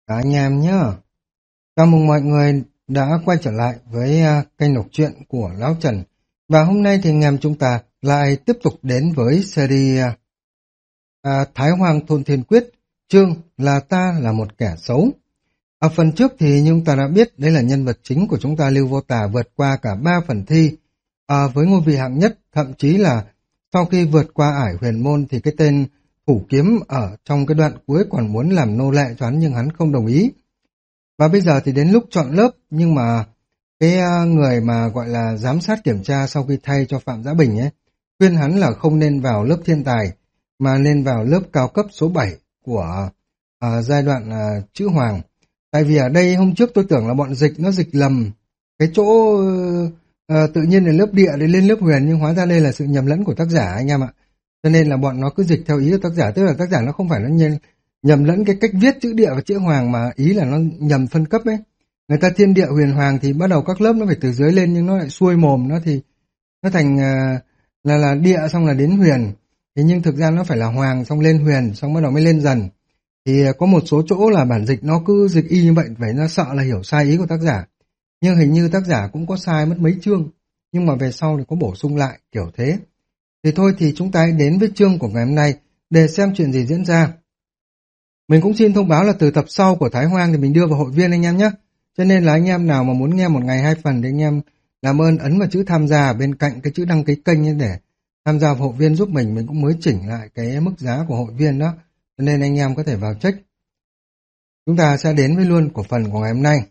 Cả anh em nhé. Chào mừng mọi người đã quay trở lại với kênh đọc truyện của Lão Trần. Và hôm nay thì anh em chúng ta lại tiếp tục đến với series Thái Hoang Thôn Thiên Quyết, chương là ta là một kẻ xấu. Ở phần trước thì chúng ta đã biết đấy là nhân vật chính của chúng ta Lưu Vô Tà vượt qua cả 3 phần thi với ngôi vị hạng nhất, thậm chí là sau khi vượt qua ải huyền môn thì cái tên thủ kiếm ở trong cái đoạn cuối còn muốn làm nô lệ cho hắn nhưng hắn không đồng ý. Và bây giờ thì đến lúc chọn lớp, nhưng mà cái người mà gọi là giám sát kiểm tra sau khi thay cho Phạm Giá Bình ấy, khuyên hắn là không nên vào lớp thiên tài, mà nên vào lớp cao cấp số 7 của giai đoạn chữ Hoàng. Tại vì ở đây hôm trước tôi tưởng là bọn dịch nó dịch lầm cái chỗ tự nhiên là lớp địa để lên lớp huyền, nhưng hóa ra đây là sự nhầm lẫn của tác giả anh em ạ. Cho nên là bọn nó cứ dịch theo ý của tác giả, tức là tác giả nó không phải nó nhầm lẫn cái cách viết chữ địa và chữ hoàng, mà ý là nó nhầm phân cấp ấy. Người ta thiên địa huyền hoàng thì bắt đầu các lớp nó phải từ dưới lên, nhưng nó lại xuôi mồm, nó thì nó thành là địa xong là đến huyền. Thế nhưng thực ra nó phải là hoàng xong lên huyền xong bắt đầu mới lên dần. Thì có một số chỗ là bản dịch nó cứ dịch y như vậy, vậy nó sợ là hiểu sai ý của tác giả. Nhưng hình như tác giả cũng có sai mất mấy chương, nhưng mà về sau thì có bổ sung lại kiểu thế. Thì thôi thì chúng ta hãy đến với chương của ngày hôm nay để xem chuyện gì diễn ra. Mình cũng xin thông báo là từ tập sau của Thái Hoang thì mình đưa vào hội viên anh em nhé. Cho nên là anh em nào mà muốn nghe một ngày 2 phần thì anh em làm ơn ấn vào chữ tham gia bên cạnh cái chữ đăng ký kênh ấy để tham gia vào hội viên giúp mình cũng mới chỉnh lại cái mức giá của hội viên đó. Cho nên anh em có thể vào check. Chúng ta sẽ đến với luôn của phần của ngày hôm nay.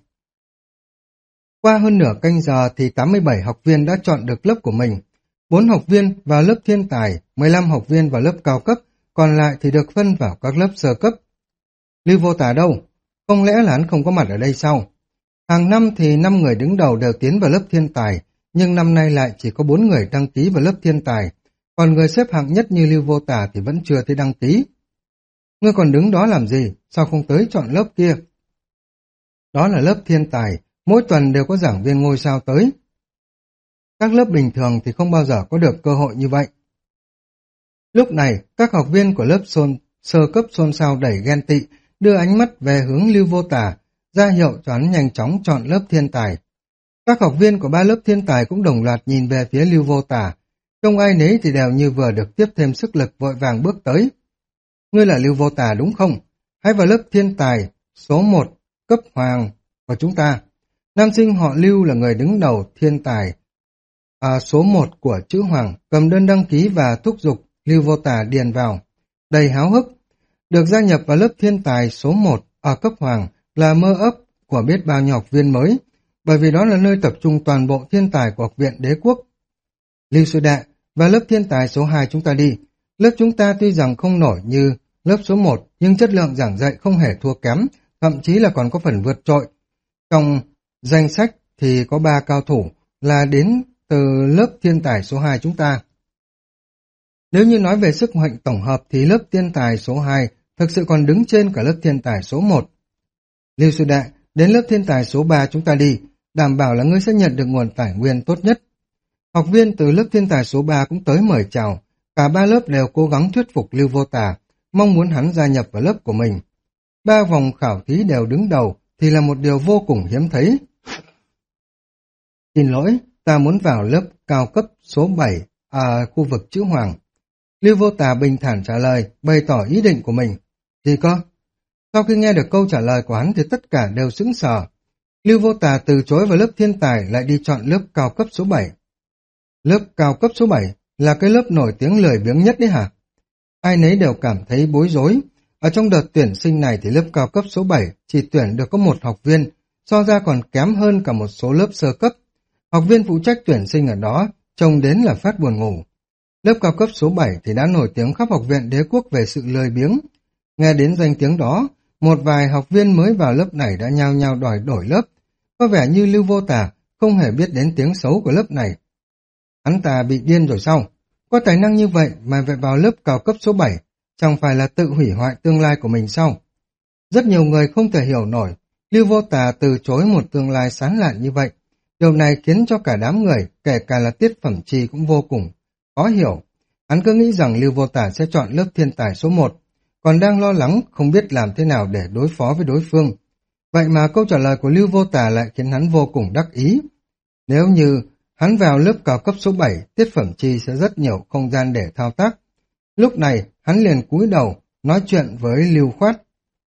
Qua hơn nửa canh giờ thì 87 học viên đã chọn được lớp của mình. 4 học viên vào lớp thiên tài, 15 học viên vào lớp cao cấp, còn lại thì được phân vào các lớp sơ cấp. Lưu Vô Tà đâu? Không lẽ là hắn không có mặt ở đây sao? Hàng năm thì 5 người đứng đầu đều tiến vào lớp thiên tài, nhưng năm nay lại chỉ có 4 người đăng ký vào lớp thiên tài, còn người xếp hạng nhất như Lưu Vô Tà thì vẫn chưa thấy đăng ký. Ngươi còn đứng đó làm gì? Sao không tới chọn lớp kia? Đó là lớp thiên tài, mỗi tuần đều có giảng viên ngôi sao tới. Các lớp bình thường thì không bao giờ có được cơ hội như vậy. Lúc này, các học viên của lớp sơ cấp xôn xao đẩy ghen tị, đưa ánh mắt về hướng Lưu Vô Tà, ra hiệu cho hắn nhanh chóng chọn lớp thiên tài. Các học viên của 3 lớp thiên tài cũng đồng loạt nhìn về phía Lưu Vô Tà, không ai nấy thì đều như vừa được tiếp thêm sức lực vội vàng bước tới. Ngươi là Lưu Vô Tà đúng không? Hãy vào lớp thiên tài, số 1, cấp hoàng của chúng ta. Nam sinh họ Lưu là người đứng đầu thiên tài, số 1 của chữ Hoàng, cầm đơn đăng ký và thúc giục Lưu Vô Tà điền vào. Đầy háo hức, được gia nhập vào lớp thiên tài số 1 ở cấp Hoàng là mơ ước của biết bao nhiêu học viên mới, bởi vì đó là nơi tập trung toàn bộ thiên tài của học viện đế quốc. Lưu sư đệ, vào lớp thiên tài số 2 chúng ta đi. Lớp chúng ta tuy rằng không nổi như lớp số 1, nhưng chất lượng giảng dạy không hề thua kém, thậm chí là còn có phần vượt trội. Trong danh sách thì có 3 cao thủ là đến từ lớp thiên tài số 2 chúng ta. Nếu như nói về sức mạnh tổng hợp thì lớp thiên tài số 2 thực sự còn đứng trên cả lớp thiên tài số 1. Lưu sư đệ, đến lớp thiên tài số 3 chúng ta đi, đảm bảo là ngươi sẽ nhận được nguồn tài nguyên tốt nhất. Học viên từ lớp thiên tài số 3 cũng tới mời chào, cả 3 lớp đều cố gắng thuyết phục Lưu Vô Tà, mong muốn hắn gia nhập vào lớp của mình. 3 vòng khảo thí đều đứng đầu thì là một điều vô cùng hiếm thấy. Xin lỗi, ta muốn vào lớp cao cấp số 7 ở khu vực chữ Hoàng. Lưu Vô Tà bình thản trả lời, bày tỏ ý định của mình. Gì cơ? Sau khi nghe được câu trả lời của hắn thì tất cả đều sững sờ. Lưu Vô Tà từ chối vào lớp thiên tài lại đi chọn lớp cao cấp số 7. Lớp cao cấp số 7 là cái lớp nổi tiếng lười biếng nhất đấy hả? Ai nấy đều cảm thấy bối rối. Ở trong đợt tuyển sinh này thì lớp cao cấp số 7 chỉ tuyển được có 1 học viên, so ra còn kém hơn cả một số lớp sơ cấp. Học viên phụ trách tuyển sinh ở đó trông đến là phát buồn ngủ. Lớp cao cấp số 7 thì đã nổi tiếng khắp học viện đế quốc về sự lười biếng. Nghe đến danh tiếng đó, một vài học viên mới vào lớp này đã nhao nhao đòi đổi lớp. Có vẻ như Lưu Vô Tà không hề biết đến tiếng xấu của lớp này. Hắn ta bị điên rồi sao? Có tài năng như vậy mà phải vào lớp cao cấp số 7, chẳng phải là tự hủy hoại tương lai của mình sao? Rất nhiều người không thể hiểu nổi, Lưu Vô Tà từ chối một tương lai sáng lạn như vậy. Điều này khiến cho cả đám người, kể cả là Tiết Phẩm Trì cũng vô cùng khó hiểu. Hắn cứ nghĩ rằng Lưu Vô Tà sẽ chọn lớp thiên tài số 1, còn đang lo lắng không biết làm thế nào để đối phó với đối phương. Vậy mà câu trả lời của Lưu Vô Tà lại khiến hắn vô cùng đắc ý. Nếu như hắn vào lớp cao cấp số 7, Tiết Phẩm Chi sẽ rất nhiều không gian để thao tác. Lúc này, hắn liền cúi đầu, nói chuyện với Lưu Khoát.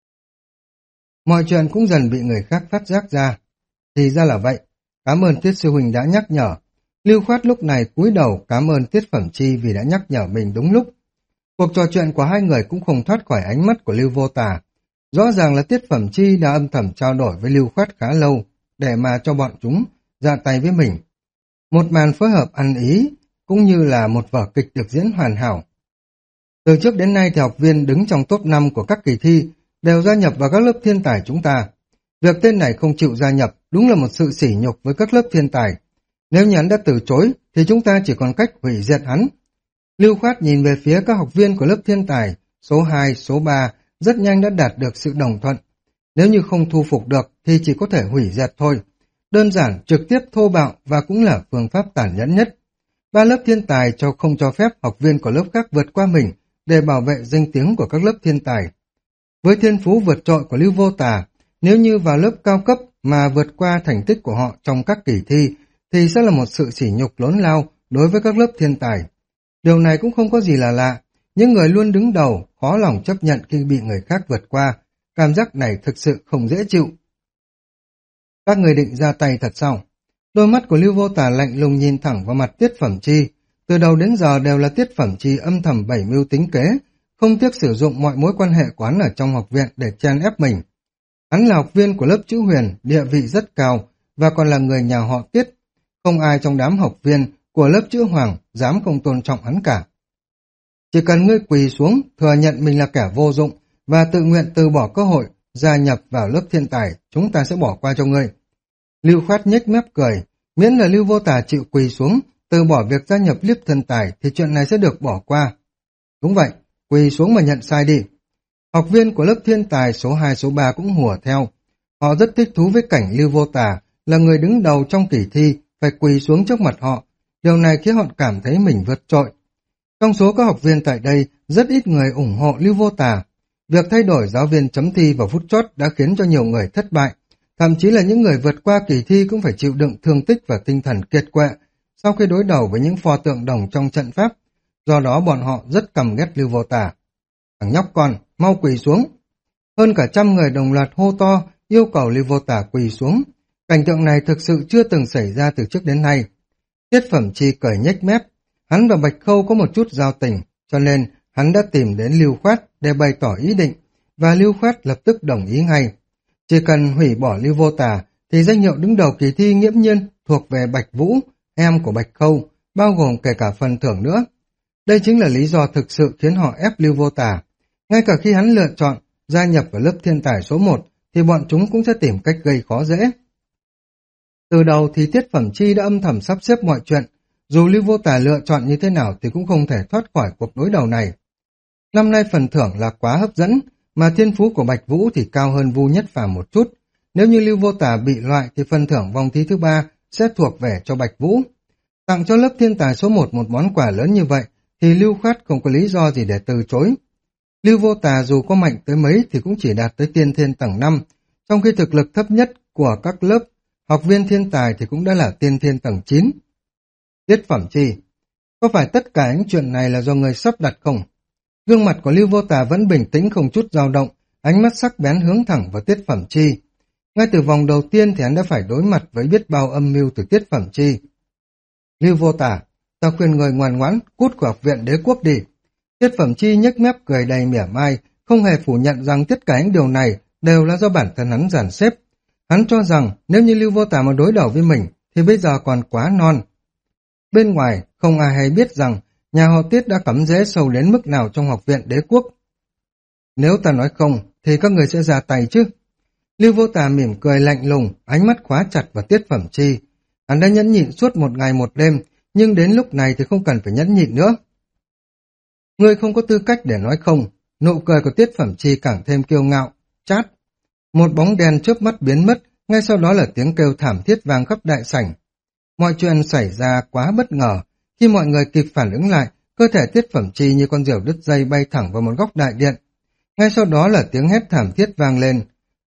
Mọi chuyện cũng dần bị người khác phát giác ra. Thì ra là vậy. Cảm ơn Tiết Sư Huynh đã nhắc nhở. Lưu Khoát lúc này cúi đầu cảm ơn Tiết Phẩm Chi vì đã nhắc nhở mình đúng lúc. Cuộc trò chuyện của hai người cũng không thoát khỏi ánh mắt của Lưu Vô Tà. Rõ ràng là Tiết Phẩm Chi đã âm thầm trao đổi với Lưu Khoát khá lâu, để mà cho bọn chúng ra tay với mình. Một màn phối hợp ăn ý, cũng như là một vở kịch được diễn hoàn hảo. Từ trước đến nay thì học viên đứng trong top 5 của các kỳ thi đều gia nhập vào các lớp thiên tài chúng ta. Việc tên này không chịu gia nhập đúng là một sự sỉ nhục với các lớp thiên tài. Nếu như hắn đã từ chối thì chúng ta chỉ còn cách hủy diệt hắn. Lưu Khoát nhìn về phía các học viên của lớp thiên tài, số 2, số 3 rất nhanh đã đạt được sự đồng thuận. Nếu như không thu phục được thì chỉ có thể hủy diệt thôi. Đơn giản, trực tiếp, thô bạo và cũng là phương pháp tàn nhẫn nhất. Ba lớp thiên tài không cho phép học viên của lớp khác vượt qua mình để bảo vệ danh tiếng của các lớp thiên tài. Với thiên phú vượt trội của Lưu Vô Tà, nếu như vào lớp cao cấp mà vượt qua thành tích của họ trong các kỳ thi thì sẽ là một sự sỉ nhục lớn lao đối với các lớp thiên tài. Điều này cũng không có gì là lạ, những người luôn đứng đầu khó lòng chấp nhận khi bị người khác vượt qua, cảm giác này thực sự không dễ chịu. Các người định ra tay thật sao? Đôi mắt của Lưu Vô Tà lạnh lùng nhìn thẳng vào mặt Tiết Phẩm Chi, từ đầu đến giờ đều là Tiết Phẩm Chi âm thầm bày mưu tính kế, không tiếc sử dụng mọi mối quan hệ của hắn ở trong học viện để chen ép mình. Hắn là học viên của lớp Chữ Huyền, địa vị rất cao, và còn là người nhà họ Tiết. Không ai trong đám học viên của lớp Chữ Hoàng dám không tôn trọng hắn cả. Chỉ cần ngươi quỳ xuống, thừa nhận mình là kẻ vô dụng, và tự nguyện từ bỏ cơ hội, gia nhập vào lớp thiên tài, chúng ta sẽ bỏ qua cho ngươi. Lưu Khoát nhếch mép cười, miễn là Lưu Vô Tà chịu quỳ xuống, từ bỏ việc gia nhập lớp thiên tài thì chuyện này sẽ được bỏ qua. Đúng vậy, quỳ xuống mà nhận sai đi. Học viên của lớp thiên tài số 2 số 3 cũng hùa theo. Họ rất thích thú với cảnh Lưu Vô Tà là người đứng đầu trong kỳ thi, phải quỳ xuống trước mặt họ. Điều này khiến họ cảm thấy mình vượt trội. Trong số các học viên tại đây, rất ít người ủng hộ Lưu Vô Tà. Việc thay đổi giáo viên chấm thi vào phút chót đã khiến cho nhiều người thất bại. Thậm chí là những người vượt qua kỳ thi cũng phải chịu đựng thương tích và tinh thần kiệt quệ sau khi đối đầu với những pho tượng đồng trong trận pháp. Do đó bọn họ rất căm ghét Lưu Vô Tà. Thằng nhóc con, mau quỳ xuống. Hơn cả 100 người đồng loạt hô to, yêu cầu Lưu Vô Tà quỳ xuống. Cảnh tượng này thực sự chưa từng xảy ra từ trước đến nay. Tiết Phẩm Chi cười nhếch mép. Hắn và Bạch Khâu có một chút giao tình, cho nên hắn đã tìm đến Lưu Khoát để bày tỏ ý định, và Lưu Khoát lập tức đồng ý ngay. Chỉ cần hủy bỏ Lưu Vô Tà, thì danh hiệu đứng đầu kỳ thi nghiễm nhiên thuộc về Bạch Vũ, em của Bạch Khâu, bao gồm kể cả phần thưởng nữa. Đây chính là lý do thực sự khiến họ ép Lưu Vô Tà. Ngay cả khi hắn lựa chọn gia nhập vào lớp thiên tài số 1, thì bọn chúng cũng sẽ tìm cách gây khó dễ. Từ đầu thì Tiết Phẩm Chi đã âm thầm sắp xếp mọi chuyện, dù Lưu Vô Tà lựa chọn như thế nào thì cũng không thể thoát khỏi cuộc đối đầu này. Năm nay phần thưởng là quá hấp dẫn, mà thiên phú của Bạch Vũ thì cao hơn Vu Nhất Phàm một chút. Nếu như Lưu Vô Tà bị loại thì phần thưởng vòng thi thứ 3 sẽ thuộc về cho Bạch Vũ. Tặng cho lớp thiên tài số 1 một món quà lớn như vậy thì Lưu Khoát không có lý do gì để từ chối. Lưu Vô Tà dù có mạnh tới mấy thì cũng chỉ đạt tới tiên thiên tầng 5, trong khi thực lực thấp nhất của các lớp học viên thiên tài thì cũng đã là tiên thiên tầng 9. Tiết Phẩm Chi, có phải tất cả những chuyện này là do người sắp đặt không? Gương mặt của Lưu Vô Tà vẫn bình tĩnh không chút dao động, ánh mắt sắc bén hướng thẳng vào Tiết Phẩm Chi. Ngay từ vòng đầu tiên thì hắn đã phải đối mặt với biết bao âm mưu từ Tiết Phẩm Chi. Lưu Vô Tà, ta khuyên người ngoan ngoãn cút khỏi học viện Đế Quốc đi. Tiết Phẩm Chi nhếch mép cười đầy mỉa mai, không hề phủ nhận rằng tất cả những điều này đều là do bản thân hắn dàn xếp. Hắn cho rằng nếu như Lưu Vô Tà mà đối đầu với mình thì bây giờ còn quá non. Bên ngoài không ai hay biết rằng nhà họ Tiết đã cắm rễ sâu đến mức nào trong học viện Đế Quốc. Nếu ta nói không thì các người sẽ ra tay chứ. Lưu Vô Tà mỉm cười lạnh lùng, ánh mắt khóa chặt vào Tiết Phẩm Chi. Hắn đã nhẫn nhịn suốt một ngày một đêm, nhưng đến lúc này thì không cần phải nhẫn nhịn nữa. Ngươi không có tư cách để nói không. Nụ cười của Tiết Phẩm Chi càng thêm kiêu ngạo. Chát. Một bóng đen chớp mắt biến mất, ngay sau đó là tiếng kêu thảm thiết vang khắp đại sảnh. Mọi chuyện xảy ra quá bất ngờ. Khi mọi người kịp phản ứng lại, cơ thể Tiết Phẩm Chi như con diều đứt dây bay thẳng vào một góc đại điện. Ngay sau đó là tiếng hét thảm thiết vang lên.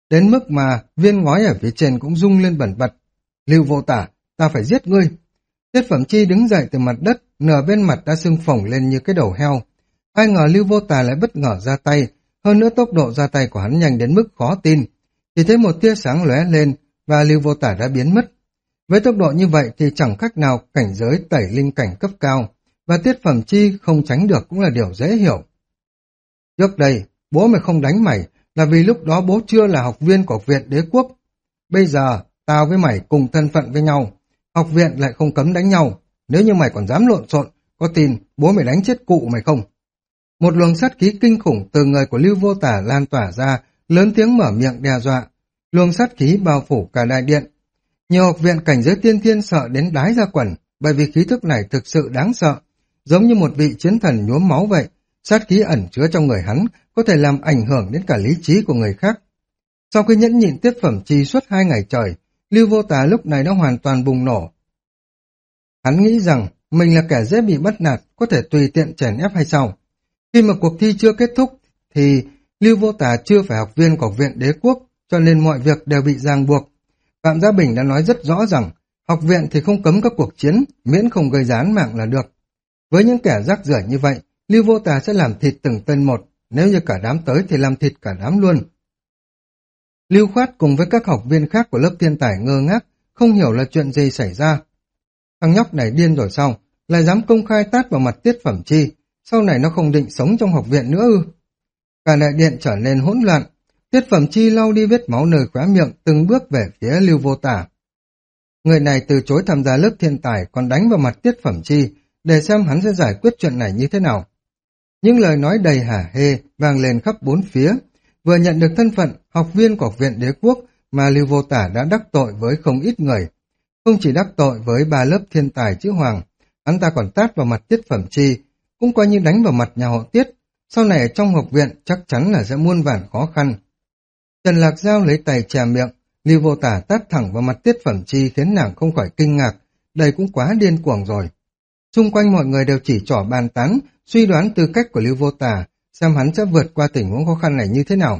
đến mức mà viên ngói ở phía trên cũng rung lên bần bật. Lưu Vô Tả, ta phải giết ngươi. Tiết Phẩm Chi đứng dậy từ mặt đất, nửa bên mặt đã sưng phồng lên như cái đầu heo. Ai ngờ Lưu Vô Tả lại bất ngờ ra tay, hơn nữa tốc độ ra tay của hắn nhanh đến mức khó tin. Chỉ thấy một tia sáng lóe lên và Lưu Vô Tả đã biến mất. Với tốc độ như vậy thì chẳng khác nào cảnh giới tẩy linh cảnh cấp cao, và Tiết Phẩm Chi không tránh được cũng là điều dễ hiểu. Trước đây, bố mày không đánh mày là vì lúc đó bố chưa là học viên của Học viện Đế Quốc. Bây giờ, tao với mày cùng thân phận với nhau, học viện lại không cấm đánh nhau. Nếu như mày còn dám lộn xộn, có tin bố mày đánh chết cụ mày không? Một luồng sát khí kinh khủng từ người của Lưu Vô Tả lan tỏa ra, lớn tiếng mở miệng đe dọa. Luồng sát khí bao phủ cả đại điện. Nhiều học viện cảnh giới tiên thiên sợ đến đái ra quần, bởi vì khí thức này thực sự đáng sợ, giống như một vị chiến thần nhuốm máu vậy. Sát khí ẩn chứa trong người hắn có thể làm ảnh hưởng đến cả lý trí của người khác. Sau khi nhẫn nhịn Tiết Phẩm Chi suốt 2 ngày trời, Lưu Vô Tả lúc này đã hoàn toàn bùng nổ. Hắn nghĩ rằng mình là kẻ dễ bị bắt nạt, có thể tùy tiện chèn ép hay sao? Khi mà cuộc thi chưa kết thúc, thì Lưu Vô Tả chưa phải học viên của Học viện Đế Quốc, cho nên mọi việc đều bị ràng buộc. Phạm Gia Bình đã nói rất rõ rằng, học viện thì không cấm các cuộc chiến, miễn không gây án mạng là được. Với những kẻ rác rưởi như vậy, Lưu Vô Tả sẽ làm thịt từng tên một, nếu như cả đám tới thì làm thịt cả đám luôn. Lưu Khoát cùng với các học viên khác của lớp thiên tài ngơ ngác, không hiểu là chuyện gì xảy ra. Thằng nhóc này điên rồi sao, lại dám công khai tát vào mặt Tiết Phẩm Chi, sau này nó không định sống trong học viện nữa ư? Cả đại điện trở nên hỗn loạn, Tiết Phẩm Chi lau đi vết máu nơi khóe miệng, từng bước về phía Lưu Vô Tả. Người này từ chối tham gia lớp thiên tài, còn đánh vào mặt Tiết Phẩm Chi, để xem hắn sẽ giải quyết chuyện này như thế nào. Những lời nói đầy hả hê vang lên khắp bốn phía, vừa nhận được thân phận học viên của Học viện Đế Quốc mà Lưu Vô Tả đã đắc tội với không ít người. Không chỉ đắc tội với 3 lớp thiên tài chữ hoàng, hắn ta còn tát vào mặt Tiết Phẩm Chi, cũng coi như đánh vào mặt nhà họ Tiết. Sau này ở trong học viện chắc chắn là sẽ muôn vàn khó khăn. Trần Lạc Giao lấy tay chà miệng, Lưu Vô Tả tát thẳng vào mặt Tiết Phẩm Chi khiến nàng không khỏi kinh ngạc, đây cũng quá điên cuồng rồi. Xung quanh mọi người đều chỉ trỏ bàn tán, suy đoán tư cách của Lưu Vô Tả, xem hắn sẽ vượt qua tình huống khó khăn này như thế nào.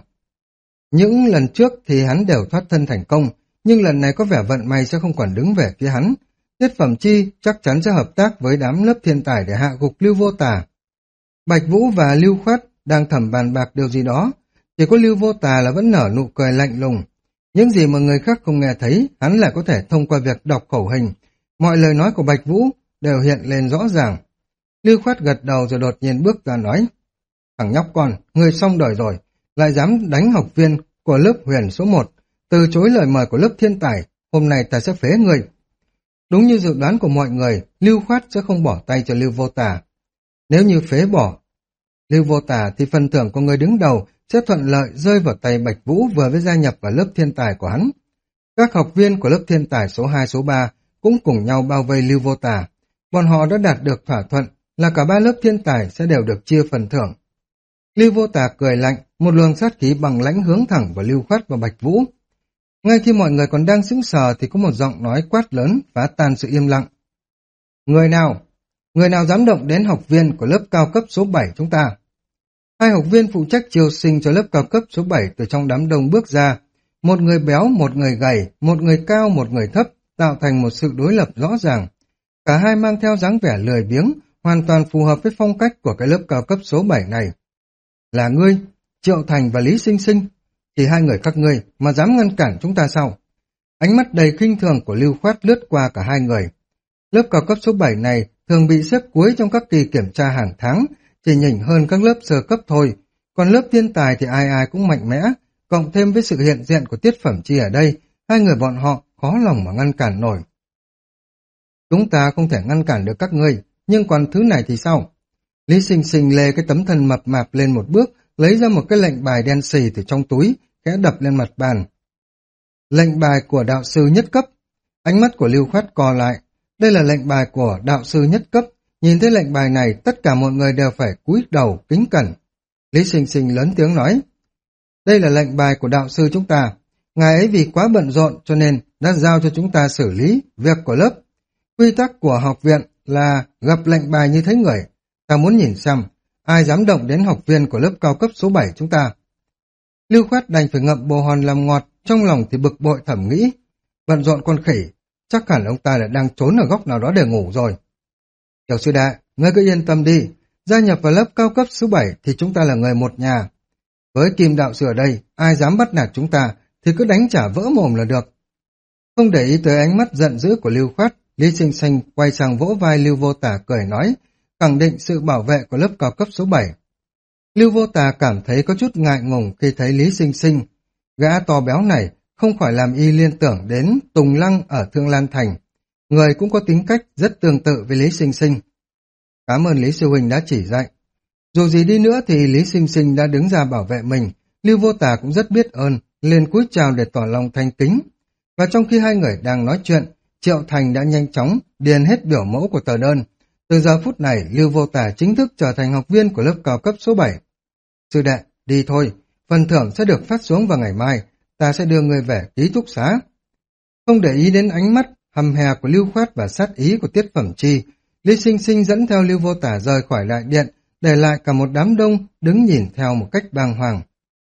Những lần trước thì hắn đều thoát thân thành công, nhưng lần này có vẻ vận may sẽ không còn đứng về phía hắn. Tiết Phẩm Chi chắc chắn sẽ hợp tác với đám lớp thiên tài để hạ gục Lưu Vô Tả. Bạch Vũ và Lưu Khoát đang thầm bàn bạc điều gì đó, chỉ có Lưu Vô Tả là vẫn nở nụ cười lạnh lùng. Những gì mà người khác không nghe thấy, hắn lại có thể thông qua việc đọc khẩu hình. Mọi lời nói của Bạch Vũ đều hiện lên rõ ràng. Lưu Khoát gật đầu rồi đột nhiên bước ra nói, thằng nhóc con, ngươi xong đời rồi, lại dám đánh học viên của lớp huyền số 1, từ chối lời mời của lớp thiên tài, hôm nay ta sẽ phế ngươi. Đúng như dự đoán của mọi người, Lưu Khoát sẽ không bỏ tay cho Lưu Vô Tả. Nếu như phế bỏ Lưu Vô Tả thì phần thưởng của người đứng đầu sẽ thuận lợi rơi vào tay Bạch Vũ vừa mới gia nhập vào lớp thiên tài của hắn. Các học viên của lớp thiên tài số 2, số 3 cũng cùng nhau bao vây Lưu Vô Tả. Bọn họ đã đạt được thỏa thuận là cả 3 lớp thiên tài sẽ đều được chia phần thưởng. Lưu Vô Tả cười lạnh, một luồng sát khí bằng lãnh hướng thẳng vào Lưu Khoát và Bạch Vũ. Ngay khi mọi người còn đang sững sờ thì có một giọng nói quát lớn phá tan sự im lặng. Người nào dám động đến học viên của lớp cao cấp số 7 chúng ta? 2 học viên phụ trách chiêu sinh cho lớp cao cấp số 7 từ trong đám đông bước ra. Một người béo, một người gầy, một người cao, một người thấp, tạo thành một sự đối lập rõ ràng. Cả hai mang theo dáng vẻ lười biếng, hoàn toàn phù hợp với phong cách của cái lớp cao cấp số 7 này. Là ngươi, Triệu Thành và Lý Sinh Sinh, chỉ 2 người các ngươi mà dám ngăn cản chúng ta sao? Ánh mắt đầy khinh thường của Lưu Khoát lướt qua cả 2 người. Lớp cao cấp số 7 này thường bị xếp cuối trong các kỳ kiểm tra hàng tháng, chỉ nhỉnh hơn các lớp sơ cấp thôi. Còn lớp thiên tài thì ai ai cũng mạnh mẽ, cộng thêm với sự hiện diện của Tiết Phẩm Chi ở đây, 2 người bọn họ khó lòng mà ngăn cản nổi. Chúng ta không thể ngăn cản được các ngươi, nhưng còn thứ này thì sao? Lý Sinh Sinh lê cái tấm thân mập mạp lên một bước, lấy ra một cái lệnh bài đen xì từ trong túi, khẽ đập lên mặt bàn. Lệnh bài của đạo sư nhất cấp. Ánh mắt của Lưu Khoát co lại. Đây là lệnh bài của đạo sư nhất cấp. Nhìn thấy lệnh bài này, tất cả mọi người đều phải cúi đầu, kính cẩn. Lý Sinh Sinh lớn tiếng nói. Đây là lệnh bài của đạo sư chúng ta. Ngài ấy vì quá bận rộn cho nên đã giao cho chúng ta xử lý việc của lớp. Quy tắc của học viện là gặp lệnh bài như thấy người. Ta muốn nhìn xem ai dám động đến học viên của lớp cao cấp số 7 chúng ta. Lưu Khoát đành phải ngậm bồ hòn làm ngọt, trong lòng thì bực bội thầm nghĩ. Bận rộn con khỉ, chắc hẳn ông ta lại đang trốn ở góc nào đó để ngủ rồi. Tiểu sư đệ, ngươi cứ yên tâm đi, gia nhập vào lớp cao cấp số 7 thì chúng ta là người một nhà. Với Kim đạo sư ở đây, ai dám bắt nạt chúng ta thì cứ đánh trả vỡ mồm là được. Không để ý tới ánh mắt giận dữ của Lưu Khoát, Lý Sinh Sinh quay sang vỗ vai Lưu Vô Tà cười nói, khẳng định sự bảo vệ của lớp cao cấp số 7. Lưu Vô Tà cảm thấy có chút ngại ngùng khi thấy Lý Sinh Sinh. Gã to béo này không khỏi làm y liên tưởng đến Tùng Lăng ở Thương Lan Thành. Người cũng có tính cách rất tương tự với Lý Sinh Sinh. Cảm ơn Lý Sư Huynh đã chỉ dạy. Dù gì đi nữa thì Lý Sinh Sinh đã đứng ra bảo vệ mình, Lưu Vô Tà cũng rất biết ơn, liền cúi chào để tỏ lòng thành kính. Và trong khi hai người đang nói chuyện, Triệu Thành đã nhanh chóng điền hết biểu mẫu của tờ đơn. Từ giờ phút này, Lưu Vô Tà chính thức trở thành học viên của lớp cao cấp số 7. Sư đệ, đi thôi, phần thưởng sẽ được phát xuống vào ngày mai, ta sẽ đưa người về ký túc xá. Không để ý đến ánh mắt hầm hè của Lưu Khoát và sát ý của Tiết Phẩm Chi, Lý Sinh Sinh dẫn theo Lưu Vô Tà rời khỏi đại điện, để lại cả một đám đông đứng nhìn theo một cách bàng hoàng.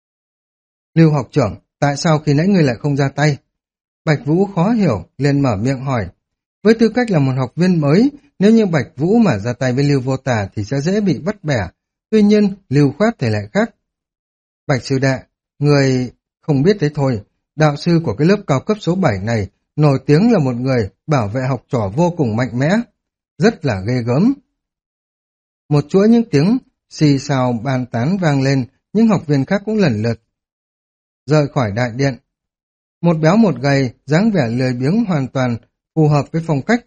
Lưu học trưởng, tại sao khi nãy người lại không ra tay? Bạch Vũ khó hiểu, liền mở miệng hỏi. Với tư cách là một học viên mới, nếu như Bạch Vũ mà ra tay với Lưu Vô Tà thì sẽ dễ bị bắt bẻ. Tuy nhiên, Lưu Khoát thì lại khác. Bạch sư đệ, người không biết đấy thôi, đạo sư của cái lớp cao cấp số 7 này nổi tiếng là một người bảo vệ học trò vô cùng mạnh mẽ, rất là ghê gớm. Một chuỗi những tiếng xì xào bàn tán vang lên, những học viên khác cũng lần lượt rời khỏi đại điện. Một béo một gầy, dáng vẻ lười biếng hoàn toàn phù hợp với phong cách.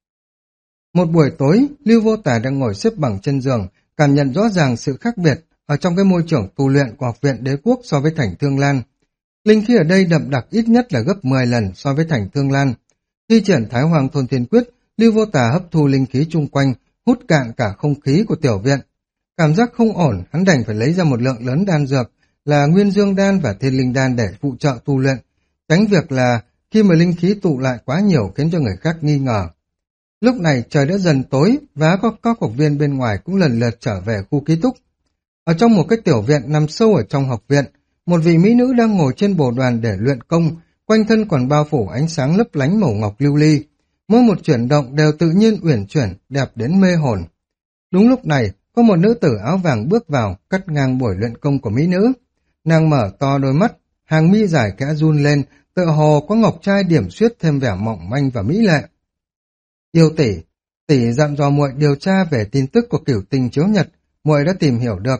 Một buổi tối, Lưu Vô Tà đang ngồi xếp bằng trên giường, cảm nhận rõ ràng sự khác biệt ở trong cái môi trường tu luyện của học viện Đế Quốc so với Thành Thương Lan. Linh khí ở đây đậm đặc ít nhất là gấp 10 lần so với Thành Thương Lan. Thi triển Thái Hoàng Thôn Thiên Quyết, Lưu Vô Tà hấp thu linh khí chung quanh, hút cạn cả không khí của tiểu viện. Cảm giác không ổn, hắn đành phải lấy ra một lượng lớn đan dược là Nguyên Dương Đan và Thiên Linh Đan để phụ trợ tu luyện, tránh việc là khi mà linh khí tụ lại quá nhiều khiến cho người khác nghi ngờ. Lúc này trời đã dần tối và các học viên bên ngoài cũng lần lượt trở về khu ký túc. Ở trong một cái tiểu viện nằm sâu ở trong học viện, một vị mỹ nữ đang ngồi trên bồ đoàn để luyện công, quanh thân còn bao phủ ánh sáng lấp lánh màu ngọc lưu ly. Mỗi một chuyển động đều tự nhiên uyển chuyển, đẹp đến mê hồn. Đúng lúc này, có một nữ tử áo vàng bước vào, cắt ngang buổi luyện công của mỹ nữ. Nàng mở to đôi mắt, hàng mi dài kẽ run lên, tựa hồ có ngọc trai điểm xuyết thêm vẻ mỏng manh và mỹ lệ. Yêu tỷ, tỷ dặn dò muội điều tra về tin tức của Cửu Tinh Chiếu Nhật, muội đã tìm hiểu được.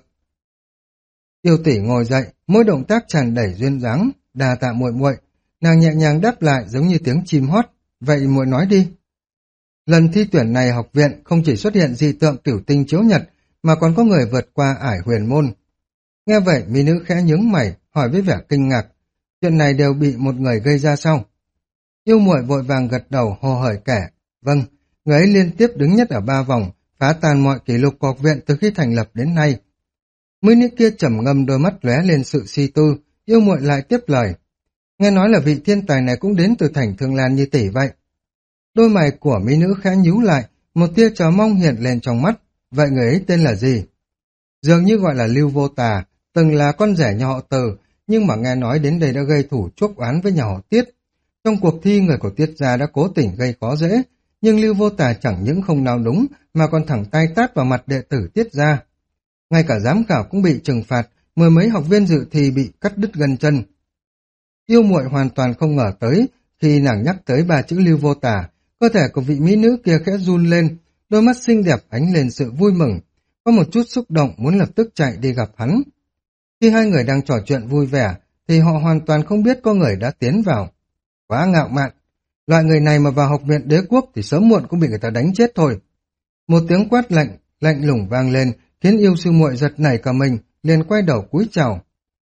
Yêu tỷ ngồi dậy, mỗi động tác tràn đầy duyên dáng, đà tạ muội muội. Nàng nhẹ nhàng đáp lại giống như tiếng chim hót. Vậy muội nói đi. Lần thi tuyển này học viện không chỉ xuất hiện dị tượng Cửu Tinh Chiếu Nhật, mà còn có người vượt qua ải huyền môn. Nghe vậy, mỹ nữ khẽ nhướng mày, hỏi với vẻ kinh ngạc. Chuyện này đều bị một người gây ra sao? Yêu muội vội vàng gật đầu hồ hởi kể. Vâng, người ấy liên tiếp đứng nhất ở 3 vòng, phá tan mọi kỷ lục của học viện từ khi thành lập đến nay. Mỹ nữ kia trầm ngâm đôi mắt lóe lên sự suy tư, yêu muội lại tiếp lời. Nghe nói là vị thiên tài này cũng đến từ Thành Thương Lan như tỷ vậy. Đôi mày của mỹ nữ khẽ nhíu lại, một tia chờ mong hiện lên trong mắt. Vậy người ấy tên là gì? Dường như gọi là Lưu Vô Tà, từng là con rể nhà họ Từ, nhưng mà nghe nói đến đây đã gây thủ chuốc oán với nhà họ Tiết. Trong cuộc thi người của Tiết gia đã cố tình gây khó dễ, nhưng Lưu Vô Tà chẳng những không nào đúng mà còn thẳng tay tát vào mặt đệ tử Tiết gia. Ngay cả giám khảo cũng bị trừng phạt, mười mấy học viên dự thi bị cắt đứt gân chân. Yêu muội hoàn toàn không ngờ tới, khi nàng nhắc tới 3 chữ Lưu Vô Tà, cơ thể của vị mỹ nữ kia khẽ run lên, đôi mắt xinh đẹp ánh lên sự vui mừng, có một chút xúc động muốn lập tức chạy đi gặp hắn. Khi hai người đang trò chuyện vui vẻ, thì họ hoàn toàn không biết có người đã tiến vào. Quá ngạo mạn, loại người này mà vào học viện Đế Quốc thì sớm muộn cũng bị người ta đánh chết thôi. Một tiếng quát lạnh lùng vang lên, khiến yêu sư muội giật nảy cả mình, liền quay đầu cúi chào.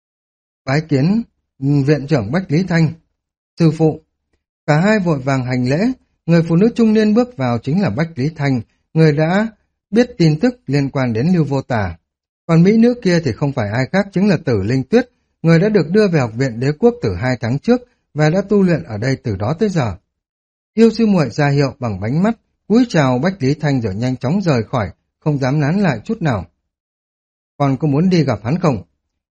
Bái kiến viện trưởng Bách Lý Thanh. Sư phụ. Cả hai vội vàng hành lễ, người phụ nữ trung niên bước vào chính là Bách Lý Thanh, người đã biết tin tức liên quan đến Lưu Vô Tà. Còn mỹ nữ kia thì không phải ai khác chính là Tử Linh Tuyết, người đã được đưa về học viện Đế Quốc từ 2 tháng trước và đã tu luyện ở đây từ đó tới giờ. Yêu sư muội ra hiệu bằng bánh mắt, cúi chào Bách Lý Thanh rồi nhanh chóng rời khỏi, không dám nán lại chút nào. Còn có muốn đi gặp hắn không?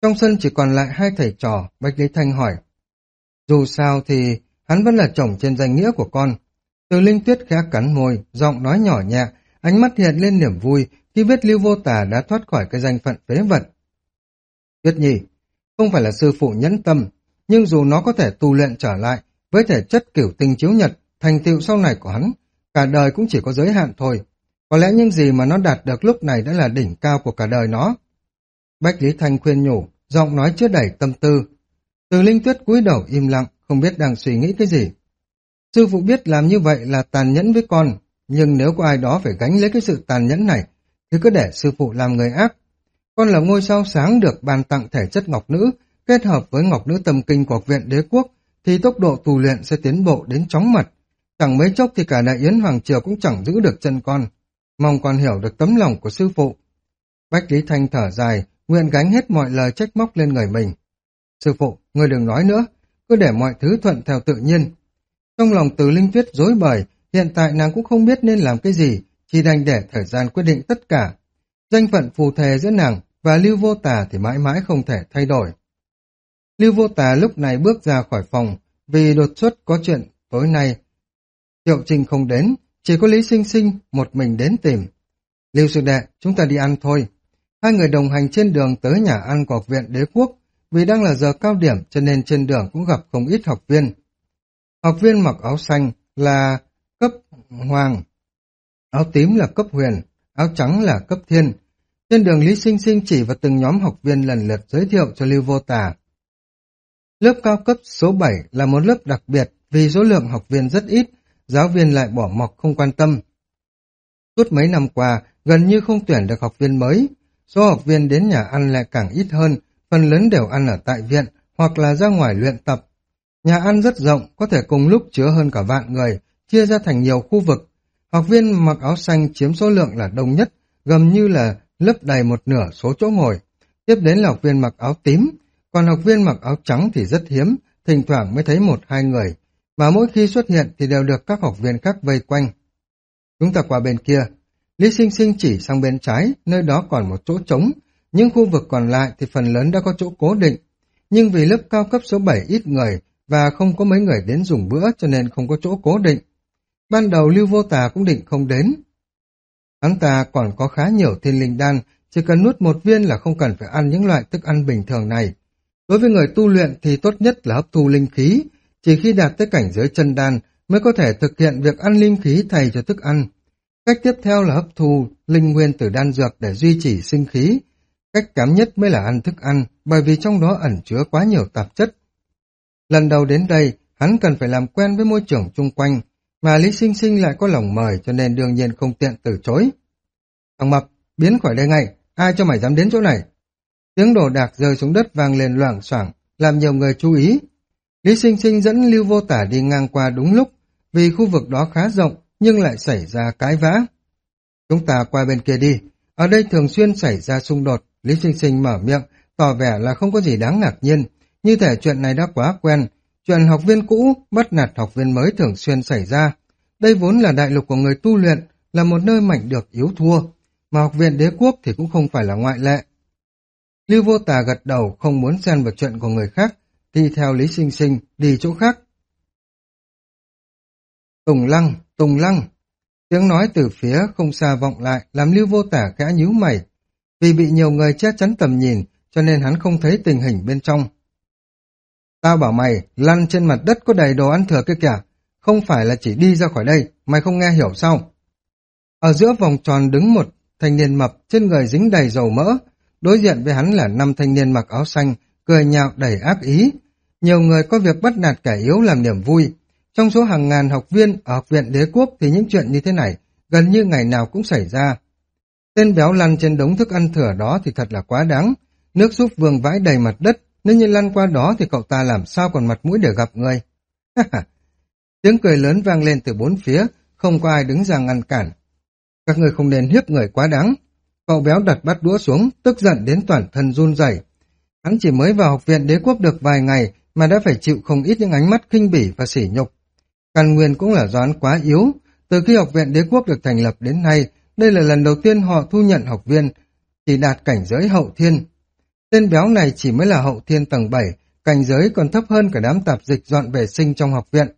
Trong sân chỉ còn lại hai thầy trò, Bách Lý Thanh hỏi. Dù sao thì hắn vẫn là chồng trên danh nghĩa của con. Từ Linh Tuyết khẽ cắn môi, giọng nói nhỏ nhẹ, ánh mắt hiện lên niềm vui khi biết Lưu Vô Tà đã thoát khỏi cái danh phận phế vật. Tuyết Nhi, không phải là sư phụ nhẫn tâm, nhưng dù nó có thể tu luyện trở lại với thể chất cửu tinh chiếu nhật, thành tựu sau này của hắn, cả đời cũng chỉ có giới hạn thôi. Có lẽ những gì mà nó đạt được lúc này đã là đỉnh cao của cả đời nó. Bách Lý Thanh khuyên nhủ, giọng nói chứa đầy tâm tư. Từ Linh Tuyết cúi đầu im lặng, không biết đang suy nghĩ cái gì. Sư phụ biết làm như vậy là tàn nhẫn với con, nhưng nếu có ai đó phải gánh lấy cái sự tàn nhẫn này, thì cứ để sư phụ làm người ác. Con là ngôi sao sáng được ban tặng thể chất ngọc nữ, kết hợp với ngọc nữ tâm kinh của Học viện Đế Quốc, thì tốc độ tu luyện sẽ tiến bộ đến chóng mặt. Chẳng mấy chốc thì cả đại yến hoàng triều cũng chẳng giữ được chân con. Mong con hiểu được tấm lòng của sư phụ. Bách Lý Thanh thở dài, nguyện gánh hết mọi lời trách móc lên người mình. Sư phụ, người đừng nói nữa, cứ để mọi thứ thuận theo tự nhiên. Trong lòng Từ Linh Tuyết rối bời, hiện tại nàng cũng không biết nên làm cái gì, chỉ đành để thời gian quyết định tất cả. Danh phận phù thề giữa nàng và Lưu Vô Tà thì mãi mãi không thể thay đổi. Lưu Vô Tà lúc này bước ra khỏi phòng, vì đột xuất có chuyện tối nay. Triệu Trình không đến, chỉ có Lý Sinh Sinh một mình đến tìm. Lưu sư đệ, chúng ta đi ăn thôi. Hai người đồng hành trên đường tới nhà ăn của Học viện Đế Quốc, vì đang là giờ cao điểm cho nên trên đường cũng gặp không ít học viên. Học viên mặc áo xanh là cấp hoàng, áo tím là cấp huyền, áo trắng là cấp thiên. Trên đường Lý Sinh Sinh chỉ vào từng nhóm học viên lần lượt giới thiệu cho Lưu Vô Tà. Lớp cao cấp số 7 là một lớp đặc biệt vì số lượng học viên rất ít, giáo viên lại bỏ mặc không quan tâm. Suốt mấy năm qua, gần như không tuyển được học viên mới. Số học viên đến nhà ăn lại càng ít hơn, phần lớn đều ăn ở tại viện hoặc là ra ngoài luyện tập. Nhà ăn rất rộng, có thể cùng lúc chứa hơn cả vạn người, chia ra thành nhiều khu vực. Học viên mặc áo xanh chiếm số lượng là đông nhất, gần như là lấp đầy một nửa số chỗ ngồi. Tiếp đến là học viên mặc áo tím, còn học viên mặc áo trắng thì rất hiếm, thỉnh thoảng mới thấy một hai người, mà mỗi khi xuất hiện thì đều được các học viên khác vây quanh. Chúng ta qua bên kia. Lý Sinh Sinh chỉ sang bên trái, nơi đó còn một chỗ trống, những khu vực còn lại thì phần lớn đã có chỗ cố định. Nhưng vì lớp cao cấp số 7 ít người và không có mấy người đến dùng bữa cho nên không có chỗ cố định. Ban đầu Lưu Vô Tà cũng định không đến. Hắn ta còn có khá nhiều thiên linh đan, chỉ cần nuốt một viên là không cần phải ăn những loại thức ăn bình thường này. Đối với người tu luyện thì tốt nhất là hấp thu linh khí, chỉ khi đạt tới cảnh giới chân đan mới có thể thực hiện việc ăn linh khí thay cho thức ăn. Cách tiếp theo là hấp thu linh nguyên từ đan dược để duy trì sinh khí. Cách kém nhất mới là ăn thức ăn, bởi vì trong đó ẩn chứa quá nhiều tạp chất. Lần đầu đến đây, hắn cần phải làm quen với môi trường chung quanh, mà Lý Sinh Sinh lại có lòng mời cho nên đương nhiên không tiện từ chối. Thằng Mập, biến khỏi đây ngay, ai cho mày dám đến chỗ này? Tiếng đồ đạc rơi xuống đất vang lên loảng xoảng, làm nhiều người chú ý. Lý Sinh Sinh dẫn Lưu Vô Tả đi ngang qua đúng lúc, vì khu vực đó khá rộng nhưng lại xảy ra cãi vã. Chúng ta qua bên kia đi, ở đây thường xuyên xảy ra xung đột. Lý Sinh Sinh mở miệng, tỏ vẻ là không có gì đáng ngạc nhiên, như thể chuyện này đã quá quen. Chuyện học viên cũ bắt nạt học viên mới thường xuyên xảy ra. Đây vốn là đại lục của người tu luyện, là một nơi mạnh được yếu thua, mà Học viện Đế Quốc thì cũng không phải là ngoại lệ. Lưu Vô Tà gật đầu không muốn xen vào chuyện của người khác, đi theo Lý Sinh Sinh đi chỗ khác. Tùng Lăng, Tùng Lăng. Tiếng nói từ phía không xa vọng lại làm Lưu Vô Tả khẽ nhíu mày. Vì bị nhiều người che chắn tầm nhìn cho nên hắn không thấy tình hình bên trong. Tao bảo mày lăn trên mặt đất có đầy đồ ăn thừa kia kìa, không phải là chỉ đi ra khỏi đây, mày không nghe hiểu sao? Ở giữa vòng tròn đứng một thanh niên mập trên người dính đầy dầu mỡ, đối diện với hắn là 5 thanh niên mặc áo xanh, cười nhạo đầy ác ý. Nhiều người có việc bắt nạt kẻ yếu làm niềm vui. Trong số hàng ngàn học viên ở Học viện Đế Quốc thì những chuyện như thế này gần như ngày nào cũng xảy ra. Tên béo lăn trên đống thức ăn thừa đó thì thật là quá đáng. Nước súp vương vãi đầy mặt đất, nếu như lăn qua đó thì cậu ta làm sao còn mặt mũi để gặp người. Tiếng cười lớn vang lên từ bốn phía, không có ai đứng ra ngăn cản. Các người không nên hiếp người quá đáng. Cậu béo đặt bát đũa xuống, tức giận đến toàn thân run rẩy. Hắn chỉ mới vào Học viện Đế Quốc được vài ngày mà đã phải chịu không ít những ánh mắt khinh bỉ và sỉ nhục. Căn nguyên cũng là do hắn quá yếu. Từ khi Học viện Đế Quốc được thành lập đến nay, đây là lần đầu tiên họ thu nhận học viên chỉ đạt cảnh giới hậu thiên. Tên béo này chỉ mới là hậu thiên tầng 7, cảnh giới còn thấp hơn cả đám tạp dịch dọn vệ sinh trong học viện.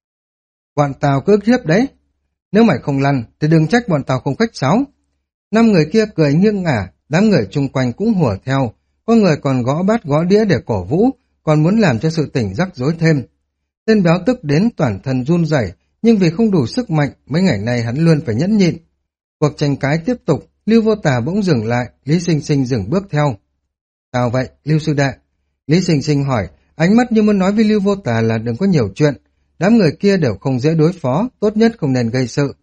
Bọn tao cứ ức hiếp đấy. Nếu mày không lăn thì đừng trách bọn tao không khách sáo. Năm người kia cười nghiêng ngả, đám người chung quanh cũng hùa theo. Có người còn gõ bát gõ đĩa để cổ vũ, còn muốn làm cho sự tỉnh rắc rối thêm. Tên béo tức đến toàn thân run rẩy, nhưng vì không đủ sức mạnh, mấy ngày nay hắn luôn phải nhẫn nhịn. Cuộc tranh cãi tiếp tục, Lưu Vô Tà bỗng dừng lại, Lý Sinh Sinh dừng bước theo. Sao vậy, Lưu sư đệ? Lý Sinh Sinh hỏi, ánh mắt như muốn nói với Lưu Vô Tà là đừng có nhiều chuyện. Đám người kia đều không dễ đối phó, tốt nhất không nên gây sự.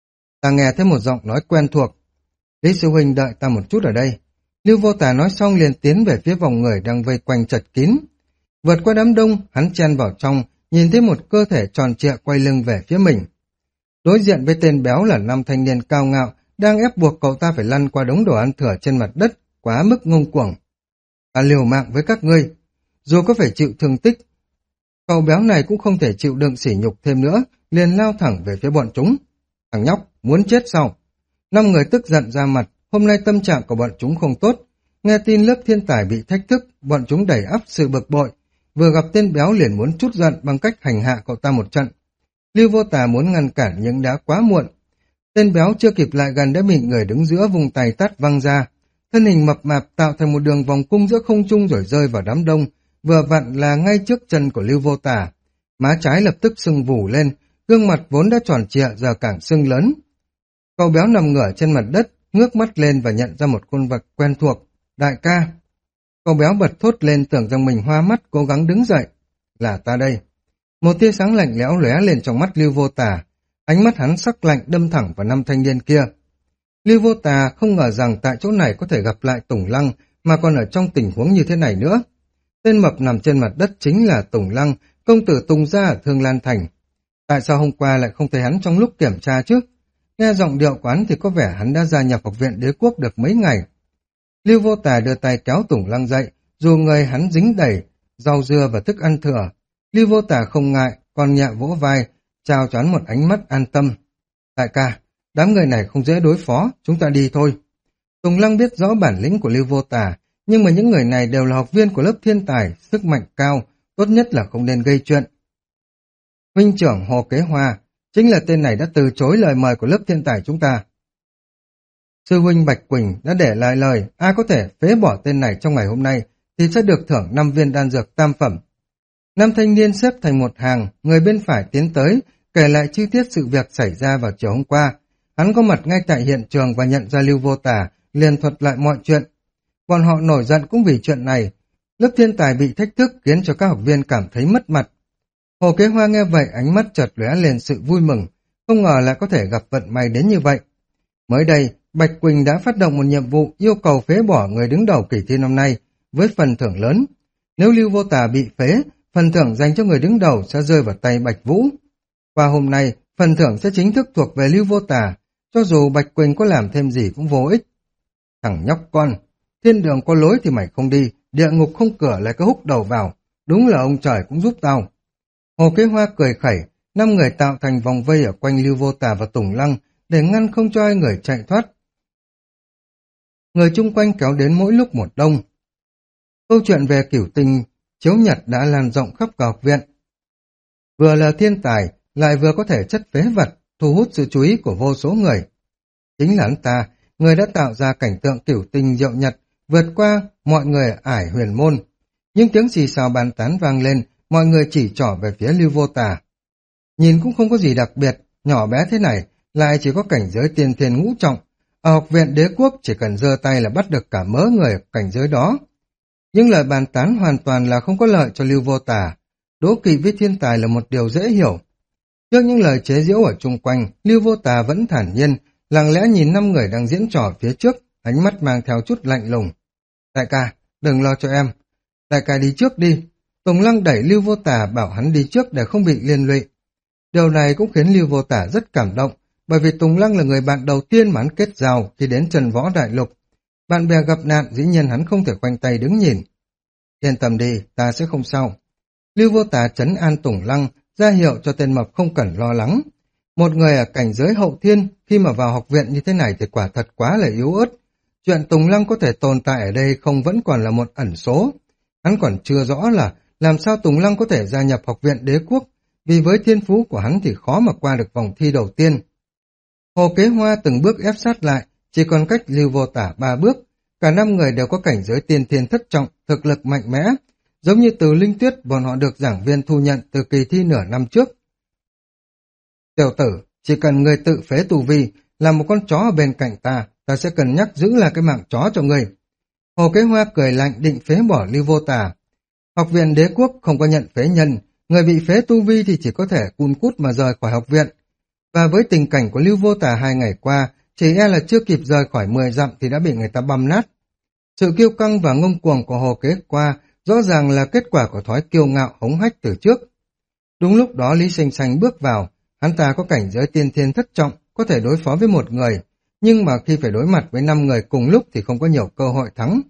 Ta nghe thấy một giọng nói quen thuộc. Lý sư huynh đợi ta một chút ở đây. Lưu Vô Tà nói xong liền tiến về phía vòng người đang vây quanh chật kín. Vượt qua đám đông, hắn chen vào trong, nhìn thấy một cơ thể tròn trịa quay lưng về phía mình. Đối diện với tên béo là năm thanh niên cao ngạo, đang ép buộc cậu ta phải lăn qua đống đồ ăn thừa trên mặt đất, quá mức ngông cuồng. Ta liều mạng với các ngươi, dù có phải chịu thương tích. Cậu béo này cũng không thể chịu đựng sỉ nhục thêm nữa, liền lao thẳng về phía bọn chúng. Thằng nhóc, muốn chết sao? Năm người tức giận ra mặt, hôm nay tâm trạng của bọn chúng không tốt. Nghe tin lớp thiên tài bị thách thức, bọn chúng đẩy ắp sự bực bội. Vừa gặp tên béo liền muốn trút giận bằng cách hành hạ cậu ta một trận. Lưu Vô Tà muốn ngăn cản nhưng đã quá muộn. Tên béo chưa kịp lại gần đã bị người đứng giữa vùng tay tát văng ra. Thân hình mập mạp tạo thành một đường vòng cung giữa không trung rồi rơi vào đám đông, vừa vặn là ngay trước chân của Lưu Vô Tà. Má trái lập tức sưng vù lên, gương mặt vốn đã tròn trịa giờ càng sưng lớn. Cậu béo nằm ngửa trên mặt đất, ngước mắt lên và nhận ra một khuôn vật quen thuộc. Đại ca! Cậu béo bật thốt lên tưởng rằng mình hoa mắt, cố gắng đứng dậy. Là ta đây. Một tia sáng lạnh lẽo lóe lên trong mắt Lưu Vô Tà. Ánh mắt hắn sắc lạnh đâm thẳng vào năm thanh niên kia. Lưu Vô Tà không ngờ rằng tại chỗ này có thể gặp lại Tùng Lăng mà còn ở trong tình huống như thế này nữa. Tên mập nằm trên mặt đất chính là Tùng Lăng, công tử Tùng gia ở Thương Lan Thành. Tại sao hôm qua lại không thấy hắn trong lúc kiểm tra chứ? Nghe giọng điệu quán thì có vẻ hắn đã gia nhập học viện đế quốc được mấy ngày. Lưu Vô Tà đưa tay kéo Tùng Lăng dậy, dù người hắn dính đầy rau dưa và thức ăn thừa. Lưu Vô Tà không ngại, còn nhẹ vỗ vai, chào choán một ánh mắt an tâm. Đại ca, đám người này không dễ đối phó, chúng ta đi thôi. Tùng Lăng biết rõ bản lĩnh của Lưu Vô Tà, nhưng mà những người này đều là học viên của lớp thiên tài, sức mạnh cao, tốt nhất là không nên gây chuyện. Huynh trưởng Hồ Kế Hoa, chính là tên này đã từ chối lời mời của lớp thiên tài chúng ta. Sư huynh Bạch Quỳnh đã để lại lời, ai có thể phế bỏ tên này trong ngày hôm nay thì sẽ được thưởng 5 viên đan dược tam phẩm. Năm thanh niên xếp thành một hàng, người bên phải tiến tới, kể lại chi tiết sự việc xảy ra vào chiều hôm qua. Hắn có mặt ngay tại hiện trường và nhận ra Lưu Vô Tà, liền thuật lại mọi chuyện. Bọn họ nổi giận cũng vì chuyện này. Lớp thiên tài bị thách thức khiến cho các học viên cảm thấy mất mặt. Hồ Kế Hoa nghe vậy ánh mắt chợt lóe lên sự vui mừng, không ngờ lại có thể gặp vận may đến như vậy. Mới đây, Bạch Quỳnh đã phát động một nhiệm vụ yêu cầu phế bỏ người đứng đầu kỳ thi năm nay, với phần thưởng lớn. Nếu Lưu Vô Tà bị phế, phần thưởng dành cho người đứng đầu sẽ rơi vào tay Bạch Vũ. Và hôm nay, phần thưởng sẽ chính thức thuộc về Lưu Vô Tà, cho dù Bạch Quỳnh có làm thêm gì cũng vô ích. Thằng nhóc con, thiên đường có lối thì mày không đi, địa ngục không cửa lại cứ húc đầu vào, đúng là ông trời cũng giúp tao. Hồ Kế Hoa cười khẩy, 5 người tạo thành vòng vây ở quanh Lưu Vô Tà và Tùng Lăng để ngăn không cho ai người chạy thoát. Người chung quanh kéo đến mỗi lúc một đông. Câu chuyện về Cửu Tinh chiếu nhật đã lan rộng khắp cả học viện. Vừa là thiên tài, lại vừa có thể chất phế vật, thu hút sự chú ý của vô số người. Chính là hắn ta, người đã tạo ra cảnh tượng Cửu Tinh diệu nhật, vượt qua mọi người ải huyền môn. Những tiếng xì xào bàn tán vang lên, mọi người chỉ trỏ về phía Lưu Vô Tà. Nhìn cũng không có gì đặc biệt, nhỏ bé thế này, lại chỉ có cảnh giới tiên thiên ngũ trọng. Ở học viện đế quốc chỉ cần giơ tay là bắt được cả mớ người ở cảnh giới đó. Nhưng lời bàn tán hoàn toàn là không có lợi cho Lưu Vô Tà. Đố kỵ với thiên tài là một điều dễ hiểu. Trước những lời chế giễu ở chung quanh, Lưu Vô Tà vẫn thản nhiên, lặng lẽ nhìn 5 người đang diễn trò phía trước, ánh mắt mang theo chút lạnh lùng. Đại ca, đừng lo cho em. Đại ca đi trước đi. Tùng Lăng đẩy Lưu Vô Tà bảo hắn đi trước để không bị liên lụy. Điều này cũng khiến Lưu Vô Tà rất cảm động, bởi vì Tùng Lăng là người bạn đầu tiên mà hắn kết giao khi đến Trần Võ Đại Lục. Bạn bè gặp nạn dĩ nhiên hắn không thể khoanh tay đứng nhìn. Yên tâm đi, ta sẽ không sao. Lưu Vô Tà trấn an Tùng Lăng, ra hiệu cho tên mập không cần lo lắng. Một người ở cảnh giới hậu thiên khi mà vào học viện như thế này thì quả thật quá là yếu ớt. chuyện Tùng Lăng có thể tồn tại ở đây không vẫn còn là một ẩn số. Hắn còn chưa rõ là làm sao Tùng Lăng có thể gia nhập học viện đế quốc, vì với thiên phú của hắn thì khó mà qua được vòng thi đầu tiên. Hồ Kế Hoa từng bước ép sát lại, chỉ còn cách Lưu Vô Tả 3 bước. Cả 5 người đều có cảnh giới tiên thiên thất trọng, thực lực mạnh mẽ. Giống như từ Linh Tuyết, bọn họ được giảng viên thu nhận từ kỳ thi nửa năm trước. Tiểu tử, chỉ cần người tự phế tu vi, làm một con chó ở bên cạnh ta, ta sẽ cân nhắc giữ lại cái mạng chó cho người. Hồ Kế Hoa cười lạnh định phế bỏ Lưu Vô Tả. Học viện đế quốc không có nhận phế nhân, người bị phế tu vi thì chỉ có thể cun cút mà rời khỏi học viện. Và với tình cảnh của Lưu Vô Tả 2 ngày qua, chỉ e là chưa kịp rời khỏi 10 dặm thì đã bị người ta băm nát. Sự kiêu căng và ngông cuồng của Hồ Kế Hoa rõ ràng là kết quả của thói kiêu ngạo hống hách từ trước. Đúng lúc đó Lý Sinh Xanh bước vào, hắn ta có cảnh giới tiên thiên thất trọng, có thể đối phó với một người, nhưng mà khi phải đối mặt với 5 người cùng lúc thì không có nhiều cơ hội thắng.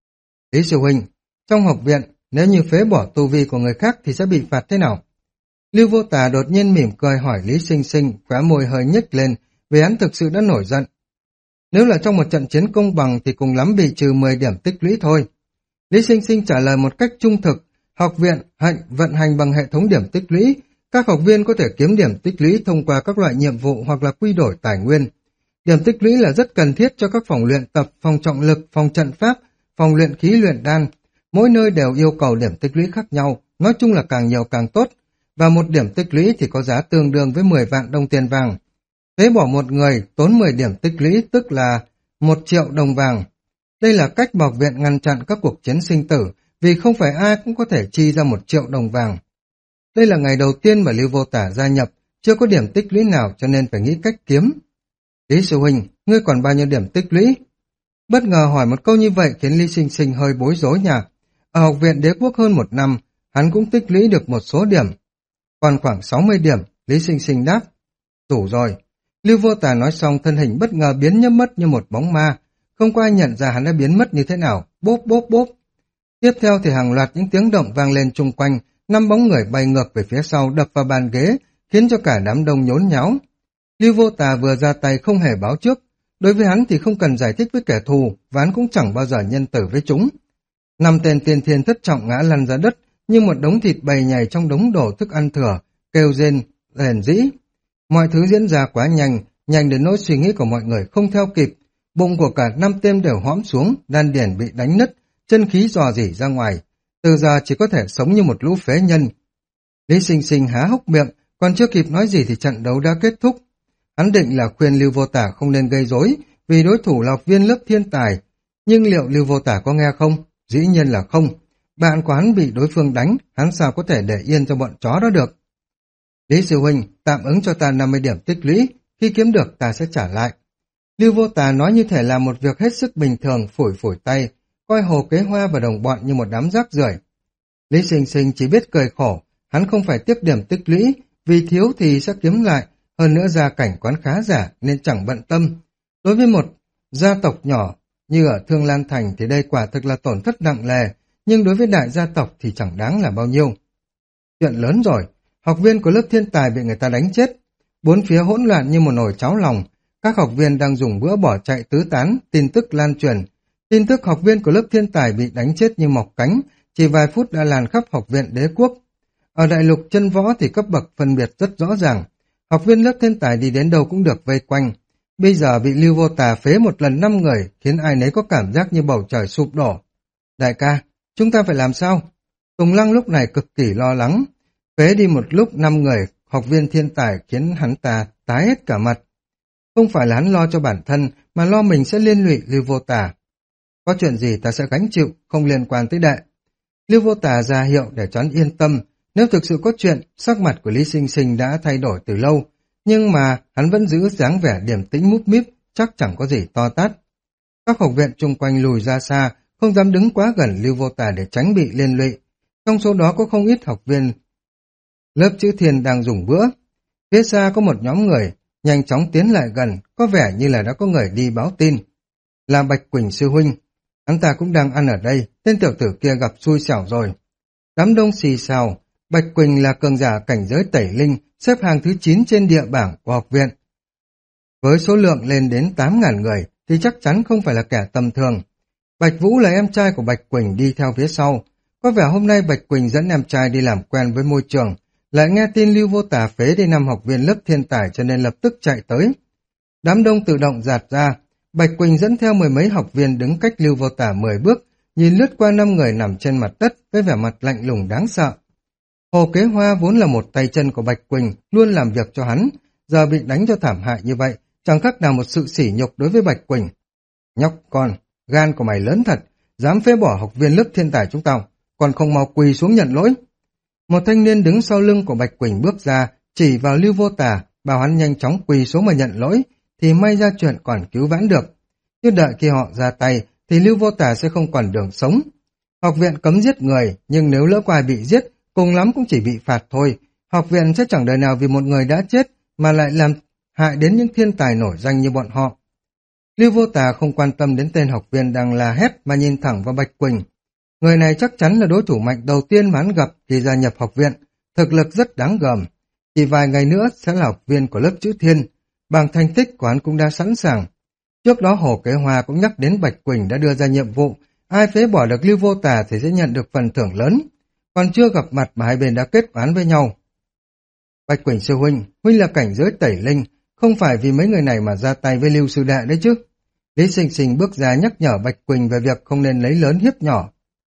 Lý Sư Huynh, trong học viện, nếu như phế bỏ tu vi của người khác thì sẽ bị phạt thế nào? Lưu Vô Tà đột nhiên mỉm cười hỏi Lý Sinh Sinh, khóe môi hơi nhếch lên, vì hắn thực sự đã nổi giận. Nếu là trong một trận chiến công bằng thì cùng lắm bị trừ 10 điểm tích lũy thôi. Lý Sinh Sinh trả lời một cách trung thực, học viện vận hành bằng hệ thống điểm tích lũy, các học viên có thể kiếm điểm tích lũy thông qua các loại nhiệm vụ hoặc là quy đổi tài nguyên. Điểm tích lũy là rất cần thiết cho các phòng luyện tập, phòng trọng lực, phòng trận pháp, phòng luyện khí luyện đan. Mỗi nơi đều yêu cầu điểm tích lũy khác nhau, nói chung là càng nhiều càng tốt. Và một điểm tích lũy thì có giá tương đương với 10 vạn đồng tiền vàng. Phế bỏ một người tốn 10 điểm tích lũy tức là 1 triệu đồng vàng. Đây là cách mà học viện ngăn chặn các cuộc chiến sinh tử, vì không phải ai cũng có thể chi ra 1 triệu đồng vàng. Đây là ngày đầu tiên mà Lưu Vô Tả gia nhập, chưa có điểm tích lũy nào cho nên phải nghĩ cách kiếm. Lý Sư Huynh, ngươi còn bao nhiêu điểm tích lũy? Bất ngờ hỏi một câu như vậy khiến Lý Sinh Sinh hơi bối rối nhỉ. Ở học viện đế quốc hơn 1 năm, hắn cũng tích lũy được một số điểm. Còn khoảng 60 điểm, Lý Sinh Sinh đáp. Đủ rồi. Lưu Vô Tà nói xong thân hình bất ngờ biến nhấp mất như một bóng ma. Không có ai nhận ra hắn đã biến mất như thế nào. Bốp bốp bốp. Tiếp theo thì hàng loạt những tiếng động vang lên chung quanh, 5 bóng người bay ngược về phía sau đập vào bàn ghế, khiến cho cả đám đông nhốn nháo. Lưu Vô Tà vừa ra tay không hề báo trước. Đối với hắn thì không cần giải thích với kẻ thù, và hắn cũng chẳng bao giờ nhân tử với chúng. 5 tên tiên thiên thất trọng ngã lăn ra đất, như một đống thịt bầy nhầy trong đống đổ thức ăn thừa, kêu rên, rền rĩ. Mọi thứ diễn ra quá nhanh, nhanh đến nỗi suy nghĩ của mọi người không theo kịp. Bụng của cả 5 tên đều hõm xuống, đan điền bị đánh nứt, chân khí rò rỉ ra ngoài. Từ giờ chỉ có thể sống như một lũ phế nhân. Lý Sinh Sinh há hốc miệng, còn chưa kịp nói gì thì trận đấu đã kết thúc. Hắn định là khuyên Lưu Vô Tả không nên gây rối, vì đối thủ là học viên lớp thiên tài. Nhưng liệu Lưu Vô Tả có nghe không? Dĩ nhiên là không. Bạn của hắn bị đối phương đánh, hắn sao có thể để yên cho bọn chó đó được. Lý Sư Huynh, tạm ứng cho ta 50 điểm tích lũy, khi kiếm được ta sẽ trả lại. Lưu Vô Tà nói như thể là một việc hết sức bình thường, phủi phủi tay, coi Hồ Kế Hoa và đồng bọn như một đám rác rưởi. Lý Sinh Sinh chỉ biết cười khổ, hắn không phải tiếp điểm tích lũy, vì thiếu thì sẽ kiếm lại, hơn nữa gia cảnh quán khá giả nên chẳng bận tâm. Đối với một gia tộc nhỏ như ở Thương Lan Thành thì đây quả thực là tổn thất nặng nề, nhưng đối với đại gia tộc thì chẳng đáng là bao nhiêu. Chuyện lớn rồi, học viên của lớp thiên tài bị người ta đánh chết. Bốn phía hỗn loạn như một nồi cháo lòng, các học viên đang dùng bữa bỏ chạy tứ tán, tin tức lan truyền. Tin tức học viên của lớp thiên tài bị đánh chết như mọc cánh, chỉ vài phút đã lan khắp học viện đế quốc. Ở đại lục chân võ thì cấp bậc phân biệt rất rõ ràng. Học viên lớp thiên tài đi đến đâu cũng được vây quanh. Bây giờ bị Lưu Vô Tà phế một lần 5 người, khiến ai nấy có cảm giác như bầu trời sụp đổ. Đại ca, chúng ta phải làm sao? Tùng Lăng lúc này cực kỳ lo lắng. Phế đi một lúc 5 người, học viên thiên tài khiến hắn ta tái hết cả mặt. Không phải là hắn lo cho bản thân, mà lo mình sẽ liên lụy Lưu Vô Tà. Có chuyện gì ta sẽ gánh chịu, không liên quan tới đệ. Lưu Vô Tà ra hiệu để cho hắn yên tâm. Nếu thực sự có chuyện, sắc mặt của Lý Sinh Sinh đã thay đổi từ lâu, nhưng mà hắn vẫn giữ dáng vẻ điềm tĩnh múp míp, chắc chẳng có gì to tát. Các học viện chung quanh lùi ra xa, không dám đứng quá gần Lưu Vô Tà để tránh bị liên lụy. Trong số đó có không ít học viên lớp chữ Thiên đang dùng bữa. Phía xa có một nhóm người nhanh chóng tiến lại gần, có vẻ như là đã có người đi báo tin. Là Bạch Quỳnh sư huynh, hắn ta cũng đang ăn ở đây, tên tiểu tử kia gặp xui xẻo rồi. Đám đông xì xào. Bạch Quỳnh là cường giả cảnh giới tẩy linh, xếp hàng thứ 9 trên địa bảng của học viện. Với số lượng lên đến 8.000 người, thì chắc chắn không phải là kẻ tầm thường. Bạch Vũ là em trai của Bạch Quỳnh đi theo phía sau. Có vẻ hôm nay Bạch Quỳnh dẫn em trai đi làm quen với môi trường, lại nghe tin Lưu Vô Tà phế đi 5 học viên lớp thiên tài cho nên lập tức chạy tới. Đám đông tự động dạt ra, Bạch Quỳnh dẫn theo mười mấy học viên đứng cách Lưu Vô Tà 10 bước, nhìn lướt qua 5 người nằm trên mặt đất với vẻ mặt lạnh lùng đáng sợ. Hồ Kế Hoa vốn là một tay chân của Bạch Quỳnh, luôn làm việc cho hắn, giờ bị đánh cho thảm hại như vậy, chẳng khác nào một sự sỉ nhục đối với Bạch Quỳnh. Nhóc con, gan của mày lớn thật, dám phế bỏ học viên lớp thiên tài chúng tao, còn không mau quỳ xuống nhận lỗi. Một thanh niên đứng sau lưng của Bạch Quỳnh bước ra, chỉ vào Lưu Vô Tà, bảo hắn nhanh chóng quỳ xuống mà nhận lỗi, thì may ra chuyện còn cứu vãn được. Chứ đợi khi họ ra tay, thì Lưu Vô Tà sẽ không còn đường sống. Học viện cấm giết người, nhưng nếu lỡ qua bị giết, cùng lắm cũng chỉ bị phạt thôi. Học viện sẽ chẳng đời nào vì một người đã chết, mà lại làm hại đến những thiên tài nổi danh như bọn họ. Lưu Vô Tà không quan tâm đến tên học viên đang la hét mà nhìn thẳng vào Bạch Quỳnh. Người này chắc chắn là đối thủ mạnh đầu tiên mà hắn gặp khi gia nhập học viện, thực lực rất đáng gờm. Chỉ vài ngày nữa sẽ là học viên của lớp chữ Thiên, bằng thành tích của hắn cũng đã sẵn sàng. Trước đó Hồ Kế Hoa cũng nhắc đến Bạch Quỳnh đã đưa ra nhiệm vụ, ai phế bỏ được Lưu Vô Tà thì sẽ nhận được phần thưởng lớn. Còn chưa gặp mặt mà hai bên đã kết oán với nhau. Bạch Quỳnh sư huynh, huynh là cảnh giới tẩy linh, không phải vì mấy người này mà ra tay với Lưu sư đệ đấy chứ. Lý Sinh Sinh bước ra nhắc nhở Bạch Quỳnh về việc không nên lấy lớn hiếp nhỏ.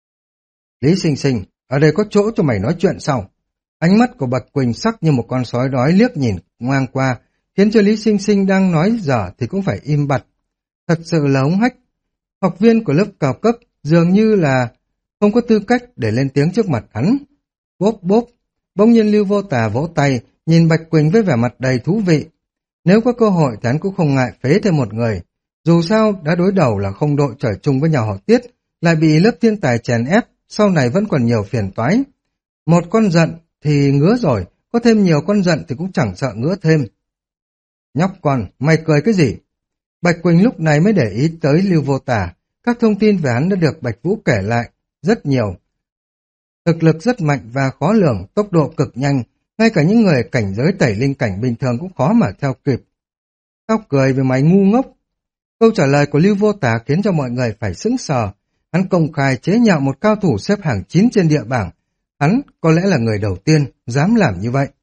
Lý Sinh Sinh, ở đây có chỗ cho mày nói chuyện sao? Ánh mắt của Bạch Quỳnh sắc như một con sói đói liếc nhìn ngang qua, khiến cho Lý Sinh Sinh đang nói dở thì cũng phải im bặt. Thật sự là hống hách. Học viên của lớp cao cấp dường như là không có tư cách để lên tiếng trước mặt hắn. Bốp bốp, bỗng nhiên Lưu Vô Tà vỗ tay, nhìn Bạch Quỳnh với vẻ mặt đầy thú vị. Nếu có cơ hội thì hắn cũng không ngại phế thêm một người. Dù sao đã đối đầu là không đội trời chung với nhà họ Tiết, lại bị lớp thiên tài chèn ép, sau này vẫn còn nhiều phiền toái. Một con giận thì ngứa rồi, có thêm nhiều con giận thì cũng chẳng sợ ngứa thêm. Nhóc con, mày cười cái gì? Bạch Quỳnh lúc này mới để ý tới Lưu Vô Tà, các thông tin về hắn đã được Bạch Vũ kể lại, rất nhiều. Thực lực rất mạnh và khó lường, tốc độ cực nhanh, ngay cả những người cảnh giới tẩy linh cảnh bình thường cũng khó mà theo kịp. Tao cười vì mày ngu ngốc. Câu trả lời của Lưu Vô Tà khiến cho mọi người phải sững sờ. Hắn công khai chế nhạo một cao thủ xếp hàng 9 trên địa bảng. Hắn có lẽ là người đầu tiên dám làm như vậy.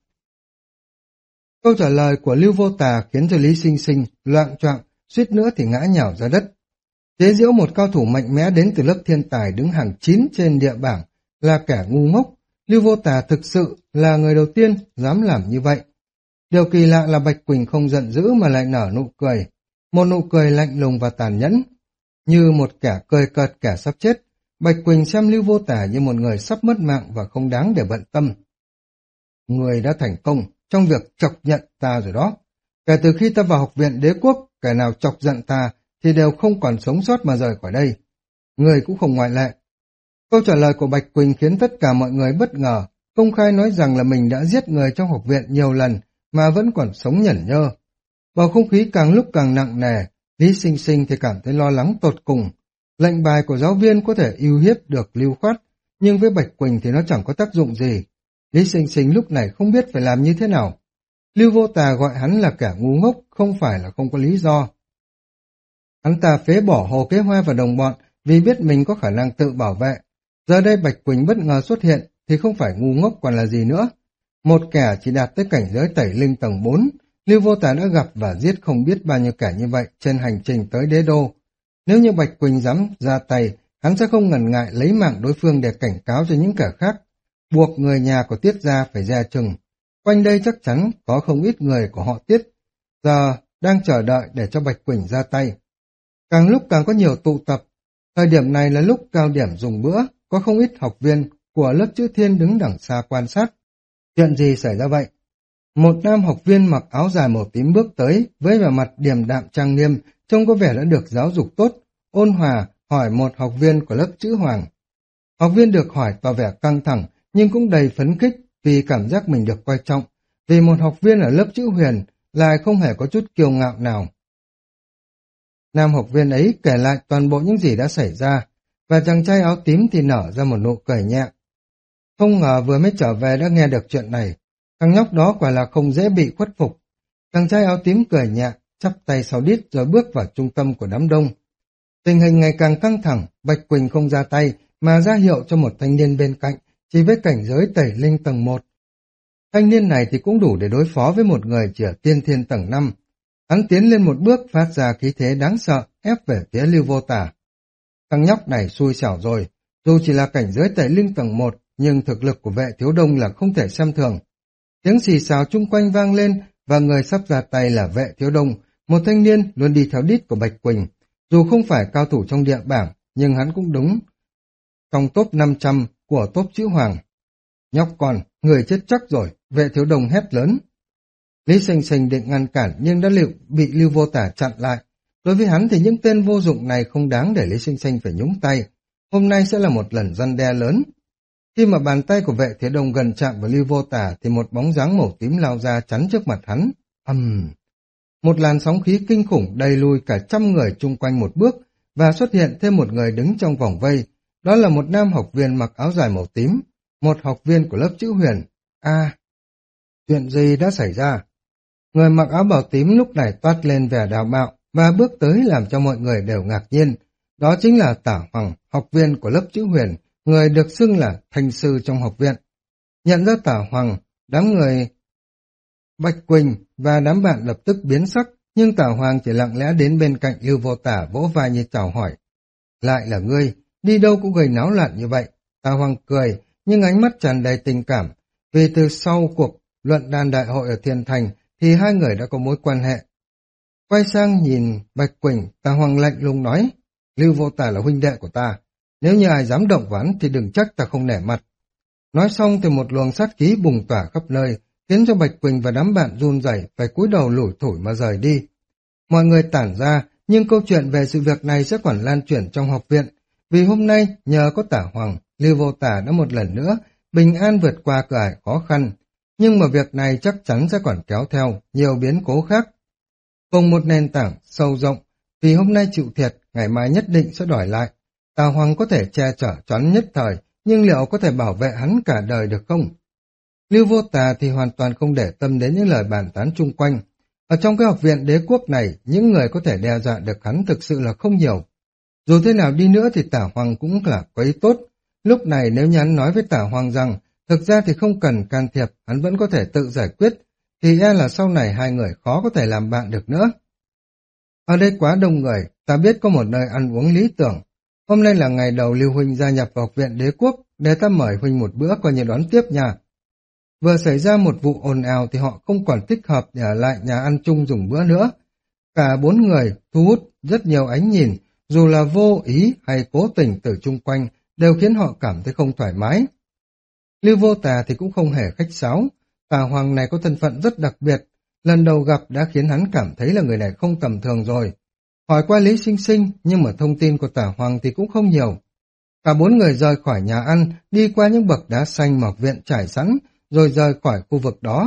Câu trả lời của Lưu Vô Tà khiến cho Lý Sinh Sinh loạng choạng, suýt nữa thì ngã nhào ra đất. Chế giễu một cao thủ mạnh mẽ đến từ lớp thiên tài đứng hàng 9 trên địa bảng là kẻ ngu ngốc. Lưu Vô Tà thực sự là người đầu tiên dám làm như vậy. Điều kỳ lạ là Bạch Quỳnh không giận dữ mà lại nở nụ cười. Một nụ cười lạnh lùng và tàn nhẫn. Như một kẻ cười cợt kẻ sắp chết, Bạch Quỳnh xem Lưu Vô Tà như một người sắp mất mạng và không đáng để bận tâm. Người đã thành công trong việc chọc giận ta rồi đó. Kể từ khi ta vào học viện đế quốc, kẻ nào chọc giận ta thì đều không còn sống sót mà rời khỏi đây. Người cũng không ngoại lệ. Câu trả lời của Bạch Quỳnh khiến tất cả mọi người bất ngờ, công khai nói rằng là mình đã giết người trong học viện nhiều lần mà vẫn còn sống nhởn nhơ. Bầu không khí càng lúc càng nặng nề, Lý Sinh Sinh thì cảm thấy lo lắng tột cùng. Lệnh bài của giáo viên có thể ưu hiếp được Lưu Khoát, nhưng với Bạch Quỳnh thì nó chẳng có tác dụng gì. Lý Sinh Sinh lúc này không biết phải làm như thế nào. Lưu Vô Tà gọi hắn là kẻ ngu ngốc, không phải là không có lý do. Hắn ta phế bỏ Hồ Kế Hoa và đồng bọn vì biết mình có khả năng tự bảo vệ. Giờ đây Bạch Quỳnh bất ngờ xuất hiện thì không phải ngu ngốc còn là gì nữa. Một kẻ chỉ đạt tới cảnh giới tẩy linh tầng 4, Lưu Vô Tà đã gặp và giết không biết bao nhiêu kẻ như vậy trên hành trình tới đế đô. Nếu như Bạch Quỳnh dám ra tay, hắn sẽ không ngần ngại lấy mạng đối phương để cảnh cáo cho những kẻ khác, buộc người nhà của Tiết gia phải dè chừng. Quanh đây chắc chắn có không ít người của họ Tiết, giờ đang chờ đợi để cho Bạch Quỳnh ra tay. Càng lúc càng có nhiều tụ tập, thời điểm này là lúc cao điểm dùng bữa, có không ít học viên của lớp chữ Thiên đứng đằng xa quan sát. Chuyện gì xảy ra vậy? Một nam học viên mặc áo dài màu tím bước tới, với vẻ mặt điềm đạm trang nghiêm, trông có vẻ đã được giáo dục tốt, ôn hòa hỏi một học viên của lớp chữ Hoàng. Học viên được hỏi tỏ vẻ căng thẳng, nhưng cũng đầy phấn khích vì cảm giác mình được coi trọng, vì một học viên ở lớp chữ Huyền lại không hề có chút kiêu ngạo nào. Nam học viên ấy kể lại toàn bộ những gì đã xảy ra, và chàng trai áo tím thì nở ra một nụ cười nhẹ. Không ngờ vừa mới trở về đã nghe được chuyện này, thằng nhóc đó quả là không dễ bị khuất phục. Chàng trai áo tím cười nhẹ, chắp tay sau đít rồi bước vào trung tâm của đám đông. Tình hình ngày càng căng thẳng, Bạch Quỳnh không ra tay mà ra hiệu cho một thanh niên bên cạnh, chỉ với cảnh giới tẩy linh tầng 1. Thanh niên này thì cũng đủ để đối phó với một người chỉ ở tiên thiên tầng 5. Hắn tiến lên một bước phát ra khí thế đáng sợ, ép về phía Lưu Vô Tả. Thằng nhóc này xui xẻo rồi, dù chỉ là cảnh giới tẩy linh tầng 1, nhưng thực lực của Vệ Thiếu Đông là không thể xem thường. Tiếng xì xào chung quanh vang lên và người sắp ra tay là Vệ Thiếu Đông, một thanh niên luôn đi theo đít của Bạch Quỳnh. Dù không phải cao thủ trong địa bảng, nhưng hắn cũng đúng trong top 500 của top chữ hoàng. Nhóc con, người chết chắc rồi, Vệ Thiếu Đông hét lớn. Lý Sinh Sinh định ngăn cản nhưng đã bị Lưu Vô Tả chặn lại. Đối với hắn thì những tên vô dụng này không đáng để Lý Sinh Sinh phải nhúng tay. Hôm nay sẽ là một lần răn đe lớn. Khi mà bàn tay của Vệ Thiếu Đông gần chạm vào Lưu Vô Tả thì một bóng dáng màu tím lao ra chắn trước mặt hắn. Một làn sóng khí kinh khủng đầy lùi cả trăm người chung quanh một bước và xuất hiện thêm một người đứng trong vòng vây. Đó là một nam học viên mặc áo dài màu tím, một học viên của lớp chữ huyền. Chuyện gì đã xảy ra? Người mặc áo bào tím lúc này toát lên vẻ đào mạo và bước tới làm cho mọi người đều ngạc nhiên. Đó chính là Tả Hoàng, học viên của lớp chữ huyền, người được xưng là thanh sư trong học viện. Nhận ra Tả Hoàng, đám người Bạch Quỳnh và đám bạn lập tức biến sắc, nhưng Tả Hoàng chỉ lặng lẽ đến bên cạnh Lưu Vô Tả vỗ vai như chào hỏi. Lại là ngươi, đi đâu cũng gây náo loạn như vậy. Tả Hoàng cười, nhưng ánh mắt tràn đầy tình cảm, vì từ sau cuộc luận đàn đại hội ở Thiên Thành thì hai người đã có mối quan hệ. Quay sang nhìn Bạch Quỳnh, Tả Hoàng lạnh lùng nói, Lưu Vô Tả là huynh đệ của ta, nếu như ai dám động vào hắn thì đừng trách ta không nể mặt. Nói xong thì một luồng sát khí bùng tỏa khắp nơi, khiến cho Bạch Quỳnh và đám bạn run rẩy phải cúi đầu lủi thủi mà rời đi. Mọi người tản ra, nhưng câu chuyện về sự việc này sẽ còn lan truyền trong học viện, vì hôm nay nhờ có Tả Hoàng, Lưu Vô Tả đã một lần nữa bình an vượt qua cửa ải khó khăn, nhưng mà việc này chắc chắn sẽ còn kéo theo nhiều biến cố khác. Cùng một nền tảng sâu rộng, vì hôm nay chịu thiệt, ngày mai nhất định sẽ đòi lại. Tà Hoàng có thể che chở choán nhất thời, nhưng liệu có thể bảo vệ hắn cả đời được không? Lưu Vô Tà thì hoàn toàn không để tâm đến những lời bàn tán chung quanh. Ở trong cái học viện đế quốc này, những người có thể đe dọa được hắn thực sự là không nhiều. Dù thế nào đi nữa thì Tả Hoàng cũng là quấy tốt. Lúc này nếu như hắn nói với Tả Hoàng rằng, thực ra thì không cần can thiệp, hắn vẫn có thể tự giải quyết, thì e là sau này hai người khó có thể làm bạn được nữa. Ở đây quá đông người, ta biết có một nơi ăn uống lý tưởng. Hôm nay là ngày đầu Lưu Huynh gia nhập vào học viện đế quốc, để ta mời Huynh một bữa coi như đón tiếp nha. Vừa xảy ra một vụ ồn ào thì họ không còn thích hợp để ở lại nhà ăn chung dùng bữa nữa. Cả bốn người thu hút rất nhiều ánh nhìn, dù là vô ý hay cố tình từ chung quanh, đều khiến họ cảm thấy không thoải mái. Lưu Vô Tà thì cũng không hề khách sáo, Tà Hoàng này có thân phận rất đặc biệt, lần đầu gặp đã khiến hắn cảm thấy là người này không tầm thường rồi. Hỏi qua Lý Sinh Sinh, nhưng mà thông tin của Tả Hoàng thì cũng không nhiều. Cả bốn người rời khỏi nhà ăn, đi qua những bậc đá xanh mà học viện trải sẵn, rồi rời khỏi khu vực đó.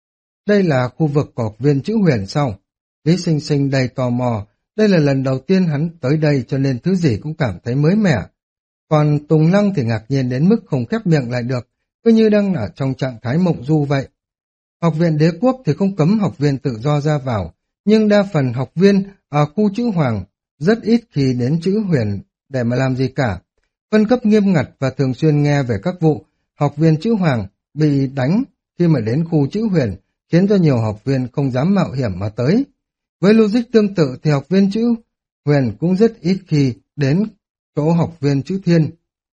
Đây là khu vực của học viên chữ huyền sau. Lý Sinh Sinh đầy tò mò, đây là lần đầu tiên hắn tới đây cho nên thứ gì cũng cảm thấy mới mẻ. Còn Tùng Lăng thì ngạc nhiên đến mức không khép miệng lại được, cứ như đang ở trong trạng thái mộng du vậy. Học viện đế quốc thì không cấm học viên tự do ra vào, nhưng đa phần học viên ở khu chữ hoàng rất ít khi đến chữ huyền để mà làm gì cả. Phân cấp nghiêm ngặt và thường xuyên nghe về các vụ học viên chữ hoàng bị đánh khi mà đến khu chữ huyền, khiến cho nhiều học viên không dám mạo hiểm mà tới. Với logic tương tự thì học viên chữ huyền cũng rất ít khi đến chỗ học viên chữ thiên.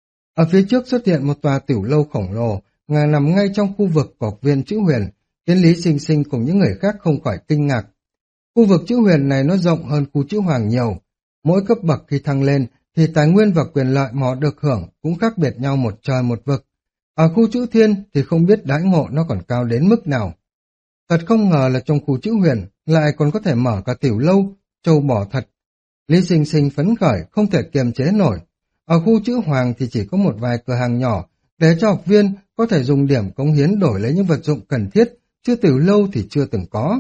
Ở phía trước xuất hiện một tòa tiểu lâu khổng lồ, nằm ngay trong khu vực của học viên chữ huyền, khiến Lý Sinh Sinh cùng những người khác không khỏi kinh ngạc. Khu vực chữ huyền này nó rộng hơn khu chữ hoàng nhiều. Mỗi cấp bậc khi thăng lên thì tài nguyên và quyền lợi mà họ được hưởng cũng khác biệt nhau một trời một vực. Ở khu chữ thiên thì không biết đãi ngộ nó còn cao đến mức nào. Thật không ngờ là trong khu chữ huyền lại còn có thể mở cả tiểu lâu, trâu bò thật. Lý Sinh Sinh phấn khởi không thể kiềm chế nổi. Ở khu chữ hoàng thì chỉ có một vài cửa hàng nhỏ để cho học viên có thể dùng điểm cống hiến đổi lấy những vật dụng cần thiết, chứ tiểu lâu thì chưa từng có.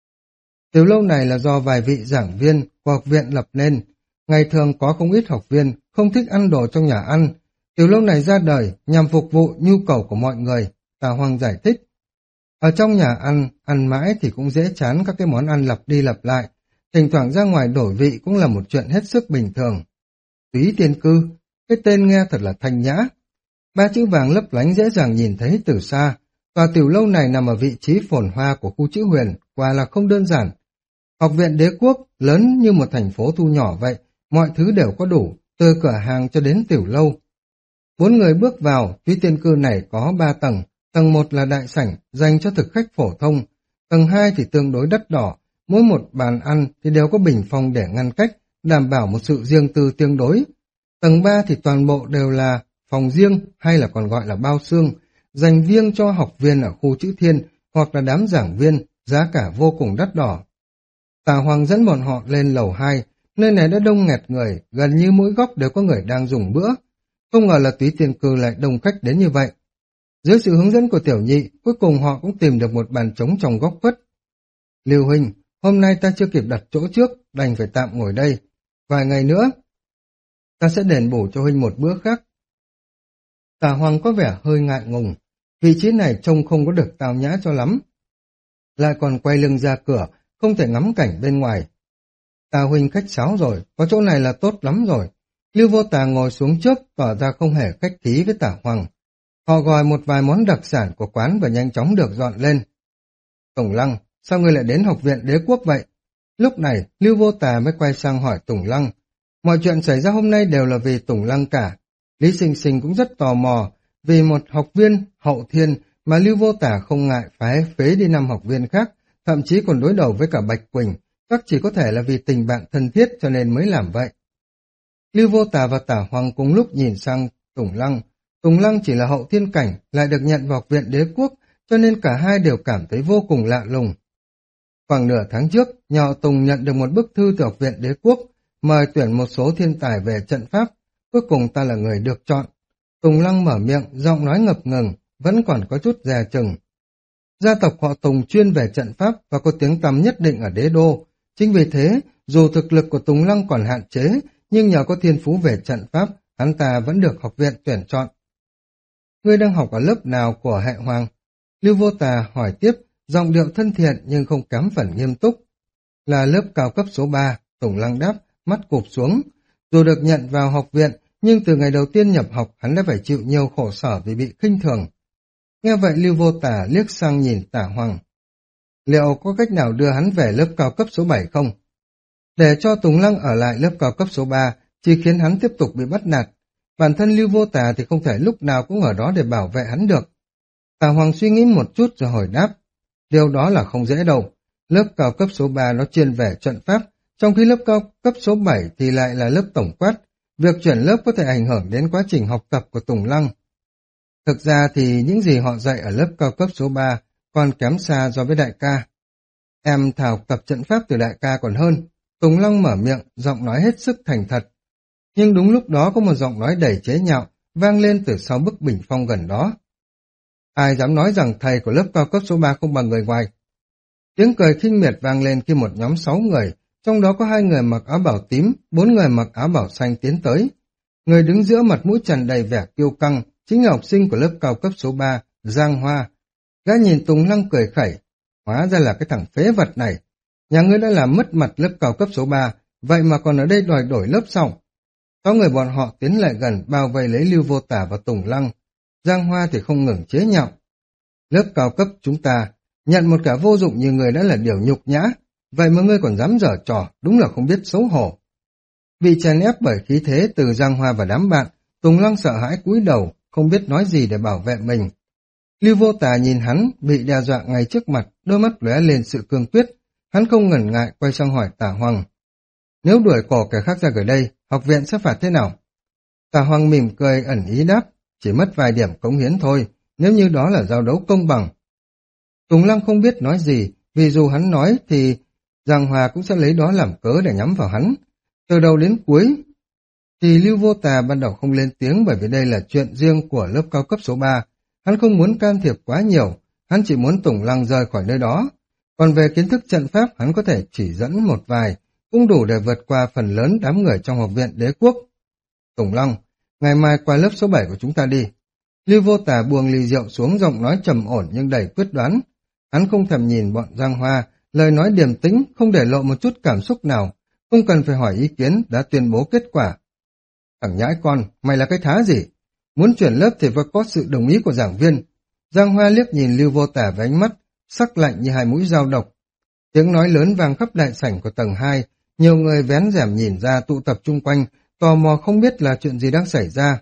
Tiểu lâu này là do vài vị giảng viên của học viện lập nên. Ngày thường có không ít học viên không thích ăn đồ trong nhà ăn. Tiểu lâu này ra đời nhằm phục vụ nhu cầu của mọi người, Tà Hoàng giải thích. Ở trong nhà ăn, ăn mãi thì cũng dễ chán các cái món ăn lặp đi lặp lại, Thỉnh thoảng ra ngoài đổi vị cũng là một chuyện hết sức bình thường. Túy Tiên Cư, cái tên nghe thật là thanh nhã. Ba chữ vàng lấp lánh dễ dàng nhìn thấy từ xa. Tòa tiểu lâu này nằm ở vị trí phồn hoa của khu chữ Huyền, quả là không đơn giản. Học viện Đế Quốc lớn như một thành phố thu nhỏ vậy, mọi thứ đều có đủ, từ cửa hàng cho đến tiểu lâu. Bốn người bước vào, Túy Tiên Cư này có 3 tầng, tầng 1 là đại sảnh, dành cho thực khách phổ thông, tầng 2 thì tương đối đắt đỏ, mỗi một bàn ăn thì đều có bình phong để ngăn cách, đảm bảo một sự riêng tư tương đối. Tầng 3 thì toàn bộ đều là phòng riêng hay là còn gọi là bao xương, dành riêng cho học viên ở khu chữ Thiên hoặc là đám giảng viên, giá cả vô cùng đắt đỏ. Tà Hoàng dẫn bọn họ lên lầu 2, nơi này đã đông nghẹt người, gần như mỗi góc đều có người đang dùng bữa. Không ngờ là Túy Tiên Cư lại đông khách đến như vậy. Dưới sự hướng dẫn của Tiểu Nhị, cuối cùng họ cũng tìm được một bàn trống trong góc khuất. Lưu huynh, hôm nay ta chưa kịp đặt chỗ trước, đành phải tạm ngồi đây. Vài ngày nữa, ta sẽ đền bù cho huynh một bữa khác. Tà Hoàng có vẻ hơi ngại ngùng, vị trí này trông không có được tao nhã cho lắm. Lại còn quay lưng ra cửa, không thể ngắm cảnh bên ngoài. Tà huynh khách sáo rồi, có chỗ này là tốt lắm rồi. Lưu Vô Tà ngồi xuống trước, tỏ ra không hề khách khí với Tả Hoàng. Họ gọi một vài món đặc sản của quán và nhanh chóng được dọn lên. Tùng Lăng, sao ngươi lại đến học viện Đế Quốc vậy? Lúc này, Lưu Vô Tà mới quay sang hỏi Tùng Lăng. Mọi chuyện xảy ra hôm nay đều là vì Tùng Lăng cả. Lý Sinh Sinh cũng rất tò mò, vì một học viên hậu thiên mà Lưu Vô Tà không ngại phái phế đi 5 học viên khác, thậm chí còn đối đầu với cả Bạch Quỳnh, chắc chỉ có thể là vì tình bạn thân thiết cho nên mới làm vậy. Lưu Vô Tà và Tả Hoàng cùng lúc nhìn sang Tùng Lăng. Tùng Lăng chỉ là hậu thiên cảnh, lại được nhận vào học viện Đế Quốc, cho nên cả hai đều cảm thấy vô cùng lạ lùng. Khoảng nửa tháng trước, nhà họ Tùng nhận được một bức thư từ học viện Đế Quốc, mời tuyển một số thiên tài về trận pháp, cuối cùng ta là người được chọn. Tùng Lăng mở miệng, giọng nói ngập ngừng, vẫn còn có chút dè chừng. Gia tộc họ Tùng chuyên về trận pháp và có tiếng tăm nhất định ở đế đô. Chính vì thế, dù thực lực của Tùng Lăng còn hạn chế, nhưng nhờ có thiên phú về trận pháp, hắn ta vẫn được học viện tuyển chọn. Ngươi đang học ở lớp nào của hệ hoàng? Lưu Vô Tà hỏi tiếp, giọng điệu thân thiện nhưng không kém phần nghiêm túc. Là lớp cao cấp số 3, Tùng Lăng đáp, mắt cụp xuống. Dù được nhận vào học viện, nhưng từ ngày đầu tiên nhập học hắn đã phải chịu nhiều khổ sở vì bị khinh thường. Nghe vậy Lưu Vô Tà liếc sang nhìn Tả Hoàng. Liệu có cách nào đưa hắn về lớp cao cấp số 7 không? Để cho Tùng Lăng ở lại lớp cao cấp số 3 chỉ khiến hắn tiếp tục bị bắt nạt. Bản thân Lưu Vô Tà thì không thể lúc nào cũng ở đó để bảo vệ hắn được. Tả Hoàng suy nghĩ một chút rồi hỏi đáp. Điều đó là không dễ đâu. Lớp cao cấp số 3 nó chuyên về trận pháp, trong khi lớp cao cấp số 7 thì lại là lớp tổng quát. Việc chuyển lớp có thể ảnh hưởng đến quá trình học tập của Tùng Lăng. Thực ra thì những gì họ dạy ở lớp cao cấp số 3 còn kém xa so với đại ca. Em thà học tập trận pháp từ đại ca còn hơn. Tùng Lăng mở miệng, giọng nói hết sức thành thật. Nhưng đúng lúc đó có một giọng nói đầy chế nhạo vang lên từ sau bức bình phong gần đó. Ai dám nói rằng thầy của lớp cao cấp số 3 không bằng người ngoài? Tiếng cười khinh miệt vang lên khi một nhóm 6 người, trong đó có 2 người mặc áo bảo tím, 4 người mặc áo bảo xanh tiến tới. Người đứng giữa mặt mũi tràn đầy vẻ kiêu căng, chính là học sinh của lớp cao cấp số 3, Giang Hoa. Gã nhìn Tùng Lăng cười khẩy, hóa ra là cái thằng phế vật này. Nhà ngươi đã làm mất mặt lớp cao cấp số 3, vậy mà còn ở đây đòi đổi lớp sau. 6 người bọn họ tiến lại gần bao vây lấy Lưu Vô Tà và Tùng Lăng. Giang Hoa thì không ngừng chế nhạo. Lớp cao cấp chúng ta, nhận một cả vô dụng như người đã là điều nhục nhã, vậy mà ngươi còn dám giở trò, đúng là không biết xấu hổ. Bị chèn ép bởi khí thế từ Giang Hoa và đám bạn, Tùng Lăng sợ hãi cúi đầu, không biết nói gì để bảo vệ mình. Lưu Vô Tà nhìn hắn, bị đe dọa ngay trước mặt, đôi mắt lóe lên sự cương quyết. Hắn không ngần ngại quay sang hỏi Tả Hoàng. Nếu đuổi cổ kẻ khác ra khỏi đây, học viện sẽ phạt thế nào? Tả Hoàng mỉm cười ẩn ý đáp, chỉ mất vài điểm cống hiến thôi, nếu như đó là giao đấu công bằng. Tùng Lăng không biết nói gì, vì dù hắn nói thì Giang Hòa cũng sẽ lấy đó làm cớ để nhắm vào hắn. Từ đầu đến cuối, thì Lưu Vô Tà ban đầu không lên tiếng bởi vì đây là chuyện riêng của lớp cao cấp số 3. Hắn không muốn can thiệp quá nhiều, hắn chỉ muốn Tùng Lăng rời khỏi nơi đó. Còn về kiến thức trận pháp, hắn có thể chỉ dẫn một vài, cũng đủ để vượt qua phần lớn đám người trong học viện Đế Quốc. Tùng Lăng, ngày mai qua lớp số 7 của chúng ta đi. Lưu Vô Tà buông ly rượu xuống, giọng nói trầm ổn nhưng đầy quyết đoán. Hắn không thèm nhìn bọn Giang Hoa, lời nói điềm tĩnh, không để lộ một chút cảm xúc nào, không cần phải hỏi ý kiến, đã tuyên bố kết quả. Thằng nhãi con, mày là cái thá gì? Muốn chuyển lớp thì phải có sự đồng ý của giảng viên. Giang Hoa liếc nhìn Lưu Vô Tả với ánh mắt, sắc lạnh như hai mũi dao độc. Tiếng nói lớn vang khắp đại sảnh của tầng 2, nhiều người vén rèm nhìn ra tụ tập chung quanh, tò mò không biết là chuyện gì đang xảy ra.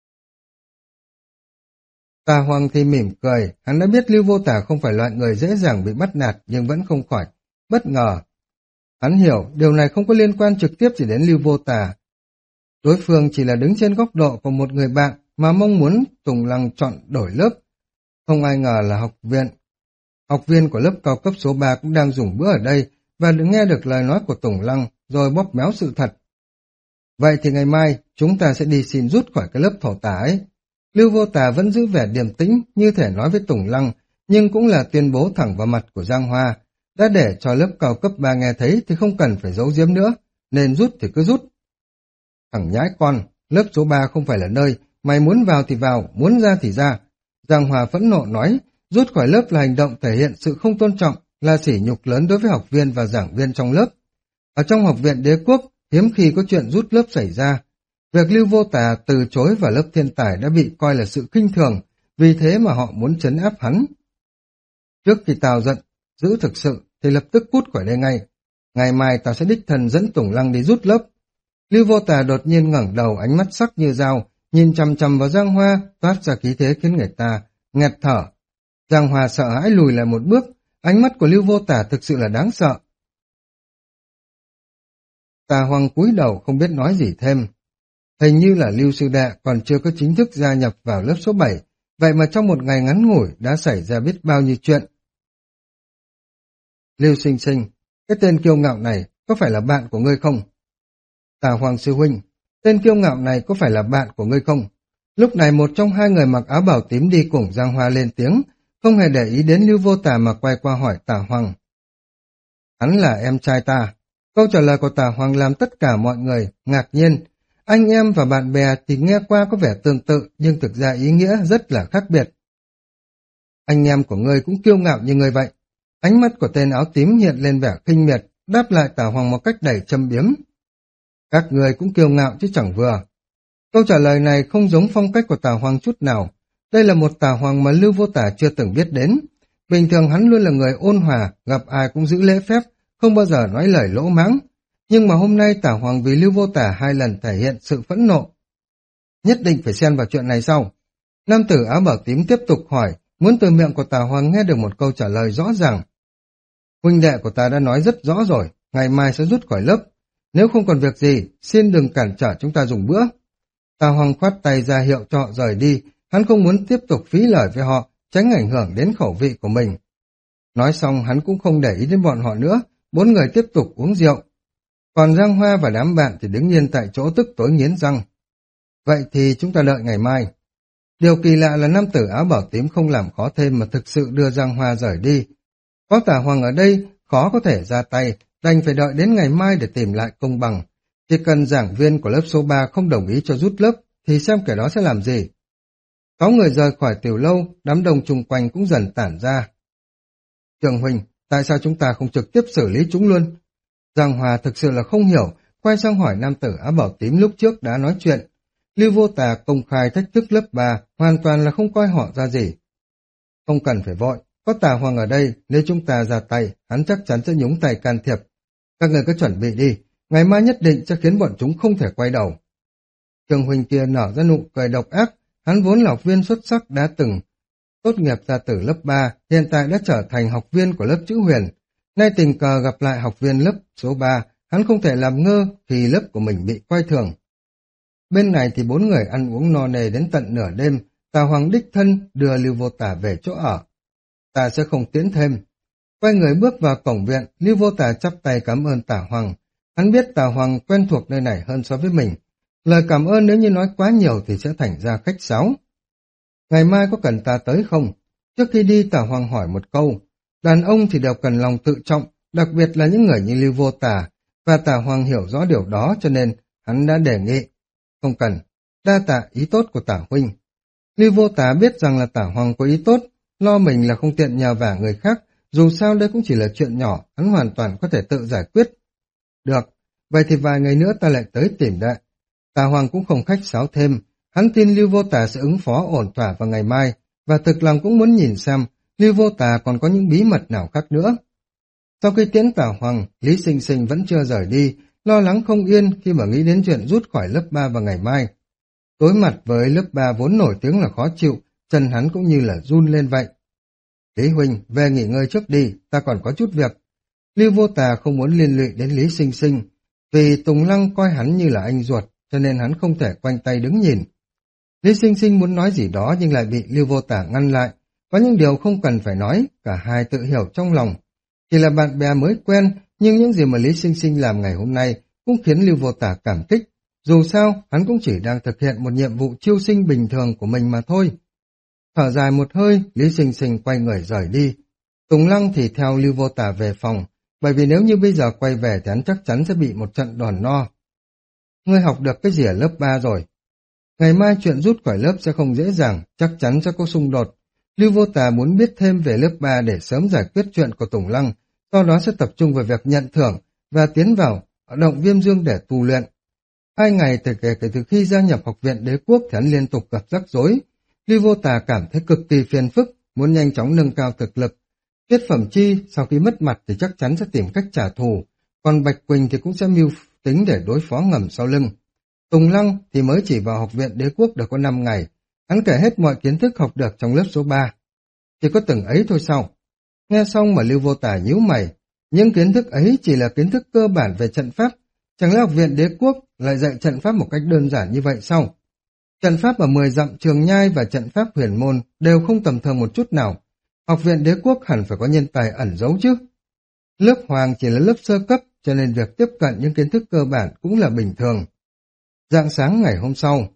Tà Hoàng thì mỉm cười, hắn đã biết Lưu Vô Tả không phải loại người dễ dàng bị bắt nạt nhưng vẫn không khỏi bất ngờ. Hắn hiểu điều này không có liên quan trực tiếp gì đến Lưu Vô Tả. Đối phương chỉ là đứng trên góc độ của một người bạn mà mong muốn Tùng Lăng chọn đổi lớp. Không ai ngờ là học viện. Học viên của lớp cao cấp số 3 cũng đang dùng bữa ở đây và được nghe được lời nói của Tùng Lăng rồi bóp méo sự thật. Vậy thì ngày mai chúng ta sẽ đi xin rút khỏi cái lớp thổ tả ấy. Lưu Vô Tả vẫn giữ vẻ điềm tĩnh như thể nói với Tùng Lăng, nhưng cũng là tuyên bố thẳng vào mặt của Giang Hoa. Đã để cho lớp cao cấp 3 nghe thấy thì không cần phải giấu giếm nữa, nên rút thì cứ rút. Thằng nhãi con, lớp số 3 không phải là nơi, mày muốn vào thì vào, muốn ra thì ra. Giang Hòa phẫn nộ nói, rút khỏi lớp là hành động thể hiện sự không tôn trọng, là sỉ nhục lớn đối với học viên và giảng viên trong lớp. Ở trong học viện đế quốc, hiếm khi có chuyện rút lớp xảy ra. Việc Lưu Vô Tà từ chối vào lớp thiên tài đã bị coi là sự khinh thường, vì thế mà họ muốn trấn áp hắn. Trước khi tao giận, giữ thực sự thì lập tức cút khỏi đây ngay. Ngày mai tao sẽ đích thân dẫn Tùng Lăng đi rút lớp. Lưu Vô Tà đột nhiên ngẩng đầu, ánh mắt sắc như dao, nhìn chằm chằm vào Giang Hoa, toát ra khí thế khiến người ta nghẹt thở. Giang Hoa sợ hãi lùi lại một bước, ánh mắt của Lưu Vô Tà thực sự là đáng sợ. Tà Hoàng cúi đầu không biết nói gì thêm. Hình như là Lưu Sư Đệ còn chưa có chính thức gia nhập vào lớp số 7, vậy mà trong một ngày ngắn ngủi đã xảy ra biết bao nhiêu chuyện. Lưu Sinh Sinh, cái tên kiêu ngạo này có phải là bạn của ngươi không? Tà Hoàng Sư Huynh, tên kiêu ngạo này có phải là bạn của ngươi không? Lúc này một trong hai người mặc áo bảo tím đi cùng Giang Hoa lên tiếng, không hề để ý đến Lưu Vô Tà mà quay qua hỏi Tà Hoàng. Hắn là em trai ta. Câu trả lời của Tà Hoàng làm tất cả mọi người ngạc nhiên. Anh em và bạn bè thì nghe qua có vẻ tương tự, nhưng thực ra ý nghĩa rất là khác biệt. Anh em của ngươi cũng kiêu ngạo như ngươi vậy. Ánh mắt của tên áo tím hiện lên vẻ khinh miệt, đáp lại Tà Hoàng một cách đầy châm biếm. Các người cũng kiêu ngạo chứ chẳng vừa. Câu trả lời này không giống phong cách của Tà Hoàng chút nào. Đây là một Tà Hoàng mà Lưu Vô Tả chưa từng biết đến. Bình thường hắn luôn là người ôn hòa, gặp ai cũng giữ lễ phép, không bao giờ nói lời lỗ mãng. Nhưng mà hôm nay Tả Hoàng vì Lưu Vô Tả hai lần thể hiện sự phẫn nộ. Nhất định phải xen vào chuyện này sau. Nam tử áo bảo tím tiếp tục hỏi, muốn từ miệng của Tả Hoàng nghe được một câu trả lời rõ ràng. Huynh đệ của ta đã nói rất rõ rồi, ngày mai sẽ rút khỏi lớp. Nếu không còn việc gì, xin đừng cản trở chúng ta dùng bữa. Tà Hoàng khoát tay ra hiệu cho họ rời đi, hắn không muốn tiếp tục phí lời với họ, tránh ảnh hưởng đến khẩu vị của mình. Nói xong hắn cũng không để ý đến bọn họ nữa, bốn người tiếp tục uống rượu. Còn Giang Hoa và đám bạn thì đứng yên tại chỗ tức tối nghiến răng. Vậy thì chúng ta đợi ngày mai. Điều kỳ lạ là nam tử áo bảo tím không làm khó thêm mà thực sự đưa Giang Hoa rời đi. Có Tà Hoàng ở đây, khó có thể ra tay, đành phải đợi đến ngày mai để tìm lại công bằng. Chỉ cần giảng viên của lớp số 3 không đồng ý cho rút lớp, thì xem kẻ đó sẽ làm gì. 6 người rời khỏi tiểu lâu, đám đông chung quanh cũng dần tản ra. Trường Huỳnh, tại sao chúng ta không trực tiếp xử lý chúng luôn? Giang Hòa thực sự là không hiểu, quay sang hỏi nam tử áo bảo tím lúc trước đã nói chuyện. Lưu Vô Tà công khai thách thức lớp 3, hoàn toàn là không coi họ ra gì. Không cần phải vội, có Tà Hoàng ở đây, nếu chúng ta ra tay, hắn chắc chắn sẽ nhúng tay can thiệp. Các người cứ chuẩn bị đi, ngày mai nhất định sẽ khiến bọn chúng không thể quay đầu. Trường Huỳnh kia nở ra nụ cười độc ác, hắn vốn là học viên xuất sắc đã từng tốt nghiệp ra từ lớp 3, hiện tại đã trở thành học viên của lớp chữ huyền. Nay tình cờ gặp lại học viên lớp số 3, hắn không thể làm ngơ khi lớp của mình bị coi thường. Bên này thì bốn người ăn uống no nề đến tận nửa đêm, Tà Hoàng đích thân đưa Lưu Vô Tả về chỗ ở. Ta sẽ không tiến thêm. Quay người bước vào cổng viện, Lưu Vô Tả chắp tay cảm ơn Tả Hoàng. Hắn biết Tả Hoàng quen thuộc nơi này hơn so với mình. Lời cảm ơn nếu như nói quá nhiều thì sẽ thành ra khách sáo. Ngày mai có cần ta tới không? Trước khi đi Tả Hoàng hỏi một câu. Đàn ông thì đều cần lòng tự trọng, đặc biệt là những người như Lưu Vô Tả. Và Tả Hoàng hiểu rõ điều đó cho nên hắn đã đề nghị. Không cần, đa tạ ý tốt của Tả Huynh. Lưu Vô Tả biết rằng là Tả Hoàng có ý tốt, lo mình là không tiện nhờ vả người khác, dù sao đây cũng chỉ là chuyện nhỏ, hắn hoàn toàn có thể tự giải quyết. Được, vậy thì vài ngày nữa ta lại tới tìm đệ. Tà Hoàng cũng không khách sáo thêm, hắn tin Lưu Vô Tà sẽ ứng phó ổn thỏa vào ngày mai, và thực lòng cũng muốn nhìn xem Lưu Vô Tà còn có những bí mật nào khác nữa. Sau khi tiễn Tà Hoàng, Lý Sinh Sinh vẫn chưa rời đi, lo lắng không yên khi mà nghĩ đến chuyện rút khỏi lớp 3 vào ngày mai. Đối mặt với lớp 3 vốn nổi tiếng là khó chịu, chân hắn cũng như là run lên vậy. Lý huynh, về nghỉ ngơi trước đi, ta còn có chút việc. Lưu Vô Tà không muốn liên lụy đến Lý Sinh Sinh, vì Tùng Lăng coi hắn như là anh ruột, cho nên hắn không thể quanh tay đứng nhìn. Lý Sinh Sinh muốn nói gì đó nhưng lại bị Lưu Vô Tà ngăn lại. Có những điều không cần phải nói, cả hai tự hiểu trong lòng. Chỉ là bạn bè mới quen, nhưng những gì mà Lý Sinh Sinh làm ngày hôm nay cũng khiến Lưu Vô Tà cảm kích. Dù sao, hắn cũng chỉ đang thực hiện một nhiệm vụ chiêu sinh bình thường của mình mà thôi. Thở dài một hơi, Lý Sinh Sinh quay người rời đi. Tùng Lăng thì theo Lưu Vô Tà về phòng, bởi vì nếu như bây giờ quay về thì hắn chắc chắn sẽ bị một trận đòn no. Ngươi học được cái gì ở lớp 3 rồi? Ngày mai chuyện rút khỏi lớp sẽ không dễ dàng, chắc chắn sẽ có xung đột. Lưu Vô Tà muốn biết thêm về lớp 3 để sớm giải quyết chuyện của Tùng Lăng, sau đó sẽ tập trung vào việc nhận thưởng và tiến vào động Viêm Dương để tu luyện. 2 ngày kể từ khi gia nhập học viện Đế Quốc thì hắn liên tục gặp rắc rối. Lưu Vô Tà cảm thấy cực kỳ phiền phức, muốn nhanh chóng nâng cao thực lực. Tiết Phẩm Chi sau khi mất mặt thì chắc chắn sẽ tìm cách trả thù, còn Bạch Quỳnh thì cũng sẽ mưu tính để đối phó ngầm sau lưng. Tùng Lăng thì mới chỉ vào học viện Đế Quốc được có 5 ngày, hắn kể hết mọi kiến thức học được trong lớp số 3. Chỉ có từng ấy thôi sao? Nghe xong mà Lưu Vô Tà nhíu mày, những kiến thức ấy chỉ là kiến thức cơ bản về trận pháp, chẳng lẽ học viện Đế Quốc lại dạy trận pháp một cách đơn giản như vậy sao? Trận pháp ở 10 dặm Trường Nhai và trận pháp Huyền Môn đều không tầm thường một chút nào. Học viện Đế Quốc hẳn phải có nhân tài ẩn giấu chứ. Lớp Hoàng chỉ là lớp sơ cấp, cho nên việc tiếp cận những kiến thức cơ bản cũng là bình thường. Rạng sáng ngày hôm sau,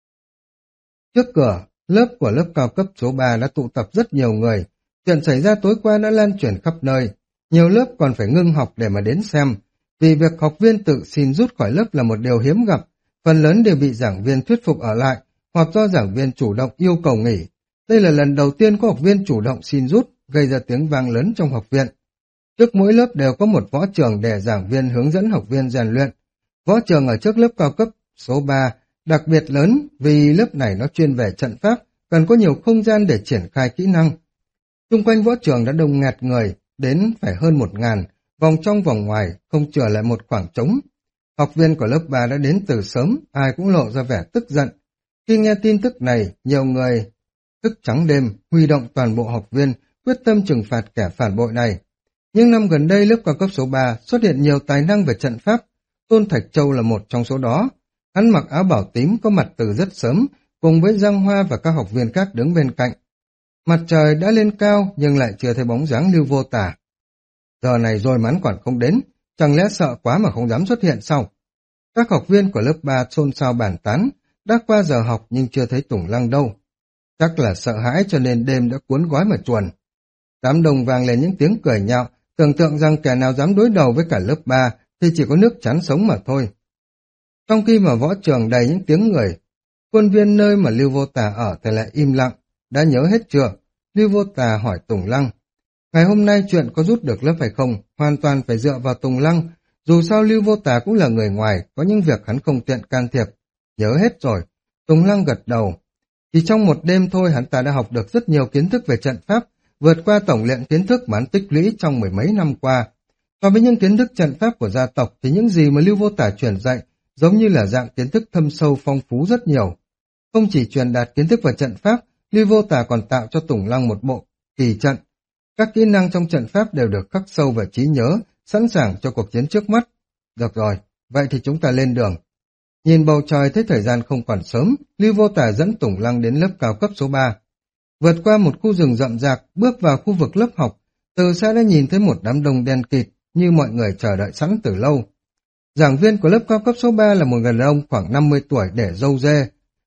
trước cửa, lớp của lớp cao cấp số 3 đã tụ tập rất nhiều người. Chuyện xảy ra tối qua đã lan truyền khắp nơi. Nhiều lớp còn phải ngưng học để mà đến xem, vì việc học viên tự xin rút khỏi lớp là một điều hiếm gặp. Phần lớn đều bị giảng viên thuyết phục ở lại, hoặc do giảng viên chủ động yêu cầu nghỉ. Đây là lần đầu tiên có học viên chủ động xin rút, gây ra tiếng vang lớn trong học viện. Trước mỗi lớp đều có một võ trường để giảng viên hướng dẫn học viên rèn luyện. Võ trường ở trước lớp cao cấp số 3 đặc biệt lớn vì lớp này nó chuyên về trận pháp, cần có nhiều không gian để triển khai kỹ năng. Xung quanh võ trường đã đông nghẹt người, đến phải hơn 1.000, vòng trong vòng ngoài, không chừa lại một khoảng trống. Học viên của lớp 3 đã đến từ sớm, ai cũng lộ ra vẻ tức giận. Khi nghe tin tức này, nhiều người thức trắng đêm, huy động toàn bộ học viên, quyết tâm trừng phạt kẻ phản bội này. Nhưng năm gần đây lớp cao cấp số 3 xuất hiện nhiều tài năng về trận pháp, Tôn Thạch Châu là một trong số đó. Hắn mặc áo bảo tím có mặt từ rất sớm, cùng với Giang Hoa và các học viên khác đứng bên cạnh. Mặt trời đã lên cao nhưng lại chưa thấy bóng dáng Lưu Vô Tà. Giờ này rồi mà hắn còn không đến, chẳng lẽ sợ quá mà không dám xuất hiện sao? Các học viên của lớp 3 xôn xao bàn tán, đã qua giờ học nhưng chưa thấy Tùng Lăng đâu. Chắc là sợ hãi cho nên đêm đã cuốn gói mà chuồn. Đám đông vang lên những tiếng cười nhạo, tưởng tượng rằng kẻ nào dám đối đầu với cả lớp 3 thì chỉ có nước chắn sống mà thôi. Trong khi mà võ trường đầy những tiếng người, khuôn viên nơi mà Lưu Vô Tà ở thì lại im lặng. Đã nhớ hết chưa? Lưu Vô Tà hỏi Tùng Lăng. Ngày hôm nay chuyện có rút được lớp hay không, hoàn toàn phải dựa vào Tùng Lăng. Dù sao Lưu Vô Tà cũng là người ngoài, có những việc hắn không tiện can thiệp. Nhớ hết rồi. Tùng Lăng gật đầu. Chỉ trong một đêm thôi hắn ta đã học được rất nhiều kiến thức về trận pháp, vượt qua tổng lượng kiến thức mà hắn tích lũy trong mười mấy năm qua. So với những kiến thức trận pháp của gia tộc thì những gì mà Lưu Vô Tà truyền dạy giống như là dạng kiến thức thâm sâu phong phú rất nhiều. Không chỉ truyền đạt kiến thức vào trận pháp, Lưu Vô Tà còn tạo cho Tùng Lăng một bộ kỳ trận. Các kỹ năng trong trận pháp đều được khắc sâu vào trí nhớ, sẵn sàng cho cuộc chiến trước mắt. Được rồi, vậy thì chúng ta lên đường. Nhìn bầu trời thấy thời gian không còn sớm, Lưu Vô Tà dẫn Tùng Lăng đến lớp cao cấp số 3. Vượt qua một khu rừng rậm rạp, bước vào khu vực lớp học, từ xa đã nhìn thấy một đám đông đen kịt như mọi người chờ đợi sẵn từ lâu. Giảng viên của lớp cao cấp số 3 là một người đàn ông khoảng 50 tuổi để râu ria.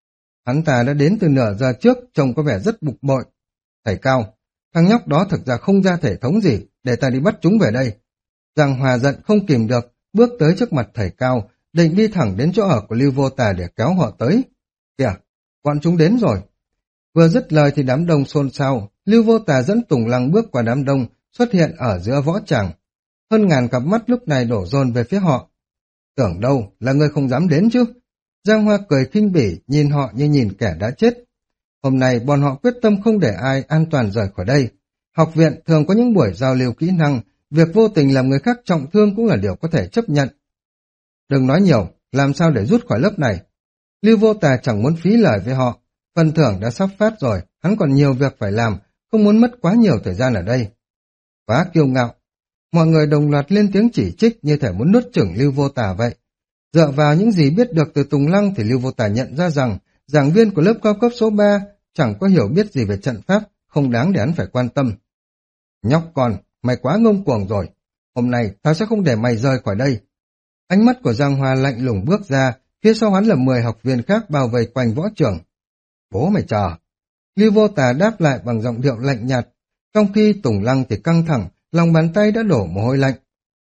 Hắn ta đã đến từ nửa giờ trước, trông có vẻ rất bực bội. Thầy Cao, thằng nhóc đó thực ra không ra thể thống gì, để ta đi bắt chúng về đây. Giang Hòa giận không kìm được, bước tới trước mặt thầy Cao, định đi thẳng đến chỗ ở của Lưu Vô Tà để kéo họ tới. Kìa, bọn chúng đến rồi. Vừa dứt lời thì đám đông xôn xao, Lưu Vô Tà dẫn Tùng Lăng bước qua đám đông, xuất hiện ở giữa võ tràng. Hơn ngàn cặp mắt lúc này đổ dồn về phía họ. Tưởng đâu là ngươi không dám đến chứ? Giang Hoa cười khinh bỉ, nhìn họ như nhìn kẻ đã chết. Hôm nay bọn họ quyết tâm không để ai an toàn rời khỏi đây. Học viện thường có những buổi giao lưu kỹ năng, việc vô tình làm người khác trọng thương cũng là điều có thể chấp nhận. Đừng nói nhiều, làm sao để rút khỏi lớp này. Lưu Vô Tà chẳng muốn phí lời với họ. Phần thưởng đã sắp phát rồi, hắn còn nhiều việc phải làm, không muốn mất quá nhiều thời gian ở đây. Quá kiêu ngạo. Mọi người đồng loạt lên tiếng chỉ trích như thể muốn nuốt chửng Lưu Vô Tà vậy. Dựa vào những gì biết được từ Tùng Lăng thì Lưu Vô Tà nhận ra rằng giảng viên của lớp cao cấp số 3 chẳng có hiểu biết gì về trận pháp, không đáng để hắn phải quan tâm. Nhóc con, mày quá ngông cuồng rồi. Hôm nay tao sẽ không để mày rời khỏi đây. Ánh mắt của Giang Hoa lạnh lùng bước ra, phía sau hắn là 10 học viên khác bao vây quanh võ trường. Bố mày chờ. Lưu Vô Tà đáp lại bằng giọng điệu lạnh nhạt, trong khi Tùng Lăng thì căng thẳng, lòng bàn tay đã đổ mồ hôi lạnh.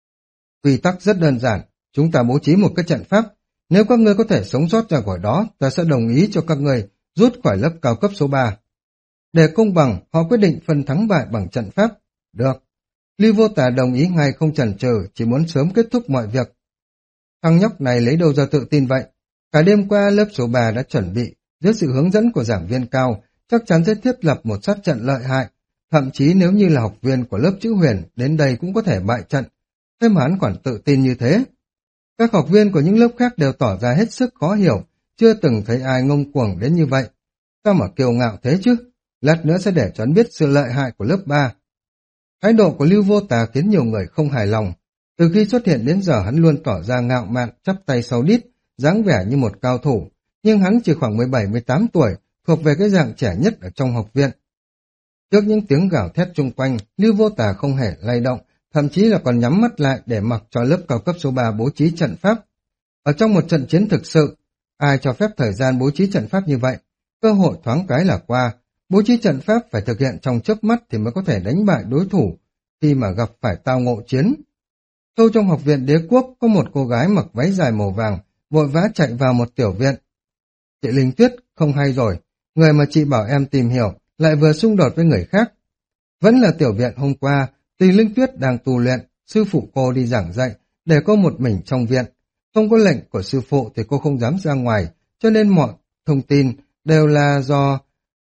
Quy tắc rất đơn giản, chúng ta bố trí một cái trận pháp. Nếu các ngươi có thể sống sót ra khỏi đó, ta sẽ đồng ý cho các ngươi rút khỏi lớp cao cấp số 3. Để công bằng, họ quyết định phân thắng bại bằng trận pháp. Được. Lưu Vô Tà đồng ý ngay không chần chừ, chỉ muốn sớm kết thúc mọi việc. Thằng nhóc này lấy đâu ra tự tin vậy? Cả đêm qua lớp số 3 đã chuẩn bị, dưới sự hướng dẫn của giảng viên cao, chắc chắn sẽ thiết lập một sát trận lợi hại. Thậm chí nếu như là học viên của lớp chữ huyền đến đây cũng có thể bại trận. Thế mà hắn còn tự tin như thế. Các học viên của những lớp khác đều tỏ ra hết sức khó hiểu, chưa từng thấy ai ngông cuồng đến như vậy. Sao mà kiêu ngạo thế chứ? Lát nữa sẽ để cho hắn biết sự lợi hại của lớp 3. Thái độ của Lưu Vô Tà khiến nhiều người không hài lòng. Từ khi xuất hiện đến giờ hắn luôn tỏ ra ngạo mạn, chắp tay sau đít, dáng vẻ như một cao thủ. Nhưng hắn chỉ khoảng 17-18 tuổi, thuộc về cái dạng trẻ nhất ở trong học viện. Trước những tiếng gào thét chung quanh, Lưu Vô Tà không hề lay động, thậm chí là còn nhắm mắt lại để mặc cho lớp cao cấp số 3 bố trí trận pháp. Ở trong một trận chiến thực sự, ai cho phép thời gian bố trí trận pháp như vậy? Cơ hội thoáng cái là qua, bố trí trận pháp phải thực hiện trong chớp mắt thì mới có thể đánh bại đối thủ khi mà gặp phải tao ngộ chiến. Sâu trong học viện đế quốc có một cô gái mặc váy dài màu vàng, vội vã chạy vào một tiểu viện. Chị Linh Tuyết, không hay rồi, người mà chị bảo em tìm hiểu lại vừa xung đột với người khác. Vẫn là tiểu viện hôm qua, tuy Linh Tuyết đang tu luyện, sư phụ cô đi giảng dạy, để cô một mình trong viện. Không có lệnh của sư phụ thì cô không dám ra ngoài, cho nên mọi thông tin đều là do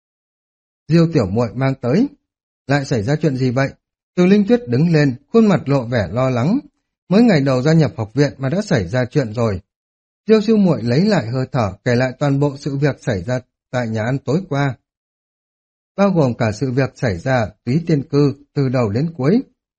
Diêu tiểu muội mang tới. Lại xảy ra chuyện gì vậy? Từ Linh Tuyết đứng lên, khuôn mặt lộ vẻ lo lắng. Mới ngày đầu gia nhập học viện mà đã xảy ra chuyện rồi. Diêu sư muội lấy lại hơi thở, kể lại toàn bộ sự việc xảy ra tại nhà ăn tối qua, bao gồm cả sự việc xảy ra ở Túy Tiên Cư từ đầu đến cuối.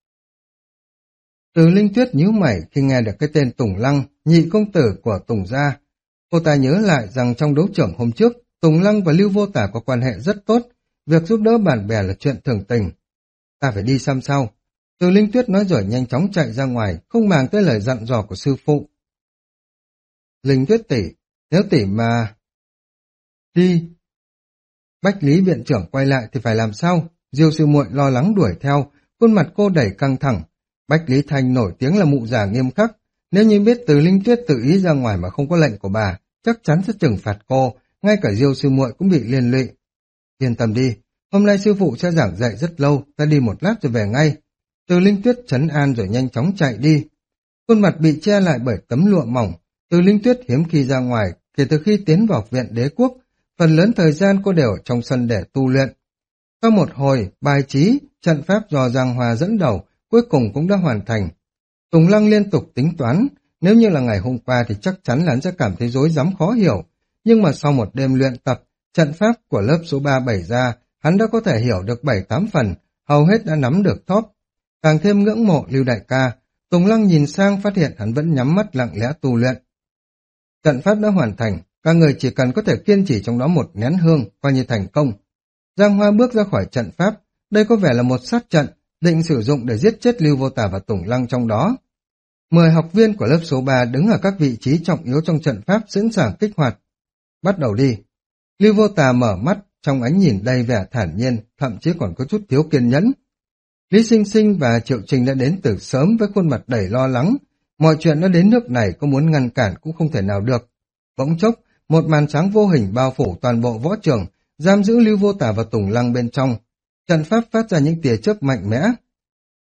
Từ Linh Tuyết nhíu mày khi nghe được cái tên Tùng Lăng, nhị công tử của Tùng gia. Cô ta nhớ lại rằng trong đấu trưởng hôm trước, Tùng Lăng và Lưu Vô Tả có quan hệ rất tốt, việc giúp đỡ bạn bè là chuyện thường tình. Ta phải đi xem sau. Từ Linh Tuyết nói rồi nhanh chóng chạy ra ngoài, không màng tới lời dặn dò của sư phụ. Linh Tuyết tỷ, nếu tỷ mà đi. Bách Lý viện trưởng quay lại thì phải làm sao? Diêu sư muội lo lắng đuổi theo, khuôn mặt cô đầy căng thẳng. Bách Lý Thanh nổi tiếng là mụ già nghiêm khắc, nếu như biết Từ Linh Tuyết tự ý ra ngoài mà không có lệnh của bà, chắc chắn sẽ trừng phạt cô, ngay cả Diêu sư muội cũng bị liên lụy. Yên tâm đi, hôm nay sư phụ sẽ giảng dạy rất lâu, ta đi một lát rồi về ngay. Từ Linh Tuyết trấn an rồi nhanh chóng chạy đi. Khuôn mặt bị che lại bởi tấm lụa mỏng. Từ Linh Tuyết hiếm khi ra ngoài, kể từ khi tiến vào học viện đế quốc, phần lớn thời gian cô đều ở trong sân để tu luyện. Sau một hồi, bài trí, trận pháp do Giang Hòa dẫn đầu, cuối cùng cũng đã hoàn thành. Tùng Lăng liên tục tính toán, nếu như là ngày hôm qua thì chắc chắn là hắn sẽ cảm thấy rối rắm khó hiểu. Nhưng mà sau một đêm luyện tập, trận pháp của lớp số 3 bày ra, hắn đã có thể hiểu được 7-8 phần, hầu hết đã nắm được top. Càng thêm ngưỡng mộ Lưu đại ca, Tùng Lăng nhìn sang phát hiện hắn vẫn nhắm mắt lặng lẽ tu luyện. Trận pháp đã hoàn thành, các người chỉ cần có thể kiên trì trong đó một nén hương, coi như thành công. Giang Hoa bước ra khỏi trận pháp, đây có vẻ là một sát trận, định sử dụng để giết chết Lưu Vô Tả và Tùng Lăng trong đó. 10 học viên của lớp số 3 đứng ở các vị trí trọng yếu trong trận pháp sẵn sàng kích hoạt. Bắt đầu đi. Lưu Vô Tả mở mắt, trong ánh nhìn đầy vẻ thản nhiên, thậm chí còn có chút thiếu kiên nhẫn. Lý Sinh Sinh và Triệu Trình đã đến từ sớm với khuôn mặt đầy lo lắng. Mọi chuyện đã đến nước này, có muốn ngăn cản cũng không thể nào được. Bỗng chốc, một màn sáng vô hình bao phủ toàn bộ võ trường, giam giữ Lưu Vô Tả và Tùng Lăng bên trong. Trận pháp phát ra những tia chớp mạnh mẽ.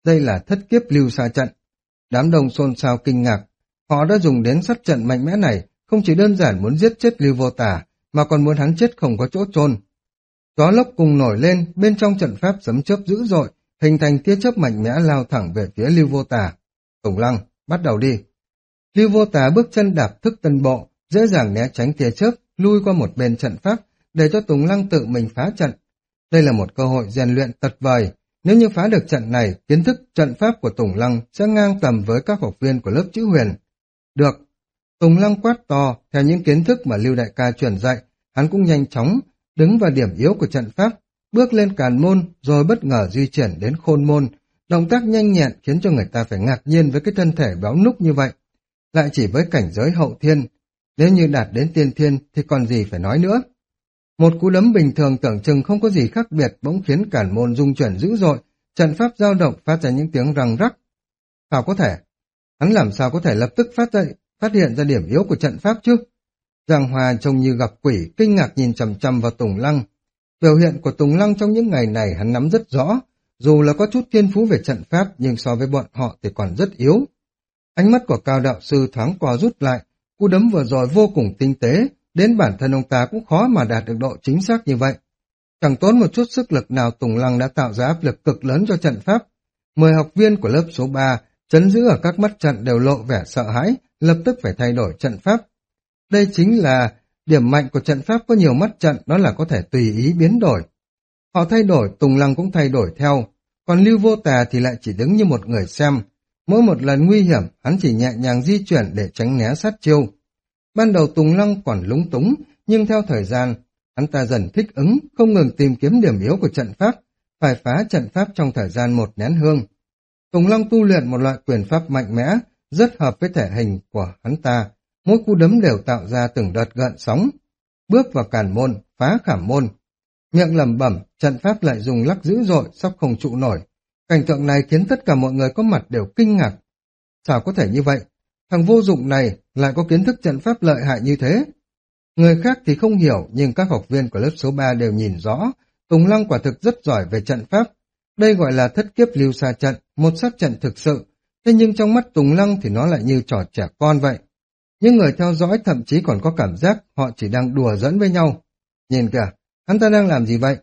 đây là thất kiếp lưu xa trận. Đám đông xôn xao kinh ngạc, họ đã dùng đến sát trận mạnh mẽ này, không chỉ đơn giản muốn giết chết Lưu Vô Tả, mà còn muốn hắn chết không có chỗ chôn. Gió lốc cùng nổi lên, bên trong trận pháp sấm chớp dữ dội, hình thành tia chớp mạnh mẽ lao thẳng về phía Lưu Vô Tả. Tùng Lăng, bắt đầu đi. Lưu Vô Tả bước chân đạp thức tân bộ, dễ dàng né tránh tia chớp, lui qua một bên trận pháp, để cho Tùng Lăng tự mình phá trận. Đây là một cơ hội rèn luyện tuyệt vời. Nếu như phá được trận này, kiến thức trận pháp của Tùng Lăng sẽ ngang tầm với các học viên của lớp chữ huyền. Được. Tùng Lăng quát to, theo những kiến thức mà Lưu Đại ca truyền dạy, hắn cũng nhanh chóng đứng vào điểm yếu của trận pháp, bước lên càn môn, rồi bất ngờ di chuyển đến khôn môn. Động tác nhanh nhẹn khiến cho người ta phải ngạc nhiên với cái thân thể béo núc như vậy. Lại chỉ với cảnh giới hậu thiên, nếu như đạt đến tiên thiên thì còn gì phải nói nữa. Một cú đấm bình thường tưởng chừng không có gì khác biệt bỗng khiến càn môn rung chuyển dữ dội, trận pháp dao động phát ra những tiếng răng rắc. Sao có thể? Hắn làm sao có thể lập tức phát hiện ra điểm yếu của trận pháp chứ? Giang Hoa trông như gặp quỷ, kinh ngạc nhìn chằm chằm vào Tùng Lăng. Biểu hiện của Tùng Lăng trong những ngày này hắn nắm rất rõ, dù là có chút thiên phú về trận pháp nhưng so với bọn họ thì còn rất yếu. Ánh mắt của Cao đạo sư thoáng co rút lại, cú đấm vừa rồi vô cùng tinh tế, đến bản thân ông ta cũng khó mà đạt được độ chính xác như vậy. Chẳng tốn một chút sức lực nào, Tùng Lăng đã tạo ra áp lực cực lớn cho trận pháp. 10 học viên của lớp số 3 trấn giữ ở các mắt trận đều lộ vẻ sợ hãi, lập tức phải thay đổi trận pháp. Đây chính là điểm mạnh của trận pháp có nhiều mắt trận, đó là có thể tùy ý biến đổi. Họ thay đổi, Tùng Lăng cũng thay đổi theo, còn Lưu Vô Tà thì lại chỉ đứng như một người xem. Mỗi một lần nguy hiểm, hắn chỉ nhẹ nhàng di chuyển để tránh né sát chiêu. Ban đầu Tùng Lăng còn lúng túng, nhưng theo thời gian, hắn ta dần thích ứng, không ngừng tìm kiếm điểm yếu của trận pháp, phải phá trận pháp trong thời gian một nén hương. Tùng Lăng tu luyện một loại quyền pháp mạnh mẽ, rất hợp với thể hình của hắn ta, mỗi cú đấm đều tạo ra từng đợt gợn sóng. Bước vào càn môn, phá khảm môn. Miệng lẩm bẩm, trận pháp lại dùng lắc dữ dội, sắp không trụ nổi. Cảnh tượng này khiến tất cả mọi người có mặt đều kinh ngạc. Sao có thể như vậy? Thằng vô dụng này lại có kiến thức trận pháp lợi hại như thế. Người khác thì không hiểu, nhưng các học viên của lớp số 3 đều nhìn rõ, Tùng Lăng quả thực rất giỏi về trận pháp. Đây gọi là thất kiếp lưu xa trận, một sát trận thực sự. Thế nhưng trong mắt Tùng Lăng thì nó lại như trò trẻ con vậy. Những người theo dõi thậm chí còn có cảm giác họ chỉ đang đùa giỡn với nhau. Nhìn kìa, hắn ta đang làm gì vậy?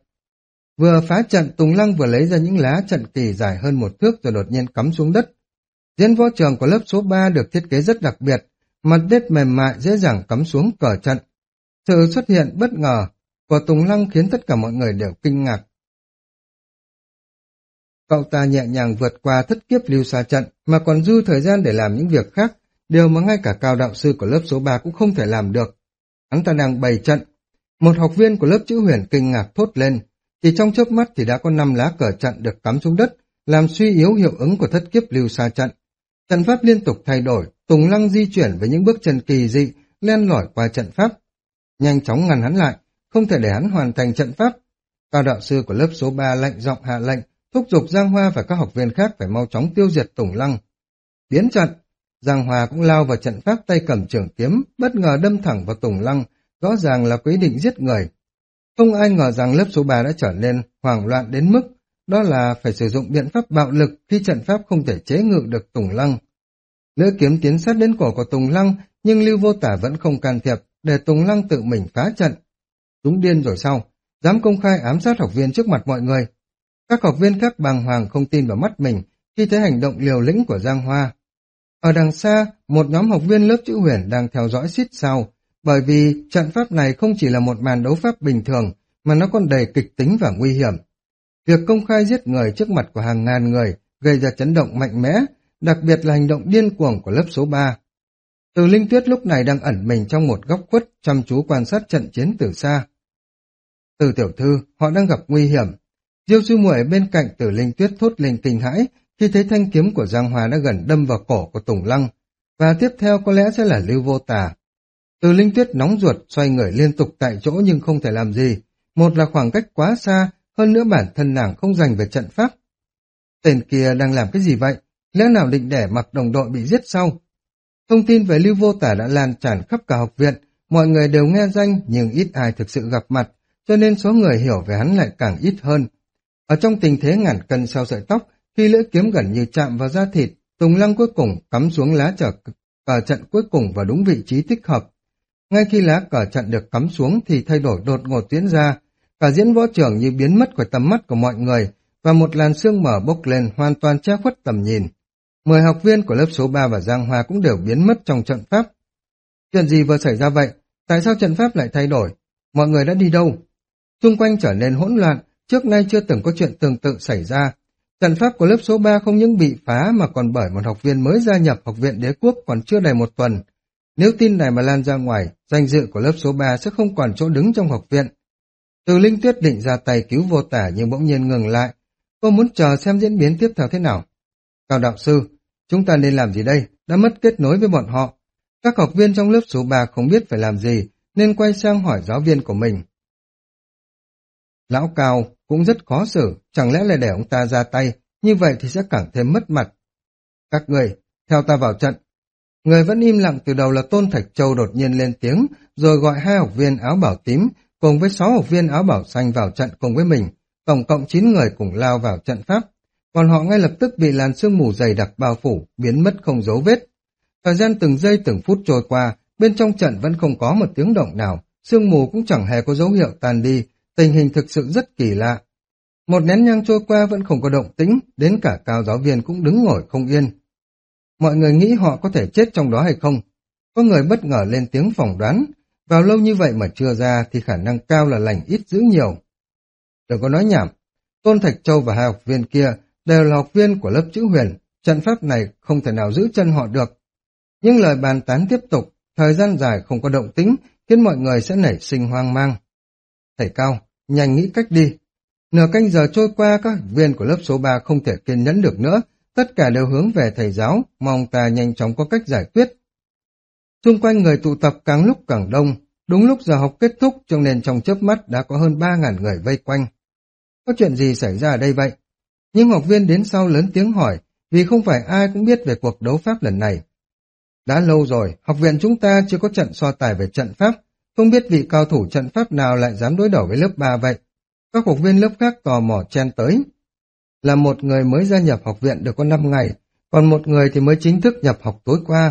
Vừa phá trận, Tùng Lăng vừa lấy ra những lá trận kỳ dài hơn 1 thước rồi đột nhiên cắm xuống đất. Diễn võ trường của lớp số 3 được thiết kế rất đặc biệt, mặt đất mềm mại dễ dàng cắm xuống cờ trận. Sự xuất hiện bất ngờ của Tùng Lăng khiến tất cả mọi người đều kinh ngạc. Cậu ta nhẹ nhàng vượt qua thất kiếp lưu xa trận mà còn dư thời gian để làm những việc khác, điều mà ngay cả Cao đạo sư của lớp số 3 cũng không thể làm được. Hắn ta đang bày trận. Một học viên của lớp chữ huyền kinh ngạc thốt lên, chỉ trong chớp mắt thì đã có 5 lá cờ trận được cắm xuống đất, làm suy yếu hiệu ứng của thất kiếp lưu xa trận. Trận pháp liên tục thay đổi, Tùng Lăng di chuyển với những bước chân kỳ dị, len lỏi qua trận pháp. Nhanh chóng ngăn hắn lại, không thể để hắn hoàn thành trận pháp. Cao đạo sư của lớp số 3 lạnh giọng hạ lệnh, thúc giục Giang Hoa và các học viên khác phải mau chóng tiêu diệt Tùng Lăng. Biến trận, Giang Hoa cũng lao vào trận pháp tay cầm trường kiếm, bất ngờ đâm thẳng vào Tùng Lăng, rõ ràng là quyết định giết người. Không ai ngờ rằng lớp số 3 đã trở nên hoảng loạn đến mức, đó là phải sử dụng biện pháp bạo lực khi trận pháp không thể chế ngự được Tùng Lăng. Lưỡi kiếm tiến sát đến cổ của Tùng Lăng, nhưng Lưu Vô Tả vẫn không can thiệp, để Tùng Lăng tự mình phá trận. Chúng điên rồi sao? Dám công khai ám sát học viên trước mặt mọi người. Các học viên khác bàng hoàng không tin vào mắt mình khi thấy hành động liều lĩnh của Giang Hoa. Ở đằng xa, một nhóm học viên lớp chữ huyền đang theo dõi xít sao, bởi vì trận pháp này không chỉ là một màn đấu pháp bình thường, mà nó còn đầy kịch tính và nguy hiểm. Việc công khai giết người trước mặt của hàng ngàn người gây ra chấn động mạnh mẽ, đặc biệt là hành động điên cuồng của lớp số 3. Từ Linh Tuyết lúc này đang ẩn mình trong một góc khuất, chăm chú quan sát trận chiến từ xa. Từ tiểu thư, họ đang gặp nguy hiểm. Diêu sư muội bên cạnh Từ Linh Tuyết thốt lên kinh hãi khi thấy thanh kiếm của Giang Hoa đã gần đâm vào cổ của Tùng Lăng, và tiếp theo có lẽ sẽ là Lưu Vô Tà. Từ Linh Tuyết nóng ruột, xoay người liên tục tại chỗ nhưng không thể làm gì. Một là khoảng cách quá xa, hơn nữa bản thân nàng không dành về trận pháp. Tên kia đang làm cái gì vậy? Lẽ nào định để mặc đồng đội bị giết sau? Thông tin về Lưu Vô Tả đã lan tràn khắp cả học viện, mọi người đều nghe danh nhưng ít ai thực sự gặp mặt, cho nên số người hiểu về hắn lại càng ít hơn. Ở trong tình thế ngàn cân treo sợi tóc Khi lưỡi kiếm gần như chạm vào da thịt, Tùng Lăng cuối cùng cắm xuống lá cờ trận cuối cùng vào đúng vị trí thích hợp. Ngay khi lá cờ trận được cắm xuống thì thay đổi đột ngột diễn ra, cả diễn võ trường như biến mất khỏi tầm mắt của mọi người và một làn sương mờ bốc lên hoàn toàn che khuất tầm nhìn. 10 học viên của lớp số 3 và Giang Hoa cũng đều biến mất trong trận pháp. Chuyện gì vừa xảy ra vậy? Tại sao trận pháp lại thay đổi? Mọi người đã đi đâu? Xung quanh trở nên hỗn loạn, trước nay chưa từng có chuyện tương tự xảy ra. Trận pháp của lớp số 3 không những bị phá mà còn bởi một học viên mới gia nhập học viện đế quốc còn chưa đầy một tuần. Nếu tin này mà lan ra ngoài, danh dự của lớp số 3 sẽ không còn chỗ đứng trong học viện. Từ Linh Tuyết định ra tay cứu Vô Tả nhưng bỗng nhiên ngừng lại. Cô muốn chờ xem diễn biến tiếp theo thế nào. Cao đạo sư, chúng ta nên làm gì đây? Đã mất kết nối với bọn họ. Các học viên trong lớp số 3 không biết phải làm gì, nên quay sang hỏi giáo viên của mình. Lão Cao cũng rất khó xử, chẳng lẽ lại để ông ta ra tay, như vậy thì sẽ càng thêm mất mặt. Các người, theo ta vào trận. Người vẫn im lặng từ đầu là Tôn Thạch Châu đột nhiên lên tiếng, rồi gọi 2 học viên áo bảo tím, cùng với 6 học viên áo bảo xanh vào trận cùng với mình, tổng cộng 9 người cùng lao vào trận pháp. Còn họ ngay lập tức bị làn sương mù dày đặc bao phủ, biến mất không dấu vết. Thời gian từng giây từng phút trôi qua, bên trong trận vẫn không có một tiếng động nào, sương mù cũng chẳng hề có dấu hiệu tàn đi, tình hình thực sự rất kỳ lạ. Một nén nhang trôi qua vẫn không có động tĩnh, đến cả Cao giáo viên cũng đứng ngồi không yên. Mọi người nghĩ họ có thể chết trong đó hay không? Có người bất ngờ lên tiếng phỏng đoán, vào lâu như vậy mà chưa ra thì khả năng cao là lành ít dữ nhiều. Đừng có nói nhảm, Tôn Thạch Châu và 2 học viên kia đều là học viên của lớp chữ huyền, trận pháp này không thể nào giữ chân họ được. Những lời bàn tán tiếp tục, thời gian dài không có động tĩnh, khiến mọi người sẽ nảy sinh hoang mang. Thầy Cao, nhanh nghĩ cách đi. Nửa canh giờ trôi qua, các học viên của lớp số 3 không thể kiên nhẫn được nữa, tất cả đều hướng về thầy giáo, mong ta nhanh chóng có cách giải quyết. Xung quanh người tụ tập càng lúc càng đông, đúng lúc giờ học kết thúc cho nên trong chớp mắt đã có hơn 3.000 người vây quanh. Có chuyện gì xảy ra ở đây vậy? Nhưng học viên đến sau lớn tiếng hỏi, vì không phải ai cũng biết về cuộc đấu pháp lần này. Đã lâu rồi, học viện chúng ta chưa có trận so tài về trận pháp, không biết vị cao thủ trận pháp nào lại dám đối đầu với lớp 3 vậy. Các học viên lớp khác tò mò chen tới. Là một người mới gia nhập học viện được có 5 ngày, còn một người thì mới chính thức nhập học tối qua.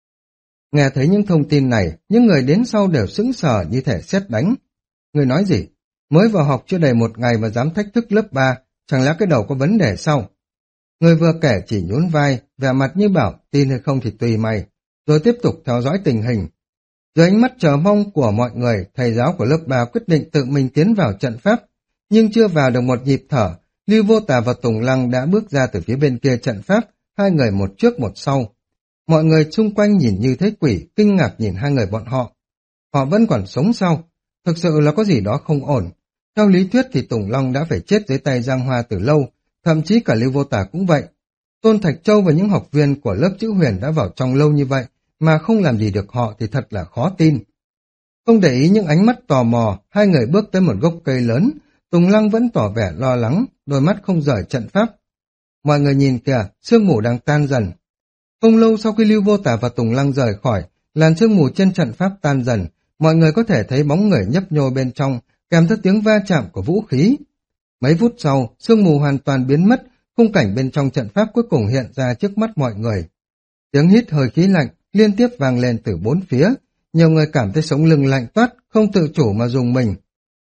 Nghe thấy những thông tin này, những người đến sau đều sững sờ như thể sét đánh. Người nói gì? Mới vào học chưa đầy 1 ngày mà dám thách thức lớp 3, chẳng lẽ cái đầu có vấn đề sao? Người vừa kể chỉ nhún vai, vẻ mặt như bảo tin hay không thì tùy mày, rồi tiếp tục theo dõi tình hình. Dưới ánh mắt chờ mong của mọi người, thầy giáo của lớp 3 quyết định tự mình tiến vào trận pháp, nhưng chưa vào được một nhịp thở, Lưu Vô Tà và Tùng Lăng đã bước ra từ phía bên kia trận pháp, 2 người một trước một sau. Mọi người xung quanh nhìn như thấy quỷ, kinh ngạc nhìn 2 người bọn họ. Họ vẫn còn sống sao? Thực sự là có gì đó không ổn. Theo lý thuyết thì Tùng Lăng đã phải chết dưới tay Giang Hoa từ lâu, thậm chí cả Lưu Vô Tà cũng vậy. Tôn Thạch Châu và những học viên của lớp chữ huyền đã vào trong lâu như vậy, mà không làm gì được họ thì thật là khó tin. Không để ý những ánh mắt tò mò, 2 người bước tới một gốc cây lớn, Tùng Lăng vẫn tỏ vẻ lo lắng, đôi mắt không rời trận pháp. Mọi người nhìn kìa, sương mù đang tan dần. Không lâu sau khi Lưu Vô Tà và Tùng Lăng rời khỏi, làn sương mù trên trận pháp tan dần, mọi người có thể thấy bóng người nhấp nhô bên trong, kèm theo tiếng va chạm của vũ khí. Mấy phút sau, sương mù hoàn toàn biến mất, khung cảnh bên trong trận pháp cuối cùng hiện ra trước mắt mọi người. Tiếng hít hơi khí lạnh liên tiếp vang lên từ 4 phía, nhiều người cảm thấy sống lưng lạnh toát, không tự chủ mà dùng mình.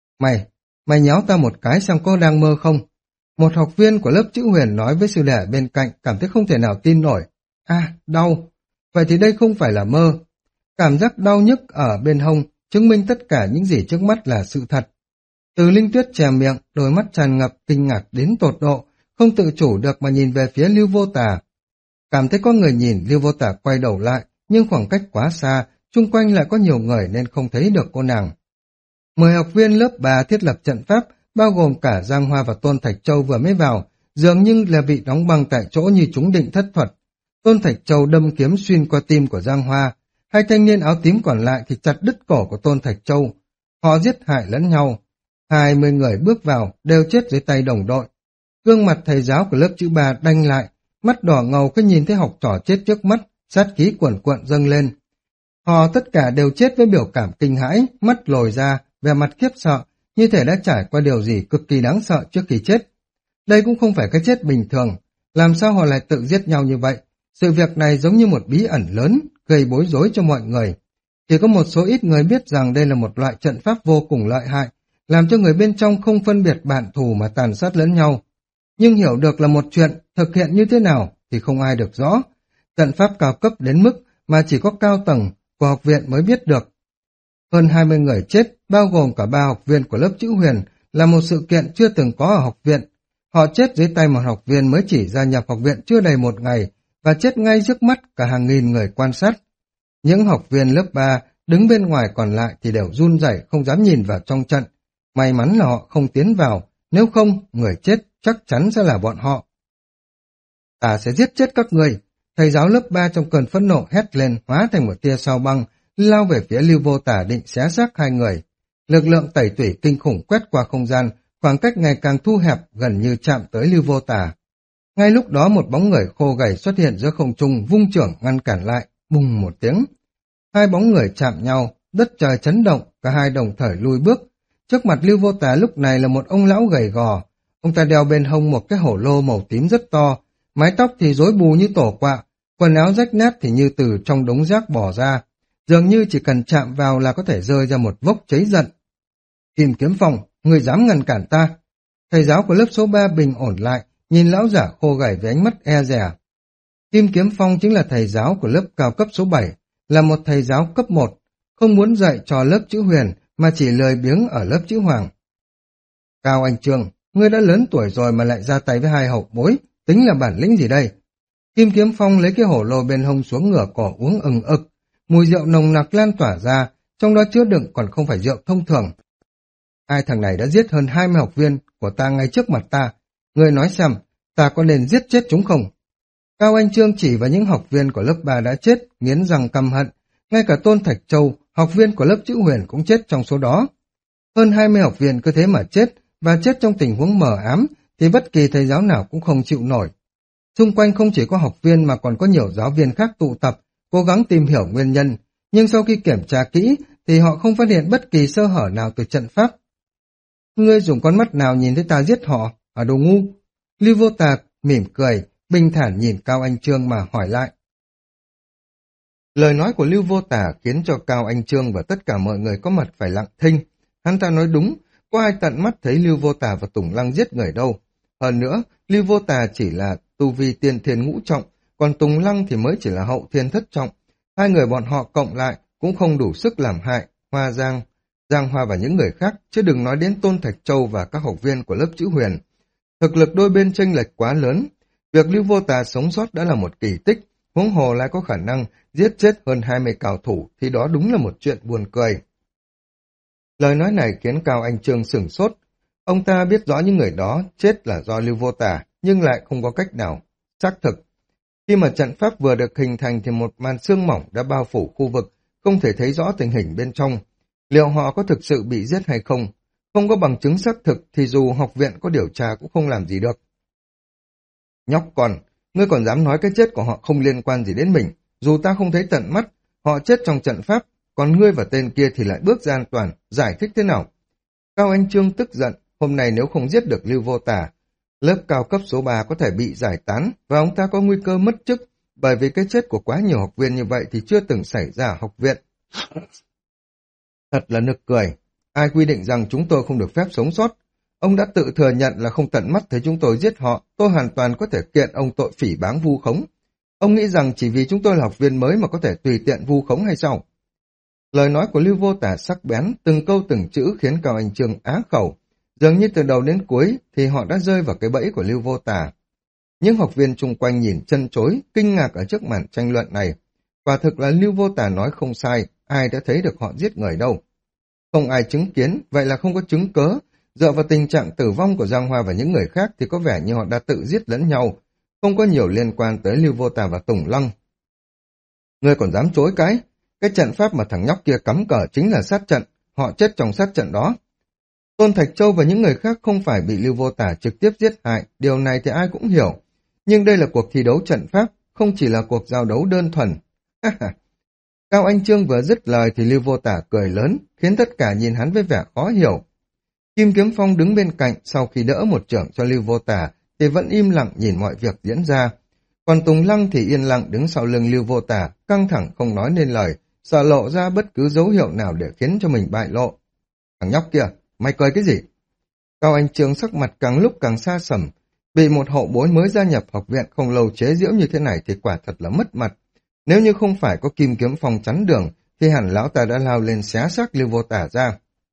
Mày nhéo ta một cái xem có đang mơ không? Một học viên của lớp chữ huyền nói với sư đệ bên cạnh, cảm thấy không thể nào tin nổi. Đau. Vậy thì đây không phải là mơ. Cảm giác đau nhức ở bên hông chứng minh tất cả những gì trước mắt là sự thật. Từ Linh Tuyết chè miệng, đôi mắt tràn ngập kinh ngạc đến tột độ, không tự chủ được mà nhìn về phía Lưu Vô Tà. Cảm thấy có người nhìn, Lưu Vô Tà quay đầu lại, nhưng khoảng cách quá xa, chung quanh lại có nhiều người nên không thấy được cô nàng. 10 học viên lớp 3 thiết lập trận pháp, bao gồm cả Giang Hoa và Tôn Thạch Châu vừa mới vào, dường như là bị đóng băng tại chỗ như chúng định thất thuật. Tôn Thạch Châu đâm kiếm xuyên qua tim của Giang Hoa, 2 thanh niên áo tím còn lại thì chặt đứt cổ của Tôn Thạch Châu. Họ giết hại lẫn nhau. 20 người bước vào đều chết dưới tay đồng đội. Gương mặt thầy giáo của lớp chữ 3 đanh lại, mắt đỏ ngầu khi nhìn thấy học trò chết trước mắt, sát khí cuồn cuộn dâng lên. Họ tất cả đều chết với biểu cảm kinh hãi, mắt lồi ra, vẻ mặt khiếp sợ, như thể đã trải qua điều gì cực kỳ đáng sợ trước khi chết. Đây cũng không phải cái chết bình thường, Làm sao họ lại tự giết nhau như vậy? Sự việc này giống như một bí ẩn lớn, gây bối rối cho mọi người. Chỉ có một số ít người biết rằng đây là một loại trận pháp vô cùng lợi hại, làm cho người bên trong không phân biệt bạn thù mà tàn sát lẫn nhau. Nhưng hiểu được là một chuyện, thực hiện như thế nào thì không ai được rõ. Trận pháp cao cấp đến mức mà chỉ có cao tầng của học viện mới biết được. Hơn 20 người chết, bao gồm cả 3 học viên của lớp chữ huyền, là một sự kiện chưa từng có ở học viện. Họ chết dưới tay một học viên mới chỉ gia nhập học viện chưa đầy một ngày, và chết ngay trước mắt cả hàng nghìn người quan sát. Những học viên lớp 3 đứng bên ngoài còn lại thì đều run rẩy không dám nhìn vào trong trận. May mắn là họ không tiến vào, nếu không, người chết chắc chắn sẽ là bọn họ. Ta sẽ giết chết các người. Thầy giáo lớp 3 trong cơn phẫn nộ hét lên, hóa thành một tia sao băng, lao về phía Lưu Vô Tả định xé xác hai người. Lực lượng tẩy tủy kinh khủng quét qua không gian, khoảng cách ngày càng thu hẹp, gần như chạm tới Lưu Vô Tả. Ngay lúc đó một bóng người khô gầy xuất hiện giữa không trung, vung chưởng ngăn cản lại, bùng một tiếng. Hai bóng người chạm nhau, đất trời chấn động, cả hai đồng thời lùi bước. Trước mặt Lưu Vô Tả lúc này là một ông lão gầy gò. Ông ta đeo bên hông một cái hổ lô màu tím rất to, mái tóc thì rối bù như tổ quạ, quần áo rách nát thì như từ trong đống rác bỏ ra. Dường như chỉ cần chạm vào là có thể rơi ra một vốc cháy giận. Kim Kiếm Phong, người dám ngăn cản ta? Thầy giáo của lớp số 3 bình ổn lại, nhìn lão giả khô gầy với ánh mắt e dè. Kim Kiếm Phong chính là thầy giáo của lớp cao cấp số 7, là một thầy giáo cấp 1, không muốn dạy cho lớp chữ huyền mà chỉ lười biếng ở lớp chữ hoàng. Cao Anh Trương, ngươi đã lớn tuổi rồi mà lại ra tay với hai hậu bối, tính là bản lĩnh gì đây? Kim Kiếm Phong lấy cái hổ lô bên hông xuống ngửa cổ uống ừng ực, mùi rượu nồng nặc lan tỏa ra, trong đó chứa đựng còn không phải rượu thông thường. Hai thằng này đã giết hơn 20 học viên của ta ngay trước mặt ta. Ngươi nói xem, ta có nên giết chết chúng không? Cao Anh Trương chỉ vào những học viên của lớp 3 đã chết, nghiến răng căm hận. Ngay cả Tôn Thạch Châu, học viên của lớp chữ huyền cũng chết trong số đó. Hơn 20 học viên cứ thế mà chết, và chết trong tình huống mờ ám, thì bất kỳ thầy giáo nào cũng không chịu nổi. Xung quanh không chỉ có học viên mà còn có nhiều giáo viên khác tụ tập, cố gắng tìm hiểu nguyên nhân, nhưng sau khi kiểm tra kỹ thì họ không phát hiện bất kỳ sơ hở nào từ trận pháp. Ngươi dùng con mắt nào nhìn thấy ta giết họ, ở đồ ngu? Lưu Vô Tà mỉm cười, bình thản nhìn Cao Anh Trương mà hỏi lại. Lời nói của Lưu Vô Tà khiến cho Cao Anh Trương và tất cả mọi người có mặt phải lặng thinh. Hắn ta nói đúng, có ai tận mắt thấy Lưu Vô Tà và Tùng Lăng giết người đâu. Hơn nữa, Lưu Vô Tà chỉ là tu vi tiên thiên ngũ trọng, còn Tùng Lăng thì mới chỉ là hậu thiên thất trọng. Hai người bọn họ cộng lại cũng không đủ sức làm hại Hoa Giang, Giang Hoa và những người khác, chứ đừng nói đến Tôn Thạch Châu và các học viên của lớp chữ huyền. Thực lực đôi bên chênh lệch quá lớn. Việc Lưu Vô Tà sống sót đã là một kỳ tích, huống hồ lại có khả năng giết chết hơn 20 cao thủ thì đó đúng là một chuyện buồn cười. Lời nói này khiến Cao Anh Trương sửng sốt. Ông ta biết rõ những người đó chết là do Lưu Vô Tà, nhưng lại không có cách nào xác thực. Khi mà trận pháp vừa được hình thành thì một màn sương mỏng đã bao phủ khu vực, không thể thấy rõ tình hình bên trong. Liệu họ có thực sự bị giết hay không? Không có bằng chứng xác thực thì dù học viện có điều tra cũng không làm gì được. Nhóc con, ngươi còn dám nói cái chết của họ không liên quan gì đến mình, dù ta không thấy tận mắt, họ chết trong trận pháp, còn ngươi và tên kia thì lại bước ra an toàn, giải thích thế nào? Cao Anh Trương tức giận, hôm nay nếu không giết được Lưu Vô Tà, lớp cao cấp số 3 có thể bị giải tán và ông ta có nguy cơ mất chức, bởi vì cái chết của quá nhiều học viên như vậy thì chưa từng xảy ra ở học viện. Thật là nực cười, ai quy định rằng chúng tôi không được phép sống sót? Ông đã tự thừa nhận là không tận mắt thấy chúng tôi giết họ, tôi hoàn toàn có thể kiện ông tội phỉ báng vu khống. Ông nghĩ rằng chỉ vì chúng tôi là học viên mới mà có thể tùy tiện vu khống hay sao? Lời nói của Lưu Vô Tà sắc bén, từng câu từng chữ khiến Cao Anh Trương á khẩu. Dường như từ đầu đến cuối thì họ đã rơi vào cái bẫy của Lưu Vô Tà. Những học viên chung quanh nhìn chân chối, kinh ngạc ở trước màn tranh luận này. Quả thực là Lưu Vô Tà nói không sai, ai đã thấy được họ giết người đâu. Không ai chứng kiến, vậy là không có chứng cớ. Dựa vào tình trạng tử vong của Giang Hoa và những người khác thì có vẻ như họ đã tự giết lẫn nhau, không có nhiều liên quan tới Lưu Vô Tà và Tùng Lăng. Ngươi còn dám chối cái trận pháp mà thằng nhóc kia cắm cờ chính là sát trận, họ chết trong sát trận đó. Tôn Thạch Châu và những người khác không phải bị Lưu Vô Tà trực tiếp giết hại, điều này thì ai cũng hiểu. Nhưng đây là cuộc thi đấu trận pháp, không chỉ là cuộc giao đấu đơn thuần. Cao Anh Trương vừa dứt lời thì Lưu Vô Tà cười lớn, khiến tất cả nhìn hắn với vẻ khó hiểu. Kim Kiếm Phong đứng bên cạnh sau khi đỡ một chưởng cho Lưu Vô Tà thì vẫn im lặng nhìn mọi việc diễn ra. Còn Tùng Lăng thì yên lặng đứng sau lưng Lưu Vô Tả, căng thẳng không nói nên lời, sợ lộ ra bất cứ dấu hiệu nào để khiến cho mình bại lộ. Thằng nhóc kia, mày cười cái gì? Cao Anh Chương sắc mặt càng lúc càng xa sầm, bị một hậu bối mới gia nhập học viện không lâu chế giễu như thế này thì quả thật là mất mặt. Nếu như không phải có Kim Kiếm Phong chắn đường, thì hẳn lão ta đã lao lên xé xác Lưu Vô Tả ra.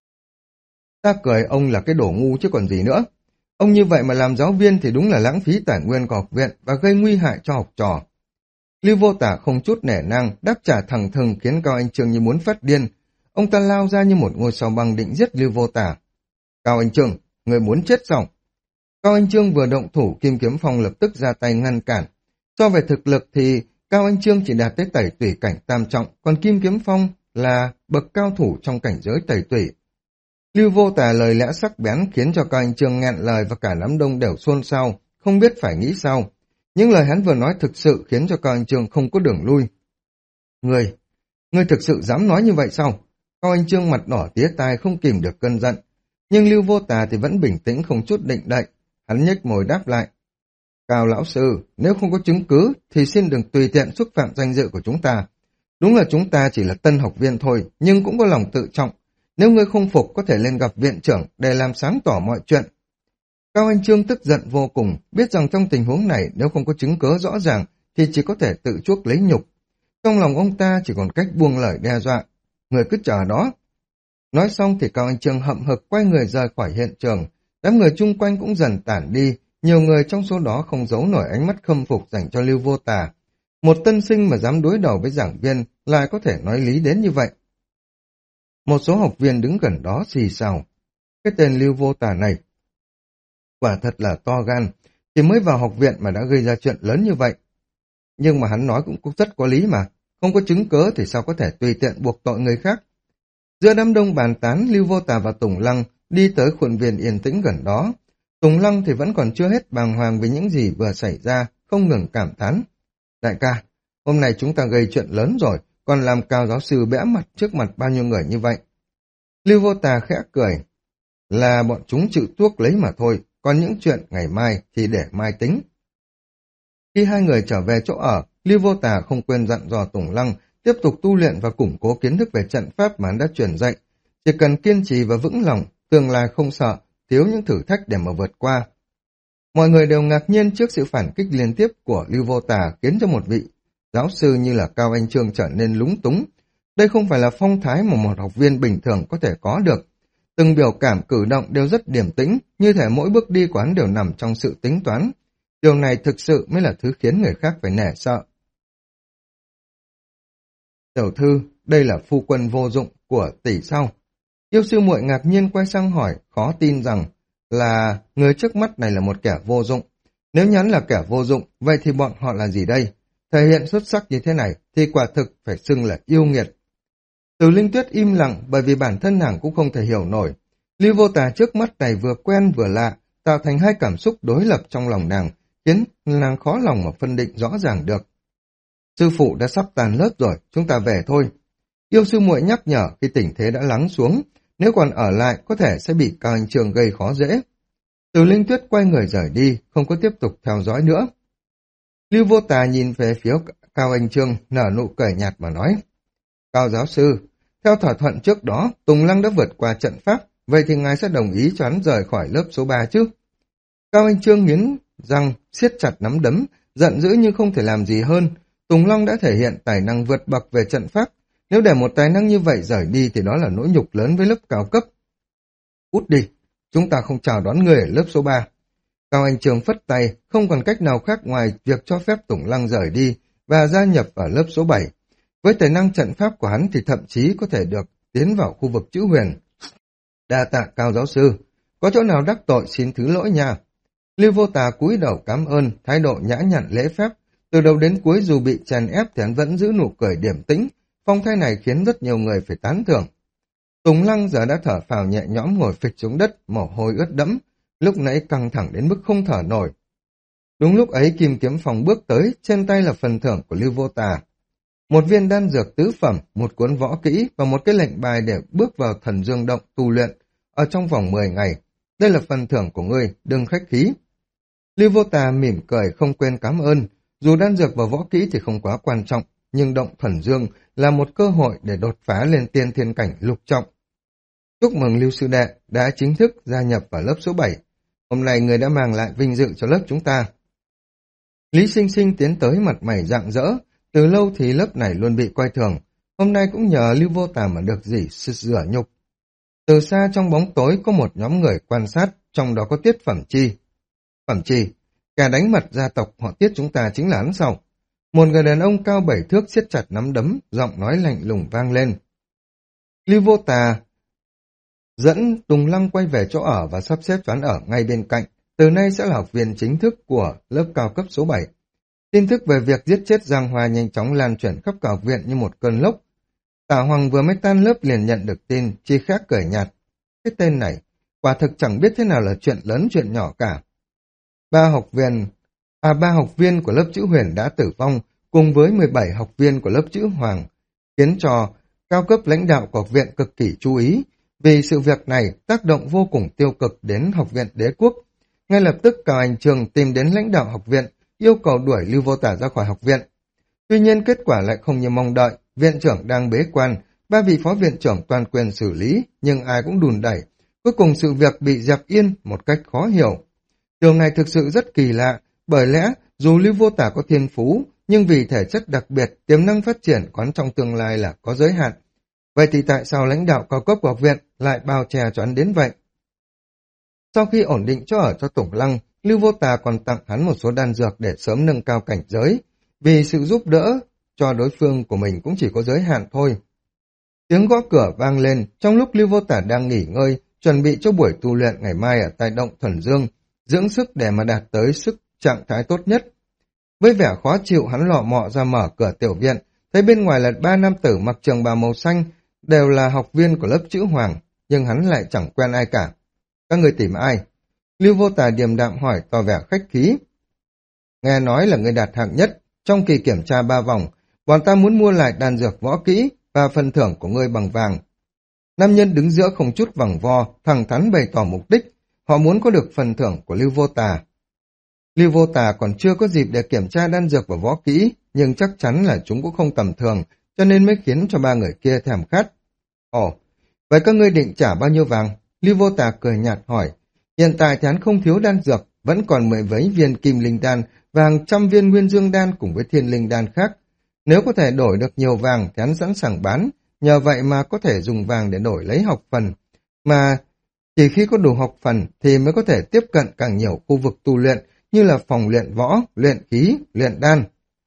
Ta cười ông là cái đồ ngu chứ còn gì nữa. Ông như vậy mà làm giáo viên thì đúng là lãng phí tài nguyên của học viện và gây nguy hại cho học trò. Lưu Vô Tả không chút nể nang, đáp trả thẳng thừng khiến Cao Anh Chương như muốn phát điên. Ông ta lao ra như một ngôi sao băng định giết Lưu Vô Tả. Cao Anh Chương, người muốn chết sao? Cao Anh Chương vừa động thủ, Kim Kiếm Phong lập tức ra tay ngăn cản. So về thực lực thì Cao Anh Chương chỉ đạt tới tẩy tủy cảnh tam trọng, còn Kim Kiếm Phong là bậc cao thủ trong cảnh giới tẩy tủy. Lưu Vô Tả lời lẽ sắc bén khiến cho Cao Anh Chương nghẹn lời và cả đám đông đều xôn xao, không biết phải nghĩ sao. Những lời hắn vừa nói thực sự khiến cho Cao Anh Chương không có đường lui. Ngươi thực sự dám nói như vậy sao? Cao Anh Chương mặt đỏ tía tai không kìm được cơn giận. Nhưng Lưu Vô Tả thì vẫn bình tĩnh không chút định đậy. Hắn nhếch môi đáp lại. Cao lão sư, nếu không có chứng cứ thì xin đừng tùy tiện xúc phạm danh dự của chúng ta. Đúng là chúng ta chỉ là tân học viên thôi, nhưng cũng có lòng tự trọng. Nếu ngươi không phục có thể lên gặp viện trưởng để làm sáng tỏ mọi chuyện. Cao Anh Chương tức giận vô cùng, biết rằng trong tình huống này nếu không có chứng cứ rõ ràng thì chỉ có thể tự chuốc lấy nhục. Trong lòng ông ta chỉ còn cách buông lời đe dọa. Người cứ chờ đó. Nói xong thì Cao Anh Chương hậm hực quay người rời khỏi hiện trường. Đám người chung quanh cũng dần tản đi, nhiều người trong số đó không giấu nổi ánh mắt khâm phục dành cho Lưu Vô Tả. Một tân sinh mà dám đối đầu với giảng viên lại có thể nói lý đến như vậy. Một số học viên đứng gần đó xì xào. Cái tên Lưu Vô Tả này quả thật là to gan, thì mới vào học viện mà đã gây ra chuyện lớn như vậy. Nhưng mà hắn nói cũng rất có lý mà, không có chứng cớ thì sao có thể tùy tiện buộc tội người khác. Giữa đám đông bàn tán, Lưu Vô Tả và Tùng Lăng đi tới khuôn viên yên tĩnh gần đó. Tùng Lăng thì vẫn còn chưa hết bàng hoàng với những gì vừa xảy ra, không ngừng cảm thán. Đại ca, hôm nay chúng ta gây chuyện lớn rồi, còn làm Cao giáo sư bẽ mặt trước mặt bao nhiêu người như vậy. Lưu Vô Tả khẽ cười, là bọn chúng chịu tuốc lấy mà thôi, còn những chuyện ngày mai thì để mai tính. Khi hai người trở về chỗ ở, Lưu Vô Tả không quên dặn dò Tùng Lăng tiếp tục tu luyện và củng cố kiến thức về trận pháp mà hắn đã truyền dạy. Chỉ cần kiên trì và vững lòng, tương lai không sợ, thiếu những thử thách để mà vượt qua. Mọi người đều ngạc nhiên trước sự phản kích liên tiếp của Lưu Vô Tả khiến cho một vị giáo sư như là Cao Anh Chương trở nên lúng túng. Đây không phải là phong thái mà một học viên bình thường có thể có được. Từng biểu cảm cử động đều rất điềm tĩnh, như thể mỗi bước đi của hắn đều nằm trong sự tính toán. Điều này thực sự mới là thứ khiến người khác phải nể sợ. Tiểu thư, đây là phu quân vô dụng của tỷ sao? Yêu sư muội ngạc nhiên quay sang hỏi, khó tin rằng là người trước mắt này là một kẻ vô dụng. Nếu nhắn là kẻ vô dụng, vậy thì bọn họ là gì đây? Thể hiện xuất sắc như thế này thì quả thực phải xưng là yêu nghiệt. Từ Linh Tuyết im lặng bởi vì bản thân nàng cũng không thể hiểu nổi. Lưu Vô Tả trước mắt này vừa quen vừa lạ, tạo thành hai cảm xúc đối lập trong lòng nàng, khiến nàng khó lòng mà phân định rõ ràng được. Sư phụ đã sắp tàn lớp rồi, chúng ta về thôi. Yêu sư muội nhắc nhở khi tình thế đã lắng xuống, nếu còn ở lại có thể sẽ bị Cao Anh Chương gây khó dễ. Từ Linh Tuyết quay người rời đi, không có tiếp tục theo dõi nữa. Lưu Vô Tả nhìn về phía Cao Anh Chương, nở nụ cười nhạt mà nói. Cao giáo sư, theo thỏa thuận trước đó, Tùng Lăng đã vượt qua trận pháp, vậy thì ngài sẽ đồng ý cho hắn rời khỏi lớp số 3 chứ? Cao Anh Chương nghiến răng, siết chặt nắm đấm, giận dữ nhưng không thể làm gì hơn. Tùng Lăng đã thể hiện tài năng vượt bậc về trận pháp, nếu để một tài năng như vậy rời đi thì đó là nỗi nhục lớn với lớp cao cấp. Cút đi, chúng ta không chào đón người ở lớp số 3. Cao Anh Chương phất tay, không còn cách nào khác ngoài việc cho phép Tùng Lăng rời đi và gia nhập ở lớp số 7. Với tài năng trận pháp của hắn thì thậm chí có thể được tiến vào khu vực chữ huyền. Đa tạ Cao giáo sư, có chỗ nào đắc tội xin thứ lỗi nha. Lưu Vô Tả cúi đầu cảm ơn, thái độ nhã nhặn lễ phép. Từ đầu đến cuối dù bị chèn ép thì hắn vẫn giữ nụ cười điềm tĩnh. Phong thái này khiến rất nhiều người phải tán thưởng. Tùng Lăng giờ đã thở phào nhẹ nhõm ngồi phịch xuống đất, mồ hôi ướt đẫm, lúc nãy căng thẳng đến mức không thở nổi. Đúng lúc ấy Kim Kiếm Phong bước tới, trên tay là phần thưởng của Lưu Vô Tả. Một viên đan dược tứ phẩm, một cuốn võ kỹ và một cái lệnh bài để bước vào thần dương động tu luyện ở trong vòng 10 ngày. Đây là phần thưởng của ngươi, đừng khách khí. Lưu Vô Tà mỉm cười không quên cảm ơn. Dù đan dược và võ kỹ thì không quá quan trọng, nhưng động thuần dương là một cơ hội để đột phá lên tiên thiên cảnh lục trọng. Chúc mừng Lưu Sư Đệ đã chính thức gia nhập vào lớp số 7. Hôm nay người đã mang lại vinh dự cho lớp chúng ta. Lý Sinh Sinh tiến tới mặt mày rạng rỡ, từ lâu thì lớp này luôn bị coi thường. Hôm nay cũng nhờ Lưu Vô Tà mà được dỉ rửa nhục. Từ xa trong bóng tối có một nhóm người quan sát, trong đó có Tiết Phẩm Chi. Phẩm Chi, kẻ đánh mặt gia tộc họ Tiết chúng ta chính là hắn sau. Một người đàn ông cao 7 thước siết chặt nắm đấm, giọng nói lạnh lùng vang lên. Lưu Vô Tà dẫn Tùng Lăng quay về chỗ ở và sắp xếp choán ở ngay bên cạnh. Từ nay sẽ là học viên chính thức của lớp cao cấp số 7. Tin tức về việc giết chết Giang Hoa nhanh chóng lan truyền khắp cả học viện như một cơn lốc. Tả Hoàng vừa mới tan lớp liền nhận được tin, Chi Khác cười nhạt. Cái tên này, quả thực chẳng biết thế nào là chuyện lớn chuyện nhỏ cả. Ba học viên của lớp chữ Huyền đã tử vong, cùng với 17 học viên của lớp chữ Hoàng, khiến cho cao cấp lãnh đạo của học viện cực kỳ chú ý. Vì sự việc này tác động vô cùng tiêu cực đến học viện Đế Quốc. Ngay lập tức Cao Anh Trường tìm đến lãnh đạo học viện, yêu cầu đuổi Lưu Vô Tà ra khỏi học viện. Tuy nhiên kết quả lại không như mong đợi, viện trưởng đang bế quan, ba vị phó viện trưởng toàn quyền xử lý, nhưng ai cũng đùn đẩy. Cuối cùng sự việc bị dẹp yên một cách khó hiểu. Điều này thực sự rất kỳ lạ, bởi lẽ dù Lưu Vô Tà có thiên phú, nhưng vì thể chất đặc biệt, tiềm năng phát triển quán trong tương lai là có giới hạn. Vậy thì tại sao lãnh đạo cao cấp của học viện lại bao che cho hắn đến vậy? Sau khi ổn định chỗ ở cho Tùng Lăng, Lưu Vô Tà còn tặng hắn một số đan dược để sớm nâng cao cảnh giới, vì sự giúp đỡ cho đối phương của mình cũng chỉ có giới hạn thôi. Tiếng gõ cửa vang lên, trong lúc Lưu Vô Tà đang nghỉ ngơi, chuẩn bị cho buổi tu luyện ngày mai ở tại động Thuần Dương, dưỡng sức để mà đạt tới sức trạng thái tốt nhất. Với vẻ khó chịu, hắn lọ mọ ra mở cửa tiểu viện, thấy bên ngoài là ba nam tử mặc trường bào màu xanh, đều là học viên của lớp chữ Hoàng, nhưng hắn lại chẳng quen ai cả. Các người tìm ai? Lưu Vô Tà điềm đạm hỏi tỏ vẻ khách khí. Nghe nói là người đạt hạng nhất, trong kỳ kiểm tra 3 vòng, bọn ta muốn mua lại đan dược võ kỹ và phần thưởng của ngươi bằng vàng. Nam nhân đứng giữa không chút vòng vo, thẳng thắn bày tỏ mục đích, họ muốn có được phần thưởng của Lưu Vô Tà. Lưu Vô Tà còn chưa có dịp để kiểm tra đan dược và võ kỹ, nhưng chắc chắn là chúng cũng không tầm thường, cho nên mới khiến cho ba người kia thèm khát. Ồ, vậy các ngươi định trả bao nhiêu vàng? Lưu Vô Tà cười nhạt hỏi. Hiện tại thì hắn không thiếu đan dược, vẫn còn 10 mấy viên kim linh đan và hàng trăm viên nguyên dương đan cùng với thiên linh đan khác. Nếu có thể đổi được nhiều vàng thì hắn sẵn sàng bán, nhờ vậy mà có thể dùng vàng để đổi lấy học phần. Mà chỉ khi có đủ học phần thì mới có thể tiếp cận càng nhiều khu vực tu luyện như là phòng luyện võ, luyện khí, luyện đan.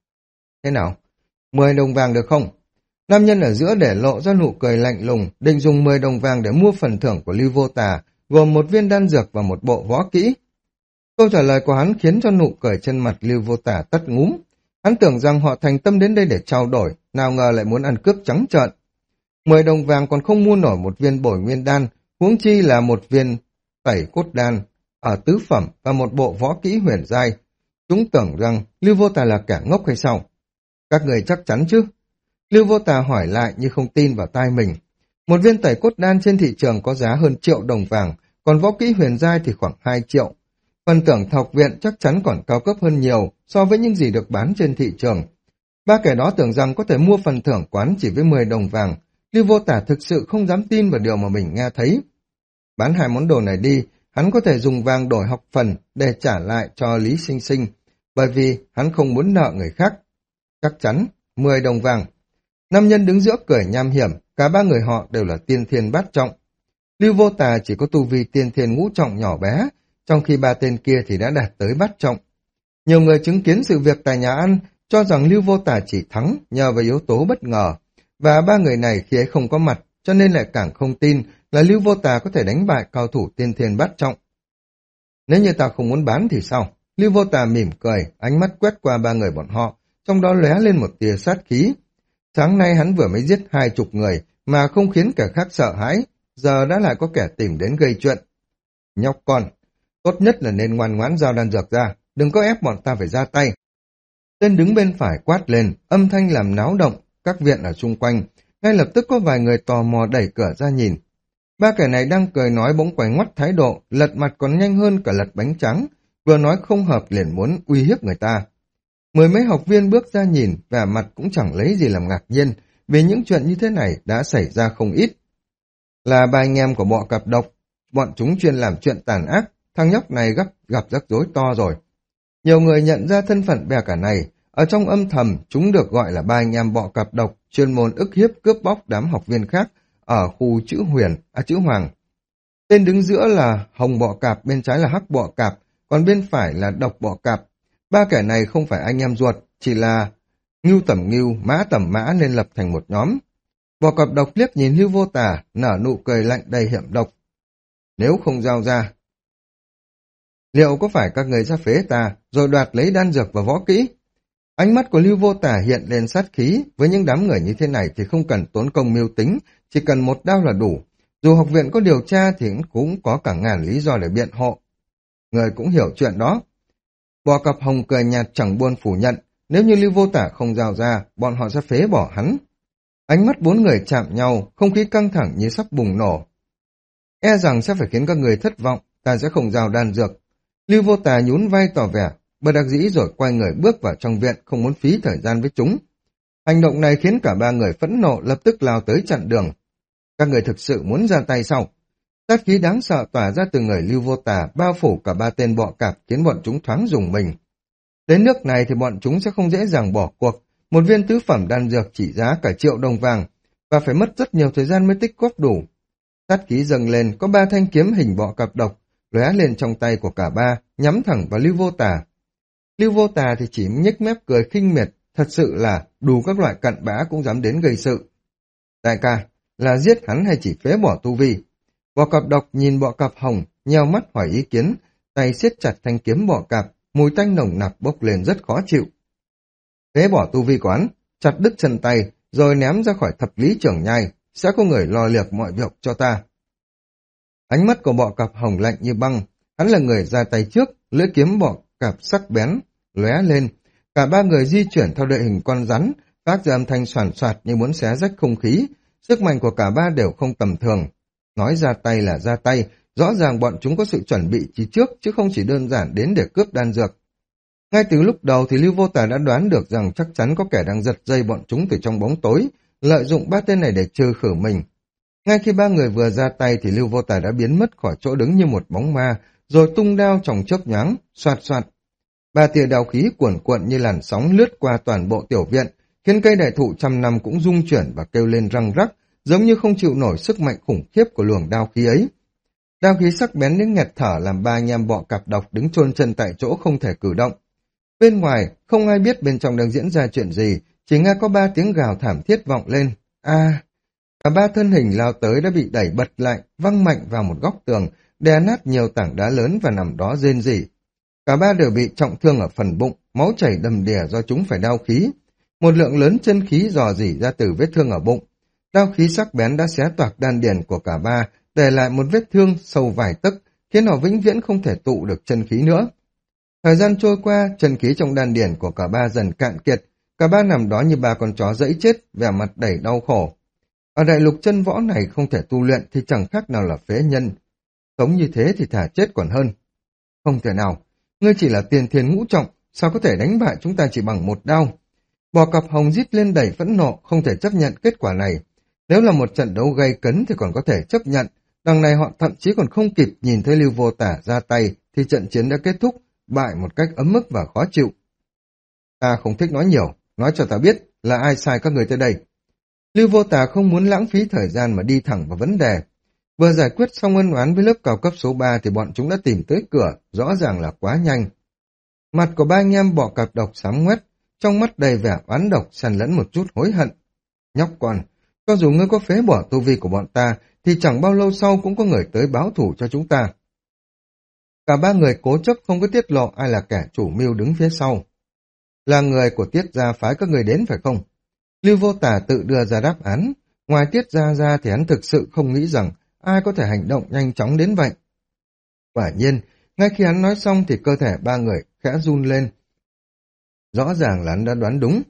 Thế nào? 10 đồng vàng được không? Nam nhân ở giữa để lộ ra nụ cười lạnh lùng, định dùng 10 đồng vàng để mua phần thưởng của Lưu Vô Tà, gồm một viên đan dược và một bộ võ kỹ. Câu trả lời của hắn khiến cho nụ cười trên mặt Lưu Vô Tà tắt ngúm. Hắn tưởng rằng họ thành tâm đến đây để trao đổi, nào ngờ lại muốn ăn cướp trắng trợn. 10 đồng vàng còn không mua nổi một viên bồi nguyên đan, huống chi là một viên tẩy cốt đan ở tứ phẩm và một bộ võ kỹ huyền giai. Chúng tưởng rằng Lưu Vô Tà là kẻ ngốc hay sao? Các người chắc chắn chứ? Lưu Vô Tà hỏi lại như không tin vào tai mình. Một viên tẩy cốt đan trên thị trường có giá hơn 1.000.000 đồng vàng, còn võ kỹ huyền giai thì khoảng 2 triệu. Phần thưởng học viện chắc chắn còn cao cấp hơn nhiều so với những gì được bán trên thị trường. Ba kẻ đó tưởng rằng có thể mua phần thưởng quán chỉ với 10 đồng vàng. Lưu Vô Tà thực sự không dám tin vào điều mà mình nghe thấy. Bán 2 món đồ này đi, hắn có thể dùng vàng đổi học phần để trả lại cho Lý Sinh Sinh, bởi vì hắn không muốn nợ người khác. Chắc chắn, 10 đồng vàng. Nam nhân đứng giữa cười nham hiểm, cả ba người họ đều là tiên thiên bát trọng. Lưu Vô Tà chỉ có tu vi tiên thiên ngũ trọng nhỏ bé, trong khi ba tên kia thì đã đạt tới bát trọng. Nhiều người chứng kiến sự việc tại nhà ăn cho rằng Lưu Vô Tà chỉ thắng nhờ vào yếu tố bất ngờ, và ba người này khi ấy không có mặt, cho nên lại càng không tin là Lưu Vô Tà có thể đánh bại cao thủ tiên thiên bát trọng. Nếu như ta không muốn bán thì sao? Lưu Vô Tà mỉm cười, ánh mắt quét qua ba người bọn họ, trong đó lóe lên một tia sát khí. Sáng nay hắn vừa mới giết 20 người mà không khiến kẻ khác sợ hãi, giờ đã lại có kẻ tìm đến gây chuyện. Nhóc con, tốt nhất là nên ngoan ngoãn giao đan dược ra, đừng có ép bọn ta phải ra tay. Tên đứng bên phải quát lên, âm thanh làm náo động, các viện ở xung quanh, ngay lập tức có vài người tò mò đẩy cửa ra nhìn. Ba kẻ này đang cười nói bỗng quay ngoắt thái độ, lật mặt còn nhanh hơn cả lật bánh trắng, vừa nói không hợp liền muốn uy hiếp người ta. Mười mấy học viên bước ra nhìn, vẻ mặt cũng chẳng lấy gì làm ngạc nhiên, vì những chuyện như thế này đã xảy ra không ít. Là ba anh em của bọ cạp độc, bọn chúng chuyên làm chuyện tàn ác, thằng nhóc này gặp rắc rối to rồi. Nhiều người nhận ra thân phận bè cả này, ở trong âm thầm chúng được gọi là ba anh em bọ cạp độc, chuyên môn ức hiếp cướp bóc đám học viên khác ở khu chữ Hoàng. Tên đứng giữa là hồng bọ cạp, bên trái là hắc bọ cạp, còn bên phải là độc bọ cạp. Ba kẻ này không phải anh em ruột, chỉ là ngưu tầm ngưu, mã tầm mã nên lập thành một nhóm. Bọ cạp độc liếc nhìn Lưu Vô Tà, nở nụ cười lạnh đầy hiểm độc. Nếu không giao ra, liệu có phải các người ra phế ta, rồi đoạt lấy đan dược và võ kỹ? Ánh mắt của Lưu Vô Tà hiện lên sát khí, với những đám người như thế này thì không cần tốn công mưu tính, chỉ cần một đao là đủ. Dù học viện có điều tra thì cũng có cả ngàn lý do để biện hộ. Người cũng hiểu chuyện đó. Bò cặp hồng cười nhạt chẳng buồn phủ nhận, nếu như Lưu Vô Tả không giao ra, bọn họ sẽ phế bỏ hắn. Ánh mắt bốn người chạm nhau, không khí căng thẳng như sắp bùng nổ. E rằng sẽ phải khiến các người thất vọng, ta sẽ không giao đan dược. Lưu Vô Tà nhún vai tỏ vẻ, bất đắc dĩ rồi quay người bước vào trong viện, không muốn phí thời gian với chúng. Hành động này khiến cả ba người phẫn nộ, lập tức lao tới chặn đường. Các người thực sự muốn ra tay sao? Sát khí đáng sợ tỏa ra từ người Lưu Vô Tà, bao phủ cả ba tên bọ cạp, khiến bọn chúng thoáng rùng mình. Đến nước này thì bọn chúng sẽ không dễ dàng bỏ cuộc. Một viên tứ phẩm đan dược chỉ giá cả 1.000.000 đồng vàng, và phải mất rất nhiều thời gian mới tích góp đủ. Sát khí dâng lên, có 3 thanh kiếm hình bọ cạp độc lóe lên trong tay của cả ba, nhắm thẳng vào Lưu Vô Tà. Lưu Vô Tà thì chỉ nhếch mép cười khinh miệt, thật sự là đủ các loại cặn bã cũng dám đến gây sự. Đại ca, là giết hắn hay chỉ phế bỏ tu vi? Bọ cạp độc nhìn bọ cạp hồng, nheo mắt hỏi ý kiến, tay siết chặt thanh kiếm bọ cạp, mùi tanh nồng nặc bốc lên rất khó chịu. Phế bỏ tu vi của hắn, chặt đứt chân tay, rồi ném ra khỏi thập lý trưởng nhai, sẽ có người lo liệt mọi việc cho ta. Ánh mắt của bọ cạp hồng lạnh như băng, hắn là người ra tay trước, lưỡi kiếm bọ cạp sắc bén, lóe lên. Cả ba người di chuyển theo đội hình con rắn, phát ra âm thanh soàn soạt như muốn xé rách không khí. Sức mạnh của cả ba đều không tầm thường. Nói ra tay là ra tay, rõ ràng bọn chúng có sự chuẩn bị chí trước, chứ không chỉ đơn giản đến để cướp đan dược. Ngay từ lúc đầu thì Lưu Vô Tà đã đoán được rằng chắc chắn có kẻ đang giật dây bọn chúng từ trong bóng tối, lợi dụng ba tên này để trừ khử mình. Ngay khi ba người vừa ra tay thì Lưu Vô Tà đã biến mất khỏi chỗ đứng như một bóng ma, rồi tung đao trong chớp nhoáng, xoạt xoạt. Ba tia đao khí cuồn cuộn như làn sóng lướt qua toàn bộ tiểu viện, khiến cây đại thụ trăm năm cũng rung chuyển và kêu lên răng rắc, giống như không chịu nổi sức mạnh khủng khiếp của luồng đao khí ấy. Đao khí sắc bén đến nghẹt thở làm ba anh em bọ cạp độc đứng chôn chân tại chỗ không thể cử động. Bên ngoài, không ai biết bên trong đang diễn ra chuyện gì, chỉ nghe có 3 tiếng gào thảm thiết vọng lên. Cả ba thân hình lao tới đã bị đẩy bật lại, văng mạnh vào một góc tường, đè nát nhiều tảng đá lớn và nằm đó rên rỉ. Cả ba đều bị trọng thương ở phần bụng, máu chảy đầm đìa do chúng phải đao khí. Một lượng lớn chân khí rò rỉ ra từ vết thương ở bụng. Đao khí sắc bén đã xé toạc đan điền của cả ba, để lại một vết thương sâu vài tấc, khiến họ vĩnh viễn không thể tụ được chân khí nữa. Thời gian trôi qua, chân khí trong đan điền của cả ba dần cạn kiệt, cả ba nằm đó như ba con chó dẫy chết, vẻ mặt đầy đau khổ. Ở đại lục chân võ này không thể tu luyện thì chẳng khác nào là phế nhân. Sống như thế thì thà chết còn hơn. Không thể nào, ngươi chỉ là tiền thiên ngũ trọng, sao có thể đánh bại chúng ta chỉ bằng một đao? Bò cặp hồng rít lên đầy phẫn nộ, không thể chấp nhận kết quả này. Nếu là một trận đấu gay cấn thì còn có thể chấp nhận, đằng này họ thậm chí còn không kịp nhìn thấy Lưu Vô Tả ra tay thì trận chiến đã kết thúc, bại một cách ấm ức và khó chịu. Ta không thích nói nhiều, nói cho ta biết là ai sai các người tới đây. Lưu Vô Tà không muốn lãng phí thời gian mà đi thẳng vào vấn đề. Vừa giải quyết xong ân oán với lớp cao cấp số 3 thì bọn chúng đã tìm tới cửa, rõ ràng là quá nhanh. Mặt của ba anh em bọ cạp độc xám ngoét, trong mắt đầy vẻ oán độc xen lẫn một chút hối hận. Nhóc con, cho dù ngươi có phế bỏ tu vi của bọn ta thì chẳng bao lâu sau cũng có người tới báo thủ cho chúng ta. Cả ba người cố chấp không có tiết lộ ai là kẻ chủ mưu đứng phía sau. Là người của Tiết gia phái các người đến phải không? Lưu Vô Tả tự đưa ra đáp án. Ngoài Tiết gia ra thì hắn thực sự không nghĩ rằng ai có thể hành động nhanh chóng đến vậy. Quả nhiên, ngay khi hắn nói xong thì cơ thể ba người khẽ run lên. Rõ ràng là hắn đã đoán đúng.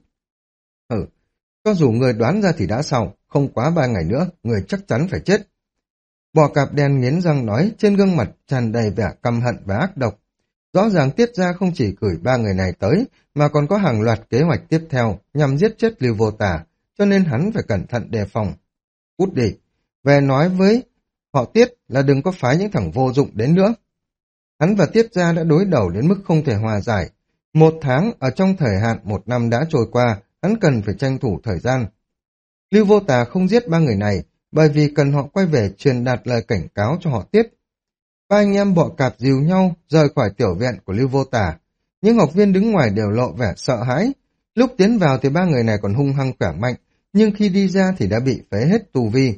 Cho dù người đoán ra thì đã sao, không quá 3 ngày nữa, người chắc chắn phải chết. Bò cạp đen nghiến răng nói, trên gương mặt tràn đầy vẻ căm hận và ác độc. Rõ ràng Tiết Gia không chỉ gửi ba người này tới, mà còn có hàng loạt kế hoạch tiếp theo nhằm giết chết Lưu Vô Tả, cho nên hắn phải cẩn thận đề phòng. Cút đi, về nói với họ Tiết là đừng có phái những thằng vô dụng đến nữa. Hắn và Tiết Gia đã đối đầu đến mức không thể hòa giải. 1 tháng ở trong thời hạn 1 năm đã trôi qua, hắn cần phải tranh thủ thời gian. Lưu Vô Tà không giết ba người này, bởi vì cần họ quay về truyền đạt lời cảnh cáo cho họ Tiết. Ba anh em bọ cạp dìu nhau rời khỏi tiểu viện của Lưu Vô Tà. Những học viên đứng ngoài đều lộ vẻ sợ hãi. Lúc tiến vào thì ba người này còn hung hăng khỏe mạnh, nhưng khi đi ra thì đã bị phế hết tu vi.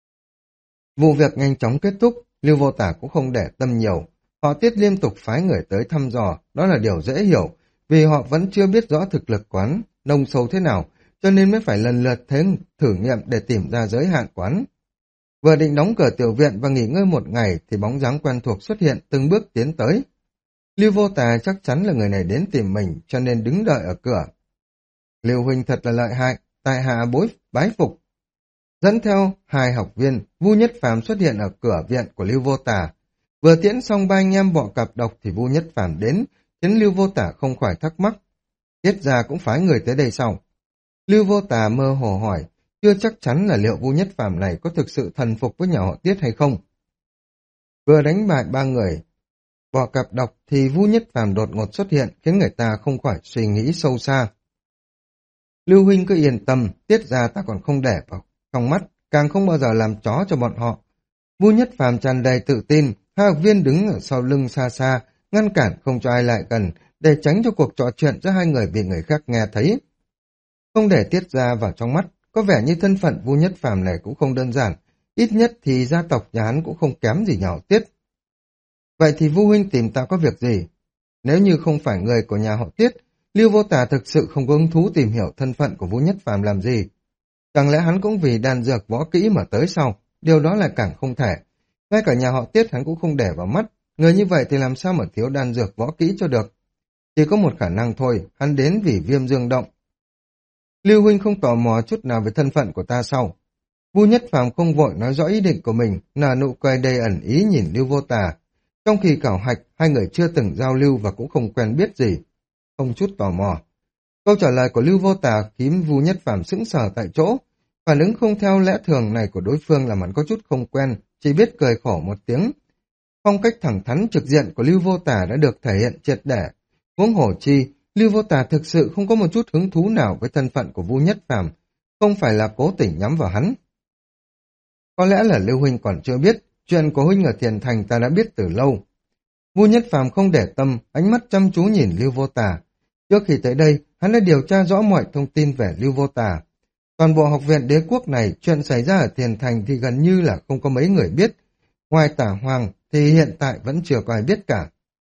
Vụ việc nhanh chóng kết thúc, Lưu Vô Tả cũng không để tâm nhiều. Họ Tiết liên tục phái người tới thăm dò, đó là điều dễ hiểu, vì họ vẫn chưa biết rõ thực lực quán, nông sâu thế nào, cho nên mới phải lần lượt thử nghiệm để tìm ra giới hạn quán. Vừa định đóng cửa tiểu viện và nghỉ ngơi 1 ngày thì bóng dáng quen thuộc xuất hiện từng bước tiến tới. Lưu Vô Tà chắc chắn là người này đến tìm mình cho nên đứng đợi ở cửa. Lưu huynh thật là lợi hại, tại hạ bái phục. Dẫn theo 2 học viên, Vu Nhất Phàm xuất hiện ở cửa viện của Lưu Vô Tà. Vừa tiễn xong ba anh em bọ cạp độc thì Vu Nhất Phàm đến, khiến Lưu Vô Tà không khỏi thắc mắc. Tiết Gia cũng phái người tới đây sau. Lưu Vô Tà mơ hồ hỏi, chưa chắc chắn là liệu Vu Nhất Phàm này có thực sự thần phục với nhà họ Tiết hay không. Vừa đánh bại 3 người bọ cạp độc thì Vu Nhất Phàm đột ngột xuất hiện khiến người ta không khỏi suy nghĩ sâu xa. Lưu huynh cứ yên tâm, Tiết Gia ta còn không để vào trong mắt, càng không bao giờ làm chó cho bọn họ. Vu Nhất Phàm tràn đầy tự tin, 2 học viên đứng ở sau lưng xa xa, ngăn cản không cho ai lại gần, để tránh cho cuộc trò chuyện giữa 2 người bị người khác nghe thấy. Không để Tiết Gia vào trong mắt, có vẻ như thân phận Vu Nhất Phàm này cũng không đơn giản, ít nhất thì gia tộc nhà hắn cũng không kém gì nhà họ Tiết. Vậy thì Vu huynh tìm ta có việc gì? Nếu như không phải người của nhà họ Tiết, Lưu Vô Tà thực sự không có hứng thú tìm hiểu thân phận của Vu Nhất Phàm làm gì. Chẳng lẽ hắn cũng vì đan dược võ kỹ mà tới sau? Điều đó là càng không thể. Ngay cả nhà họ Tiết hắn cũng không để vào mắt. Người như vậy thì làm sao mà thiếu đan dược võ kỹ cho được? Chỉ có một khả năng thôi, hắn đến vì viêm dương động. Lưu huynh không tò mò chút nào về thân phận của ta sau. Vu Nhất Phàm không vội nói rõ ý định của mình, nở nụ cười đầy ẩn ý nhìn Lưu Vô Tà. Trong khi khảo hạch, 2 người chưa từng giao lưu và cũng không quen biết gì. Không chút tò mò. Câu trả lời của Lưu Vô Tà khiến Vu Nhất Phàm sững sờ tại chỗ. Phản ứng không theo lẽ thường này của đối phương làm hắn có chút không quen, chỉ biết cười khổ một tiếng. Phong cách thẳng thắn trực diện của Lưu Vô Tà đã được thể hiện triệt để. Huống hồ chi, Lưu Vô Tà thực sự không có một chút hứng thú nào với thân phận của Vu Nhất Phàm, không phải là cố tình nhắm vào hắn. Có lẽ là Lưu huynh còn chưa biết, chuyện của huynh ở Thiền Thành ta đã biết từ lâu. Vu Nhất Phàm không để tâm, ánh mắt chăm chú nhìn Lưu Vô Tà. Trước khi tới đây, hắn đã điều tra rõ mọi thông tin về Lưu Vô Tà. Toàn bộ học viện đế quốc này, chuyện xảy ra ở Thiền Thành thì gần như là không có mấy người biết. Ngoài Tả Hoàng thì hiện tại vẫn chưa có ai biết cả.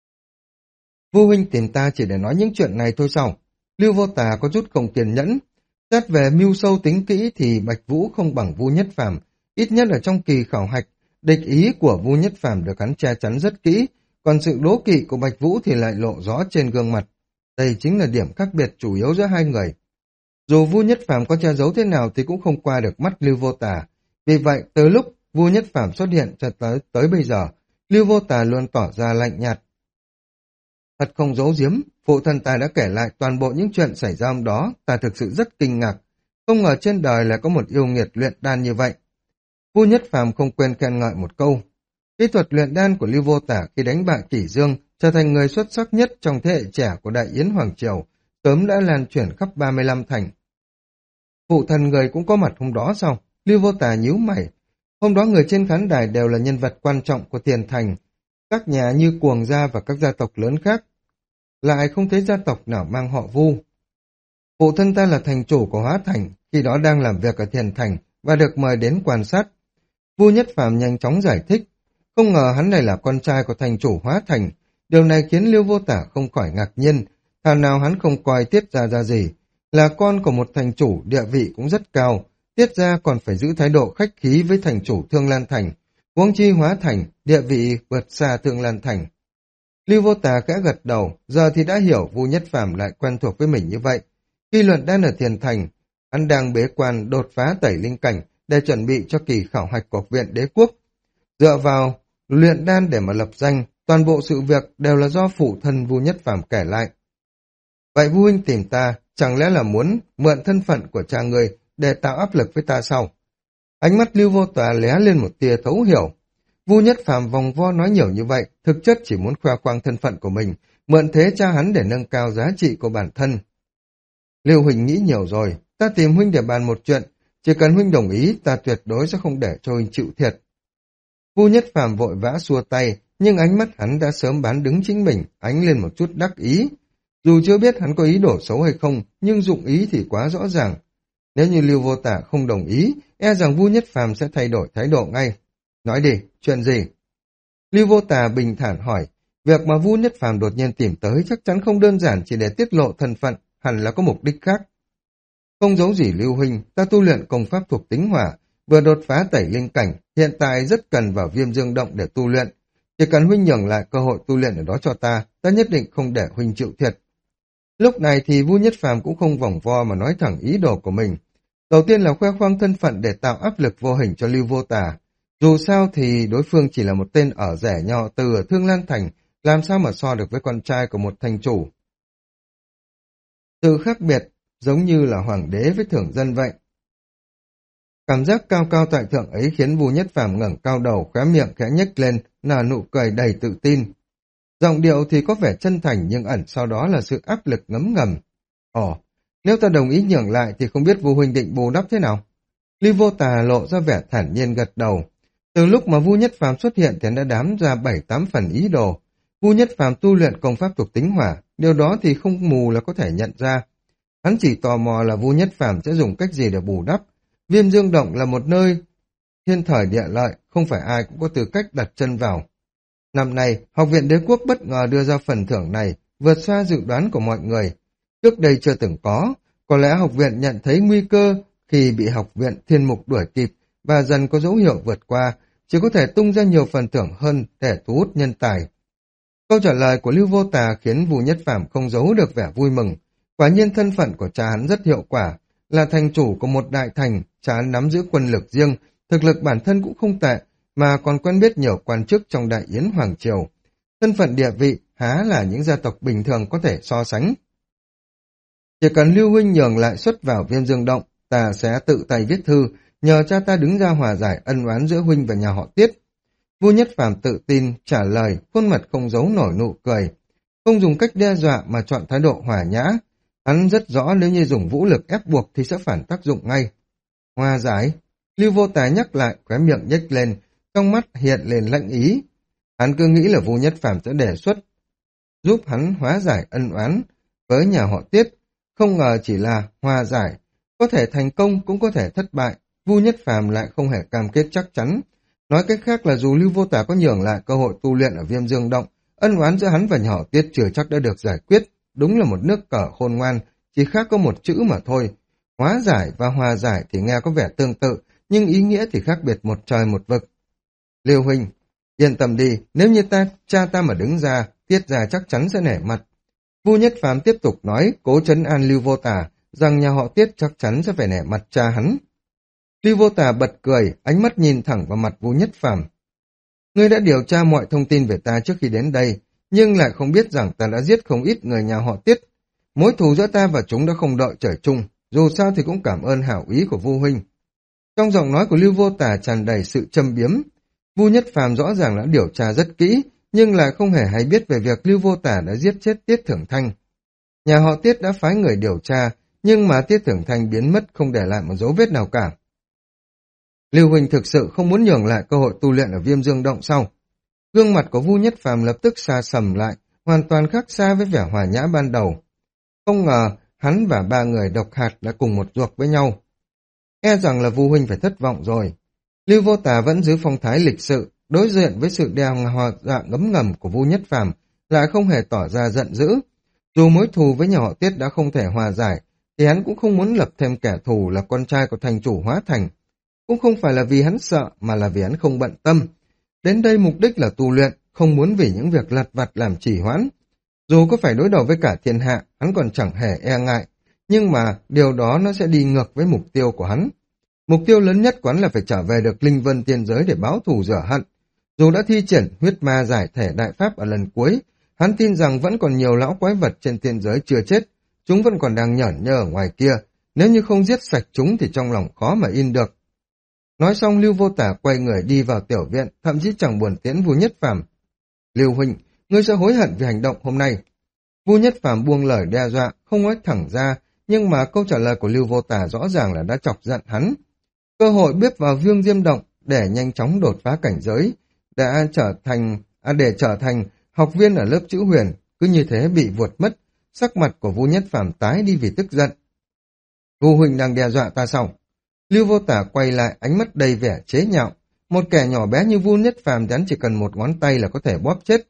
Vu huynh tìm ta chỉ để nói những chuyện này thôi sao? Lưu Vô Tà có chút không kiên nhẫn. Xét về mưu sâu tính kỹ thì Bạch Vũ không bằng Vu Nhất Phàm, ít nhất ở trong kỳ khảo hạch, địch ý của Vu Nhất Phàm được hắn che chắn rất kỹ, còn sự đố kỵ của Bạch Vũ thì lại lộ rõ trên gương mặt. Đây chính là điểm khác biệt chủ yếu giữa 2 người. Dù Vu Nhất Phàm có che giấu thế nào thì cũng không qua được mắt Lưu Vô Tà. Vì vậy, từ lúc Vu Nhất Phàm xuất hiện cho tới bây giờ, Lưu Vô Tà luôn tỏ ra lạnh nhạt. Thật không giấu giếm, phụ thân ta đã kể lại toàn bộ những chuyện xảy ra hôm đó, ta thực sự rất kinh ngạc. Không ngờ trên đời lại có một yêu nghiệt luyện đan như vậy. Vu Nhất Phàm không quên khen ngợi một câu. Kỹ thuật luyện đan của Lưu Vô Tả khi đánh bại Kỷ Dương trở thành người xuất sắc nhất trong thế hệ trẻ của Đại Yến Hoàng Triều, sớm đã lan truyền khắp 35 thành. Phụ thần người cũng có mặt hôm đó sao? Lưu Vô Tả nhíu mày. Hôm đó người trên khán đài đều là nhân vật quan trọng của Tiền Thành, các nhà như Cuồng Gia và các gia tộc lớn khác. Lại không thấy gia tộc nào mang họ Vu. Phụ thân ta là thành chủ của Hóa Thành, khi đó đang làm việc ở Thiền Thành và được mời đến quan sát. Vu Nhất Phàm nhanh chóng giải thích. Không ngờ hắn này là con trai của thành chủ Hóa Thành. Điều này khiến Lưu Vô Tả không khỏi ngạc nhiên. Thà nào hắn không coi Tiết Gia ra gì. Là con của một thành chủ, địa vị cũng rất cao. Tiết Gia còn phải giữ thái độ khách khí với thành chủ Thương Lan Thành. Huống chi Hóa Thành, địa vị vượt xa Thương Lan Thành. Lưu Vô Tà khẽ gật đầu, giờ thì đã hiểu Vu Nhất Phàm lại quen thuộc với mình như vậy. Khi luận đan ở Thiền Thành, hắn đang bế quan đột phá tẩy linh cảnh để chuẩn bị cho kỳ khảo hạch của học viện đế quốc. Dựa vào luyện đan để mà lập danh, toàn bộ sự việc đều là do phụ thân Vu Nhất Phàm kể lại. Vậy Vu huynh tìm ta, chẳng lẽ là muốn mượn thân phận của cha ngươi để tạo áp lực với ta sao? Ánh mắt Lưu Vô Tà lóe lên một tia thấu hiểu. Vu Nhất Phàm vòng vo nói nhiều như vậy, thực chất chỉ muốn khoe khoang thân phận của mình, mượn thế cha hắn để nâng cao giá trị của bản thân. Lưu huynh nghĩ nhiều rồi, ta tìm huynh để bàn một chuyện, chỉ cần huynh đồng ý, ta tuyệt đối sẽ không để cho huynh chịu thiệt. Vu Nhất Phàm vội vã xua tay, nhưng ánh mắt hắn đã sớm bán đứng chính mình, ánh lên một chút đắc ý. Dù chưa biết hắn có ý đồ xấu hay không, nhưng dụng ý thì quá rõ ràng. Nếu như Lưu Vô Tả không đồng ý, e rằng Vu Nhất Phàm sẽ thay đổi thái độ ngay. Nói đi, chuyện gì? Lưu Vô Tà bình thản hỏi, việc mà Vu Nhất Phàm đột nhiên tìm tới chắc chắn không đơn giản chỉ để tiết lộ thân phận, hẳn là có mục đích khác. Không giấu gì Lưu huynh, ta tu luyện công pháp thuộc tính hỏa, vừa đột phá tẩy linh cảnh, hiện tại rất cần vào Viêm Dương Động để tu luyện. Chỉ cần huynh nhường lại cơ hội tu luyện ở đó cho ta, ta nhất định không để huynh chịu thiệt. Lúc này thì Vu Nhất Phàm cũng không vòng vo mà nói thẳng ý đồ của mình. Đầu tiên là khoe khoang thân phận để tạo áp lực vô hình cho Lưu Vô Tà. Dù sao thì đối phương chỉ là một tên ở rẻ nhỏ từ ở Thương Lan Thành, làm sao mà so được với con trai của một thành chủ. Sự khác biệt giống như là hoàng đế với thưởng dân vậy. Cảm giác cao cao tại thượng ấy khiến Vu Nhất Phàm ngẩng cao đầu, khóe miệng khẽ nhếch lên, nở nụ cười đầy tự tin. Giọng điệu thì có vẻ chân thành nhưng ẩn sau đó là sự áp lực ngấm ngầm. Ồ, nếu ta đồng ý nhường lại thì không biết Vu huynh định bù đắp thế nào? Lưu Vô Tà lộ ra vẻ thản nhiên gật đầu. Từ lúc mà Vu Nhất Phàm xuất hiện thì đã đám ra 7-8 phần ý đồ. Vu Nhất Phàm tu luyện công pháp thuộc tính hỏa, điều đó thì không mù là có thể nhận ra. Hắn chỉ tò mò là Vu Nhất Phàm sẽ dùng cách gì để bù đắp. Viêm Dương Động là một nơi thiên thời địa lợi, không phải ai cũng có tư cách đặt chân vào. Năm nay, Học viện Đế Quốc bất ngờ đưa ra phần thưởng này, vượt xa dự đoán của mọi người. Trước đây chưa từng có lẽ học viện nhận thấy nguy cơ khi bị học viện Thiên Mục đuổi kịp và dần có dấu hiệu vượt qua, chỉ có thể tung ra nhiều phần thưởng hơn để thu hút nhân tài. Câu trả lời của Lưu Vô Tà khiến Vu Nhất Phàm không giấu được vẻ vui mừng. Quả nhiên thân phận của cha hắn rất hiệu quả, là thành chủ của một đại thành, cha hắn nắm giữ quân lực riêng, thực lực bản thân cũng không tệ, mà còn quen biết nhiều quan chức trong Đại Yến Hoàng Triều. Thân phận địa vị há là những gia tộc bình thường có thể so sánh. Chỉ cần Lưu huynh nhường lại xuất vào Viêm Dương Động, ta sẽ tự tay viết thư, nhờ cha ta đứng ra hòa giải ân oán giữa huynh và nhà họ Tiết. Vu Nhất Phàm tự tin trả lời, khuôn mặt không giấu nổi nụ cười. Không dùng cách đe dọa mà chọn thái độ hòa nhã. Hắn rất rõ nếu như dùng vũ lực ép buộc thì sẽ phản tác dụng ngay. Hòa giải, Lưu Vô Tà nhắc lại, khóe miệng nhếch lên, trong mắt hiện lên lạnh ý. Hắn cứ nghĩ là Vu Nhất Phàm sẽ đề xuất giúp hắn hóa giải ân oán với nhà họ Tiết, không ngờ chỉ là hòa giải, có thể thành công cũng có thể thất bại. Vu Nhất Phàm lại không hề cam kết chắc chắn. Nói cách khác là dù Lưu Vô Tà có nhường lại cơ hội tu luyện ở Viêm Dương Động, ân oán giữa hắn và nhà họ Tiết chưa chắc đã được giải quyết. Đúng là một nước cờ khôn ngoan, chỉ khác có một chữ mà thôi. Hóa giải và hòa giải thì nghe có vẻ tương tự, nhưng ý nghĩa thì khác biệt một trời một vực. Lưu huynh, yên tâm đi, nếu như cha ta mà đứng ra, Tiết gia chắc chắn sẽ nể mặt. Vu Nhất Phàm tiếp tục nói, cố trấn an Lưu Vô Tà, rằng nhà họ Tiết chắc chắn sẽ phải nể mặt cha hắn. Lưu Vô Tà bật cười, ánh mắt nhìn thẳng vào mặt Vu Nhất Phàm. Ngươi đã điều tra mọi thông tin về ta trước khi đến đây, nhưng lại không biết rằng ta đã giết không ít người nhà họ Tiết. Mối thù giữa ta và chúng đã không đợi trời chung, dù sao thì cũng cảm ơn hảo ý của Vu huynh. Trong giọng nói của Lưu Vô Tà tràn đầy sự châm biếm. Vu Nhất Phàm rõ ràng đã điều tra rất kỹ, nhưng lại không hề hay biết về việc Lưu Vô Tà đã giết chết Tiết Thưởng Thanh. Nhà họ Tiết đã phái người điều tra, nhưng mà Tiết Thưởng Thanh biến mất không để lại một dấu vết nào cả. Lưu huynh thực sự không muốn nhường lại cơ hội tu luyện ở Viêm Dương Động sau. Gương mặt của Vu Nhất Phàm lập tức xa sầm lại, hoàn toàn khác xa với vẻ hòa nhã ban đầu. Không ngờ hắn và ba người độc hạt đã cùng một ruột với nhau. E rằng là Vu huynh phải thất vọng rồi. Lưu Vô Tà vẫn giữ phong thái lịch sự, đối diện với sự đeo hòa dạ ngấm ngầm của Vu Nhất Phàm, lại không hề tỏ ra giận dữ. Dù mối thù với nhà họ Tiết đã không thể hòa giải, thì hắn cũng không muốn lập thêm kẻ thù là con trai của thành chủ Hóa Thành. Cũng không phải là vì hắn sợ, mà là vì hắn không bận tâm. Đến đây mục đích là tu luyện, không muốn vì những việc lặt vặt làm trì hoãn. Dù có phải đối đầu với cả thiên hạ, hắn còn chẳng hề e ngại, nhưng mà điều đó nó sẽ đi ngược với mục tiêu của hắn. Mục tiêu lớn nhất của hắn là phải trở về được Linh Vân Tiên Giới để báo thù rửa hận. Dù đã thi triển huyết ma giải thể đại pháp ở lần cuối, hắn tin rằng vẫn còn nhiều lão quái vật trên thiên giới chưa chết, chúng vẫn còn đang nhởn nhơ ở ngoài kia, nếu như không giết sạch chúng thì trong lòng khó mà yên được. Nói xong Lưu Vô Tả quay người đi vào tiểu viện, thậm chí chẳng buồn tiễn Vu Nhất Phàm. Lưu huynh, ngươi sẽ hối hận vì hành động hôm nay. Vu Nhất Phàm buông lời đe dọa, không nói thẳng ra, nhưng mà câu trả lời của Lưu Vô Tả rõ ràng là đã chọc giận hắn. Cơ hội bước vào Viêm Diêm Động để nhanh chóng đột phá cảnh giới, để trở thành học viên ở lớp chữ huyền, cứ như thế bị vuột mất, sắc mặt của Vu Nhất Phàm tái đi vì tức giận. Vu huynh đang đe dọa ta sao? Lưu Vô Tả quay lại, ánh mắt đầy vẻ chế nhạo. Một kẻ nhỏ bé như Vu Nhất Phàm hắn chỉ cần một ngón tay là có thể bóp chết.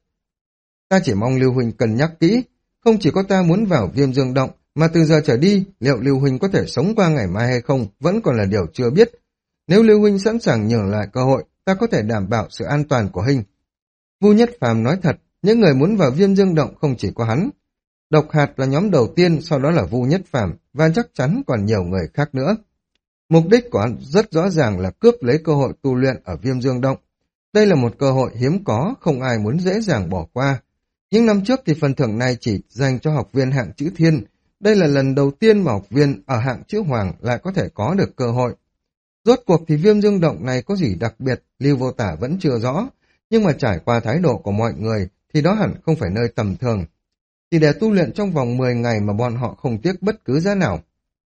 Ta chỉ mong Lưu huynh cân nhắc kỹ, không chỉ có ta muốn vào Viêm Dương Động, mà từ giờ trở đi, liệu Lưu huynh có thể sống qua ngày mai hay không, vẫn còn là điều chưa biết. Nếu Lưu huynh sẵn sàng nhường lại cơ hội, ta có thể đảm bảo sự an toàn của huynh. Vu Nhất Phàm nói thật, những người muốn vào Viêm Dương Động không chỉ có hắn. Độc Hạt là nhóm đầu tiên, sau đó là Vu Nhất Phàm và chắc chắn còn nhiều người khác nữa. Mục đích của hắn rất rõ ràng là cướp lấy cơ hội tu luyện ở Viêm Dương Động. Đây là một cơ hội hiếm có, không ai muốn dễ dàng bỏ qua. Những năm trước thì phần thưởng này chỉ dành cho học viên hạng chữ thiên. Đây là lần đầu tiên mà học viên ở hạng chữ hoàng lại có thể có được cơ hội. Rốt cuộc thì Viêm Dương Động này có gì đặc biệt, Lưu Vô Tả vẫn chưa rõ. Nhưng mà trải qua thái độ của mọi người thì đó hẳn không phải nơi tầm thường. Chỉ để tu luyện trong vòng 10 ngày mà bọn họ không tiếc bất cứ giá nào.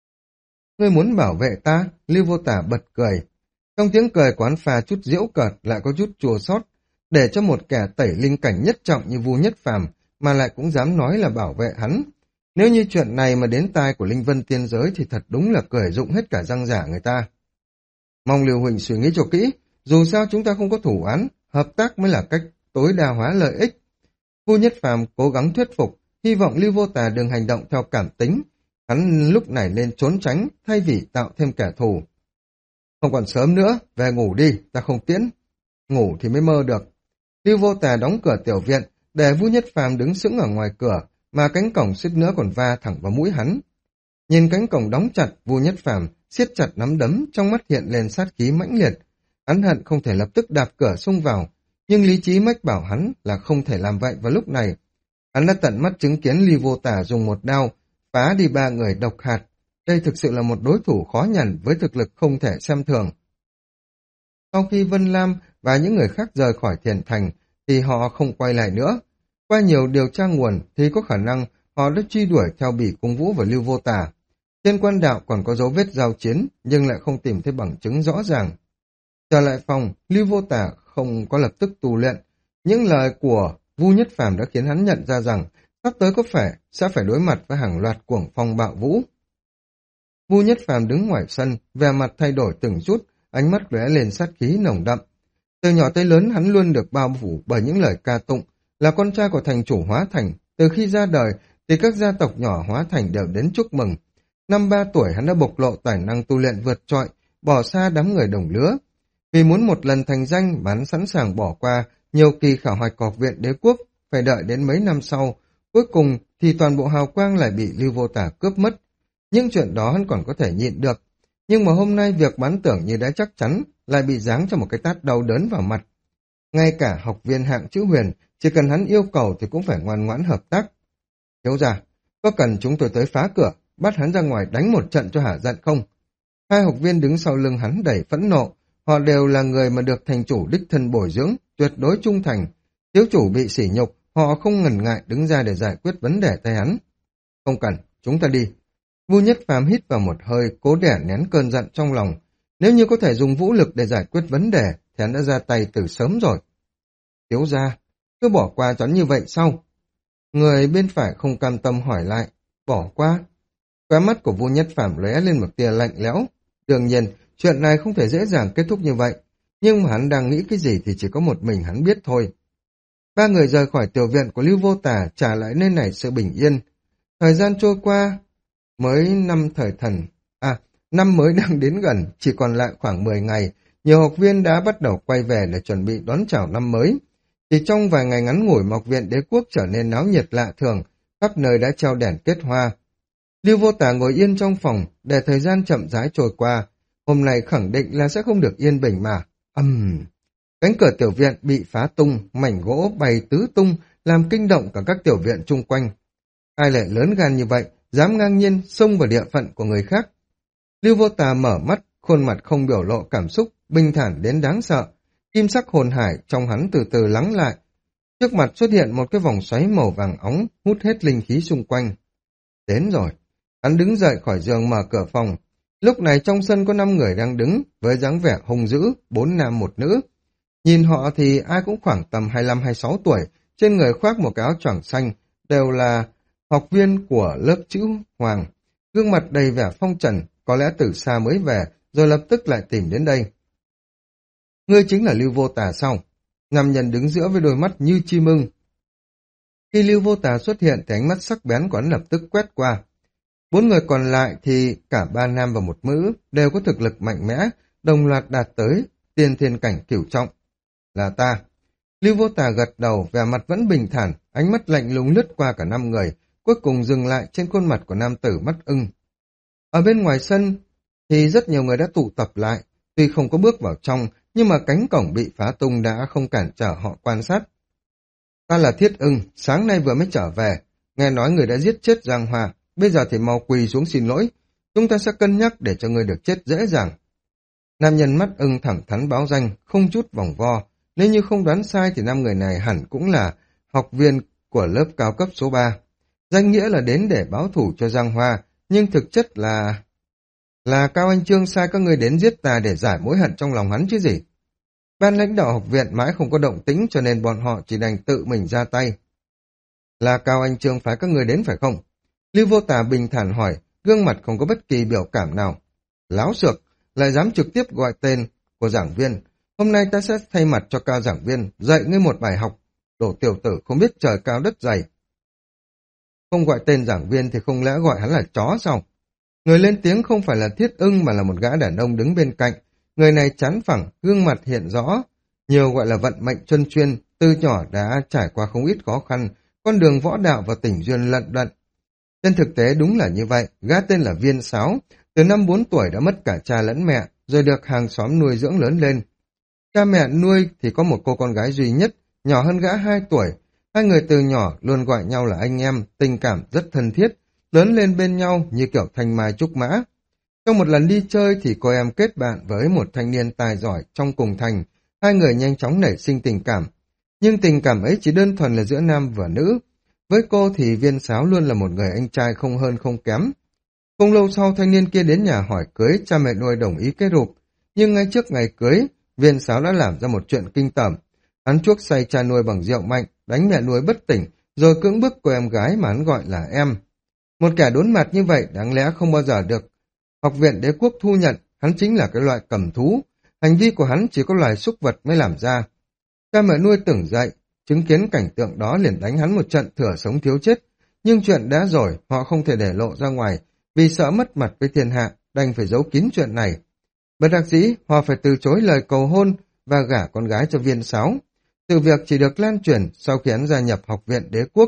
Ngươi muốn bảo vệ ta? Lưu Vô Tả bật cười. Trong tiếng cười của hắn pha chút giễu cợt lại có chút chua xót, để cho một kẻ tẩy linh cảnh nhất trọng như Vu Nhất Phàm mà lại cũng dám nói là bảo vệ hắn. Nếu như chuyện này mà đến tai của Linh Vân tiên giới thì thật đúng là cười rụng hết cả răng giả người ta. Mong Lưu huynh suy nghĩ cho kỹ, dù sao chúng ta không có thủ án, hợp tác mới là cách tối đa hóa lợi ích. Vu Nhất Phàm cố gắng thuyết phục, hy vọng Lưu Vô Tả đừng hành động theo cảm tính. Hắn lúc này nên trốn tránh, thay vì tạo thêm kẻ thù. Không còn sớm nữa, về ngủ đi, ta không tiễn. Ngủ thì mới mơ được. Lưu Vô Tả đóng cửa tiểu viện, để Vu Nhất Phàm đứng sững ở ngoài cửa, mà cánh cổng suýt nữa còn va thẳng vào mũi hắn. Nhìn cánh cổng đóng chặt, Vu Nhất Phàm siết chặt nắm đấm, trong mắt hiện lên sát khí mãnh liệt. Hắn hận không thể lập tức đạp cửa xông vào, nhưng lý trí mách bảo hắn là không thể làm vậy vào lúc này. Hắn đã tận mắt chứng kiến Lưu Vô Tả dùng một đao phá đi 3 người Độc Hạt. Đây thực sự là một đối thủ khó nhằn với thực lực không thể xem thường. Sau khi Vân Lam và những người khác rời khỏi Thiền Thành thì họ không quay lại nữa. Qua nhiều điều tra nguồn thì có khả năng họ đã truy đuổi theo Bỉ Cung Vũ và Lưu Vô Tả. Trên quan đạo còn có dấu vết giao chiến nhưng lại không tìm thấy bằng chứng rõ ràng. Trở lại phòng, Lưu Vô Tả không có lập tức tu luyện. Những lời của Vu Nhất Phàm đã khiến hắn nhận ra rằng sắp tới sẽ phải đối mặt với hàng loạt cuồng phong bạo vũ. Vu Nhất Phàm đứng ngoài sân, vẻ mặt thay đổi từng chút, ánh mắt lóe lên sát khí nồng đậm. Từ nhỏ tới lớn hắn luôn được bao phủ bởi những lời ca tụng, là con trai của thành chủ Hóa Thành. Từ khi ra đời thì các gia tộc nhỏ Hóa Thành đều đến chúc mừng. Năm 3 tuổi hắn đã bộc lộ tài năng tu luyện vượt trội, bỏ xa đám người đồng lứa. Vì muốn một lần thành danh, hắn sẵn sàng bỏ qua nhiều kỳ khảo hoạch học viện đế quốc, phải đợi đến mấy năm sau. Cuối cùng thì toàn bộ hào quang lại bị Lưu Vô Tả cướp mất. Nhưng chuyện đó hắn còn có thể nhịn được. Nhưng mà hôm nay việc hắn tưởng như đã chắc chắn lại bị giáng cho một cái tát đau đớn vào mặt. Ngay cả học viên hạng chữ huyền, chỉ cần hắn yêu cầu thì cũng phải ngoan ngoãn hợp tác. Thiếu gia, có cần chúng tôi tới phá cửa, bắt hắn ra ngoài đánh một trận cho hả giận không? Hai học viên đứng sau lưng hắn đầy phẫn nộ. Họ đều là người mà được thành chủ đích thân bồi dưỡng, tuyệt đối trung thành. Thiếu chủ bị sỉ nhục, họ không ngần ngại đứng ra để giải quyết vấn đề tay hắn. Không cần, chúng ta đi. Vu Nhất Phàm hít vào một hơi, cố đè nén cơn giận trong lòng. Nếu như có thể dùng vũ lực để giải quyết vấn đề, thì hắn đã ra tay từ sớm rồi. Thiếu gia, cứ bỏ qua choán như vậy sao? Người bên phải không cam tâm hỏi lại. Bỏ qua? Khóe mắt của Vu Nhất Phàm lóe lên một tia lạnh lẽo. Đương nhiên, chuyện này không thể dễ dàng kết thúc như vậy. Nhưng mà hắn đang nghĩ cái gì thì chỉ có một mình hắn biết thôi. 3 người rời khỏi tiểu viện của Lưu Vô Tả, trả lại nơi này sự bình yên. Thời gian trôi qua, năm mới đang đến gần, chỉ còn lại khoảng 10 ngày, nhiều học viên đã bắt đầu quay về để chuẩn bị đón chào năm mới. Chỉ trong vài ngày ngắn ngủi mà học viện đế quốc trở nên náo nhiệt lạ thường, khắp nơi đã treo đèn kết hoa. Lưu Vô Tả ngồi yên trong phòng, để thời gian chậm rãi trôi qua. Hôm nay khẳng định là sẽ không được yên bình mà. Cánh cửa tiểu viện bị phá tung, mảnh gỗ bay tứ tung, làm kinh động cả các tiểu viện chung quanh. Ai lại lớn gan như vậy, dám ngang nhiên xông vào địa phận của người khác. Lưu Vô Tà mở mắt, khuôn mặt không biểu lộ cảm xúc, bình thản đến đáng sợ. Kim sắc hồn hải trong hắn từ từ lắng lại. Trước mặt xuất hiện một cái vòng xoáy màu vàng óng, hút hết linh khí xung quanh. Đến rồi. Hắn đứng dậy khỏi giường mở cửa phòng. Lúc này trong sân có 5 người đang đứng, với dáng vẻ hung dữ, 4 nam một nữ. Nhìn họ thì ai cũng khoảng tầm 25-26 tuổi, trên người khoác một cái áo choàng xanh, đều là học viên của lớp chữ Hoàng. Gương mặt đầy vẻ phong trần, có lẽ từ xa mới về, rồi lập tức lại tìm đến đây. Ngươi chính là Lưu Vô Tà sao? Nam nhân đứng giữa với đôi mắt như chim ưng. Khi Lưu Vô Tà xuất hiện thì ánh mắt sắc bén của hắn lập tức quét qua. 4 người còn lại thì cả 3 nam và 1 nữ đều có thực lực mạnh mẽ, đồng loạt đạt tới tiên thiên cảnh cửu trọng. Là ta. Lưu Vô Tà gật đầu, vẻ mặt vẫn bình thản, ánh mắt lạnh lùng lướt qua cả 5 người, cuối cùng dừng lại trên khuôn mặt của nam tử mắt ưng. Ở bên ngoài sân thì rất nhiều người đã tụ tập lại, tuy không có bước vào trong, nhưng mà cánh cổng bị phá tung đã không cản trở họ quan sát. Ta là Thiết Ưng, sáng nay vừa mới trở về, nghe nói người đã giết chết Giang Hoa, bây giờ thì mau quỳ xuống xin lỗi, chúng ta sẽ cân nhắc để cho người được chết dễ dàng. Nam nhân mắt ưng thẳng thắn báo danh, không chút vòng vo, nếu như không đoán sai thì 5 người này hẳn cũng là học viên của lớp cao cấp số 3. Danh nghĩa là đến để báo thủ cho Giang Hoa, nhưng thực chất là Cao Anh Chương sai các người đến giết ta để giải mối hận trong lòng hắn chứ gì. Ban lãnh đạo học viện mãi không có động tĩnh cho nên bọn họ chỉ đành tự mình ra tay. Là Cao Anh Chương phái các người đến phải không? Lưu Vô Tà bình thản hỏi, gương mặt không có bất kỳ biểu cảm nào. Láo xược, lại dám trực tiếp gọi tên của giảng viên. Hôm nay ta sẽ thay mặt cho Cao giảng viên dạy ngươi một bài học. Đồ tiểu tử không biết trời cao đất dày. Không gọi tên giảng viên thì không lẽ gọi hắn là chó sao? Người lên tiếng không phải là Thiết Ưng mà là một gã đàn ông đứng bên cạnh. Người này chán phẳng, gương mặt hiện rõ. Nhiều gọi là vận mệnh chân chuyên, từ nhỏ đã trải qua không ít khó khăn, con đường võ đạo và tình duyên lận đận. Trên thực tế đúng là như vậy, gã tên là Viên Sáo, từ năm 4 tuổi đã mất cả cha lẫn mẹ, rồi được hàng xóm nuôi dưỡng lớn lên. Cha mẹ nuôi thì có một cô con gái duy nhất, nhỏ hơn gã 2 tuổi. Hai người từ nhỏ luôn gọi nhau là anh em, tình cảm rất thân thiết, lớn lên bên nhau như kiểu thanh mai trúc mã. Trong một lần đi chơi thì cô em kết bạn với một thanh niên tài giỏi trong cùng thành, hai người nhanh chóng nảy sinh tình cảm. Nhưng tình cảm ấy chỉ đơn thuần là giữa nam và nữ. Với cô thì Viên Sáo luôn là một người anh trai không hơn không kém. Không lâu sau thanh niên kia đến nhà hỏi cưới, cha mẹ nuôi đồng ý kết hôn. Nhưng ngay trước ngày cưới, Viên Sáo đã làm ra một chuyện kinh tởm. Hắn chuốc say cha nuôi bằng rượu mạnh, đánh mẹ nuôi bất tỉnh, rồi cưỡng bức cô em gái mà hắn gọi là em. Một kẻ đốn mặt như vậy đáng lẽ không bao giờ được Học viện Đế Quốc thu nhận, hắn chính là cái loại cầm thú. Hành vi của hắn chỉ có loài súc vật mới làm ra. Cha mẹ nuôi tỉnh dậy, chứng kiến cảnh tượng đó liền đánh hắn một trận thừa sống thiếu chết. Nhưng chuyện đã rồi, họ không thể để lộ ra ngoài, vì sợ mất mặt với thiên hạ, đành phải giấu kín chuyện này. Bất đắc dĩ, họ phải từ chối lời cầu hôn và gả con gái cho Viên Sáo. Sự việc chỉ được lan truyền sau khi hắn gia nhập Học viện Đế Quốc.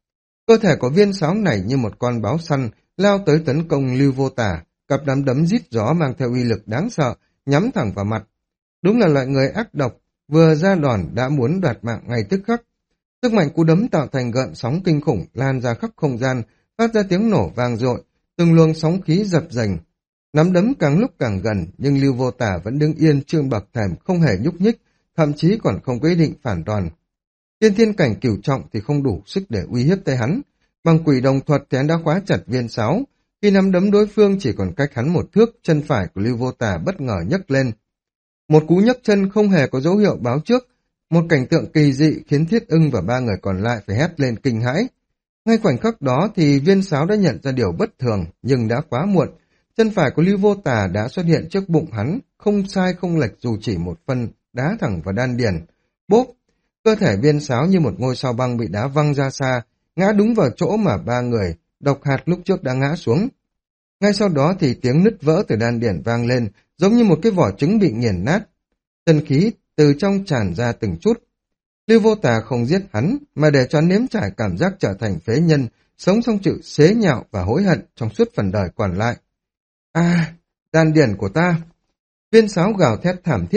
Cơ thể của Viên Sáo này như một con báo săn lao tới tấn công Lưu Vô Tà, cặp nắm đấm rít gió mang theo uy lực đáng sợ, nhắm thẳng vào mặt. Đúng là loại người ác độc, vừa ra đòn đã muốn đoạt mạng ngay tức khắc. Sức mạnh cú đấm tạo thành gợn sóng kinh khủng lan ra khắp không gian, phát ra tiếng nổ vang dội, từng luồng sóng khí dập dềnh. Nắm đấm càng lúc càng gần, nhưng Lưu Vô Tà vẫn đứng yên trương bậc thềm không hề nhúc nhích, thậm chí còn không có ý định phản đòn. Tiên thiên cảnh cửu trọng thì không đủ sức để uy hiếp tới hắn. Bằng quỷ đồng thuật thì hắn đã khóa chặt Viên Sáo. Khi nắm đấm đối phương chỉ còn cách hắn một thước, chân phải của Lưu Vô Tà bất ngờ nhấc lên. Một cú nhấc chân không hề có dấu hiệu báo trước. Một cảnh tượng kỳ dị khiến Thiết Ưng và 3 người còn lại phải hét lên kinh hãi. Ngay khoảnh khắc đó thì Viên Sáo đã nhận ra điều bất thường, nhưng đã quá muộn. Chân phải của Lưu Vô Tà đã xuất hiện trước bụng hắn, không sai không lệch dù chỉ một phân, đá thẳng vào đan điền. Bốp! Cơ thể Viên Sáo như một ngôi sao băng bị đá văng ra xa, ngã đúng vào chỗ mà 3 người, Độc Hạt lúc trước đã ngã xuống. Ngay sau đó thì tiếng nứt vỡ từ đan điền vang lên, giống như một cái vỏ trứng bị nghiền nát. Chân khí từ trong tràn ra từng chút. Lưu Vô Tà không giết hắn, mà để cho nếm trải cảm giác trở thành phế nhân, sống trong sự xế nhạo và hối hận trong suốt phần đời còn lại. À, đan điền của ta! Viên Sáo gào thét thảm thiết,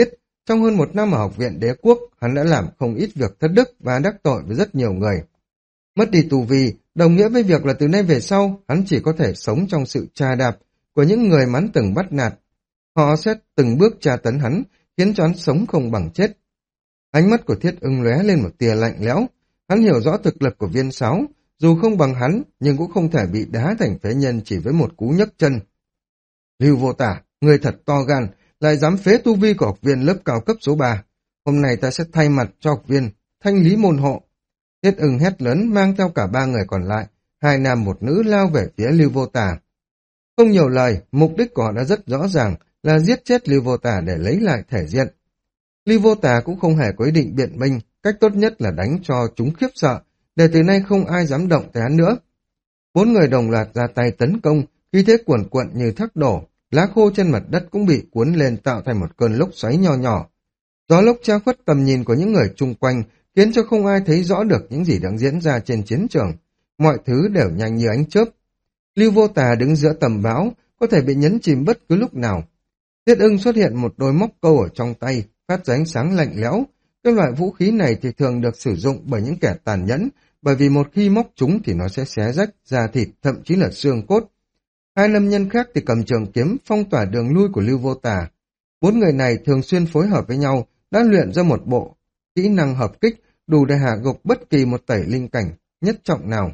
Trong hơn một năm ở học viện đế quốc, hắn đã làm không ít việc thất đức và đắc tội với rất nhiều người. Mất đi tu vi, đồng nghĩa với việc là từ nay về sau, hắn chỉ có thể sống trong sự trà đạp của những người mà hắn từng bắt nạt. Họ sẽ từng bước tra tấn hắn, khiến cho hắn sống không bằng chết. Ánh mắt của Thiết Ưng lóe lên một tia lạnh lẽo. Hắn hiểu rõ thực lực của Viên Sáo, dù không bằng hắn, nhưng cũng không thể bị đá thành phế nhân chỉ với một cú nhấc chân. Lưu Vô Tả, người thật to gan, lại dám phế tu vi của học viên lớp cao cấp số 3. Hôm nay ta sẽ thay mặt cho học viên, thanh lý môn hộ. Thiết Ưng hét lớn mang theo cả 3 người còn lại, 2 nam 1 nữ lao về phía Lưu Vô Tả. Không nhiều lời, mục đích của họ đã rất rõ ràng là giết chết Lưu Vô Tả để lấy lại thể diện. Lưu Vô Tả cũng không hề có ý định biện minh, cách tốt nhất là đánh cho chúng khiếp sợ, để từ nay không ai dám động tới hắn nữa. 4 người đồng loạt ra tay tấn công, khí thế cuồn cuộn như thác đổ, lá khô trên mặt đất cũng bị cuốn lên tạo thành một cơn lốc xoáy nho nhỏ. Gió lốc che khuất tầm nhìn của những người chung quanh, khiến cho không ai thấy rõ được những gì đang diễn ra trên chiến trường. Mọi thứ đều nhanh như ánh chớp. Lưu Vô Tà đứng giữa tầm bão, có thể bị nhấn chìm bất cứ lúc nào. Thiết Ưng xuất hiện một đôi móc câu ở trong tay, phát ra ánh sáng lạnh lẽo. Cái loại vũ khí này thì thường được sử dụng bởi những kẻ tàn nhẫn, bởi vì một khi móc chúng thì nó sẽ xé rách da thịt, thậm chí là xương cốt. 2 nam nhân khác thì cầm trường kiếm phong tỏa đường lui của Lưu Vô Tà. 4 người này thường xuyên phối hợp với nhau, đã luyện ra một bộ kỹ năng hợp kích đủ để hạ gục bất kỳ một tẩy linh cảnh nhất trọng nào.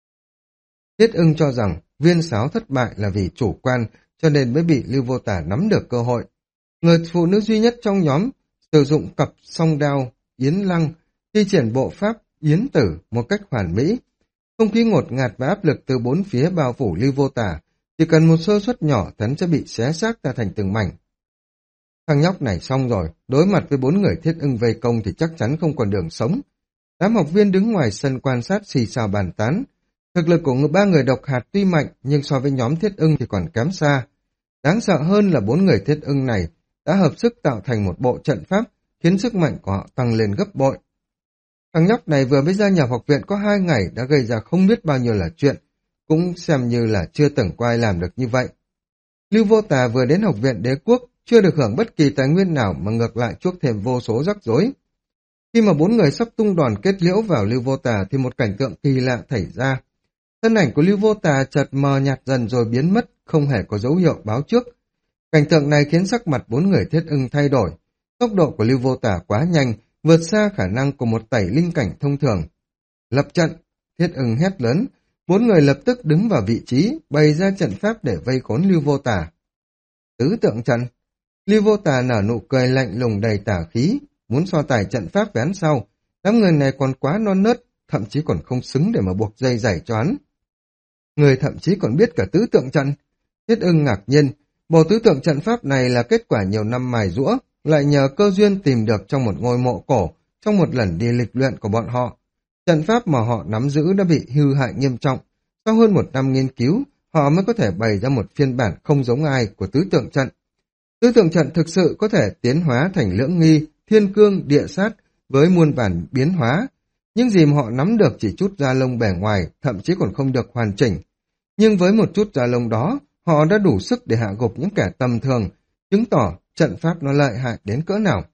Thiết Ưng cho rằng Viên Sáo thất bại là vì chủ quan, cho nên mới bị Lưu Vô Tả nắm được cơ hội. Người phụ nữ duy nhất trong nhóm sử dụng cặp song đao Yến Lăng, thi triển bộ pháp Yến Tử một cách hoàn mỹ. Không khí ngột ngạt và áp lực từ 4 phía bao phủ Lưu Vô Tả, chỉ cần một sơ suất nhỏ hắn sẽ bị xé xác ra thành từng mảnh. Thằng nhóc này xong rồi, đối mặt với 4 người Thiết Ưng vây công thì chắc chắn không còn đường sống. Đám học viên đứng ngoài sân quan sát xì xào bàn tán. Thực lực của 3 người độc hạt tuy mạnh, nhưng so với nhóm Thiết Ưng thì còn kém xa. Đáng sợ hơn là 4 người Thiết Ưng này đã hợp sức tạo thành một bộ trận pháp, khiến sức mạnh của họ tăng lên gấp bội. Thằng nhóc này vừa mới gia nhập học viện có 2 ngày đã gây ra không biết bao nhiêu là chuyện, cũng xem như là chưa từng có ai làm được như vậy. Lưu Vô Tà vừa đến học viện đế quốc, chưa được hưởng bất kỳ tài nguyên nào mà ngược lại chuốc thêm vô số rắc rối. Khi mà 4 người sắp tung đòn kết liễu vào Lưu Vô Tà thì một cảnh tượng kỳ lạ xảy ra. Thân ảnh của Lưu Vô Tà chợt mờ nhạt dần rồi biến mất, không hề có dấu hiệu báo trước. Cảnh tượng này khiến sắc mặt 4 người Thiết Ưng thay đổi. Tốc độ của Lưu Vô Tà quá nhanh, vượt xa khả năng của một tẩy linh cảnh thông thường. Lập trận, Thiết Ưng hét lớn, 4 người lập tức đứng vào vị trí, bày ra trận pháp để vây khốn Lưu Vô Tà. Tứ tượng trận, Lưu Vô Tà nở nụ cười lạnh lùng đầy tà khí, muốn so tài trận pháp với hắn sau. Đám người này còn quá non nớt, thậm chí còn không xứng để mà buộc dây giày cho hắn. Người thậm chí còn biết cả tứ tượng trận. Thiết Ưng ngạc nhiên, bộ tứ tượng trận pháp này là kết quả nhiều năm mài giũa, lại nhờ cơ duyên tìm được trong một ngôi mộ cổ, trong một lần đi lịch luyện của bọn họ. Trận pháp mà họ nắm giữ đã bị hư hại nghiêm trọng. Sau hơn 1 năm nghiên cứu, họ mới có thể bày ra một phiên bản không giống ai của tứ tượng trận. Tứ tượng trận thực sự có thể tiến hóa thành lưỡng nghi, thiên cương, địa sát với muôn vàn biến hóa. Những gì mà họ nắm được chỉ chút da lông bề ngoài, thậm chí còn không được hoàn chỉnh. Nhưng với một chút da lông đó, họ đã đủ sức để hạ gục những kẻ tầm thường, chứng tỏ trận pháp nó lợi hại đến cỡ nào.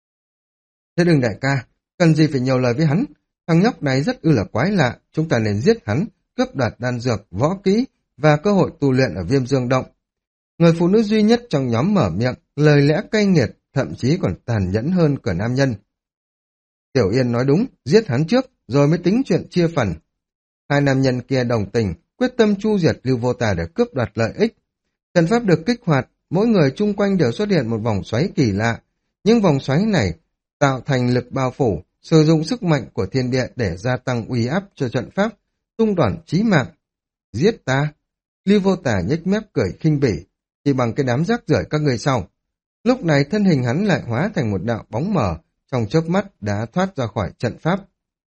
Thế đừng đại ca, cần gì phải nhiều lời với hắn, thằng nhóc này rất là quái lạ, chúng ta nên giết hắn, cướp đoạt đan dược, võ kỹ và cơ hội tu luyện ở Viêm Dương Động. Người phụ nữ duy nhất trong nhóm mở miệng, lời lẽ cay nghiệt, thậm chí còn tàn nhẫn hơn cả nam nhân. Tiểu Yên nói đúng, giết hắn trước, rồi mới tính chuyện chia phần. 2 nam nhân kia đồng tình, quyết tâm chu diệt Lưu Vô Tà để cướp đoạt lợi ích. Trận pháp được kích hoạt, mỗi người chung quanh đều xuất hiện một vòng xoáy kỳ lạ. Những vòng xoáy này tạo thành lực bao phủ, sử dụng sức mạnh của thiên địa để gia tăng uy áp cho trận pháp, tung đòn chí mạng. Giết ta! Lưu Vô Tà nhếch mép cười khinh bỉ, chỉ bằng cái đám rác rưởi các ngươi sau. Lúc này thân hình hắn lại hóa thành một đạo bóng mờ, trong chớp mắt đã thoát ra khỏi trận pháp.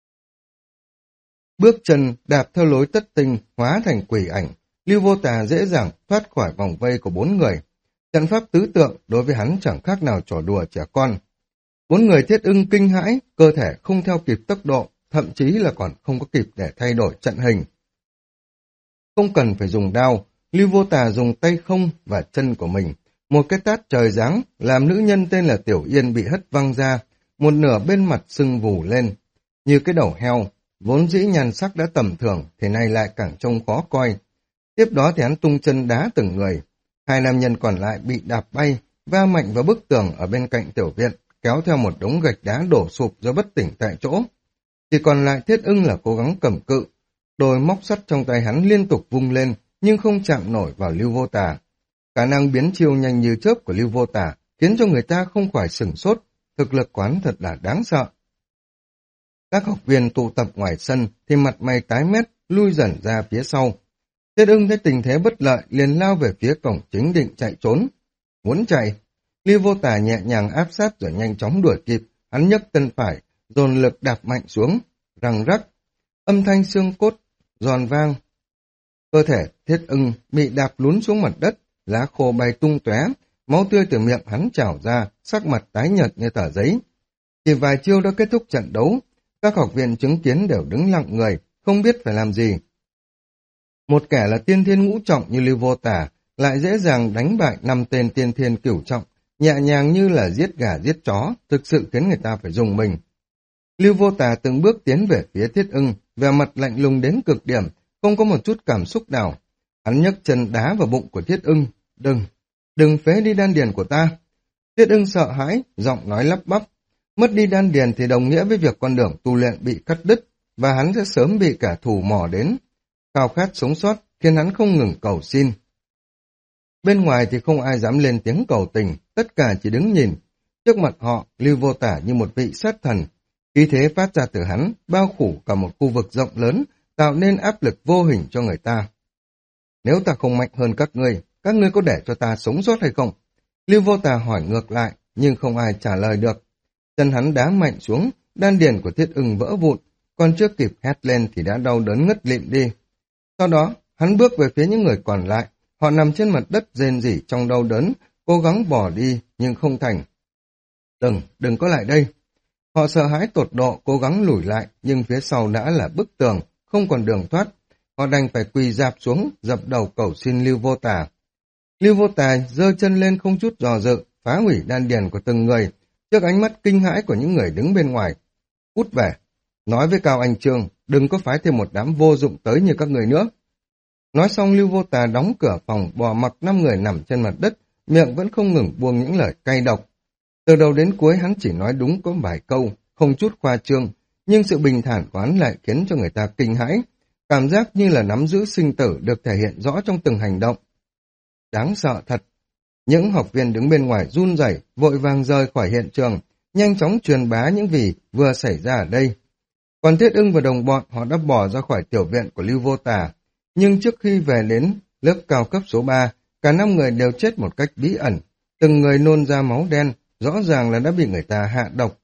Bước chân đạp theo lối tất tinh, hóa thành quỷ ảnh, Lưu Vô Tà dễ dàng thoát khỏi vòng vây của 4 người. Trận pháp tứ tượng đối với hắn chẳng khác nào trò đùa trẻ con. 4 người Thiết Ưng kinh hãi, cơ thể không theo kịp tốc độ, thậm chí là còn không có kịp để thay đổi trận hình. Không cần phải dùng đao, Lưu Vô Tà dùng tay không và chân của mình, Một cái tát trời giáng làm nữ nhân tên là Tiểu Yên bị hất văng ra, một nửa bên mặt sưng vù lên. Như cái đầu heo, vốn dĩ nhan sắc đã tầm thường, thì nay lại càng trông khó coi. Tiếp đó thì hắn tung chân đá từng người. Hai nam nhân còn lại bị đạp bay, va mạnh vào bức tường ở bên cạnh tiểu viện, kéo theo một đống gạch đá đổ sụp do bất tỉnh tại chỗ. Chỉ còn lại Thiết Ưng là cố gắng cầm cự. Đôi móc sắt trong tay hắn liên tục vung lên, nhưng không chạm nổi vào Lưu Vô Tà. Khả năng biến chiêu nhanh như chớp của Lưu Vô Tà khiến cho người ta không khỏi sửng sốt, thực lực quán thật là đáng sợ. Các học viên tụ tập ngoài sân thì mặt mày tái mét, lui dần ra phía sau. Thiết Ưng thấy tình thế bất lợi liền lao về phía cổng chính định chạy trốn. Muốn chạy, Lưu Vô Tà nhẹ nhàng áp sát rồi nhanh chóng đuổi kịp, hắn nhấc chân phải, dồn lực đạp mạnh xuống, răng rắc, âm thanh xương cốt giòn vang. Cơ thể Thiết Ưng bị đạp lún xuống mặt đất, lá khô bay tung tóe, máu tươi từ miệng hắn trào ra, sắc mặt tái nhợt như tờ giấy. Chỉ vài chiêu đã kết thúc trận đấu, các học viên chứng kiến đều đứng lặng người, không biết phải làm gì. Một kẻ là tiên thiên ngũ trọng như Lưu Vô Tà lại dễ dàng đánh bại 5 tên tiên thiên cửu trọng, nhẹ nhàng như là giết gà giết chó, thực sự khiến người ta phải dùng mình. Lưu Vô Tà từng bước tiến về phía Thiết Ưng, vẻ mặt lạnh lùng đến cực điểm, không có một chút cảm xúc nào. Hắn nhấc chân đá vào bụng của Thiết Ưng. Đừng phế đi đan điền của ta. Thiết Ưng sợ hãi, giọng nói lắp bắp. Mất đi đan điền thì đồng nghĩa với việc con đường tu luyện bị cắt đứt, và hắn sẽ sớm bị kẻ thù mò đến. Khao khát sống sót khiến hắn không ngừng cầu xin. Bên ngoài thì không ai dám lên tiếng cầu tình, tất cả chỉ đứng nhìn. Trước mặt họ, Lưu Vô Tả như một vị sát thần. Khí thế phát ra từ hắn, bao phủ cả một khu vực rộng lớn, tạo nên áp lực vô hình cho người ta. Nếu ta không mạnh hơn các ngươi có để cho ta sống sót hay không? Lưu Vô Tà hỏi ngược lại, nhưng không ai trả lời được. Chân hắn đá mạnh xuống, đan điền của Thiết Ưng vỡ vụn, còn chưa kịp hét lên thì đã đau đớn ngất lịm đi. Sau đó, hắn bước về phía những người còn lại, họ nằm trên mặt đất rên rỉ trong đau đớn, cố gắng bỏ đi nhưng không thành. Đừng có lại đây. Họ sợ hãi tột độ, cố gắng lùi lại, nhưng phía sau đã là bức tường, không còn đường thoát. Họ đành phải quỳ rạp xuống, dập đầu cầu xin Lưu Vô Tà. Lưu Vô Tà giơ chân lên không chút dò dự, phá hủy đan điền của từng người, trước ánh mắt kinh hãi của những người đứng bên ngoài. Cút về, nói với Cao Anh Trương, đừng có phái thêm một đám vô dụng tới như các người nữa. Nói xong Lưu Vô Tà đóng cửa phòng, bỏ mặc 5 người nằm trên mặt đất, miệng vẫn không ngừng buông những lời cay độc. Từ đầu đến cuối hắn chỉ nói đúng có vài câu, không chút khoa trương, nhưng sự bình thản của hắn lại khiến cho người ta kinh hãi, cảm giác như là nắm giữ sinh tử được thể hiện rõ trong từng hành động. Đáng sợ thật. Những học viên đứng bên ngoài run rẩy, vội vàng rời khỏi hiện trường, nhanh chóng truyền bá những gì vừa xảy ra ở đây. Còn Thiết Ưng và đồng bọn họ đã bỏ ra khỏi tiểu viện của Lưu Vô Tà, nhưng trước khi về đến lớp cao cấp số 3, cả 5 người đều chết một cách bí ẩn, từng người nôn ra máu đen, rõ ràng là đã bị người ta hạ độc.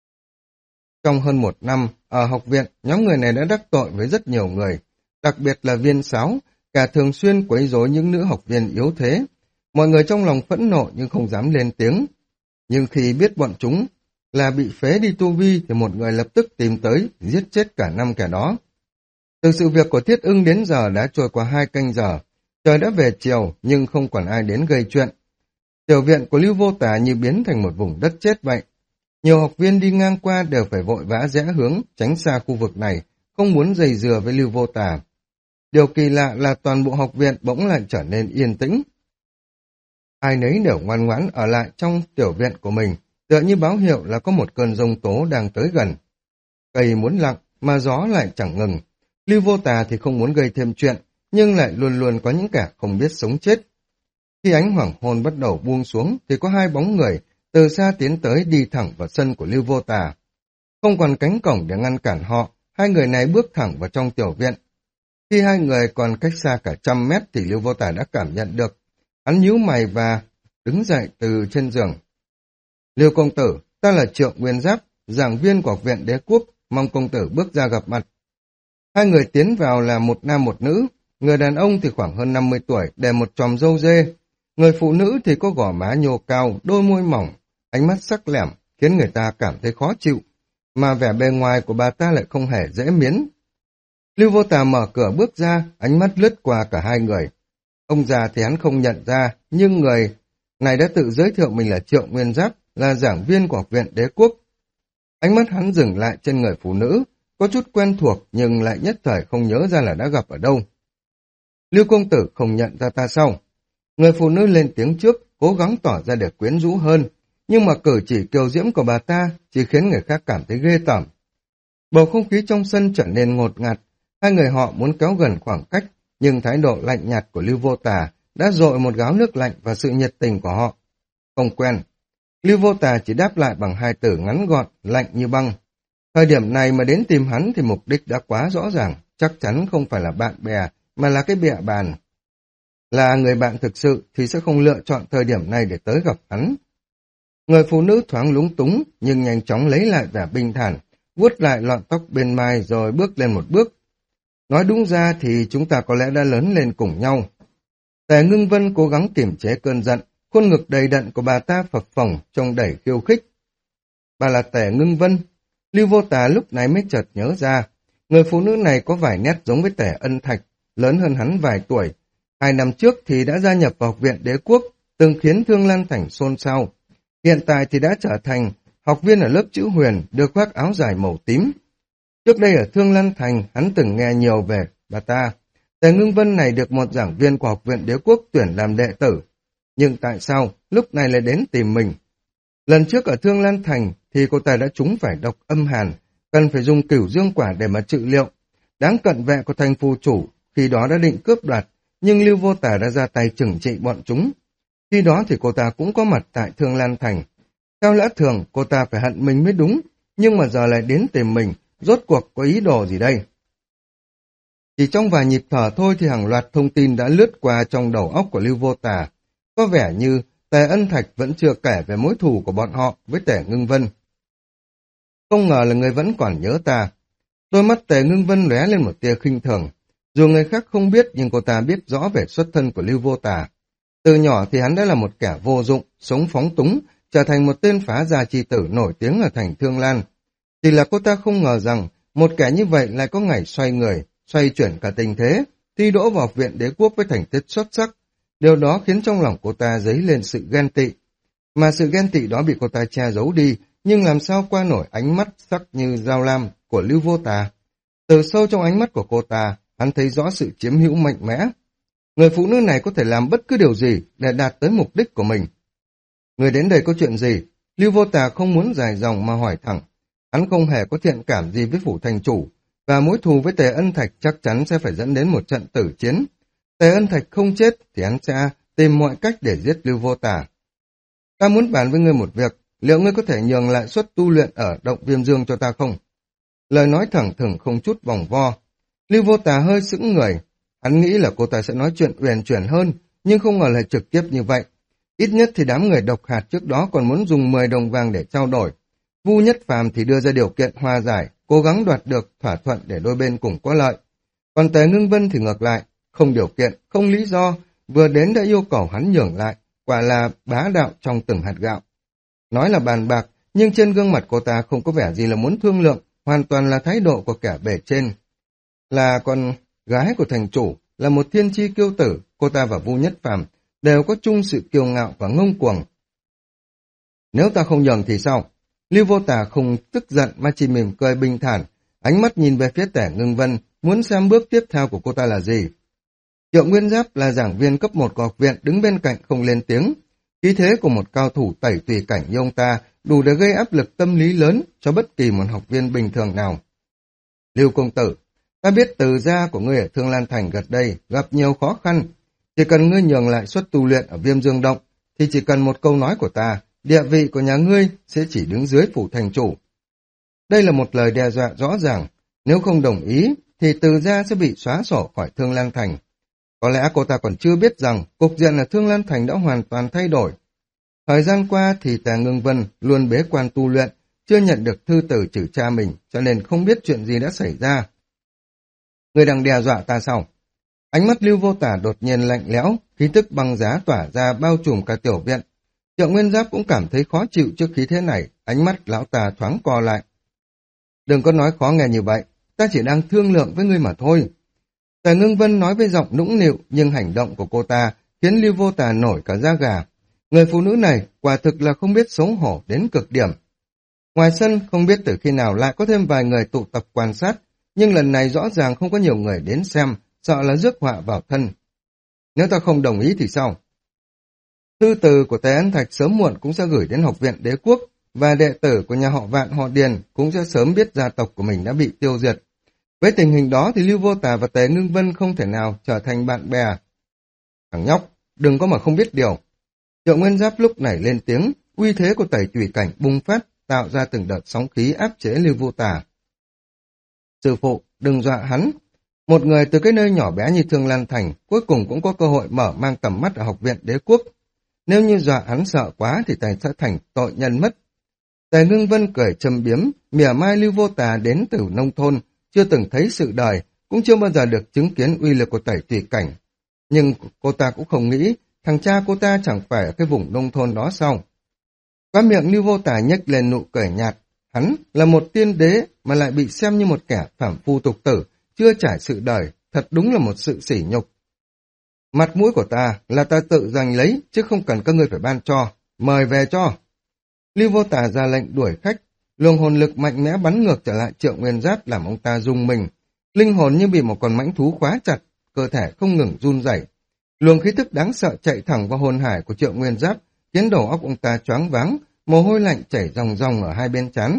Trong hơn 1 năm, ở học viện, nhóm người này đã đắc tội với rất nhiều người, đặc biệt là Viên Sáo, cả thường xuyên quấy rối những nữ học viên yếu thế. Mọi người trong lòng phẫn nộ nhưng không dám lên tiếng. Nhưng khi biết bọn chúng là bị phế đi tu vi thì một người lập tức tìm tới, giết chết cả 5 kẻ đó. Từ sự việc của Thiết Ưng đến giờ đã trôi qua 2 canh giờ, trời đã về chiều nhưng không còn ai đến gây chuyện. Tiểu viện của Lưu Vô Tà như biến thành một vùng đất chết vậy. Nhiều học viên đi ngang qua đều phải vội vã rẽ hướng, tránh xa khu vực này, không muốn dây dừa với Lưu Vô Tà. Điều kỳ lạ là toàn bộ học viện bỗng lại trở nên yên tĩnh. Ai nấy đều ngoan ngoãn ở lại trong tiểu viện của mình, tựa như báo hiệu là có một cơn giông tố đang tới gần. Cây muốn lặng, mà gió lại chẳng ngừng. Lưu Vô Tà thì không muốn gây thêm chuyện, nhưng lại luôn luôn có những kẻ không biết sống chết. Khi ánh hoàng hôn bắt đầu buông xuống, thì có 2 bóng người từ xa tiến tới đi thẳng vào sân của Lưu Vô Tà. Không còn cánh cổng để ngăn cản họ, 2 người này bước thẳng vào trong tiểu viện. Khi 2 người còn cách xa cả 100 mét thì Lưu Vô Tà đã cảm nhận được. Hắn nhíu mày và đứng dậy từ trên giường. Lưu công tử, ta là Trượng Nguyên Giáp, giảng viên của học viện Đế Quốc, mong công tử bước ra gặp mặt. 2 người tiến vào là một nam một nữ, người đàn ông thì khoảng hơn 50 tuổi, để một chòm râu dê. Người phụ nữ thì có gò má nhô cao, đôi môi mỏng, ánh mắt sắc lẻm, khiến người ta cảm thấy khó chịu, mà vẻ bề ngoài của bà ta lại không hề dễ miến. Lưu Vô Tà mở cửa bước ra, ánh mắt lướt qua cả 2 người. Ông già thì hắn không nhận ra, nhưng người này đã tự giới thiệu mình là Triệu Nguyên Giáp, là giảng viên của Học viện Đế Quốc. Ánh mắt hắn dừng lại trên người phụ nữ, có chút quen thuộc nhưng lại nhất thời không nhớ ra là đã gặp ở đâu. Lưu công tử không nhận ra ta sao? Người phụ nữ lên tiếng trước, cố gắng tỏ ra để quyến rũ hơn, nhưng mà cử chỉ kiều diễm của bà ta chỉ khiến người khác cảm thấy ghê tởm. Bầu không khí trong sân trở nên ngột ngạt, hai người họ muốn kéo gần khoảng cách, nhưng thái độ lạnh nhạt của Lưu Vô Tà đã dội một gáo nước lạnh vào sự nhiệt tình của họ. Không quen. Lưu Vô Tà chỉ đáp lại bằng hai từ ngắn gọn, lạnh như băng. Thời điểm này mà đến tìm hắn thì mục đích đã quá rõ ràng, chắc chắn không phải là bạn bè, mà là cái bịa bàn. Là người bạn thực sự thì sẽ không lựa chọn thời điểm này để tới gặp hắn. Người phụ nữ thoáng lúng túng, nhưng nhanh chóng lấy lại vẻ bình thản, vuốt lại lọn tóc bên mai rồi bước lên một bước. Nói đúng ra thì chúng ta có lẽ đã lớn lên cùng nhau. Tề Ngưng Vân cố gắng kiềm chế cơn giận, khuôn ngực đầy đặn của bà ta phập phồng trông đầy khiêu khích. Bà là Tề Ngưng Vân. Lưu Vô Tà lúc này mới chợt nhớ ra, người phụ nữ này có vài nét giống với Tề Ân Thạch, lớn hơn hắn vài tuổi. 2 năm trước thì đã gia nhập vào Học viện Đế Quốc, từng khiến Thương Lan Thành xôn xao. Hiện tại thì đã trở thành học viên ở lớp chữ huyền, được khoác áo dài màu tím. Trước đây ở Thương Lan Thành, hắn từng nghe nhiều về bà ta. Tề Ngưng Vân này được một giảng viên của Học viện Đế Quốc tuyển làm đệ tử. Nhưng tại sao lúc này lại đến tìm mình? Lần trước ở Thương Lan Thành thì cô ta đã trúng phải độc âm hàn, cần phải dùng cửu dương quả để mà trị liệu. Đáng cận vệ của thành phù chủ, khi đó đã định cướp đoạt, nhưng Lưu Vô Tà đã ra tay trừng trị bọn chúng. Khi đó thì cô ta cũng có mặt tại Thương Lan Thành. Theo lẽ thường, cô ta phải hận mình mới đúng, nhưng mà giờ lại đến tìm mình, rốt cuộc có ý đồ gì đây? Chỉ trong vài nhịp thở thôi thì hàng loạt thông tin đã lướt qua trong đầu óc của Lưu Vô Tà. Có vẻ như Tề Ân Thạch vẫn chưa kể về mối thù của bọn họ với Tề Ngưng Vân. Không ngờ là người vẫn còn nhớ ta. Đôi mắt Tề Ngưng Vân lóe lên một tia khinh thường. Dù người khác không biết nhưng cô ta biết rõ về xuất thân của Lưu Vô Tà. Từ nhỏ thì hắn đã là một kẻ vô dụng, sống phóng túng, trở thành một tên phá gia chi tử nổi tiếng ở thành Thương Lan. Chỉ là cô ta không ngờ rằng một kẻ như vậy lại có ngày xoay người, xoay chuyển cả tình thế, thi đỗ vào Học viện Đế Quốc với thành tích xuất sắc. Điều đó khiến trong lòng cô ta dấy lên sự ghen tị. Mà sự ghen tị đó bị cô ta che giấu đi, nhưng làm sao qua nổi ánh mắt sắc như dao lam của Lưu Vô Tà. Từ sâu trong ánh mắt của cô ta, hắn thấy rõ sự chiếm hữu mạnh mẽ. Người phụ nữ này có thể làm bất cứ điều gì để đạt tới mục đích của mình. Người đến đây có chuyện gì? Lưu Vô Tà không muốn dài dòng mà hỏi thẳng. Hắn không hề có thiện cảm gì với phủ thành chủ, và mối thù với Tề Ân Thạch chắc chắn sẽ phải dẫn đến một trận tử chiến. Tề Ân Thạch không chết thì hắn sẽ tìm mọi cách để giết Lưu Vô Tà. Ta muốn bàn với ngươi một việc, liệu ngươi có thể nhường lại suất tu luyện ở động Viêm Dương cho ta không? Lời nói thẳng thừng không chút vòng vo. Lưu Vô Tà hơi sững người. Hắn nghĩ là cô ta sẽ nói chuyện uyển chuyển hơn, nhưng không ngờ lại trực tiếp như vậy. Ít nhất thì đám người độc hạt trước đó còn muốn dùng 10 đồng vàng để trao đổi. Vu Nhất Phàm thì đưa ra điều kiện hòa giải, cố gắng đoạt được thỏa thuận để đôi bên cùng có lợi. Còn Tề Ngưng Vân thì ngược lại, không điều kiện, không lý do, vừa đến đã yêu cầu hắn nhường lại, quả là bá đạo trong từng hạt gạo. Nói là bàn bạc, nhưng trên gương mặt cô ta không có vẻ gì là muốn thương lượng, hoàn toàn là thái độ của kẻ bề trên. Là con gái của thành chủ, là một thiên chi kiêu tử, cô ta và Vu Nhất Phàm đều có chung sự kiêu ngạo và ngông cuồng. Nếu ta không nhường thì sao? Lưu Vô Tà không tức giận mà chỉ mỉm cười bình thản, ánh mắt nhìn về phía Tề Ngưng Vân, muốn xem bước tiếp theo của cô ta là gì. Triệu Nguyên Giáp là giảng viên cấp 1 của học viện đứng bên cạnh không lên tiếng. Khí thế của một cao thủ tẩy tùy cảnh như ông ta đủ để gây áp lực tâm lý lớn cho bất kỳ một học viên bình thường nào. Lưu công tử, ta biết từ gia của ngươi ở Thương Lan Thành gần đây gặp nhiều khó khăn. Chỉ cần ngươi nhường lại suất tu luyện ở Viêm Dương Động, thì chỉ cần một câu nói của ta, địa vị của nhà ngươi sẽ chỉ đứng dưới phủ thành chủ. Đây là một lời đe dọa rõ ràng, nếu không đồng ý thì từ gia sẽ bị xóa sổ khỏi Thương Lan Thành. Có lẽ cô ta còn chưa biết rằng cục diện ở Thương Lan Thành đã hoàn toàn thay đổi. Thời gian qua thì Tề Ngưng Vân luôn bế quan tu luyện, chưa nhận được thư từ trừ cha mình, cho nên không biết chuyện gì đã xảy ra. Người đang đe dọa ta sao? Ánh mắt Lưu Vô Tà đột nhiên lạnh lẽo, khí tức băng giá tỏa ra bao trùm cả tiểu viện. Triệu Nguyên Giáp cũng cảm thấy khó chịu trước khí thế này, ánh mắt lão ta thoáng co lại. Đừng có nói khó nghe như vậy, ta chỉ đang thương lượng với ngươi mà thôi. Tề Ngưng Vân nói với giọng nũng nịu, nhưng hành động của cô ta khiến Lưu Vô Tà nổi cả da gà. Người phụ nữ này quả thực là không biết xấu hổ đến cực điểm. Ngoài sân không biết từ khi nào lại có thêm vài người tụ tập quan sát, nhưng lần này rõ ràng không có nhiều người đến xem, sợ là rước họa vào thân. Nếu ta không đồng ý thì sao? Thư từ của Tề Ân Thạch sớm muộn cũng sẽ gửi đến học viện đế quốc, và đệ tử của nhà họ Vạn họ Điền cũng sẽ sớm biết gia tộc của mình đã bị tiêu diệt. Với tình hình đó thì Lưu Vô Tà và Tề Ngưng Vân không thể nào trở thành bạn bè. Thằng nhóc, đừng có mà không biết điều. Triệu Nguyên Giáp lúc này lên tiếng, uy thế của Tẩy Tùy Cảnh bùng phát, tạo ra từng đợt sóng khí áp chế Lưu Vô Tà. Sư phụ, đừng dọa hắn. Một người từ cái nơi nhỏ bé như Thương Lan Thành cuối cùng cũng có cơ hội mở mang tầm mắt ở học viện đế quốc. Nếu như dọa hắn sợ quá thì tài sẽ thành tội nhân mất. Tề Ngưng Vân cười châm biếm, mỉa mai Lưu Vô Tà đến từ nông thôn, chưa từng thấy sự đời, cũng chưa bao giờ được chứng kiến uy lực của Tẩy Tùy Cảnh. Nhưng cô ta cũng không nghĩ, thằng cha cô ta chẳng phải ở cái vùng nông thôn đó sao? Qua miệng Lưu Vô Tà nhếch lên nụ cười nhạt, hắn là một tiên đế mà lại bị xem như một kẻ phàm phu tục tử, chưa trải sự đời, thật đúng là một sự sỉ nhục. Mặt mũi của ta là ta tự giành lấy, chứ không cần các ngươi phải ban cho, mời về cho. Lưu Vô Tà ra lệnh đuổi khách, luồng hồn lực mạnh mẽ bắn ngược trở lại Triệu Nguyên Giáp làm ông ta rung mình. Linh hồn như bị một con mãnh thú khóa chặt, cơ thể không ngừng run rẩy. Luồng khí tức đáng sợ chạy thẳng vào hồn hải của Triệu Nguyên Giáp, khiến đầu óc ông ta choáng váng, mồ hôi lạnh chảy ròng ròng ở hai bên trán.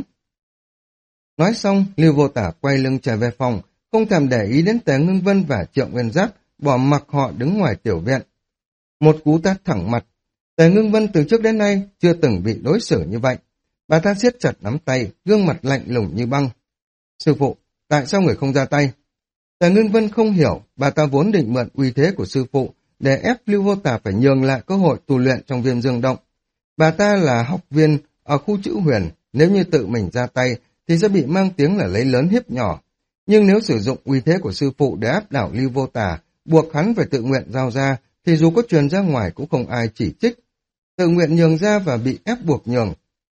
Nói xong, Lưu Vô Tà quay lưng trở về phòng, không thèm để ý đến Tề Ngưng Vân và Triệu Nguyên Giáp, bỏ mặc họ đứng ngoài tiểu viện. Một cú tát thẳng mặt. Tề Ngưng Vân từ trước đến nay chưa từng bị đối xử như vậy. Bà ta siết chặt nắm tay, gương mặt lạnh lùng như băng. Sư phụ, tại sao người không ra tay? Tề Ngưng Vân không hiểu, bà ta vốn định mượn uy thế của sư phụ để ép Lưu Vô Tà phải nhường lại cơ hội tu luyện trong Viêm Dương Động. Bà ta là học viên ở khu Chữ Huyền, nếu như tự mình ra tay thì sẽ bị mang tiếng là lấy lớn hiếp nhỏ. Nhưng nếu sử dụng uy thế của sư phụ để áp đảo Lưu Vô Tà, buộc hắn phải tự nguyện giao ra, thì dù có truyền ra ngoài cũng không ai chỉ trích. Tự nguyện nhường ra và bị ép buộc nhường.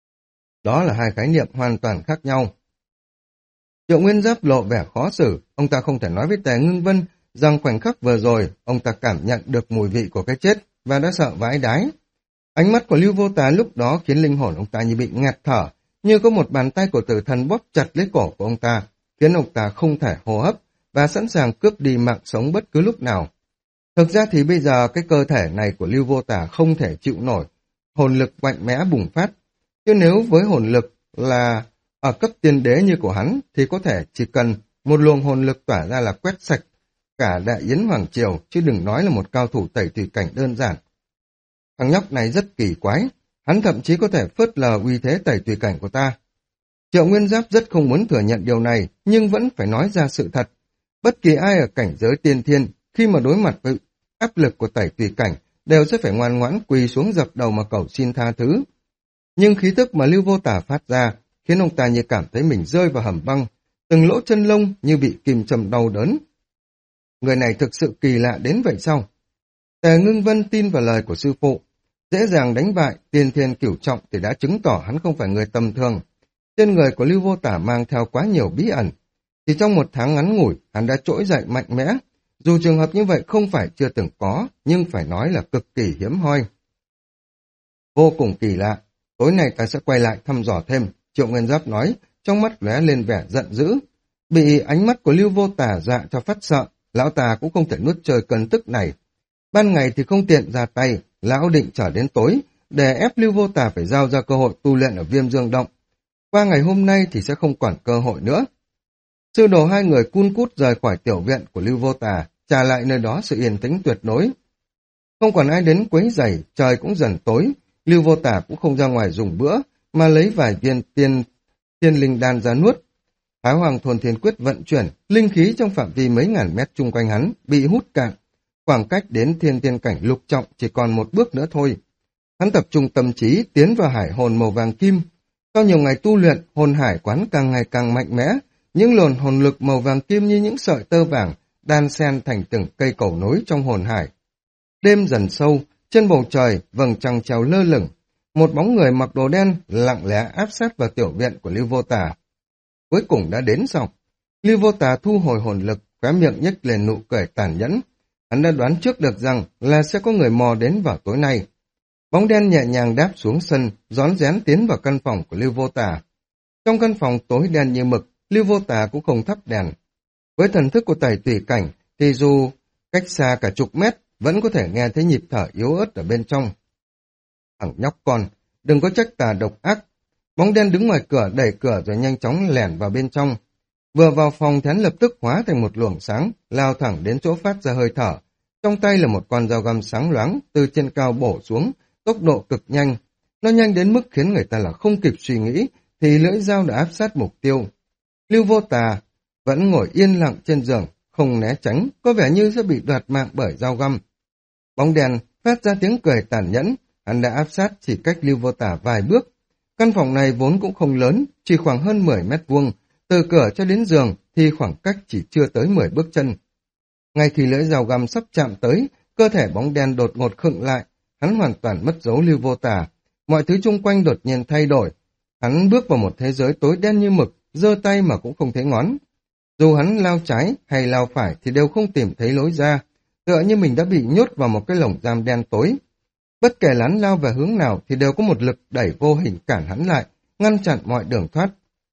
Đó là hai khái niệm hoàn toàn khác nhau. Triệu Nguyên Giáp lộ vẻ khó xử, ông ta không thể nói với Tề Ngưng Vân rằng khoảnh khắc vừa rồi ông ta cảm nhận được mùi vị của cái chết và đã sợ vãi đái. Ánh mắt của Lưu Vô Tà lúc đó khiến linh hồn ông ta như bị nghẹt thở, như có một bàn tay của tử thần bóp chặt lấy cổ của ông ta, khiến ông ta không thể hô hấp và sẵn sàng cướp đi mạng sống bất cứ lúc nào. Thực ra thì bây giờ cái cơ thể này của Lưu Vô Tà không thể chịu nổi, hồn lực mạnh mẽ bùng phát. Chứ nếu với hồn lực là ở cấp tiên đế như của hắn thì có thể chỉ cần một luồng hồn lực tỏa ra là quét sạch cả Đại Yến Hoàng Triều, chứ đừng nói là một cao thủ Tẩy Tùy Cảnh đơn giản. Thằng nhóc này rất kỳ quái, hắn thậm chí có thể phớt lờ uy thế Tẩy Tùy Cảnh của ta. Triệu Nguyên Giáp rất không muốn thừa nhận điều này, nhưng vẫn phải nói ra sự thật. Bất kỳ ai ở cảnh giới tiên thiên, khi mà đối mặt với áp lực của Tẩy Tùy Cảnh, đều sẽ phải ngoan ngoãn quỳ xuống dập đầu mà cầu xin tha thứ. Nhưng khí tức mà Lưu Vô Tà phát ra, khiến ông ta như cảm thấy mình rơi vào hầm băng, từng lỗ chân lông như bị kim châm đau đớn. Người này thực sự kỳ lạ đến vậy sao? Tề Ngưng Vân tin vào lời của sư phụ, dễ dàng đánh bại tiên thiên cửu trọng thì đã chứng tỏ hắn không phải người tầm thường. Trên người của Lưu Vô Tà mang theo quá nhiều bí ẩn. Chỉ trong một tháng ngắn ngủi, hắn đã trỗi dậy mạnh mẽ. Dù trường hợp như vậy không phải chưa từng có, nhưng phải nói là cực kỳ hiếm hoi. Vô cùng kỳ lạ. Tối nay ta sẽ quay lại thăm dò thêm, Triệu Nguyên Giáp nói, trong mắt lóe lên vẻ giận dữ. Bị ánh mắt của Lưu Vô Tà dọa cho phát sợ, lão ta cũng không thể nuốt trôi cơn tức này. Ban ngày thì không tiện ra tay, lão định chờ đến tối, để ép Lưu Vô Tà phải giao ra cơ hội tu luyện ở Viêm Dương Động. Qua ngày hôm nay thì sẽ không còn cơ hội nữa. Sư đồ hai người cun cút rời khỏi tiểu viện của Lưu Vô Tà, trả lại nơi đó sự yên tĩnh tuyệt đối. Không còn ai đến quấy rầy, trời cũng dần tối, Lưu Vô Tà cũng không ra ngoài dùng bữa, mà lấy vài viên tiên linh đan ra nuốt. Thái Hoàng Thôn Thiên Quyết vận chuyển, linh khí trong phạm vi mấy ngàn mét chung quanh hắn bị hút cạn. Khoảng cách đến thiên tiên cảnh lục trọng chỉ còn một bước nữa thôi. Hắn tập trung tâm trí tiến vào hải hồn màu vàng kim. Sau nhiều ngày tu luyện, hồn hải quán càng ngày càng mạnh mẽ. Những luồng hồn lực màu vàng kim như những sợi tơ vàng đan xen thành từng cây cầu nối trong hồn hải. Đêm dần sâu, trên bầu trời vầng trăng treo lơ lửng. Một bóng người mặc đồ đen lặng lẽ áp sát vào tiểu viện của Lưu Vô Tà. Cuối cùng đã đến xong. Lưu Vô Tà thu hồi hồn lực, khóe miệng nhếch lên nụ cười tàn nhẫn. Hắn đã đoán trước được rằng là sẽ có người mò đến vào tối nay. Bóng đen nhẹ nhàng đáp xuống sân, rón rén tiến vào căn phòng của Lưu Vô Tà. Trong căn phòng tối đen như mực, Lưu Vô Tà cũng không thắp đèn. Với thần thức của Tẩy Tùy Cảnh, thì dù cách xa cả chục mét, vẫn có thể nghe thấy nhịp thở yếu ớt ở bên trong. Thằng nhóc con, đừng có trách ta độc ác. Bóng đen đứng ngoài cửa đẩy cửa rồi nhanh chóng lẻn vào bên trong. Vừa vào phòng thì hắn lập tức hóa thành một luồng sáng, lao thẳng đến chỗ phát ra hơi thở. Trong tay là một con dao găm sáng loáng, từ trên cao bổ xuống, tốc độ cực nhanh. Nó nhanh đến mức khiến người ta là không kịp suy nghĩ, thì lưỡi dao đã áp sát mục tiêu. Lưu Vô Tà vẫn ngồi yên lặng trên giường, không né tránh, có vẻ như sẽ bị đoạt mạng bởi dao găm. Bóng đèn phát ra tiếng cười tàn nhẫn, hắn đã áp sát chỉ cách Lưu Vô Tà vài bước. Căn phòng này vốn cũng không lớn, chỉ khoảng hơn 10 mét vuông, từ cửa cho đến giường thì khoảng cách chỉ chưa tới 10 bước chân. Ngay khi lưỡi dao găm sắp chạm tới, cơ thể bóng đen đột ngột khựng lại, hắn hoàn toàn mất dấu Lưu Vô Tà. Mọi thứ xung quanh đột nhiên thay đổi. Hắn bước vào một thế giới tối đen như mực, giơ tay mà cũng không thấy ngón. Dù hắn lao trái hay lao phải thì đều không tìm thấy lối ra, tựa như mình đã bị nhốt vào một cái lồng giam đen tối. Bất kể hắn lao về hướng nào thì đều có một lực đẩy vô hình cản hắn lại, ngăn chặn mọi đường thoát.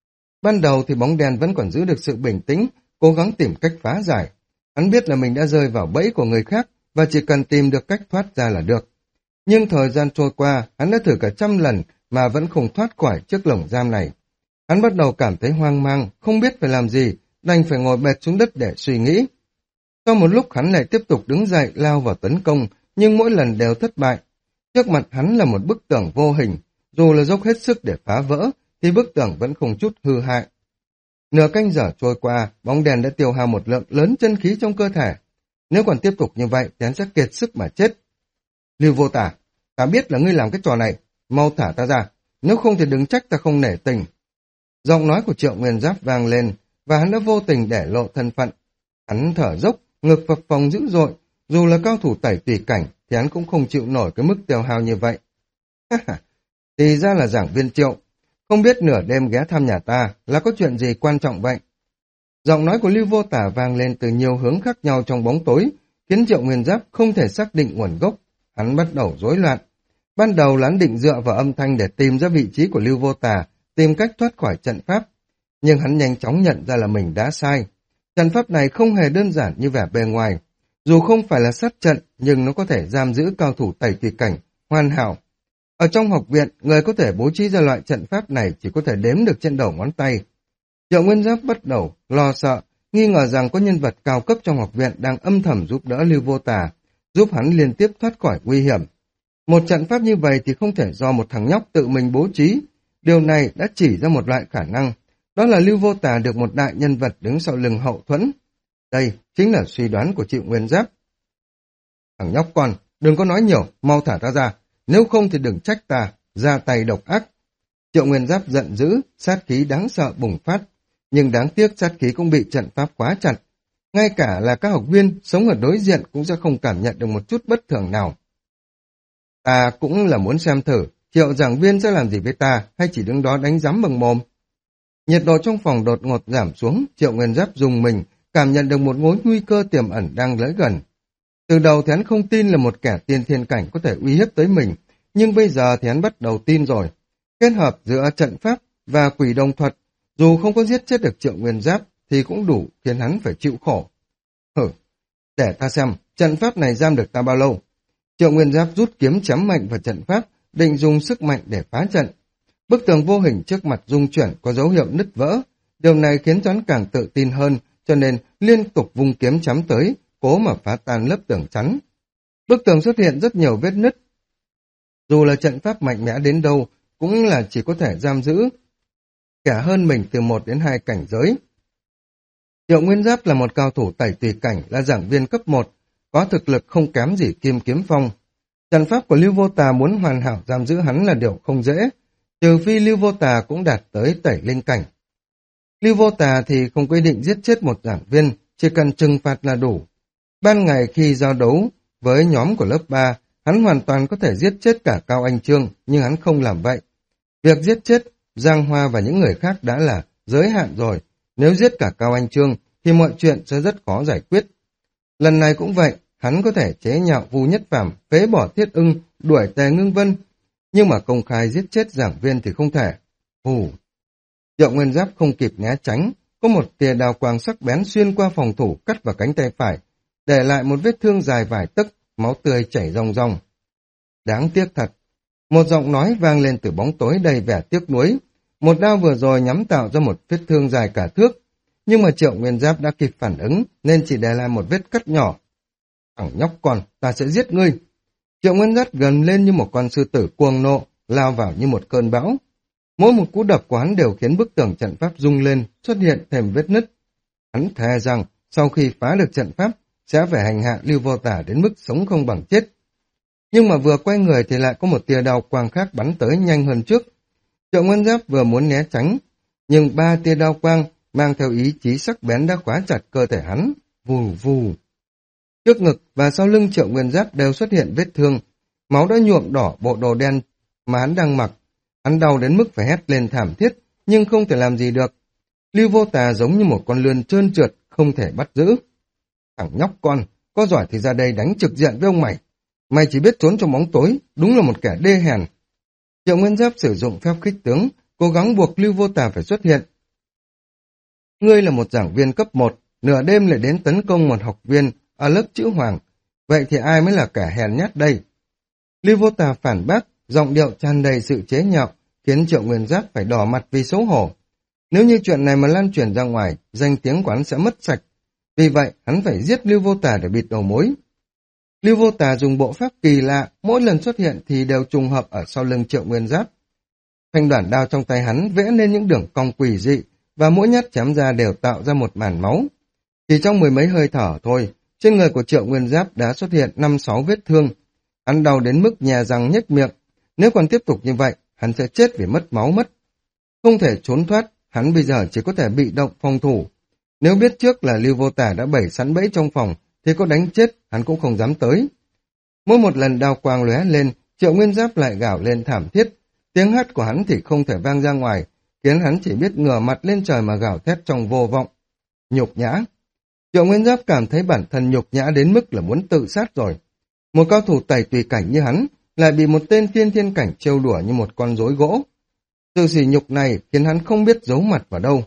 Ban đầu thì bóng đen vẫn còn giữ được sự bình tĩnh, cố gắng tìm cách phá giải. Hắn biết là mình đã rơi vào bẫy của người khác và chỉ cần tìm được cách thoát ra là được. Nhưng thời gian trôi qua, hắn đã thử cả 100 lần mà vẫn không thoát khỏi chiếc lồng giam này. Hắn bắt đầu cảm thấy hoang mang, không biết phải làm gì, đành phải ngồi bệt xuống đất để suy nghĩ. Sau một lúc hắn lại tiếp tục đứng dậy lao vào tấn công, nhưng mỗi lần đều thất bại. Trước mặt hắn là một bức tường vô hình, dù là dốc hết sức để phá vỡ, thì bức tường vẫn không chút hư hại. Nửa canh giờ trôi qua, bóng đèn đã tiêu hao một lượng lớn chân khí trong cơ thể. Nếu còn tiếp tục như vậy, thì hắn sẽ kiệt sức mà chết. Lưu Vô Tà, ta biết là ngươi làm cái trò này, mau thả ta ra, nếu không thì đừng trách ta không nể tình. Giọng nói của Triệu Nguyên Giáp vang lên, và hắn đã vô tình để lộ thân phận. Hắn thở dốc, ngực phập phồng dữ dội, dù là cao thủ Tẩy Tùy Cảnh, thì hắn cũng không chịu nổi cái mức tiêu hao như vậy. Thì ra là giảng viên Triệu, không biết nửa đêm ghé thăm nhà ta là có chuyện gì quan trọng vậy? Giọng nói của Lưu Vô Tà vang lên từ nhiều hướng khác nhau trong bóng tối, khiến Triệu Nguyên Giáp không thể xác định nguồn gốc. Hắn bắt đầu rối loạn. Ban đầu là hắn định dựa vào âm thanh để tìm ra vị trí của Lưu Vô Tà, tìm cách thoát khỏi trận pháp. Nhưng hắn nhanh chóng nhận ra là mình đã sai. Trận pháp này không hề đơn giản như vẻ bề ngoài. Dù không phải là sát trận, nhưng nó có thể giam giữ cao thủ Tẩy Tùy Cảnh, hoàn hảo. Ở trong học viện, người có thể bố trí ra loại trận pháp này chỉ có thể đếm được trên đầu ngón tay. Triệu Nguyên Giáp bắt đầu lo sợ, nghi ngờ rằng có nhân vật cao cấp trong học viện đang âm thầm giúp đỡ Lưu Vô Tà, giúp hắn liên tiếp thoát khỏi nguy hiểm. Một trận pháp như vậy thì không thể do một thằng nhóc tự mình bố trí. Điều này đã chỉ ra một loại khả năng, đó là Lưu Vô Tà được một đại nhân vật đứng sau lưng hậu thuẫn. Đây chính là suy đoán của Triệu Nguyên Giáp. Thằng nhóc con, đừng có nói nhiều, mau thả ta ra, nếu không thì đừng trách ta, ra tay độc ác. Triệu Nguyên Giáp giận dữ, sát khí đáng sợ bùng phát, nhưng đáng tiếc sát khí cũng bị trận pháp khóa chặt. Ngay cả là các học viên sống ở đối diện cũng sẽ không cảm nhận được một chút bất thường nào. Ta cũng là muốn xem thử, Triệu giảng viên sẽ làm gì với ta, hay chỉ đứng đó đánh giám bằng mồm. Nhiệt độ trong phòng đột ngột giảm xuống, Triệu Nguyên Giáp dùng mình, cảm nhận được một mối nguy cơ tiềm ẩn đang tới gần. Từ đầu thì hắn không tin là một kẻ tiên thiên cảnh có thể uy hiếp tới mình, nhưng bây giờ thì hắn bắt đầu tin rồi. Kết hợp giữa trận pháp và quỷ đồng thuật, dù không có giết chết được Triệu Nguyên Giáp thì cũng đủ khiến hắn phải chịu khổ. Để ta xem, trận pháp này giam được ta bao lâu? Triệu Nguyên Giáp rút kiếm chém mạnh vào trận pháp, định dùng sức mạnh để phá trận. Bức tường vô hình trước mặt rung chuyển có dấu hiệu nứt vỡ. Điều này khiến cho hắn càng tự tin hơn, cho nên liên tục vung kiếm chém tới, cố mà phá tan lớp tường chắn. Bức tường xuất hiện rất nhiều vết nứt. Dù là trận pháp mạnh mẽ đến đâu, cũng là chỉ có thể giam giữ kẻ hơn mình từ 1 đến 2 cảnh giới. Triệu Nguyên Giáp là một cao thủ Tẩy Tùy Cảnh, là giảng viên cấp 1, có thực lực không kém gì Kim Kiếm Phong. Trận pháp của Lưu Vô Tà muốn hoàn hảo giam giữ hắn là điều không dễ, trừ phi Lưu Vô Tà cũng đạt tới Tẩy Linh Cảnh. Lưu Vô Tà thì không quy định giết chết một giảng viên, chỉ cần trừng phạt là đủ. Ban ngày khi giao đấu với nhóm của lớp 3, hắn hoàn toàn có thể giết chết cả Cao Anh Chương, nhưng hắn không làm vậy. Việc giết chết Giang Hoa và những người khác đã là giới hạn rồi. Nếu giết cả Cao Anh Chương thì mọi chuyện sẽ rất khó giải quyết. Lần này cũng vậy, hắn có thể chế nhạo Vu Nhất Phàm, phế bỏ Thiết Ưng, đuổi Tề Ngưng Vân, nhưng mà công khai giết chết giảng viên thì không thể. Hù! Triệu Nguyên Giáp không kịp né tránh, có một tia đao quang sắc bén xuyên qua phòng thủ cắt vào cánh tay phải, để lại một vết thương dài vài tấc, máu tươi chảy ròng ròng. Đáng tiếc thật. Một giọng nói vang lên từ bóng tối đầy vẻ tiếc nuối. Một đao vừa rồi nhắm tạo ra một vết thương dài cả thước, nhưng mà Triệu Nguyên Giáp đã kịp phản ứng nên chỉ để lại một vết cắt nhỏ. Thằng nhóc con, ta sẽ giết ngươi. Triệu Nguyên Giáp gần lên như một con sư tử cuồng nộ, lao vào như một cơn bão. Mỗi một cú đập của hắn đều khiến bức tường trận pháp rung lên, xuất hiện thêm vết nứt. Hắn thề rằng sau khi phá được trận pháp sẽ phải hành hạ Lưu Vô Tả đến mức sống không bằng chết. Nhưng mà vừa quay người thì lại có một tia đao quang khác bắn tới nhanh hơn trước. Triệu Nguyên Giáp vừa muốn né tránh, nhưng ba tia đao quang mang theo ý chí sắc bén đã khóa chặt cơ thể hắn. Vù vù. Trước ngực và sau lưng Triệu Nguyên Giáp đều xuất hiện vết thương, máu đã nhuộm đỏ bộ đồ đen mà hắn đang mặc. Hắn đau đến mức phải hét lên thảm thiết, nhưng không thể làm gì được. Lưu Vô Tà giống như một con lươn trơn trượt, không thể bắt giữ. Thằng nhóc con, có giỏi thì ra đây đánh trực diện với ông mày. Mày chỉ biết trốn trong bóng tối, đúng là một kẻ đê hèn. Triệu Nguyên Giáp sử dụng phép khích tướng, cố gắng buộc Lưu Vô Tà phải xuất hiện. Ngươi là một giảng viên cấp 1, nửa đêm lại đến tấn công một học viên ở lớp chữ Hoàng. Vậy thì ai mới là kẻ hèn nhát đây? Lưu Vô Tà phản bác, giọng điệu tràn đầy sự chế nhạo, khiến Triệu Nguyên Giáp phải đỏ mặt vì xấu hổ. Nếu như chuyện này mà lan truyền ra ngoài, danh tiếng của hắn sẽ mất sạch. Vì vậy, hắn phải giết Lưu Vô Tà để bịt đầu mối. Lưu Vô Tà dùng bộ pháp kỳ lạ, mỗi lần xuất hiện thì đều trùng hợp ở sau lưng Triệu Nguyên Giáp. Thanh đoản đao trong tay hắn vẽ nên những đường cong quỷ dị, và mỗi nhát chém ra đều tạo ra một màn máu. Chỉ trong mười mấy hơi thở thôi, trên người của Triệu Nguyên Giáp đã xuất hiện 5-6 vết thương. Hắn đau đến mức nhè răng nhếch miệng. Nếu còn tiếp tục như vậy, hắn sẽ chết vì mất máu mất. Không thể trốn thoát, hắn bây giờ chỉ có thể bị động phòng thủ. Nếu biết trước là Lưu Vô Tả đã bày sẵn bẫy trong phòng, thì có đánh chết, hắn cũng không dám tới. Mỗi một lần đao quang lóe lên, Triệu Nguyên Giáp lại gào lên thảm thiết. Tiếng hét của hắn thì không thể vang ra ngoài, khiến hắn chỉ biết ngửa mặt lên trời mà gào thét trong vô vọng. Nhục nhã. Triệu Nguyên Giáp cảm thấy bản thân nhục nhã đến mức là muốn tự sát rồi. Một cao thủ tẩy tùy cảnh như hắn, lại bị một tên tiên thiên cảnh trêu đùa như một con rối gỗ. Sự sỉ nhục này khiến hắn không biết giấu mặt vào đâu.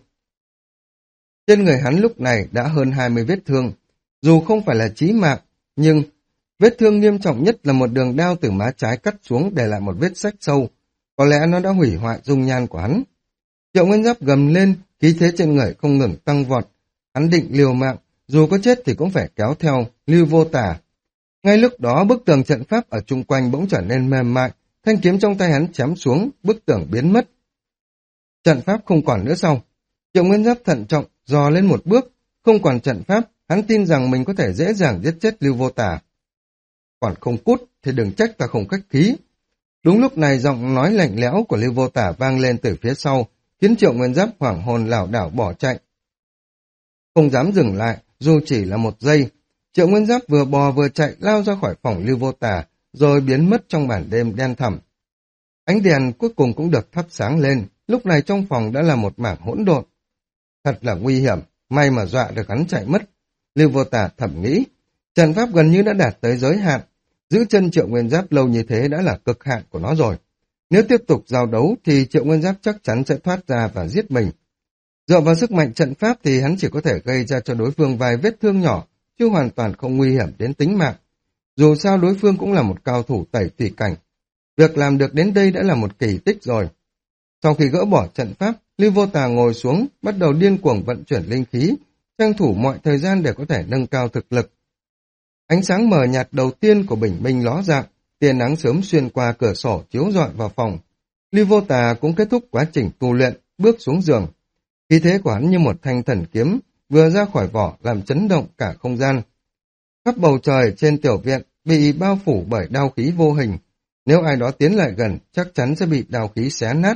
Trên người hắn lúc này đã hơn 20 vết thương. Dù không phải là chí mạng, nhưng vết thương nghiêm trọng nhất là một đường đao từ má trái cắt xuống để lại một vết rách sâu. Có lẽ nó đã hủy hoại dung nhan của hắn. Triệu Nguyên Giáp gầm lên, khí thế trên người không ngừng tăng vọt. Hắn định liều mạng, dù có chết thì cũng phải kéo theo Lưu Vô Tả. Ngay lúc đó bức tường trận pháp ở chung quanh bỗng trở nên mềm mại, thanh kiếm trong tay hắn chém xuống, bức tường biến mất. Trận pháp không còn nữa sau. Triệu Nguyên Giáp thận trọng, dò lên một bước, không còn trận pháp, hắn tin rằng mình có thể dễ dàng giết chết Lưu Vô Tả. Còn không cút thì đừng trách ta không khách khí. Đúng lúc này giọng nói lạnh lẽo của Lưu Vô Tả vang lên từ phía sau, khiến Triệu Nguyên Giáp hoảng hồn lảo đảo bỏ chạy. Không dám dừng lại, dù chỉ là một giây. Triệu Nguyên Giáp vừa bò vừa chạy lao ra khỏi phòng Lưu Vô Tả, rồi biến mất trong màn đêm đen thẳm. Ánh đèn cuối cùng cũng được thắp sáng lên, lúc này trong phòng đã là một mảng hỗn độn. Thật là nguy hiểm, may mà dọa được hắn chạy mất. Lưu Vô Tả thầm nghĩ, trận pháp gần như đã đạt tới giới hạn, giữ chân Triệu Nguyên Giáp lâu như thế đã là cực hạn của nó rồi. Nếu tiếp tục giao đấu thì Triệu Nguyên Giáp chắc chắn sẽ thoát ra và giết mình. Dựa vào sức mạnh trận pháp thì hắn chỉ có thể gây ra cho đối phương vài vết thương nhỏ, chứ hoàn toàn không nguy hiểm đến tính mạng. Dù sao đối phương cũng là một cao thủ tẩy tùy cảnh. Việc làm được đến đây đã là một kỳ tích rồi. Sau khi gỡ bỏ trận pháp, Lưu Vô Tà ngồi xuống, bắt đầu điên cuồng vận chuyển linh khí, tranh thủ mọi thời gian để có thể nâng cao thực lực. Ánh sáng mờ nhạt đầu tiên của bình minh ló dạng, tia nắng sớm xuyên qua cửa sổ chiếu rọi vào phòng. Lưu Vô Tà cũng kết thúc quá trình tu luyện, bước xuống giường. Khí thế của hắn như một thanh thần kiếm, vừa ra khỏi vỏ làm chấn động cả không gian. Khắp bầu trời trên tiểu viện bị bao phủ bởi đao khí vô hình. Nếu ai đó tiến lại gần, chắc chắn sẽ bị đao khí xé nát.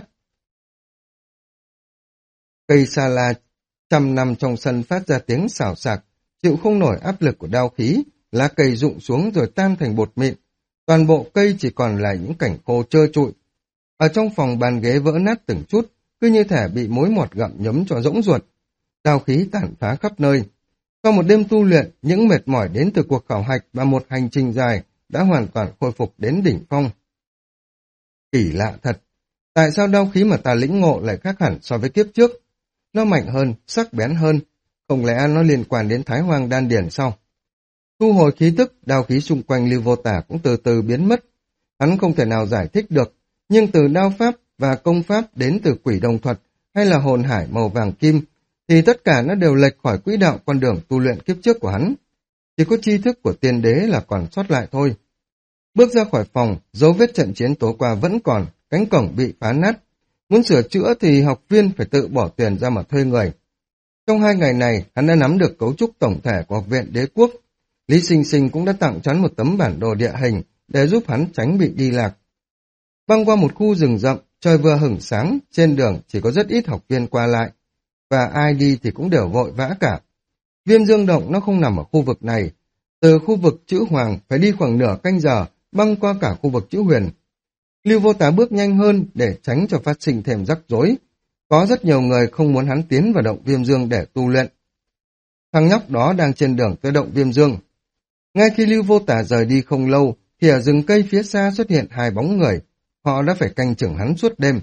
Cây sa la trăm năm trong sân phát ra tiếng xào xạc, chịu không nổi áp lực của đao khí, lá cây rụng xuống rồi tan thành bột mịn. Toàn bộ cây chỉ còn lại những cảnh khô trơ trụi. Ở trong phòng bàn ghế vỡ nát từng chút, cứ như thể bị mối mọt gặm nhấm cho rỗng ruột. Đao khí tản phá khắp nơi. Sau một đêm tu luyện, những mệt mỏi đến từ cuộc khảo hạch và một hành trình dài đã hoàn toàn khôi phục đến đỉnh phong. Kỳ lạ thật, tại sao đao khí mà ta lĩnh ngộ lại khác hẳn so với kiếp trước? Nó mạnh hơn, sắc bén hơn, không lẽ nó liên quan đến Thái Hoang đan điển sao? Thu hồi khí tức, đao khí xung quanh Lưu Vô Tả cũng từ từ biến mất. Hắn không thể nào giải thích được, nhưng từ đao pháp và công pháp đến từ quỷ đồng thuật hay là hồn hải màu vàng kim, thì tất cả nó đều lệch khỏi quỹ đạo con đường tu luyện kiếp trước của hắn. Chỉ có tri thức của tiên đế là còn sót lại thôi. Bước ra khỏi phòng, dấu vết trận chiến tối qua vẫn còn, cánh cổng bị phá nát. Muốn sửa chữa thì học viên phải tự bỏ tiền ra mà thuê người. Trong 2 ngày này, hắn đã nắm được cấu trúc tổng thể của học viện đế quốc. Lý Sinh Sinh cũng đã tặng cho hắn một tấm bản đồ địa hình để giúp hắn tránh bị đi lạc. Băng qua một khu rừng rậm, trời vừa hửng sáng, trên đường chỉ có rất ít học viên qua lại. Và ai đi thì cũng đều vội vã cả. Viêm Dương Động nó không nằm ở khu vực này. Từ khu vực chữ Hoàng phải đi khoảng nửa canh giờ, băng qua cả khu vực chữ Huyền. Lưu Vô Tả bước nhanh hơn để tránh cho phát sinh thêm rắc rối. Có rất nhiều người không muốn hắn tiến vào động Viêm Dương để tu luyện. Thằng nhóc đó đang trên đường tới động Viêm Dương. Ngay khi Lưu Vô Tả rời đi không lâu, thì ở rừng cây phía xa xuất hiện 2 bóng người. Họ đã phải canh chừng hắn suốt đêm.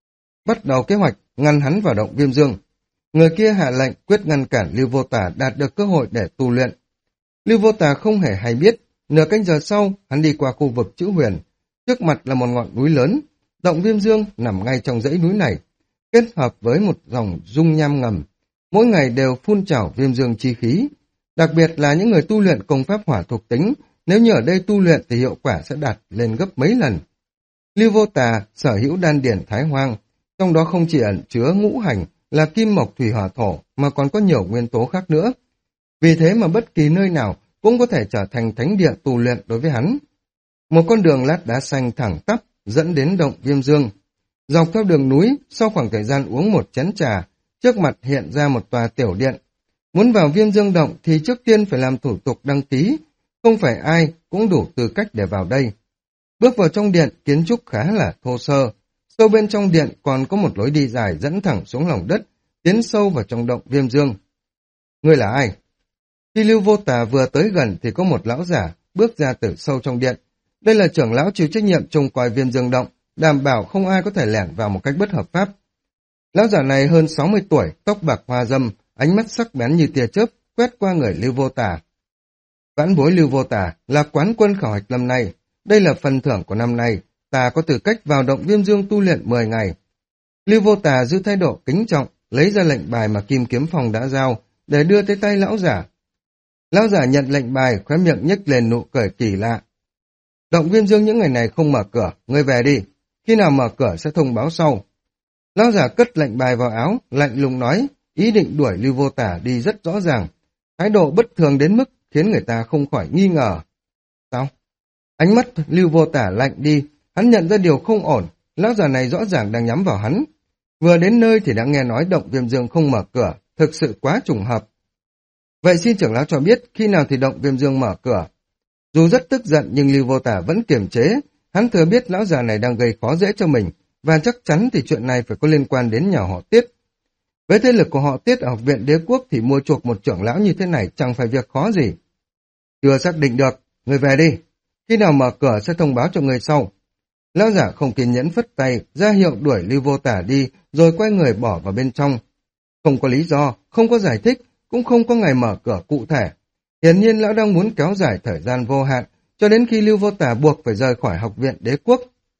Bắt đầu kế hoạch ngăn hắn vào động Viêm Dương. Người kia hạ lệnh quyết ngăn cản Lưu Vô Tả đạt được cơ hội để tu luyện. Lưu Vô Tả không hề hay biết, nửa canh giờ sau, hắn đi qua khu vực chữ Huyền. Trước mặt là một ngọn núi lớn, động Viêm Dương nằm ngay trong dãy núi này, kết hợp với một dòng dung nham ngầm. Mỗi ngày đều phun trào Viêm Dương chi khí. Đặc biệt là những người tu luyện công pháp hỏa thuộc tính, nếu như ở đây tu luyện thì hiệu quả sẽ đạt lên gấp mấy lần. Lưu Vô Tà sở hữu đan điển Thái Hoang, trong đó không chỉ ẩn chứa ngũ hành là kim mộc thủy hỏa thổ mà còn có nhiều nguyên tố khác nữa. Vì thế mà bất kỳ nơi nào cũng có thể trở thành thánh địa tu luyện đối với hắn. Một con đường lát đá xanh thẳng tắp dẫn đến động Viêm Dương. Dọc theo đường núi, sau khoảng thời gian uống một chén trà, trước mặt hiện ra một tòa tiểu điện. Muốn vào Viêm Dương động thì trước tiên phải làm thủ tục đăng ký, không phải ai cũng đủ tư cách để vào đây. Bước vào trong điện, kiến trúc khá là thô sơ. Sâu bên trong điện còn có một lối đi dài dẫn thẳng xuống lòng đất, tiến sâu vào trong động Viêm Dương. Ngươi là ai? Khi Lưu Vô Tà vừa tới gần thì có một lão giả bước ra từ sâu trong điện. Đây là trưởng lão chịu trách nhiệm trông coi Viêm Dương động, đảm bảo không ai có thể lẻn vào một cách bất hợp pháp. Lão giả này hơn 60 tuổi, tóc bạc hoa râm, ánh mắt sắc bén như tia chớp, quét qua người Lưu Vô Tà. Vãn bối Lưu Vô Tà là quán quân khảo hạch năm nay. Đây là phần thưởng của năm nay, ta có tư cách vào động Viêm Dương tu luyện 10 ngày. Lưu Vô Tà giữ thái độ kính trọng, lấy ra lệnh bài mà Kim Kiếm Phòng đã giao, để đưa tới tay lão giả. Lão giả nhận lệnh bài, khóe miệng nhếch lên nụ cười kỳ lạ. Động Viêm Dương những ngày này không mở cửa, ngươi về đi. Khi nào mở cửa sẽ thông báo sau. Lão giả cất lệnh bài vào áo, lạnh lùng nói, ý định đuổi Lưu Vô Tả đi rất rõ ràng. Thái độ bất thường đến mức khiến người ta không khỏi nghi ngờ. Sao? Ánh mắt Lưu Vô Tả lạnh đi, hắn nhận ra điều không ổn, lão già này rõ ràng đang nhắm vào hắn. Vừa đến nơi thì đã nghe nói động Viêm Dương không mở cửa, thực sự quá trùng hợp. Vậy xin trưởng lão cho biết khi nào thì động Viêm Dương mở cửa? Dù rất tức giận nhưng Lưu Vô Tả vẫn kiềm chế, hắn thừa biết lão già này đang gây khó dễ cho mình, và chắc chắn thì chuyện này phải có liên quan đến nhà họ Tiết. Với thế lực của họ Tiết ở học viện đế quốc thì mua chuộc một trưởng lão như thế này chẳng phải việc khó gì. Chưa xác định được, người về đi. Khi nào mở cửa sẽ thông báo cho người sau. Lão giả không kiên nhẫn phất tay, ra hiệu đuổi Lưu Vô Tả đi, rồi quay người bỏ vào bên trong. Không có lý do, không có giải thích, cũng không có ngày mở cửa cụ thể. Hiển nhiên lão đang muốn kéo dài thời gian vô hạn, cho đến khi Lưu Vô Tả buộc phải rời khỏi học viện đế quốc.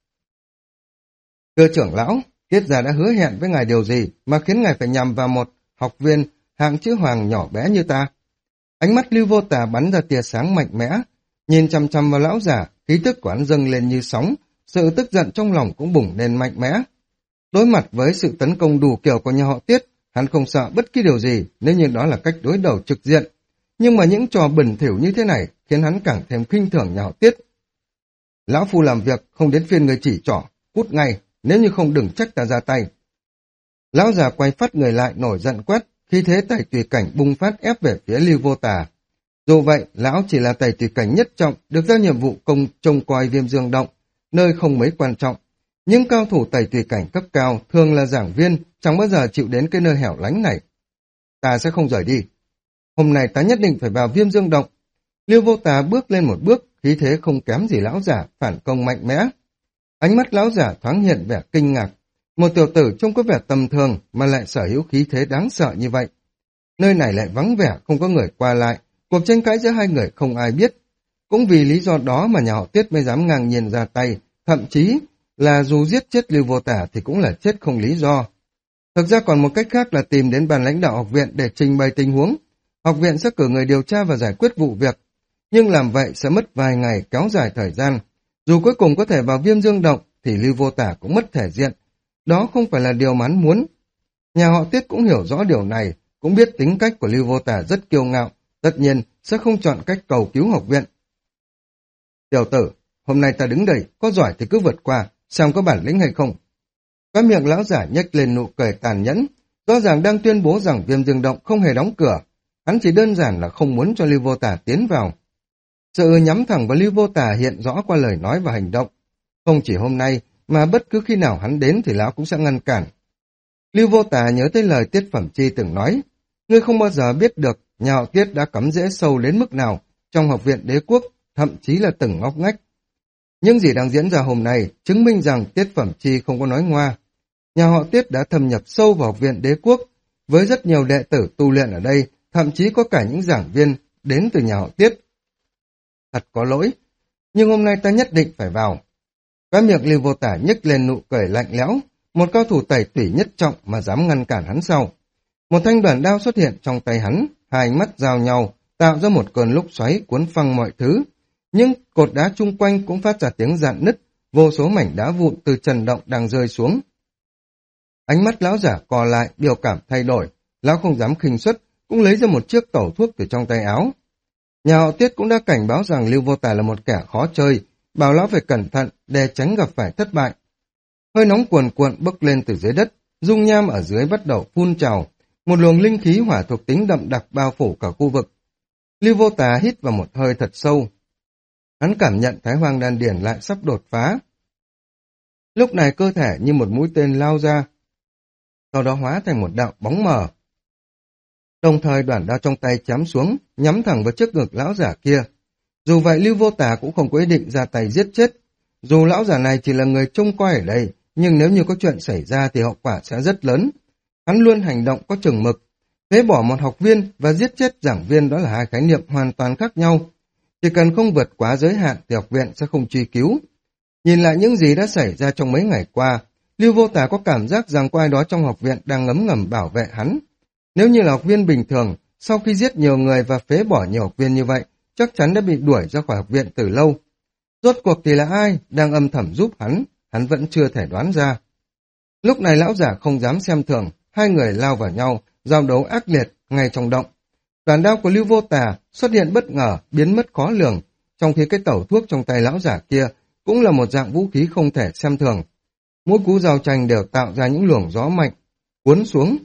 Thưa trưởng lão, Tiết gia đã hứa hẹn với ngài điều gì mà khiến ngài phải nhằm vào một học viên hạng chữ Hoàng nhỏ bé như ta? Ánh mắt Lưu Vô Tả bắn ra tia sáng mạnh mẽ, nhìn chăm chăm vào lão giả, khí tức của hắn dâng lên như sóng, sự tức giận trong lòng cũng bùng lên mạnh mẽ. Đối mặt với sự tấn công đủ kiểu của nhà họ Tiết, hắn không sợ bất kỳ điều gì nếu như đó là cách đối đầu trực diện. Nhưng mà những trò bẩn thỉu như thế này khiến hắn càng thêm khinh thường nhà họ Tiết. Lão phu làm việc không đến phiên người chỉ trỏ, cút ngay, nếu như không đừng trách ta ra tay. Lão già quay phát người lại nổi giận quét, khi thế tẩy tùy cảnh bùng phát ép về phía Lưu Vô Tả. Dù vậy, lão chỉ là tẩy tùy cảnh nhất trọng, được giao nhiệm vụ công trông coi Viêm Dương động, nơi không mấy quan trọng. Nhưng cao thủ tẩy tùy cảnh cấp cao thường là giảng viên, chẳng bao giờ chịu đến cái nơi hẻo lánh này. Ta sẽ không rời đi. Hôm nay ta nhất định phải vào Viêm Dương Động. Lưu Vô Tà bước lên một bước, khí thế không kém gì lão giả, phản công mạnh mẽ. Ánh mắt lão giả thoáng hiện vẻ kinh ngạc. Một tiểu tử trông có vẻ tầm thường mà lại sở hữu khí thế đáng sợ như vậy. Nơi này lại vắng vẻ, không có người qua lại. Cuộc tranh cãi giữa hai người không ai biết. Cũng vì lý do đó mà nhà họ Tiết mới dám ngang nhiên ra tay. Thậm chí là dù giết chết Lưu Vô Tà thì cũng là chết không lý do. Thực ra còn một cách khác là tìm đến ban lãnh đạo học viện để trình bày tình huống. Học viện sẽ cử người điều tra và giải quyết vụ việc. Nhưng làm vậy sẽ mất vài ngày kéo dài thời gian. Dù cuối cùng có thể vào Viêm Dương Động thì Lưu Vô Tà cũng mất thể diện. Đó không phải là điều mà hắn muốn. Nhà họ Tiết cũng hiểu rõ điều này, cũng biết tính cách của Lưu Vô Tà rất kiêu ngạo, tất nhiên sẽ không chọn cách cầu cứu học viện. Tiểu tử, hôm nay ta đứng đây, có giỏi thì cứ vượt qua, xem có bản lĩnh hay không. Cái miệng lão giả nhếch lên nụ cười tàn nhẫn, rõ ràng đang tuyên bố rằng Viêm Dương Động không hề đóng cửa, hắn chỉ đơn giản là không muốn cho Lưu Vô Tà tiến vào. Sự nhắm thẳng vào Lưu Vô Tà hiện rõ qua lời nói và hành động. Không chỉ hôm nay, mà bất cứ khi nào hắn đến thì lão cũng sẽ ngăn cản. Lưu Vô Tà nhớ tới lời Tiết Phẩm Chi từng nói, ngươi không bao giờ biết được nhà họ Tiết đã cắm rễ sâu đến mức nào trong học viện đế quốc, thậm chí là từng ngóc ngách. Những gì đang diễn ra hôm nay chứng minh rằng Tiết Phẩm Chi không có nói ngoa. Nhà họ Tiết đã thâm nhập sâu vào học viện đế quốc, với rất nhiều đệ tử tu luyện ở đây, thậm chí có cả những giảng viên đến từ nhà họ Tiết. Thật có lỗi, nhưng hôm nay ta nhất định phải vào. Cái miệng Lưu Vô Tà nhếch lên nụ cười lạnh lẽo, một cao thủ tẩy tủy nhất trọng mà dám ngăn cản hắn sau. Một thanh đoàn đao xuất hiện trong tay hắn, hai ánh mắt giao nhau, tạo ra một cơn lốc xoáy cuốn phăng mọi thứ. Nhưng cột đá chung quanh cũng phát ra tiếng rạn nứt, vô số mảnh đá vụn từ trần động đang rơi xuống. Ánh mắt lão giả co lại, biểu cảm thay đổi, lão không dám khinh suất, cũng lấy ra một chiếc tẩu thuốc từ trong tay áo. Nhà họ Tiết cũng đã cảnh báo rằng Lưu Vô Tà là một kẻ khó chơi, bảo lão phải cẩn thận để tránh gặp phải thất bại. Hơi nóng cuồn cuộn bốc lên từ dưới đất, dung nham ở dưới bắt đầu phun trào, một luồng linh khí hỏa thuộc tính đậm đặc bao phủ cả khu vực. Lưu Vô Tà hít vào một hơi thật sâu. Hắn cảm nhận Thái Hoang Đan Điển lại sắp đột phá. Lúc này cơ thể như một mũi tên lao ra, sau đó hóa thành một đạo bóng mờ. Đồng thời đoàn đao trong tay chém xuống, nhắm thẳng vào trước ngực lão giả kia. Dù vậy Lưu Vô Tà cũng không có ý định ra tay giết chết. Dù lão giả này chỉ là người trông coi ở đây, nhưng nếu như có chuyện xảy ra thì hậu quả sẽ rất lớn. Hắn luôn hành động có chừng mực. Phế bỏ một học viên và giết chết giảng viên đó là hai khái niệm hoàn toàn khác nhau. Chỉ cần không vượt quá giới hạn thì học viện sẽ không truy cứu. Nhìn lại những gì đã xảy ra trong mấy ngày qua, Lưu Vô Tà có cảm giác rằng có ai đó trong học viện đang ngấm ngầm bảo vệ hắn. Nếu như là học viên bình thường, sau khi giết nhiều người và phế bỏ nhiều học viên như vậy, chắc chắn đã bị đuổi ra khỏi học viện từ lâu. Rốt cuộc thì là ai đang âm thầm giúp hắn vẫn chưa thể đoán ra. Lúc này lão giả không dám xem thường, hai người lao vào nhau, giao đấu ác liệt ngay trong động. Đoàn đao của Lưu Vô Tà xuất hiện bất ngờ, biến mất khó lường, trong khi cái tẩu thuốc trong tay lão giả kia cũng là một dạng vũ khí không thể xem thường. Mỗi cú giao tranh đều tạo ra những luồng gió mạnh, cuốn xuống,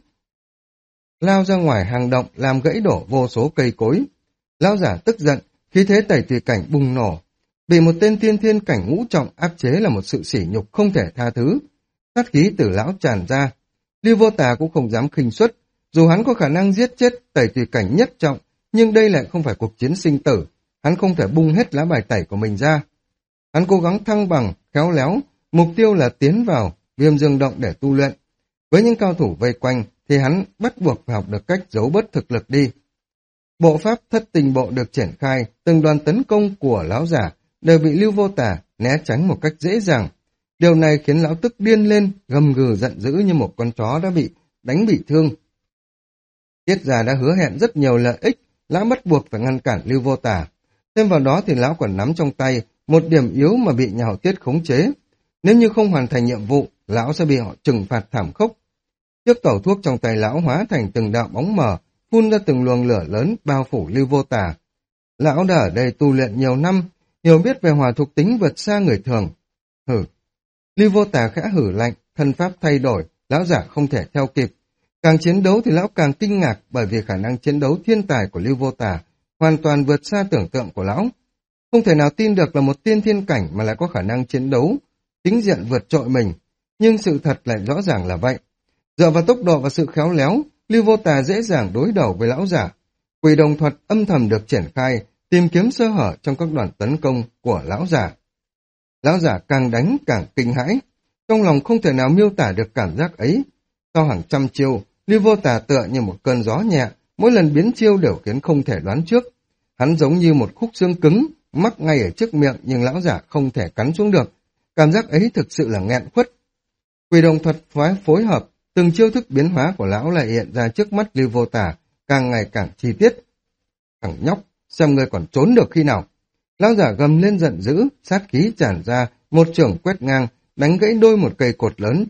lao ra ngoài hang động làm gãy đổ vô số cây cối. Lão giả tức giận, khí thế tẩy tùy cảnh bùng nổ. Bị một tên tiên thiên cảnh ngũ trọng áp chế là một sự sỉ nhục không thể tha thứ. Sát khí từ lão tràn ra. Lưu Vô Tà cũng không dám khinh suất, dù hắn có khả năng giết chết tẩy tùy cảnh nhất trọng, nhưng đây lại không phải cuộc chiến sinh tử, hắn không thể bung hết lá bài tẩy của mình ra. Hắn cố gắng thăng bằng, khéo léo, mục tiêu là tiến vào Viêm Dương Động để tu luyện. Với những cao thủ vây quanh thì hắn bắt buộc phải học được cách giấu bớt thực lực đi. Bộ pháp thất tình bộ được triển khai, từng đoàn tấn công của lão giả đều bị Lưu Vô Tà né tránh một cách dễ dàng. Điều này khiến lão tức điên lên, gầm gừ giận dữ như một con chó đã bị đánh bị thương. Tiết Già đã hứa hẹn rất nhiều lợi ích, lão bắt buộc phải ngăn cản Lưu Vô Tà. Thêm vào đó thì lão còn nắm trong tay một điểm yếu mà bị nhà họ Tiết khống chế. Nếu như không hoàn thành nhiệm vụ, lão sẽ bị họ trừng phạt thảm khốc. Chiếc tẩu thuốc trong tay lão hóa thành từng đạo bóng mờ, phun ra từng luồng lửa lớn bao phủ Lưu Vô Tà. Lão đã ở đây tu luyện nhiều năm, hiểu biết về hỏa thuộc tính vượt xa người thường. Hử! Lưu Vô Tà khẽ hử lạnh, thân pháp thay đổi, lão giả không thể theo kịp. Càng chiến đấu thì lão càng kinh ngạc bởi vì khả năng chiến đấu thiên tài của Lưu Vô Tà hoàn toàn vượt xa tưởng tượng của lão. Không thể nào tin được là một tiên thiên cảnh mà lại có khả năng chiến đấu, chính diện vượt trội mình. Nhưng sự thật lại rõ ràng là vậy. Dựa vào tốc độ và sự khéo léo, Lưu Vô Tà dễ dàng đối đầu với lão giả. Quỷ đồng thuật âm thầm được triển khai, tìm kiếm sơ hở trong các đoàn tấn công của lão giả. Lão giả càng đánh càng kinh hãi, trong lòng không thể nào miêu tả được cảm giác ấy. Sau hàng trăm chiêu, Lưu Vô Tà tựa như một cơn gió nhẹ, mỗi lần biến chiêu đều khiến không thể đoán trước. Hắn giống như một khúc xương cứng, mắc ngay ở trước miệng nhưng lão giả không thể cắn xuống được. Cảm giác ấy thực sự là nghẹn khuất. Quỷ đồng thuật phối hợp, từng chiêu thức biến hóa của lão lại hiện ra trước mắt Lưu Vô Tà, càng ngày càng chi tiết. Thằng nhóc, xem ngươi còn trốn được khi nào. Lão giả gầm lên giận dữ, sát khí tràn ra, một chưởng quét ngang, đánh gãy đôi một cây cột lớn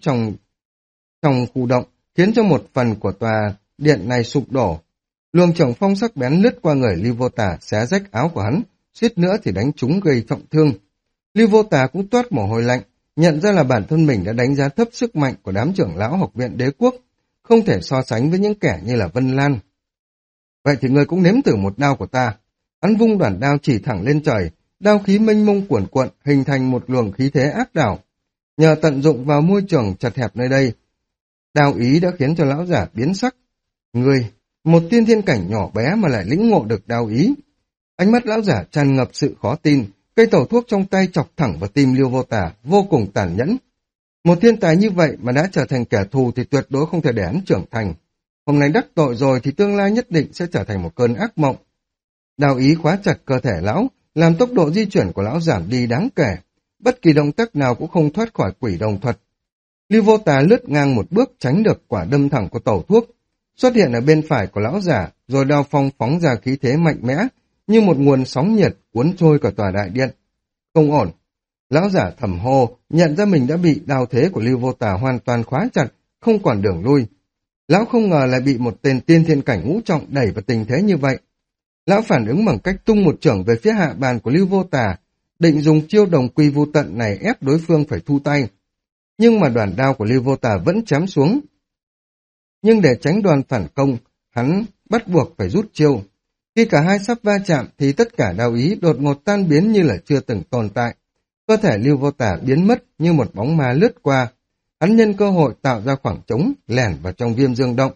trong khu động, khiến cho một phần của tòa điện này sụp đổ. Luồng chưởng phong sắc bén lướt qua người Lưu Vô Tà, xé rách áo của hắn, suýt nữa thì đánh trúng gây trọng thương. Lưu Vô Tà cũng toát mồ hôi lạnh, nhận ra là bản thân mình đã đánh giá thấp sức mạnh của đám trưởng lão học viện đế quốc, không thể so sánh với những kẻ như là Vân Lan. Vậy thì ngươi cũng nếm thử một đao của ta. Hắn vung đoạn đao chỉ thẳng lên trời, đao khí mênh mông cuồn cuộn, hình thành một luồng khí thế ác đảo. Nhờ tận dụng vào môi trường chật hẹp nơi đây, đao ý đã khiến cho lão giả biến sắc. Ngươi, một tiên thiên cảnh nhỏ bé mà lại lĩnh ngộ được đao ý. Ánh mắt lão giả tràn ngập sự khó tin, cây tẩu thuốc trong tay chọc thẳng vào tim Lưu Vô Tà, vô cùng tàn nhẫn. Một thiên tài như vậy mà đã trở thành kẻ thù thì tuyệt đối không thể để hắn trưởng thành. Hôm nay đắc tội rồi thì tương lai nhất định sẽ trở thành một cơn ác mộng. Đao ý khóa chặt cơ thể lão, làm tốc độ di chuyển của lão giảm đi đáng kể. Bất kỳ động tác nào cũng không thoát khỏi quỷ đồng thuật. Lưu Vô Tà lướt ngang một bước tránh được quả đâm thẳng của tẩu thuốc, xuất hiện ở bên phải của lão giả, rồi đao phong phóng ra khí thế mạnh mẽ, như một nguồn sóng nhiệt cuốn trôi cả tòa đại điện. Không ổn. Lão giả thầm hô, nhận ra mình đã bị đao thế của Lưu Vô Tà hoàn toàn khóa chặt, không còn đường lui. Lão không ngờ lại bị một tên tiên thiên cảnh ngũ trọng đẩy vào tình thế như vậy. Lão phản ứng bằng cách tung một chưởng về phía hạ bàn của Lưu Vô Tà, định dùng chiêu đồng quy vu tận này ép đối phương phải thu tay. Nhưng mà đoàn đao của Lưu Vô Tà vẫn chém xuống. Nhưng để tránh đoàn phản công, hắn bắt buộc phải rút chiêu. Khi cả hai sắp va chạm thì tất cả đao ý đột ngột tan biến như là chưa từng tồn tại. Cơ thể Lưu Vô Tà biến mất như một bóng ma lướt qua. Hắn nhân cơ hội tạo ra khoảng trống, lẻn vào trong viêm dương động.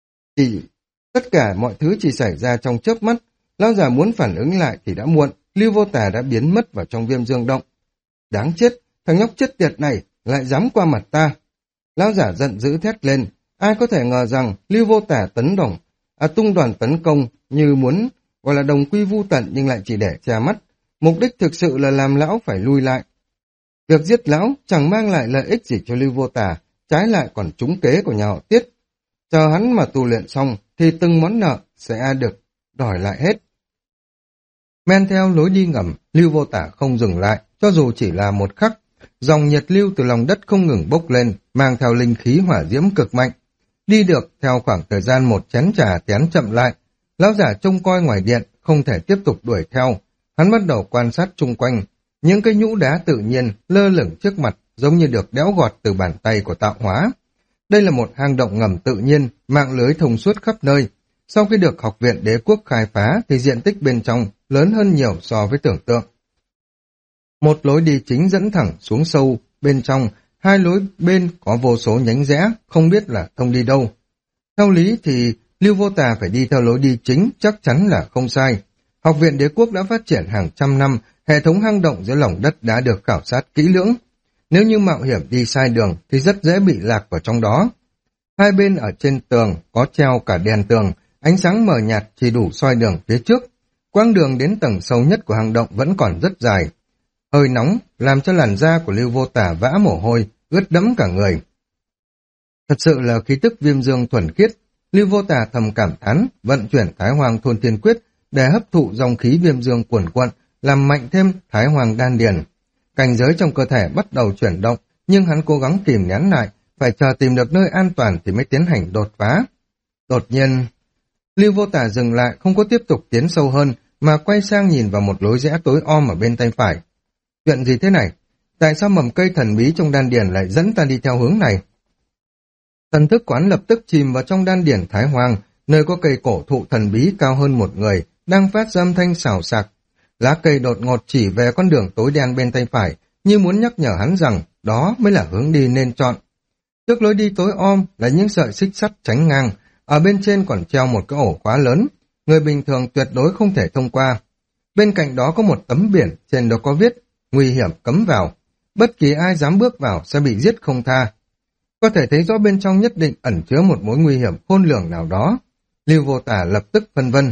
Tất cả mọi thứ chỉ xảy ra trong chớp mắt. Lão già muốn phản ứng lại thì đã muộn. Lưu Vô Tà đã biến mất vào trong viêm dương động. Đáng chết, thằng nhóc chết tiệt này lại dám qua mặt ta. Lão giả giận dữ thét lên. Ai có thể ngờ rằng Lưu Vô Tà tung đoàn tấn công như muốn gọi là đồng quy vu tận nhưng lại chỉ để che mắt. Mục đích thực sự là làm lão phải lui lại. Việc giết lão chẳng mang lại lợi ích gì cho Lưu Vô Tà, trái lại còn trúng kế của nhà họ Tiết. Chờ hắn mà tu luyện xong thì từng món nợ sẽ được đòi lại hết. Men theo lối đi ngầm, Lưu Vô Tà không dừng lại, cho dù chỉ là một khắc. Dòng nhiệt lưu từ lòng đất không ngừng bốc lên, mang theo linh khí hỏa diễm cực mạnh. Đi được theo khoảng thời gian một chén trà tén chậm lại, lão giả trông coi ngoài điện, không thể tiếp tục đuổi theo. Hắn bắt đầu quan sát chung quanh, những cái nhũ đá tự nhiên lơ lửng trước mặt giống như được đẽo gọt từ bàn tay của tạo hóa. Đây là một hang động ngầm tự nhiên, mạng lưới thông suốt khắp nơi. Sau khi được học viện đế quốc khai phá thì diện tích bên trong lớn hơn nhiều so với tưởng tượng. Một lối đi chính dẫn thẳng xuống sâu, bên trong, hai lối bên có vô số nhánh rẽ, không biết là thông đi đâu. Theo lý thì Lưu Vô Tà phải đi theo lối đi chính, chắc chắn là không sai. Học viện đế quốc đã phát triển hàng trăm năm, hệ thống hang động dưới lòng đất đã được khảo sát kỹ lưỡng. Nếu như mạo hiểm đi sai đường thì rất dễ bị lạc vào trong đó. Hai bên ở trên tường có treo cả đèn tường, ánh sáng mờ nhạt chỉ đủ soi đường phía trước. Quãng đường đến tầng sâu nhất của hang động vẫn còn rất dài. Hơi nóng làm cho làn da của Lưu Vô Tà vã mồ hôi, ướt đẫm cả người. Thật sự là khí tức viêm dương thuần khiết. Lưu Vô Tà thầm cảm thán, vận chuyển Thái Hoàng Thôn Thiên Quyết để hấp thụ dòng khí viêm dương cuồn cuộn, làm mạnh thêm Thái Hoàng Đan Điền. Cảnh giới trong cơ thể bắt đầu chuyển động, nhưng hắn cố gắng kìm nén lại, phải chờ tìm được nơi an toàn thì mới tiến hành đột phá. Đột nhiên, Lưu Vô Tà dừng lại, không có tiếp tục tiến sâu hơn, mà quay sang nhìn vào một lối rẽ tối om ở bên tay phải. Chuyện gì thế này? Tại sao mầm cây thần bí trong đan điền lại dẫn ta đi theo hướng này? Thần thức quán lập tức chìm vào trong đan điền Thái Hoàng, nơi có cây cổ thụ thần bí cao hơn một người, đang phát ra âm thanh xào xạc. Lá cây đột ngột chỉ về con đường tối đen bên tay phải, như muốn nhắc nhở hắn rằng đó mới là hướng đi nên chọn. Trước lối đi tối om là những sợi xích sắt tránh ngang, ở bên trên còn treo một cái ổ khóa lớn. người bình thường tuyệt đối không thể thông qua. Bên cạnh đó có một tấm biển, trên đó có viết, nguy hiểm cấm vào. Bất kỳ ai dám bước vào sẽ bị giết không tha. Có thể thấy rõ bên trong nhất định ẩn chứa một mối nguy hiểm khôn lường nào đó. Lưu Vô Tả lập tức phân vân.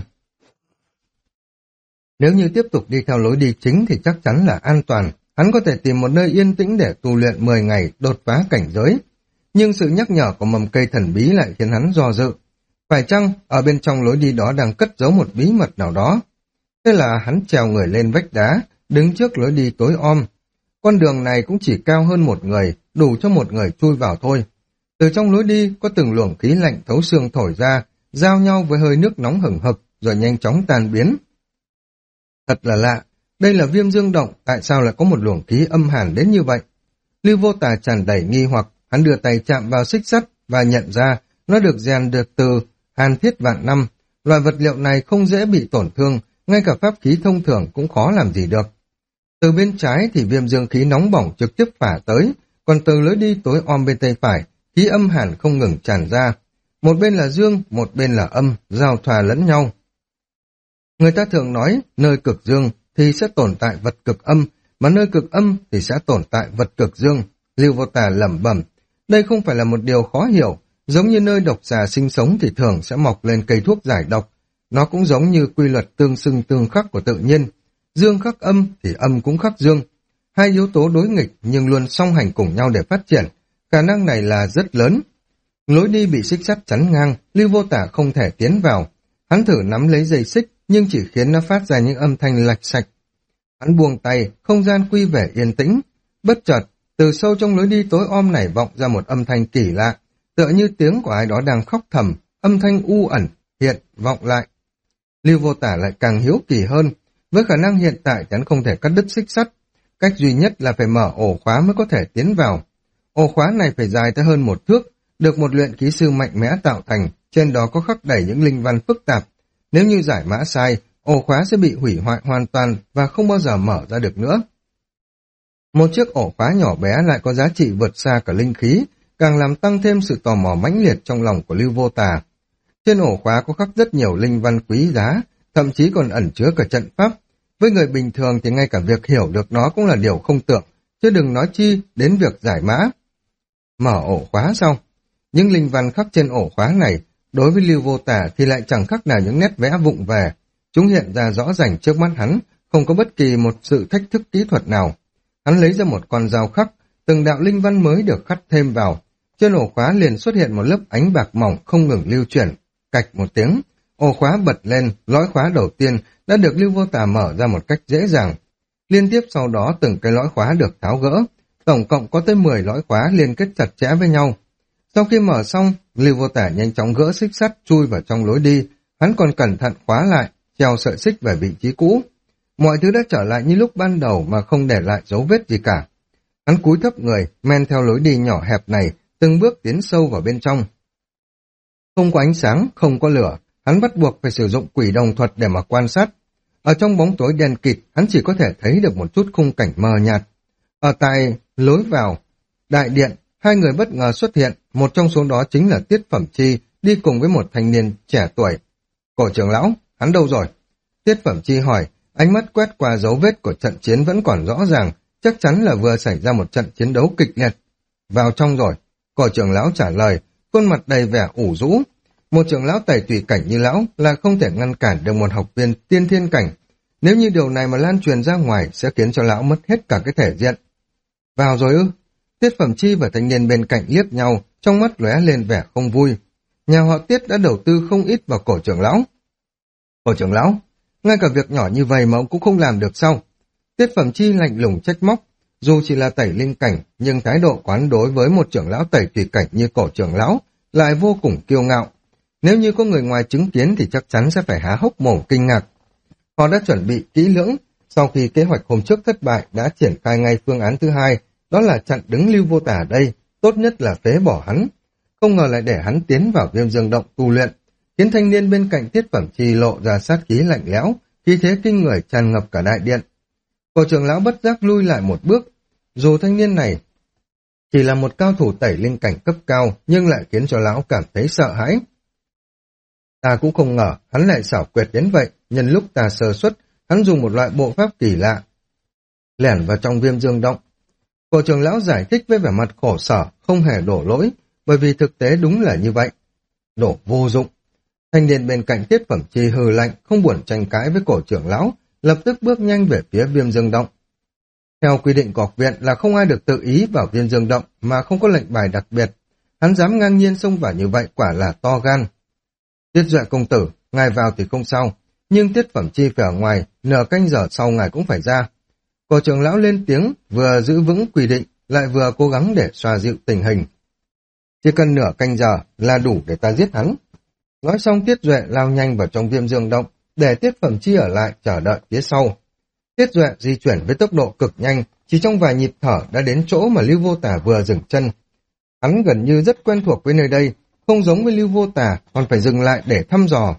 Nếu như tiếp tục đi theo lối đi chính thì chắc chắn là an toàn. Hắn có thể tìm một nơi yên tĩnh để tu luyện 10 ngày đột phá cảnh giới. Nhưng sự nhắc nhở của mầm cây thần bí lại khiến hắn do dự. Phải chăng ở bên trong lối đi đó đang cất giấu một bí mật nào đó? Thế là hắn trèo người lên vách đá, đứng trước lối đi tối om. Con đường này cũng chỉ cao hơn một người, đủ cho một người chui vào thôi. Từ trong lối đi có từng luồng khí lạnh thấu xương thổi ra, giao nhau với hơi nước nóng hừng hực rồi nhanh chóng tan biến. Thật là lạ, đây là Viêm Dương Động, tại sao lại có một luồng khí âm hàn đến như vậy? Lưu Vô Tà tràn đầy nghi hoặc, hắn đưa tay chạm vào xích sắt và nhận ra nó được rèn được từ hàn thiết vạn năm. Loại vật liệu này không dễ bị tổn thương, ngay cả pháp khí thông thường cũng khó làm gì được. Từ bên trái thì viêm dương khí nóng bỏng trực tiếp phả tới, còn từ lối đi tối om bên tay phải, khí âm hàn không ngừng tràn ra. Một bên là dương, một bên là âm, giao thoa lẫn nhau. Người ta thường nói, nơi cực dương thì sẽ tồn tại vật cực âm, mà nơi cực âm thì sẽ tồn tại vật cực dương. Lưu Vô Tà lẩm bẩm, đây không phải là một điều khó hiểu, giống như nơi độc xà sinh sống thì thường sẽ mọc lên cây thuốc giải độc. Nó cũng giống như quy luật tương xưng tương khắc của tự nhiên. Dương khắc âm thì âm cũng khắc dương. Hai yếu tố đối nghịch nhưng luôn song hành cùng nhau để phát triển. Khả năng này là rất lớn. Lối đi bị xích sắt chắn ngang, Lưu Vô Tả không thể tiến vào. Hắn thử nắm lấy dây xích nhưng chỉ khiến nó phát ra những âm thanh lạch sạch. Hắn buông tay, không gian quy về yên tĩnh. Bất chợt, từ sâu trong lối đi tối om này vọng ra một âm thanh kỳ lạ, tựa như tiếng của ai đó đang khóc thầm, âm thanh u ẩn, hiện, vọng lại. Lưu Vô Tả lại càng hiếu kỳ hơn, với khả năng hiện tại hắn không thể cắt đứt xích sắt, cách duy nhất là phải mở ổ khóa mới có thể tiến vào. Ổ khóa này phải dài tới hơn 1 thước, được một luyện khí sư mạnh mẽ tạo thành, trên đó có khắc đầy những linh văn phức tạp. Nếu như giải mã sai, ổ khóa sẽ bị hủy hoại hoàn toàn và không bao giờ mở ra được nữa. Một chiếc ổ khóa nhỏ bé lại có giá trị vượt xa cả linh khí, càng làm tăng thêm sự tò mò mãnh liệt trong lòng của Lưu Vô Tà. Trên ổ khóa có khắc rất nhiều linh văn quý giá, thậm chí còn ẩn chứa cả trận pháp. Với người bình thường thì ngay cả việc hiểu được nó cũng là điều không tưởng, chứ đừng nói chi đến việc giải mã. Mở ổ khóa xong, những linh văn khắc trên ổ khóa này, đối với Lưu Vô Tả thì lại chẳng khác nào những nét vẽ vụng về. Chúng hiện ra rõ ràng trước mắt hắn, không có bất kỳ một sự thách thức kỹ thuật nào. Hắn lấy ra một con dao khắc, từng đạo linh văn mới được khắc thêm vào. Trên ổ khóa liền xuất hiện một lớp ánh bạc mỏng không ngừng lưu chuyển. Cạch một tiếng, ổ khóa bật lên, lõi khóa đầu tiên đã được Lưu Vô Tà mở ra một cách dễ dàng. Liên tiếp sau đó từng cái lõi khóa được tháo gỡ, tổng cộng có tới 10 lõi khóa liên kết chặt chẽ với nhau. Sau khi mở xong, Lưu Vô Tả nhanh chóng gỡ xích sắt chui vào trong lối đi, hắn còn cẩn thận khóa lại, treo sợi xích về vị trí cũ. Mọi thứ đã trở lại như lúc ban đầu mà không để lại dấu vết gì cả. Hắn cúi thấp người, men theo lối đi nhỏ hẹp này, từng bước tiến sâu vào bên trong. Không có ánh sáng, không có lửa, hắn bắt buộc phải sử dụng quỷ đồng thuật để mà quan sát. Ở trong bóng tối đen kịt, hắn chỉ có thể thấy được một chút khung cảnh mờ nhạt. Ở tại lối vào đại điện, hai người bất ngờ xuất hiện, một trong số đó chính là Tiết Phẩm Chi, đi cùng với một thanh niên trẻ tuổi. Cổ trưởng lão, hắn đâu rồi? Tiết Phẩm Chi hỏi, ánh mắt quét qua dấu vết của trận chiến vẫn còn rõ ràng, chắc chắn là vừa xảy ra một trận chiến đấu kịch liệt. Vào trong rồi, cổ trưởng lão trả lời, khuôn mặt đầy vẻ ủ rũ. Một trưởng lão tẩy tùy cảnh như lão là không thể ngăn cản được một học viên tiên thiên cảnh. Nếu như điều này mà lan truyền ra ngoài sẽ khiến cho lão mất hết cả cái thể diện. Vào rồi ư? Tiết Phẩm Chi và thanh niên bên cạnh liếc nhau, trong mắt lóe lên vẻ không vui. Nhà họ Tiết đã đầu tư không ít vào cổ trưởng lão. Cổ trưởng lão, ngay cả việc nhỏ như vậy mà ông cũng không làm được sao? Tiết Phẩm Chi lạnh lùng trách móc. Dù chỉ là tẩy linh cảnh, nhưng thái độ quán đối với một trưởng lão tẩy tùy cảnh như cổ trưởng lão lại vô cùng kiêu ngạo. Nếu như có người ngoài chứng kiến thì chắc chắn sẽ phải há hốc mồm kinh ngạc. Họ đã chuẩn bị kỹ lưỡng, sau khi kế hoạch hôm trước thất bại đã triển khai ngay phương án thứ hai, đó là chặn đứng Lưu Vô Tả ở đây, tốt nhất là phế bỏ hắn. Không ngờ lại để hắn tiến vào Viêm Dương Động tu luyện, khiến thanh niên bên cạnh Tiết Phẩm Chi lộ ra sát khí lạnh lẽo, khí thế kinh người tràn ngập cả đại điện. Cổ trưởng lão bất giác lui lại một bước, dù thanh niên này chỉ là một cao thủ tẩy linh cảnh cấp cao, nhưng lại khiến cho lão cảm thấy sợ hãi. Ta cũng không ngờ hắn lại xảo quyệt đến vậy, nhân lúc ta sơ suất, hắn dùng một loại bộ pháp kỳ lạ. Lẻn vào trong Viêm Dương động. Cổ trưởng lão giải thích với vẻ mặt khổ sở, không hề đổ lỗi, bởi vì thực tế đúng là như vậy. Đổ vô dụng. Thanh niên bên cạnh Tiết Phẩm Chi hừ lạnh, không buồn tranh cãi với cổ trưởng lão, lập tức bước nhanh về phía Viêm Dương động. Theo quy định của học viện là không ai được tự ý vào Viêm Dương động mà không có lệnh bài đặc biệt. Hắn dám ngang nhiên xông vào như vậy quả là to gan. Tiết Duệ công tử, ngài vào thì không sao, nhưng Tiết Phẩm Chi phải ở ngoài, nửa canh giờ sau ngài cũng phải ra. Cổ trưởng lão lên tiếng, vừa giữ vững quy định, lại vừa cố gắng để xoa dịu tình hình. Chỉ cần nửa canh giờ là đủ để ta giết hắn. Nói xong Tiết Duệ lao nhanh vào trong Viêm Dương động, để Tiết Phẩm Chi ở lại chờ đợi phía sau. Tiết Duệ di chuyển với tốc độ cực nhanh, chỉ trong vài nhịp thở đã đến chỗ mà Lưu Vô Tả vừa dừng chân. Hắn gần như rất quen thuộc với nơi đây, không giống với Lưu Vô Tả, còn phải dừng lại để thăm dò.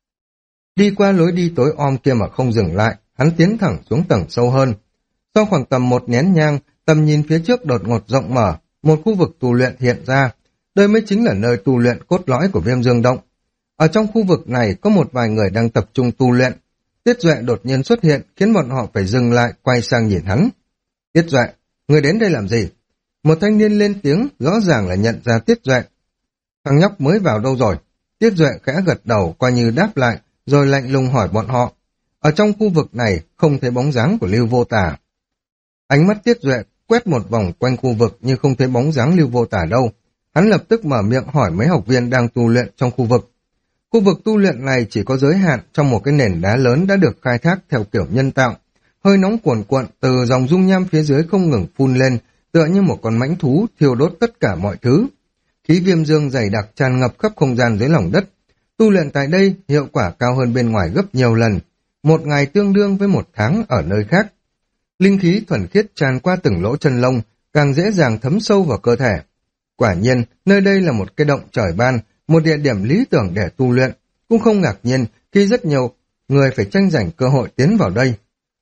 Đi qua lối đi tối om kia mà không dừng lại, hắn tiến thẳng xuống tầng sâu hơn. Sau khoảng tầm một nén nhang, tầm nhìn phía trước đột ngột rộng mở, một khu vực tu luyện hiện ra. Đây mới chính là nơi tu luyện cốt lõi của Viêm Dương động. Ở trong khu vực này có một vài người đang tập trung tu luyện. Tiết Duệ đột nhiên xuất hiện khiến bọn họ phải dừng lại quay sang nhìn hắn. Tiết Duệ, người đến đây làm gì? Một thanh niên lên tiếng, rõ ràng là nhận ra Tiết Duệ. Thằng nhóc mới vào đâu rồi? Tiết Duệ khẽ gật đầu coi như đáp lại, rồi lạnh lùng hỏi bọn họ. Ở trong khu vực này không thấy bóng dáng của Lưu Vô Tả. Ánh mắt Tiết Duệ quét một vòng quanh khu vực nhưng không thấy bóng dáng Lưu Vô Tả đâu. Hắn lập tức mở miệng hỏi mấy học viên đang tu luyện trong khu vực. Khu vực tu luyện này chỉ có giới hạn trong một cái nền đá lớn đã được khai thác theo kiểu nhân tạo. Hơi nóng cuồn cuộn từ dòng dung nham phía dưới không ngừng phun lên, tựa như một con mãnh thú thiêu đốt tất cả mọi thứ. Khí viêm dương dày đặc tràn ngập khắp không gian dưới lòng đất. Tu luyện tại đây hiệu quả cao hơn bên ngoài gấp nhiều lần. Một ngày tương đương với một tháng ở nơi khác. Linh khí thuần khiết tràn qua từng lỗ chân lông, càng dễ dàng thấm sâu vào cơ thể. Quả nhiên, nơi đây là một cái động trời ban, một địa điểm lý tưởng để tu luyện. Cũng không ngạc nhiên khi rất nhiều người phải tranh giành cơ hội tiến vào đây.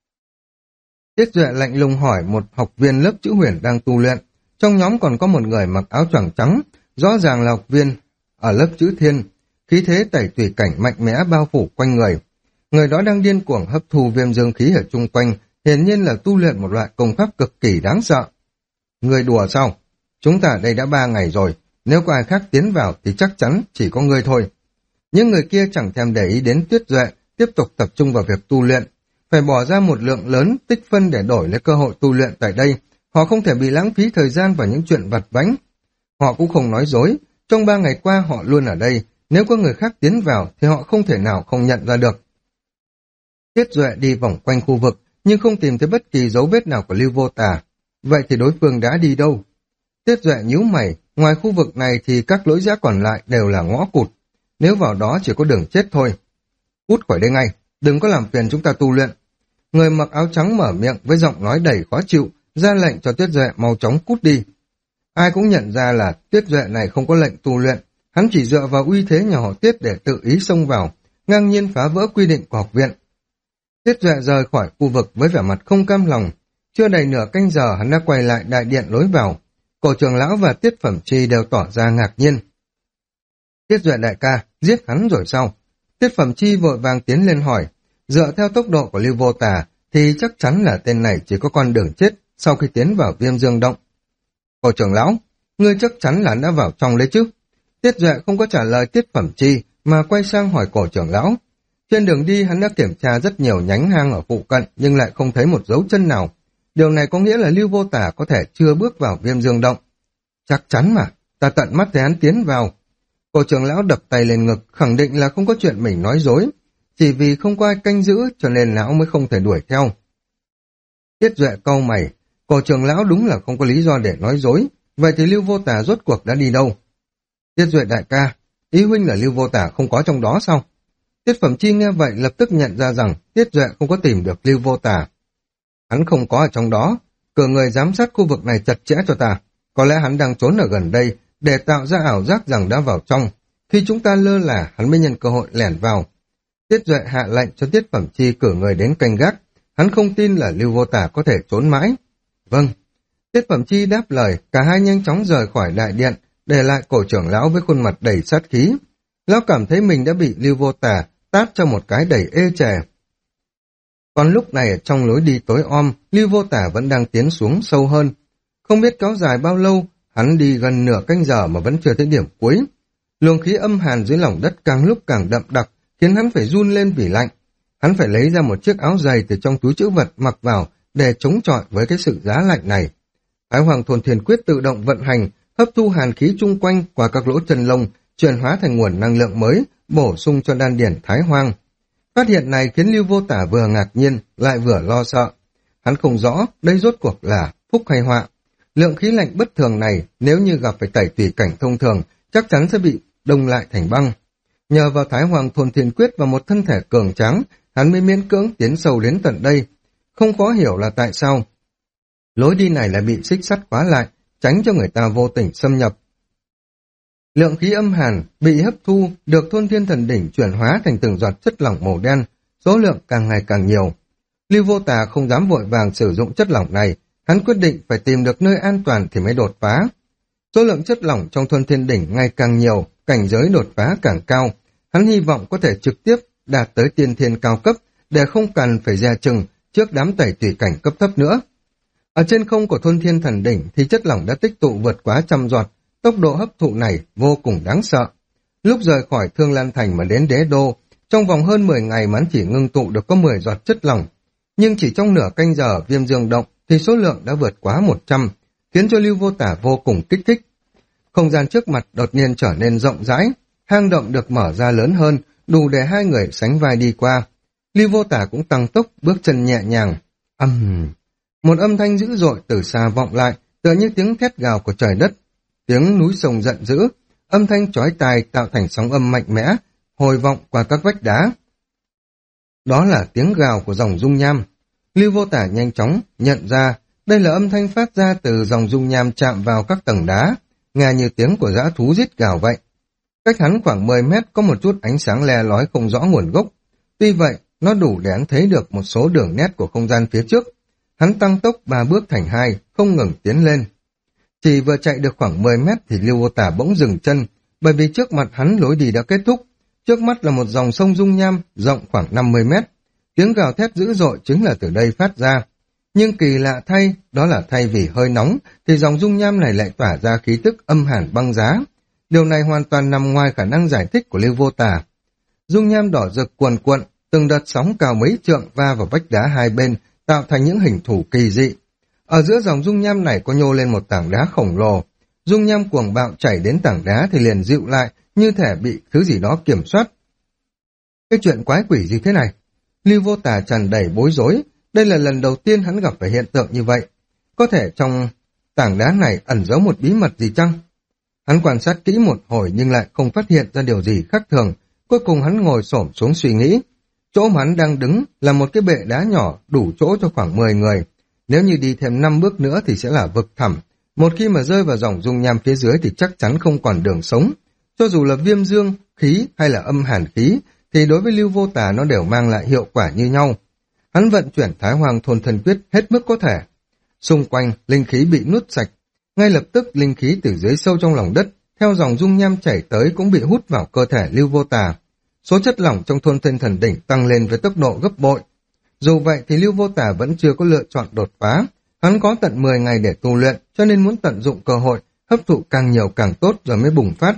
Tiết Duệ lạnh lùng hỏi một học viên lớp chữ huyền đang tu luyện. Trong nhóm còn có một người mặc áo choàng trắng, rõ ràng là học viên ở lớp chữ thiên. Khí thế tẩy tùy cảnh mạnh mẽ bao phủ quanh người. Người đó đang điên cuồng hấp thu viêm dương khí ở chung quanh, hiển nhiên là tu luyện một loại công pháp cực kỳ đáng sợ. Người đùa sao? Chúng ta ở đây đã 3 ngày rồi, nếu có ai khác tiến vào thì chắc chắn chỉ có người thôi. Những người kia chẳng thèm để ý đến Tiết Duệ, tiếp tục tập trung vào việc tu luyện. Phải bỏ ra một lượng lớn tích phân để đổi lấy cơ hội tu luyện tại đây. Họ không thể bị lãng phí thời gian vào những chuyện vặt vãnh. Họ cũng không nói dối, trong 3 ngày qua họ luôn ở đây, nếu có người khác tiến vào thì họ không thể nào không nhận ra được. Tiết Duệ đi vòng quanh khu vực, nhưng không tìm thấy bất kỳ dấu vết nào của Lưu Vô Tả. Vậy thì đối phương đã đi đâu? Tiết Duệ nhíu mày, ngoài khu vực này thì các lối rẽ còn lại đều là ngõ cụt. Nếu vào đó chỉ có đường chết thôi. Cút khỏi đây ngay, đừng có làm phiền chúng ta tu luyện. Người mặc áo trắng mở miệng với giọng nói đầy khó chịu, ra lệnh cho Tiết Duệ mau chóng cút đi. Ai cũng nhận ra là Tiết Duệ này không có lệnh tu luyện, hắn chỉ dựa vào uy thế nhà họ Tiết để tự ý xông vào, ngang nhiên phá vỡ quy định của học viện. Tiết Duệ rời khỏi khu vực với vẻ mặt không cam lòng. Chưa đầy nửa canh giờ hắn đã quay lại đại điện lối vào. Cổ trưởng lão và Tiết Phẩm Chi đều tỏ ra ngạc nhiên. Tiết Duệ đại ca, giết hắn rồi sao? Tiết Phẩm Chi vội vàng tiến lên hỏi. Dựa theo tốc độ của Lưu Vô Tả thì chắc chắn là tên này chỉ có con đường chết sau khi tiến vào Viêm Dương động. Cổ trưởng lão, ngươi chắc chắn là đã vào trong đấy chứ? Tiết Duệ không có trả lời Tiết Phẩm Chi mà quay sang hỏi cổ trưởng lão. Trên đường đi hắn đã kiểm tra rất nhiều nhánh hang ở phụ cận nhưng lại không thấy một dấu chân nào. Điều này có nghĩa là Lưu Vô Tả có thể chưa bước vào Viêm Dương động. Chắc chắn mà, ta tận mắt thấy hắn tiến vào. Cổ trưởng lão đập tay lên ngực, khẳng định là không có chuyện mình nói dối. Chỉ vì không có ai canh giữ cho nên lão mới không thể đuổi theo. Tiết Duệ cau mày, cổ trưởng lão đúng là không có lý do để nói dối. Vậy thì Lưu Vô Tả rốt cuộc đã đi đâu? Tiết Duệ đại ca, ý huynh là Lưu Vô Tả không có trong đó sao? Tiết Phẩm Chi nghe vậy lập tức nhận ra rằng Tiết Duệ không có tìm được Lưu Vô Tả. Hắn không có ở trong đó, cử người giám sát khu vực này chặt chẽ cho ta. Có lẽ hắn đang trốn ở gần đây để tạo ra ảo giác rằng đã vào trong. Khi chúng ta lơ là, hắn mới nhân cơ hội lẻn vào. Tiết Duệ hạ lệnh cho Tiết Phẩm Chi cử người đến canh gác. Hắn không tin là Lưu Vô Tả có thể trốn mãi. Vâng. Tiết Phẩm Chi đáp lời, cả hai nhanh chóng rời khỏi đại điện, để lại cổ trưởng lão với khuôn mặt đầy sát khí. Lão cảm thấy mình đã bị Lưu Vô Tà tát cho một cái đầy ê chề. Còn lúc này ở trong lối đi tối om, Lưu Vô Tà vẫn đang tiến xuống sâu hơn. Không biết kéo dài bao lâu, hắn đi gần nửa canh giờ mà vẫn chưa tới điểm cuối. Luồng khí âm hàn dưới lòng đất càng lúc càng đậm đặc, khiến hắn phải run lên vì lạnh. Hắn phải lấy ra một chiếc áo dày từ trong túi trữ vật mặc vào để chống chọi với cái sự giá lạnh này. Thái Hoàng Thôn Thiên Quyết tự động vận hành, hấp thu hàn khí chung quanh qua các lỗ chân lông, chuyển hóa thành nguồn năng lượng mới, bổ sung cho đan điển Thái Hoang. Phát hiện này khiến Lưu Vô Tả vừa ngạc nhiên, lại vừa lo sợ. Hắn không rõ đây rốt cuộc là phúc hay họa. Lượng khí lạnh bất thường này, nếu như gặp phải tẩy tùy cảnh thông thường, chắc chắn sẽ bị đông lại thành băng. Nhờ vào Thái Hoàng Thôn Thiên Quyết và một thân thể cường tráng, hắn mới miễn cưỡng tiến sâu đến tận đây. Không khó hiểu là tại sao lối đi này lại bị xích sắt khóa lại, tránh cho người ta vô tình xâm nhập. Lượng khí âm hàn bị hấp thu được Thôn Thiên Thần Đỉnh chuyển hóa thành từng giọt chất lỏng màu đen, số lượng càng ngày càng nhiều. Lưu Vô Tà không dám vội vàng sử dụng chất lỏng này, hắn quyết định phải tìm được nơi an toàn thì mới đột phá. Số lượng chất lỏng trong Thôn Thiên Đỉnh ngày càng nhiều, cảnh giới đột phá càng cao. Hắn hy vọng có thể trực tiếp đạt tới tiên thiên cao cấp để không cần phải dè chừng trước đám tẩy tùy cảnh cấp thấp nữa. Ở trên không của Thôn Thiên Thần Đỉnh thì chất lỏng đã tích tụ vượt quá 100 giọt, tốc độ hấp thụ này vô cùng đáng sợ. Lúc rời khỏi Thương Lan Thành mà đến Đế Đô, trong vòng hơn 10 ngày mà hắn chỉ ngưng tụ được có 10 giọt chất lỏng. Nhưng chỉ trong nửa canh giờ Viêm Dương động thì số lượng đã vượt quá 100, khiến cho Lưu Vô Tả vô cùng kích thích. Không gian trước mặt đột nhiên trở nên rộng rãi, hang động được mở ra lớn hơn, đủ để hai người sánh vai đi qua. Lưu Vô Tả cũng tăng tốc, bước chân nhẹ nhàng. Một âm thanh dữ dội từ xa vọng lại, tựa như tiếng thét gào của trời đất. Tiếng núi sông giận dữ, âm thanh chói tai tạo thành sóng âm mạnh mẽ, hồi vọng qua các vách đá. Đó là tiếng gào của dòng dung nham. Lưu Vô Tả nhanh chóng nhận ra đây là âm thanh phát ra từ dòng dung nham chạm vào các tầng đá, nghe như tiếng của dã thú rít gào vậy. Cách hắn khoảng 10 mét có một chút ánh sáng le lói không rõ nguồn gốc. Tuy vậy, nó đủ để hắn thấy được một số đường nét của không gian phía trước. Hắn tăng tốc 3 bước thành 2, không ngừng tiến lên. Chỉ vừa chạy được khoảng 10 mét thì Lưu Vô Tả bỗng dừng chân, bởi vì trước mặt hắn lối đi đã kết thúc. Trước mắt là một dòng sông dung nham rộng khoảng 50 mét. Tiếng gào thét dữ dội chính là từ đây phát ra. Nhưng kỳ lạ thay, đó là thay vì hơi nóng, thì dòng dung nham này lại tỏa ra khí tức âm hàn băng giá. Điều này hoàn toàn nằm ngoài khả năng giải thích của Lưu Vô Tả. Dung nham đỏ rực cuồn cuộn, từng đợt sóng cao mấy trượng va vào vách đá hai bên, tạo thành những hình thù kỳ dị. Ở giữa dòng dung nham này có nhô lên một tảng đá khổng lồ. Dung nham cuồng bạo chảy đến tảng đá thì liền dịu lại, như thể bị thứ gì đó kiểm soát. Cái chuyện quái quỷ gì thế này? Lưu Vô Tả tràn đầy bối rối. Đây là lần đầu tiên hắn gặp phải hiện tượng như vậy. Có thể trong tảng đá này ẩn giấu một bí mật gì chăng? Hắn quan sát kỹ một hồi nhưng lại không phát hiện ra điều gì khác thường. Cuối cùng hắn ngồi xổm xuống suy nghĩ. Chỗ mà hắn đang đứng là một cái bệ đá nhỏ đủ chỗ cho khoảng 10 người. Nếu như đi thêm 5 bước nữa thì sẽ là vực thẳm. Một khi mà rơi vào dòng dung nham phía dưới thì chắc chắn không còn đường sống. Cho dù là viêm dương, khí hay là âm hàn khí, thì đối với Lưu Vô Tả nó đều mang lại hiệu quả như nhau. Hắn vận chuyển Thái Hoàng Thôn Thần Quyết hết mức có thể. Xung quanh, linh khí bị nuốt sạch. Ngay lập tức, linh khí từ dưới sâu trong lòng đất, theo dòng dung nham chảy tới cũng bị hút vào cơ thể Lưu Vô Tả. Số chất lỏng trong Thôn Thiên Thần Đỉnh tăng lên với tốc độ gấp bội. Dù vậy thì Lưu Vô Tả vẫn chưa có lựa chọn đột phá. Hắn có tận 10 ngày để tu luyện, cho nên muốn tận dụng cơ hội, hấp thụ càng nhiều càng tốt rồi mới bùng phát.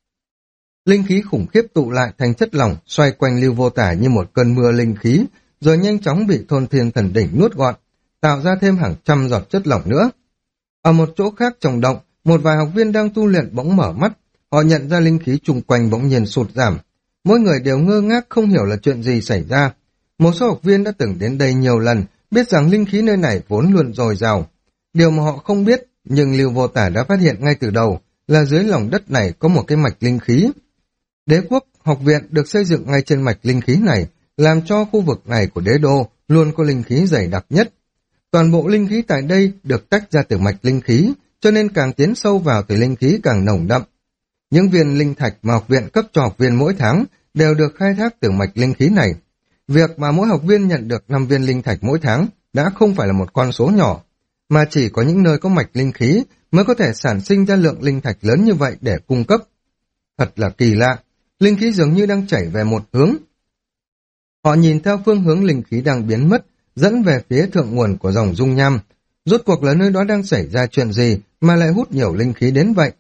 Linh khí khủng khiếp tụ lại thành chất lỏng, xoay quanh Lưu Vô Tả như một cơn mưa linh khí, rồi nhanh chóng bị Thôn Thiên Thần Đỉnh nuốt gọn, tạo ra thêm hàng trăm giọt chất lỏng nữa. Ở một chỗ khác trong động, một vài học viên đang tu luyện bỗng mở mắt, họ nhận ra linh khí chung quanh bỗng nhiên sụt giảm. Mỗi người đều ngơ ngác không hiểu là chuyện gì xảy ra. Một số học viên đã từng đến đây nhiều lần, biết rằng linh khí nơi này vốn luôn dồi dào. Điều mà họ không biết, nhưng Lưu Vô Tả đã phát hiện ngay từ đầu, là dưới lòng đất này có một cái mạch linh khí. Đế quốc học viện được xây dựng ngay trên mạch linh khí này, làm cho khu vực này của đế đô luôn có linh khí dày đặc nhất. Toàn bộ linh khí tại đây được tách ra từ mạch linh khí, cho nên càng tiến sâu vào thì linh khí càng nồng đậm. Những viên linh thạch mà học viện cấp cho học viên mỗi tháng đều được khai thác từ mạch linh khí này. Việc mà mỗi học viên nhận được 5 viên linh thạch mỗi tháng đã không phải là một con số nhỏ, mà chỉ có những nơi có mạch linh khí mới có thể sản sinh ra lượng linh thạch lớn như vậy để cung cấp. Thật là kỳ lạ, linh khí dường như đang chảy về một hướng. Họ nhìn theo phương hướng linh khí đang biến mất, dẫn về phía thượng nguồn của dòng dung nham. Rốt cuộc là nơi đó đang xảy ra chuyện gì mà lại hút nhiều linh khí đến vậy?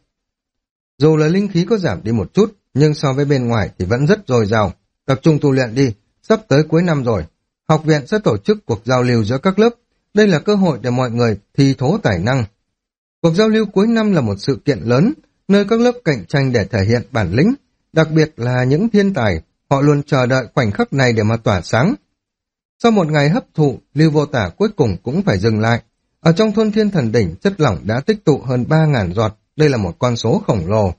Dù là linh khí có giảm đi một chút, nhưng so với bên ngoài thì vẫn rất dồi dào. Tập trung tu luyện đi, sắp tới cuối năm rồi. Học viện sẽ tổ chức cuộc giao lưu giữa các lớp. Đây là cơ hội để mọi người thi thố tài năng. Cuộc giao lưu cuối năm là một sự kiện lớn, nơi các lớp cạnh tranh để thể hiện bản lĩnh. Đặc biệt là những thiên tài, họ luôn chờ đợi khoảnh khắc này để mà tỏa sáng. Sau một ngày hấp thụ, Lưu Vô Tả cuối cùng cũng phải dừng lại. Ở trong thôn Thiên Thần Đỉnh, chất lỏng đã tích tụ hơn 3.000 giọt, đây là một con số khổng lồ.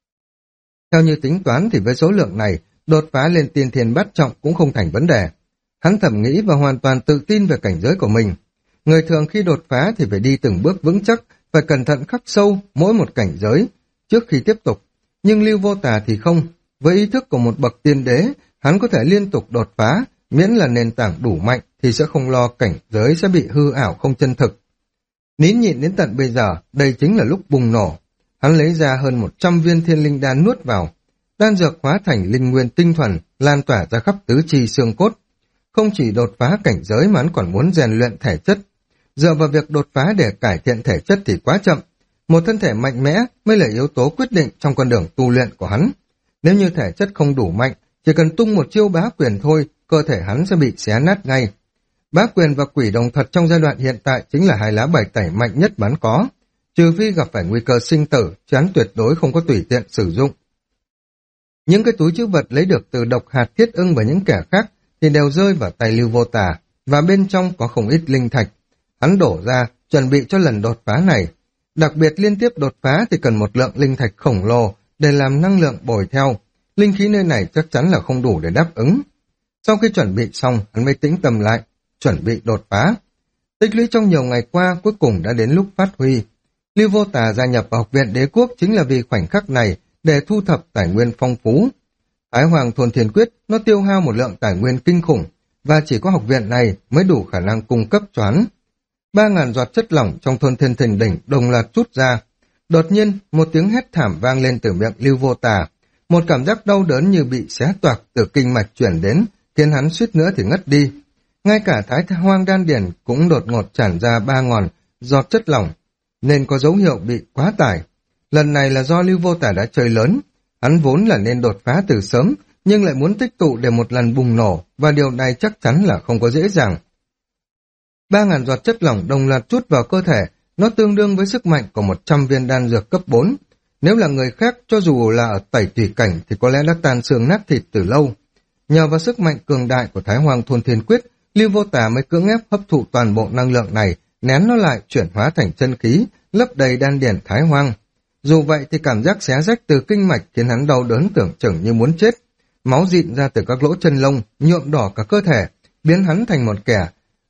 Theo như tính toán thì với số lượng này, đột phá lên tiên thiên bát trọng cũng không thành vấn đề. Hắn thầm nghĩ và hoàn toàn tự tin về cảnh giới của mình. Người thường khi đột phá thì phải đi từng bước vững chắc, phải cẩn thận khắc sâu mỗi một cảnh giới trước khi tiếp tục. Nhưng Lưu Vô Tà thì không. Với ý thức của một bậc tiên đế, hắn có thể liên tục đột phá, miễn là nền tảng đủ mạnh thì sẽ không lo cảnh giới sẽ bị hư ảo không chân thực. Nín nhịn đến tận bây giờ, đây chính là lúc bùng nổ. Hắn lấy ra hơn 100 viên thiên linh đan nuốt vào. Đan dược hóa thành linh nguyên tinh thuần, lan tỏa ra khắp tứ chi xương cốt. Không chỉ đột phá cảnh giới mà hắn còn muốn rèn luyện thể chất. Dựa vào việc đột phá để cải thiện thể chất thì quá chậm. Một thân thể mạnh mẽ mới là yếu tố quyết định trong con đường tu luyện của hắn. Nếu như thể chất không đủ mạnh, chỉ cần tung một chiêu bá quyền thôi, cơ thể hắn sẽ bị xé nát ngay. Bá quyền và quỷ đồng thật trong giai đoạn hiện tại chính là hai lá bài tẩy mạnh nhất mà hắn có. Trừ phi gặp phải nguy cơ sinh tử, chứ hắn tuyệt đối không có tùy tiện sử dụng. Những cái túi trữ vật lấy được từ độc hạt thiết ưng và những kẻ khác thì đều rơi vào tay Lưu Vô Tà, và bên trong có không ít linh thạch. Hắn đổ ra, chuẩn bị cho lần đột phá này. Đặc biệt liên tiếp đột phá thì cần một lượng linh thạch khổng lồ để làm năng lượng bồi theo. Linh khí nơi này chắc chắn là không đủ để đáp ứng. Sau khi chuẩn bị xong, hắn mới tĩnh tâm lại, chuẩn bị đột phá. Tích lũy trong nhiều ngày qua cuối cùng đã đến lúc phát huy. Lưu Vô Tà gia nhập vào học viện đế quốc chính là vì khoảnh khắc này để thu thập tài nguyên phong phú. Thái Hoàng Thôn Thiên Quyết nó tiêu hao một lượng tài nguyên kinh khủng, và chỉ có học viện này mới đủ khả năng cung cấp cho hắn. 3.000 giọt chất lỏng trong thôn Thiên Thần Đỉnh đồng loạt trút ra. Đột nhiên, một tiếng hét thảm vang lên từ miệng Lưu Vô Tà. Một cảm giác đau đớn như bị xé toạc từ kinh mạch chuyển đến, khiến hắn suýt nữa thì ngất đi. Ngay cả Thái Hoang đan điển cũng đột ngột tràn ra 3.000 giọt chất lỏng, nên có dấu hiệu bị quá tải. Lần này là do Lưu Vô Tả đã chơi lớn. Hắn vốn là nên đột phá từ sớm, nhưng lại muốn tích tụ để một lần bùng nổ, và điều này chắc chắn là không có dễ dàng. 3.000 giọt chất lỏng đồng loạt trút vào cơ thể, nó tương đương với sức mạnh của 100 viên đan dược cấp 4. Nếu là người khác, cho dù là ở tẩy tùy cảnh thì có lẽ đã tan xương nát thịt từ lâu. Nhờ vào sức mạnh cường đại của Thái Hoang Thôn Thiên Quyết, Lưu Vô Tả mới cưỡng ép hấp thụ toàn bộ năng lượng này, nén nó lại chuyển hóa thành chân khí, lấp đầy đan điển Thái Hoang. Dù vậy thì cảm giác xé rách từ kinh mạch khiến hắn đau đớn tưởng chừng như muốn chết. Máu dịn ra từ các lỗ chân lông, nhuộm đỏ cả cơ thể, biến hắn thành một kẻ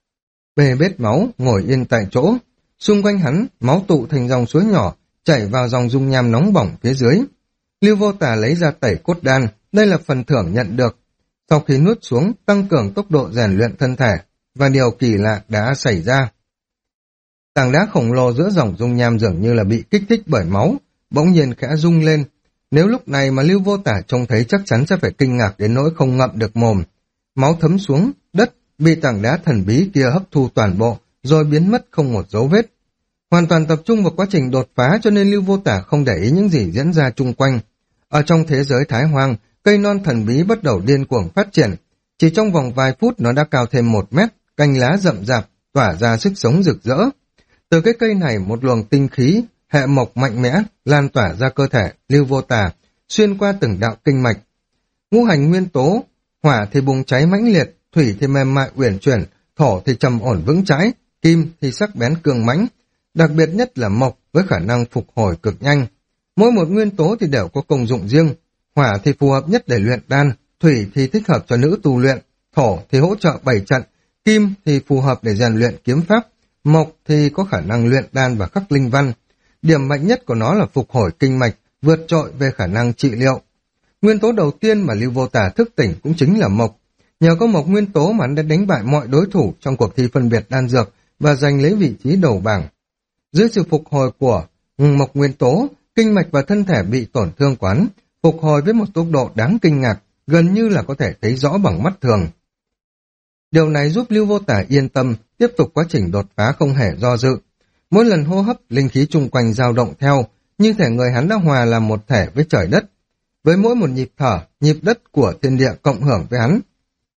bê bết máu, ngồi yên tại chỗ. Xung quanh hắn, máu tụ thành dòng suối nhỏ, chảy vào dòng dung nham nóng bỏng phía dưới. Lưu Vô Tà lấy ra tẩy cốt đan, đây là phần thưởng nhận được. Sau khi nuốt xuống, tăng cường tốc độ rèn luyện thân thể, và điều kỳ lạ đã xảy ra. Tảng đá khổng lồ giữa dòng dung nham dường như là bị kích thích bởi máu, bỗng nhiên khẽ rung lên. Nếu lúc này mà Lưu Vô Tả trông thấy chắc chắn sẽ phải kinh ngạc đến nỗi không ngậm được mồm. Máu thấm xuống, đất bị tảng đá thần bí kia hấp thu toàn bộ, rồi biến mất không một dấu vết. Hoàn toàn tập trung vào quá trình đột phá cho nên Lưu Vô Tả không để ý những gì diễn ra chung quanh. Ở trong thế giới Thái Hoang, cây non thần bí bắt đầu điên cuồng phát triển. Chỉ trong vòng vài phút nó đã cao thêm 1 mét, cành lá rậm rạp, tỏa ra sức sống rực rỡ. Từ cái cây này một luồng tinh khí, hệ mộc mạnh mẽ, lan tỏa ra cơ thể Lưu Vô Tà, xuyên qua từng đạo kinh mạch. Ngũ hành nguyên tố, hỏa thì bùng cháy mãnh liệt, thủy thì mềm mại uyển chuyển, thổ thì trầm ổn vững chãi, kim thì sắc bén cường mãnh. Đặc biệt nhất là mộc với khả năng phục hồi cực nhanh. Mỗi một nguyên tố thì đều có công dụng riêng. Hỏa thì phù hợp nhất để luyện đan, thủy thì thích hợp cho nữ tu luyện, thổ thì hỗ trợ bày trận, kim thì phù hợp để rèn luyện kiếm pháp, mộc thì có khả năng luyện đan và khắc linh văn. Điểm mạnh nhất của nó là phục hồi kinh mạch, vượt trội về khả năng trị liệu. Nguyên tố đầu tiên mà Lưu Vô Tả thức tỉnh cũng chính là mộc. Nhờ có mộc nguyên tố mà hắn đã đánh bại mọi đối thủ trong cuộc thi phân biệt đan dược và giành lấy vị trí đầu bảng. Dưới sự phục hồi của mộc nguyên tố, kinh mạch và thân thể bị tổn thương quán, phục hồi với một tốc độ đáng kinh ngạc, gần như là có thể thấy rõ bằng mắt thường. Điều này giúp Lưu Vô Tả yên tâm, tiếp tục quá trình đột phá không hề do dự. Mỗi lần hô hấp, linh khí chung quanh dao động theo, như thể người hắn đã hòa làm một thể với trời đất. Với mỗi một nhịp thở, nhịp đất của thiên địa cộng hưởng với hắn.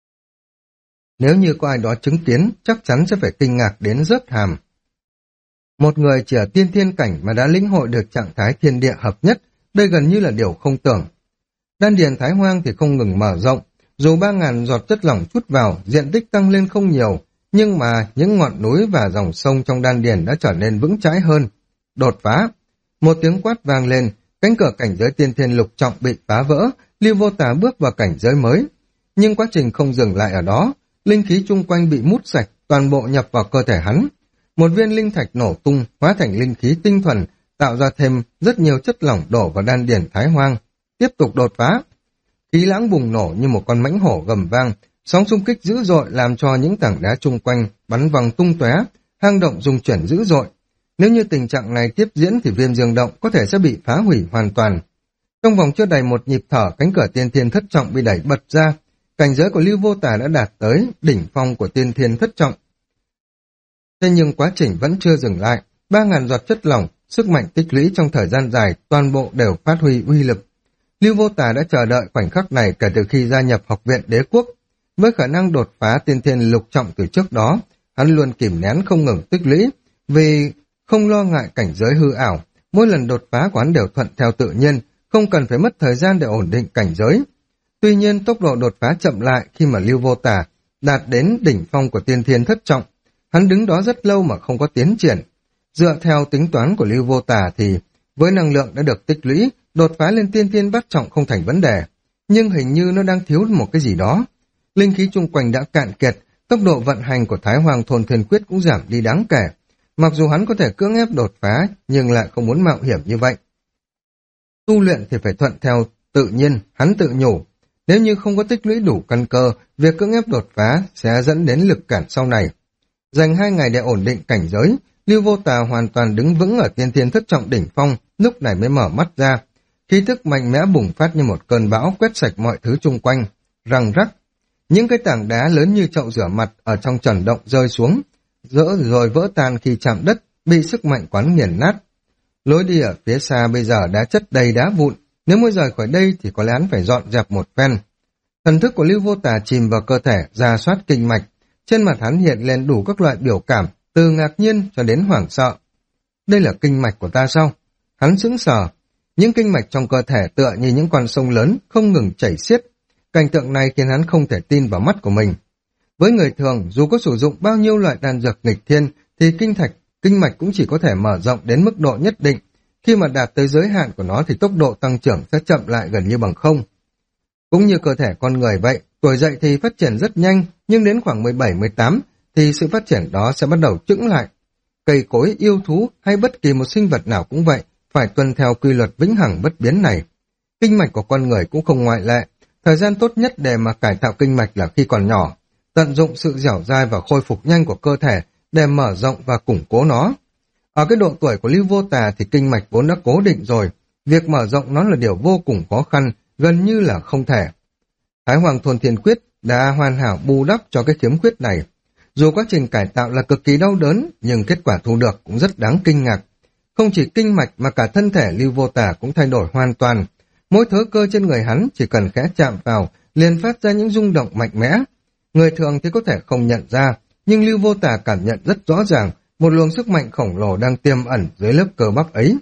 Nếu như có ai đó chứng kiến, chắc chắn sẽ phải kinh ngạc đến rớt hàm. Một người chỉ ở tiên thiên cảnh mà đã lĩnh hội được trạng thái thiên địa hợp nhất, đây gần như là điều không tưởng. Đan điền Thái Hoang thì không ngừng mở rộng, dù 3.000 giọt chất lỏng chút vào, diện tích tăng lên không nhiều, nhưng mà những ngọn núi và dòng sông trong đan điền đã trở nên vững chãi hơn. Đột phá! Một tiếng quát vang lên, cánh cửa cảnh giới tiên thiên lục trọng bị phá vỡ, Lưu Vô Tả bước vào cảnh giới mới. Nhưng quá trình không dừng lại ở đó, linh khí chung quanh bị mút sạch, toàn bộ nhập vào cơ thể hắn. Một viên linh thạch nổ tung, hóa thành linh khí tinh thuần, tạo ra thêm rất nhiều chất lỏng đổ vào đan điền Thái Hoang. Tiếp tục đột phá. Khí lãng bùng nổ như một con mãnh hổ gầm vang, sóng xung kích dữ dội làm cho những tảng đá chung quanh bắn văng tung tóe, hang động rung chuyển dữ dội. Nếu như tình trạng này tiếp diễn thì Viêm Dương động có thể sẽ bị phá hủy hoàn toàn. Trong vòng chưa đầy một nhịp thở, cánh cửa tiên thiên thất trọng bị đẩy bật ra. Cảnh giới của Lưu Vô Tả đã đạt tới đỉnh phong của tiên thiên thất trọng. Thế nhưng quá trình vẫn chưa dừng lại. 3.000 giọt chất lỏng, sức mạnh tích lũy trong thời gian dài, toàn bộ đều phát huy uy lực. Lưu Vô Tả đã chờ đợi khoảnh khắc này kể từ khi gia nhập học viện đế quốc. Với khả năng đột phá tiên thiên lục trọng từ trước đó, hắn luôn kìm nén không ngừng tích lũy, vì không lo ngại cảnh giới hư ảo. Mỗi lần đột phá của hắn đều thuận theo tự nhiên, không cần phải mất thời gian để ổn định cảnh giới. Tuy nhiên tốc độ đột phá chậm lại khi mà Lưu Vô Tả đạt đến đỉnh phong của tiên thiên thất trọng. Hắn đứng đó rất lâu mà không có tiến triển. Dựa theo tính toán của Lưu Vô Tả thì với năng lượng đã được tích lũy, đột phá lên tiên thiên bát trọng không thành vấn đề. Nhưng hình như nó đang thiếu một cái gì đó. Linh khí chung quanh đã cạn kiệt, tốc độ vận hành của Thái Hoàng Thôn Thiên Quyết cũng giảm đi đáng kể. Mặc dù hắn có thể cưỡng ép đột phá, nhưng lại không muốn mạo hiểm như vậy. Tu luyện thì phải thuận theo tự nhiên, hắn tự nhủ. Nếu như không có tích lũy đủ căn cơ, việc cưỡng ép đột phá sẽ dẫn đến lực cản sau này. Dành 2 ngày để ổn định cảnh giới, Lưu Vô Tà hoàn toàn đứng vững ở tiên thiên thất trọng đỉnh phong, lúc này mới mở mắt ra. Khí thức mạnh mẽ bùng phát như một cơn bão quét sạch mọi thứ chung quanh, răng rắc. Những cái tảng đá lớn như chậu rửa mặt ở trong trần động rơi xuống, rồi vỡ tan khi chạm đất, bị sức mạnh quán nghiền nát. Lối đi ở phía xa bây giờ đã chất đầy đá vụn, nếu mới rời khỏi đây thì có lẽ hắn phải dọn dẹp một phen. Thần thức của Lưu Vô Tà chìm vào cơ thể, rà soát kinh mạch, trên mặt hắn hiện lên đủ các loại biểu cảm, từ ngạc nhiên cho đến hoảng sợ. Đây là kinh mạch của ta sao? Hắn sững sờ. Những kinh mạch trong cơ thể tựa như những con sông lớn không ngừng chảy xiết. Cảnh tượng này khiến hắn không thể tin vào mắt của mình. Với người thường, dù có sử dụng bao nhiêu loại đan dược nghịch thiên, thì kinh mạch cũng chỉ có thể mở rộng đến mức độ nhất định. Khi mà đạt tới giới hạn của nó thì tốc độ tăng trưởng sẽ chậm lại gần như bằng không. Cũng như cơ thể con người vậy, tuổi dậy thì phát triển rất nhanh, nhưng đến khoảng 17-18 thì sự phát triển đó sẽ bắt đầu chững lại. Cây cối, yêu thú hay bất kỳ một sinh vật nào cũng vậy, phải tuân theo quy luật vĩnh hằng bất biến này. Kinh mạch của con người cũng không ngoại lệ. Thời gian tốt nhất để mà cải tạo kinh mạch là khi còn nhỏ, tận dụng sự dẻo dai và khôi phục nhanh của cơ thể để mở rộng và củng cố nó. Ở cái độ tuổi của Lưu Vô Tà thì kinh mạch vốn đã cố định rồi, việc mở rộng nó là điều vô cùng khó khăn, gần như là không thể. Thái Hoàng Thôn Thiên Quyết đã hoàn hảo bù đắp cho cái khiếm khuyết này. Dù quá trình cải tạo là cực kỳ đau đớn, nhưng kết quả thu được cũng rất đáng kinh ngạc. Không chỉ kinh mạch mà cả thân thể Lưu Vô Tà cũng thay đổi hoàn toàn. Mỗi thớ cơ trên người hắn chỉ cần khẽ chạm vào, liền phát ra những rung động mạnh mẽ. Người thường thì có thể không nhận ra, nhưng Lưu Vô Tà cảm nhận rất rõ ràng một luồng sức mạnh khổng lồ đang tiềm ẩn dưới lớp cơ bắp ấy.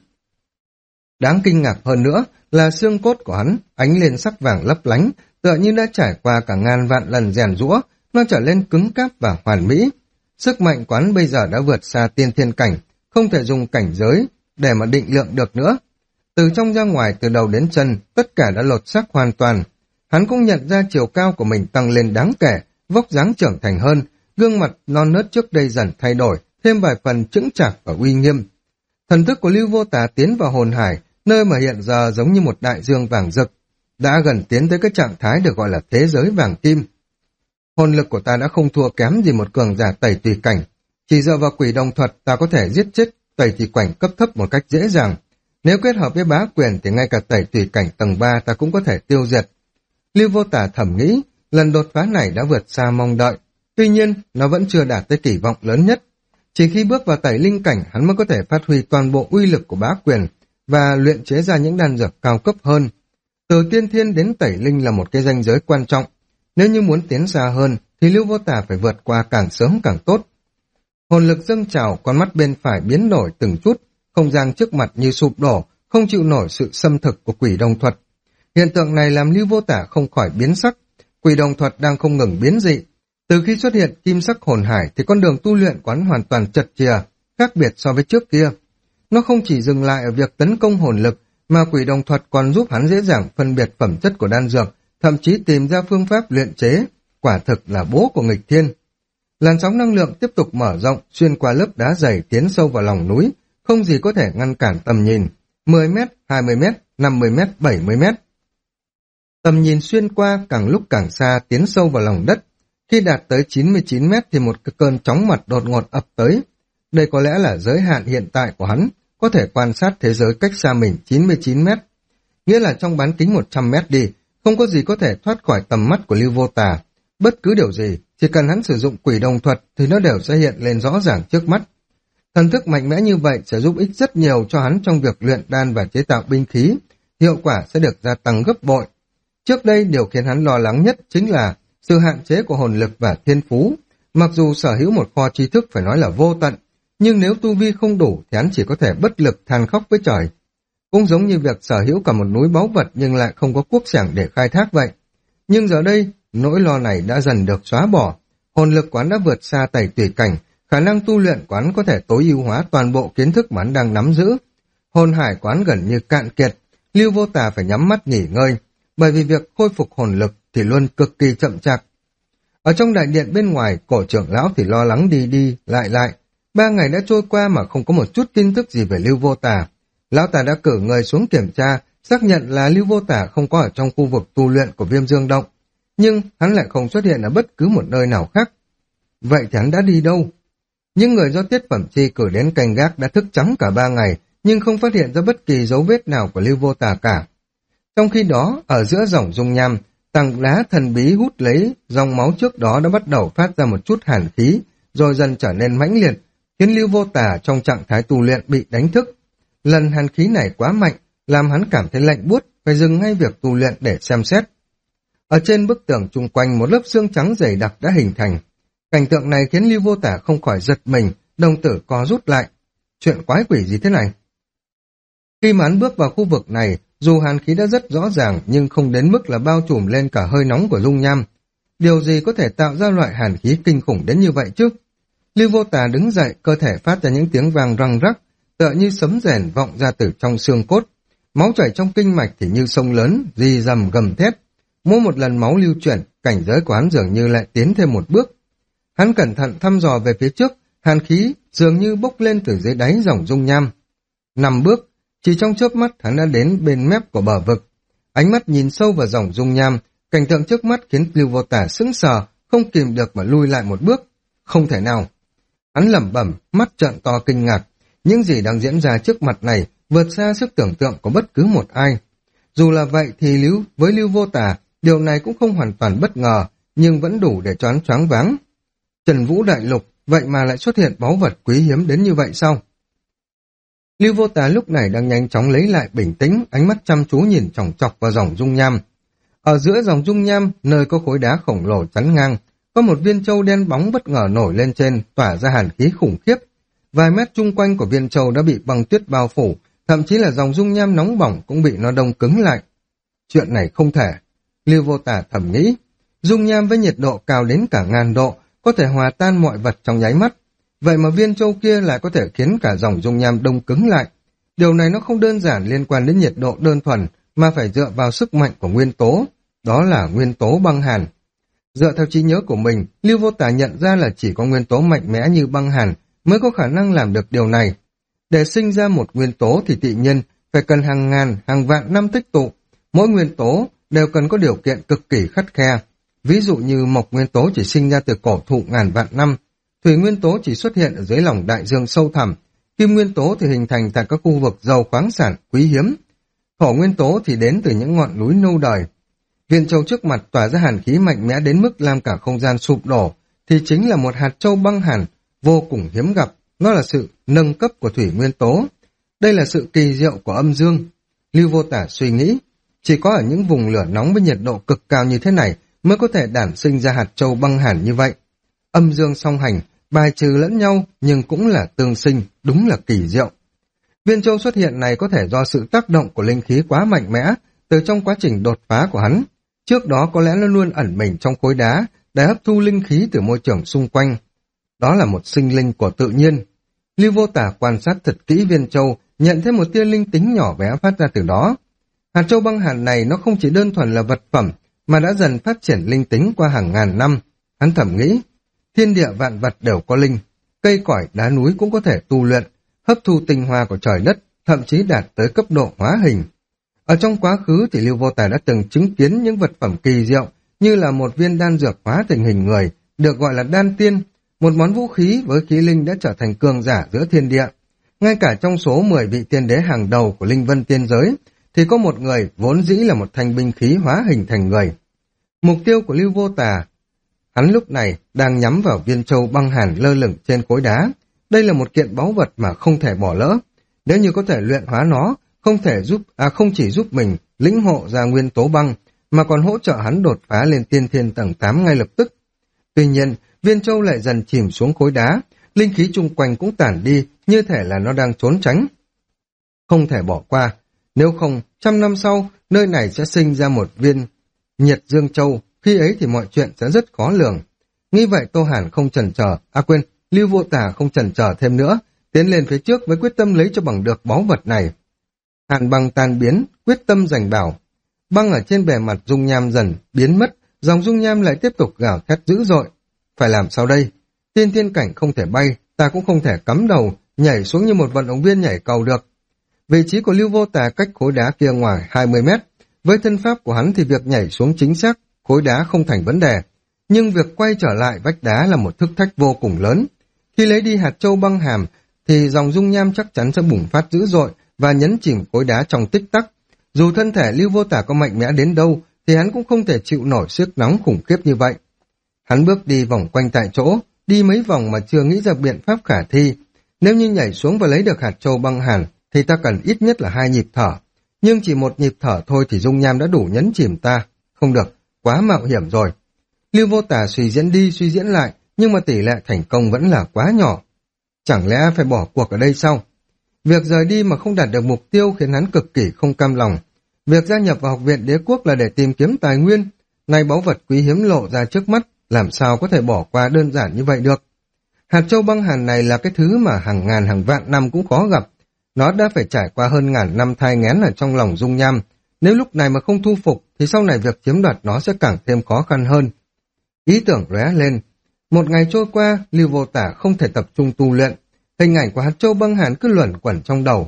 Đáng kinh ngạc hơn nữa là xương cốt của hắn ánh lên sắc vàng lấp lánh, tựa như đã trải qua cả ngàn vạn lần rèn giũa, nó trở lên cứng cáp và hoàn mỹ. Sức mạnh quán bây giờ đã vượt xa tiên thiên cảnh, không thể dùng cảnh giới để mà định lượng được nữa. Từ trong ra ngoài, từ đầu đến chân, tất cả đã lột xác hoàn toàn. Hắn cũng nhận ra chiều cao của mình tăng lên đáng kể, vóc dáng trưởng thành hơn, gương mặt non nớt trước đây dần thay đổi, thêm vài phần chững chạc và uy nghiêm. Thần thức của Lưu Vô Tà tiến vào hồn hải, nơi mà hiện giờ giống như một đại dương vàng rực, đã gần tiến tới cái trạng thái được gọi là thế giới vàng kim. Hồn lực của ta đã không thua kém gì một cường giả tẩy tùy cảnh. Chỉ dựa vào quỷ đồng thuật ta có thể giết chết tẩy tùy cảnh cấp thấp một cách dễ dàng. Nếu kết hợp với bá quyền thì ngay cả tẩy tùy cảnh tầng 3 ta cũng có thể tiêu diệt. Lưu Vô Tả thầm nghĩ, lần đột phá này đã vượt xa mong đợi. Tuy nhiên, nó vẫn chưa đạt tới kỳ vọng lớn nhất. Chỉ khi bước vào tẩy linh cảnh, hắn mới có thể phát huy toàn bộ uy lực của bá quyền và luyện chế ra những đan dược cao cấp hơn. Từ tiên thiên đến tẩy linh là một cái ranh giới quan trọng. Nếu như muốn tiến xa hơn, thì Lưu Vô Tả phải vượt qua càng sớm càng tốt. Hồn lực dâng trào, con mắt bên phải biến đổi từng chút, không gian trước mặt như sụp đổ, không chịu nổi sự xâm thực của quỷ đồng thuật. Hiện tượng này làm Lưu Vô Tả không khỏi biến sắc. Quỷ đồng thuật đang không ngừng biến dị. Từ khi xuất hiện kim sắc hồn hải thì con đường tu luyện quán hoàn toàn chật chìa, khác biệt so với trước kia. Nó không chỉ dừng lại ở việc tấn công hồn lực, mà quỷ đồng thuật còn giúp hắn dễ dàng phân biệt phẩm chất của đan dược, thậm chí tìm ra phương pháp luyện chế, quả thực là bố của nghịch thiên. Làn sóng năng lượng tiếp tục mở rộng, xuyên qua lớp đá dày tiến sâu vào lòng núi, không gì có thể ngăn cản tầm nhìn. 10 mét, 20 mét, 50 mét, 70 mét. Tầm nhìn xuyên qua càng lúc càng xa, tiến sâu vào lòng đất. Khi đạt tới 99 mét thì một cơn chóng mặt đột ngột ập tới. Đây có lẽ là giới hạn hiện tại của hắn, có thể quan sát thế giới cách xa mình 99 mét. Nghĩa là trong bán kính 100 mét đi, không có gì có thể thoát khỏi tầm mắt của Lưu Vô Tả. Bất cứ điều gì, chỉ cần hắn sử dụng quỷ đồng thuật thì nó đều sẽ hiện lên rõ ràng trước mắt. Thần thức mạnh mẽ như vậy sẽ giúp ích rất nhiều cho hắn trong việc luyện đan và chế tạo binh khí. Hiệu quả sẽ được gia tăng gấp bội. Trước đây điều khiến hắn lo lắng nhất chính là sự hạn chế của hồn lực và thiên phú. Mặc dù sở hữu một kho tri thức phải nói là vô tận, nhưng nếu tu vi không đủ thì hắn chỉ có thể bất lực than khóc với trời. Cũng giống như việc sở hữu cả một núi báu vật nhưng lại không có cuốc xẻng để khai thác vậy. Nhưng giờ đây, nỗi lo này đã dần được xóa bỏ. Hồn lực quán đã vượt xa tẩy tùy cảnh, khả năng tu luyện quán có thể tối ưu hóa toàn bộ kiến thức mà hắn đang nắm giữ. Hồn hải quán gần như cạn kiệt, Lưu Vô Tả phải nhắm mắt nghỉ ngơi, bởi vì việc khôi phục hồn lực thì luôn cực kỳ chậm chạp. Ở trong đại điện bên ngoài, cổ trưởng lão thì lo lắng đi đi, lại. 3 ngày đã trôi qua mà không có một chút tin tức gì về Lưu Vô Tả. Lão ta đã cử người xuống kiểm tra, xác nhận là Lưu Vô Tả không có ở trong khu vực tu luyện của Viêm Dương Động. Nhưng hắn lại không xuất hiện ở bất cứ một nơi nào khác. Vậy thì hắn đã đi đâu? Những người do Tiết Phẩm Chi cử đến canh gác đã thức trắng cả 3 ngày, nhưng không phát hiện ra bất kỳ dấu vết nào của Lưu Vô Tả cả. Trong khi đó, ở giữa dòng dung nham, tảng đá thần bí hút lấy dòng máu trước đó đã bắt đầu phát ra một chút hàn khí, rồi dần trở nên mãnh liệt, khiến Lưu Vô Tả trong trạng thái tu luyện bị đánh thức. Lần hàn khí này quá mạnh, làm hắn cảm thấy lạnh buốt, phải dừng ngay việc tu luyện để xem xét. Ở trên bức tường chung quanh một lớp xương trắng dày đặc đã hình thành. Cảnh tượng này khiến Lưu Vô Tả không khỏi giật mình, đồng tử co rút lại. Chuyện quái quỷ gì thế này? Khi mà hắn bước vào khu vực này, dù hàn khí đã rất rõ ràng nhưng không đến mức là bao trùm lên cả hơi nóng của dung nham. Điều gì có thể tạo ra loại hàn khí kinh khủng đến như vậy chứ? Lưu Vô Tả đứng dậy, cơ thể phát ra những tiếng vang răng rắc, tựa như sấm rền vọng ra từ trong xương cốt. Máu chảy trong kinh mạch thì như sông lớn, rì rầm gầm thét. Mỗi một lần máu lưu chuyển, cảnh giới của hắn dường như lại tiến thêm một bước. Hắn cẩn thận thăm dò về phía trước, hàn khí dường như bốc lên từ dưới đáy dòng dung nham. 5 bước, chỉ trong chớp mắt hắn đã đến bên mép của bờ vực. Ánh mắt nhìn sâu vào dòng dung nham, cảnh tượng trước mắt khiến Lưu Vô Tả sững sờ, không kìm được mà lui lại một bước. Không thể nào. Hắn lẩm bẩm, mắt trợn to kinh ngạc. Những gì đang diễn ra trước mặt này vượt xa sức tưởng tượng của bất cứ một ai. Dù là vậy thì với Lưu Vô Tả, điều này cũng không hoàn toàn bất ngờ, nhưng vẫn đủ để cho hắn choáng váng. Trần Vũ Đại Lục, vậy mà lại xuất hiện báu vật quý hiếm đến như vậy sao? Lưu Vô Tả lúc này đang nhanh chóng lấy lại bình tĩnh, ánh mắt chăm chú nhìn chòng chọc vào dòng dung nham. Ở giữa dòng dung nham, nơi có khối đá khổng lồ chắn ngang, có một viên châu đen bóng bất ngờ nổi lên trên, tỏa ra hàn khí khủng khiếp. Vài mét chung quanh của viên châu đã bị băng tuyết bao phủ, thậm chí là dòng dung nham nóng bỏng cũng bị nó đông cứng lại. Chuyện này không thể. Lưu Vô Tả thầm nghĩ, dung nham với nhiệt độ cao đến cả 1000 độ, có thể hòa tan mọi vật trong nháy mắt. Vậy mà viên châu kia lại có thể khiến cả dòng dung nham đông cứng lại. Điều này nó không đơn giản liên quan đến nhiệt độ đơn thuần, mà phải dựa vào sức mạnh của nguyên tố. Đó là nguyên tố băng hàn. Dựa theo trí nhớ của mình, Lưu Vô Tả nhận ra là chỉ có nguyên tố mạnh mẽ như băng hàn mới có khả năng làm được điều này. Để sinh ra một nguyên tố thì tự nhiên phải cần hàng ngàn, hàng vạn năm tích tụ. Mỗi nguyên tố đều cần có điều kiện cực kỳ khắt khe. Ví dụ như mộc nguyên tố chỉ sinh ra từ cổ thụ ngàn vạn năm, thủy nguyên tố chỉ xuất hiện ở dưới lòng đại dương sâu thẳm, kim nguyên tố thì hình thành tại các khu vực giàu khoáng sản quý hiếm, thổ nguyên tố thì đến từ những ngọn núi lâu đời. Viên châu trước mặt tỏa ra hàn khí mạnh mẽ đến mức làm cả không gian sụp đổ, thì chính là một hạt châu băng hàn vô cùng hiếm gặp. Nó là sự nâng cấp của thủy nguyên tố. Đây là sự kỳ diệu của âm dương. Lưu Vô Tả suy nghĩ, chỉ có ở những vùng lửa nóng với nhiệt độ cực cao như thế này mới có thể đản sinh ra hạt châu băng hàn như vậy. Âm dương song hành, bài trừ lẫn nhau nhưng cũng là tương sinh, đúng là kỳ diệu. Viên châu xuất hiện này có thể do sự tác động của linh khí quá mạnh mẽ từ trong quá trình đột phá của hắn. Trước đó có lẽ nó luôn ẩn mình trong khối đá để hấp thu linh khí từ môi trường xung quanh. Đó là một sinh linh của tự nhiên. Lưu Vô Tả quan sát thật kỹ viên châu, nhận thấy một tia linh tính nhỏ bé phát ra từ đó. Hạt châu băng hàn này nó không chỉ đơn thuần là vật phẩm, mà đã dần phát triển linh tính qua hàng ngàn năm. Hắn thầm nghĩ, thiên địa vạn vật đều có linh, cây cỏ đá núi cũng có thể tu luyện, hấp thu tinh hoa của trời đất, thậm chí đạt tới cấp độ hóa hình. Ở trong quá khứ thì Lưu Vô Tả đã từng chứng kiến những vật phẩm kỳ diệu như là một viên đan dược hóa thành hình người, được gọi là đan tiên, một món vũ khí với khí linh đã trở thành cường giả giữa thiên địa. Ngay cả trong số 10 vị tiên đế hàng đầu của linh vân tiên giới, thì có một người vốn dĩ là một thanh binh khí hóa hình thành người. Mục tiêu của Lưu Vô Tả, hắn lúc này đang nhắm vào viên châu băng hàn lơ lửng trên khối đá. Đây là một kiện báu vật mà không thể bỏ lỡ. Nếu như có thể luyện hóa nó, không chỉ giúp mình lĩnh hộ ra nguyên tố băng, mà còn hỗ trợ hắn đột phá lên tiên thiên tầng 8 ngay lập tức. Tuy nhiên, viên châu lại dần chìm xuống khối đá, linh khí chung quanh cũng tản đi, như thể là nó đang trốn tránh. Không thể bỏ qua, nếu không, 100 năm sau, nơi này sẽ sinh ra một viên nhiệt dương châu, khi ấy thì mọi chuyện sẽ rất khó lường. Nghĩ vậy Tô Hàn không chần chờ, Lưu Vô Tả không chần chờ thêm nữa, tiến lên phía trước với quyết tâm lấy cho bằng được báu vật này. Hàn băng tan biến, quyết tâm giành bảo. Băng ở trên bề mặt dung nham dần biến mất, dòng dung nham lại tiếp tục gào thét dữ dội. Phải làm sao đây? Tiên thiên cảnh không thể bay, ta cũng không thể cắm đầu, nhảy xuống như một vận động viên nhảy cầu được. Vị trí của Lưu Vô Tả cách khối đá kia ngoài 20 mét. Với thân pháp của hắn thì việc nhảy xuống chính xác, khối đá không thành vấn đề. Nhưng việc quay trở lại vách đá là một thử thách vô cùng lớn. Khi lấy đi hạt châu băng hàm, thì dòng dung nham chắc chắn sẽ bùng phát dữ dội và nhấn chìm khối đá trong tích tắc. Dù thân thể Lưu Vô Tả có mạnh mẽ đến đâu, thì hắn cũng không thể chịu nổi sức nóng khủng khiếp như vậy. Hắn bước đi vòng quanh tại chỗ, đi mấy vòng mà chưa nghĩ ra biện pháp khả thi. Nếu như nhảy xuống và lấy được hạt châu băng hàn, thì ta cần ít nhất là 2 nhịp thở. Nhưng chỉ một nhịp thở thôi thì dung nham đã đủ nhấn chìm ta. Không được, quá mạo hiểm rồi. Lưu Vô Tả suy diễn đi suy diễn lại, nhưng mà tỷ lệ thành công vẫn là quá nhỏ. Chẳng lẽ phải bỏ cuộc ở đây sao? Việc rời đi mà không đạt được mục tiêu khiến hắn cực kỳ không cam lòng. Việc gia nhập vào học viện đế quốc là để tìm kiếm tài nguyên. Nay báu vật quý hiếm lộ ra trước mắt, làm sao có thể bỏ qua đơn giản như vậy được. Hạt châu băng hàn này là cái thứ mà hàng ngàn hàng vạn năm cũng khó gặp. Nó đã phải trải qua hơn ngàn năm thai nghén ở trong lòng dung nham. Nếu lúc này mà không thu phục, thì sau này việc chiếm đoạt nó sẽ càng thêm khó khăn hơn. Ý tưởng lóe lên. Một ngày trôi qua, Lưu Vô Tả không thể tập trung tu luyện. Hình ảnh của hạt châu băng hàn cứ luẩn quẩn trong đầu.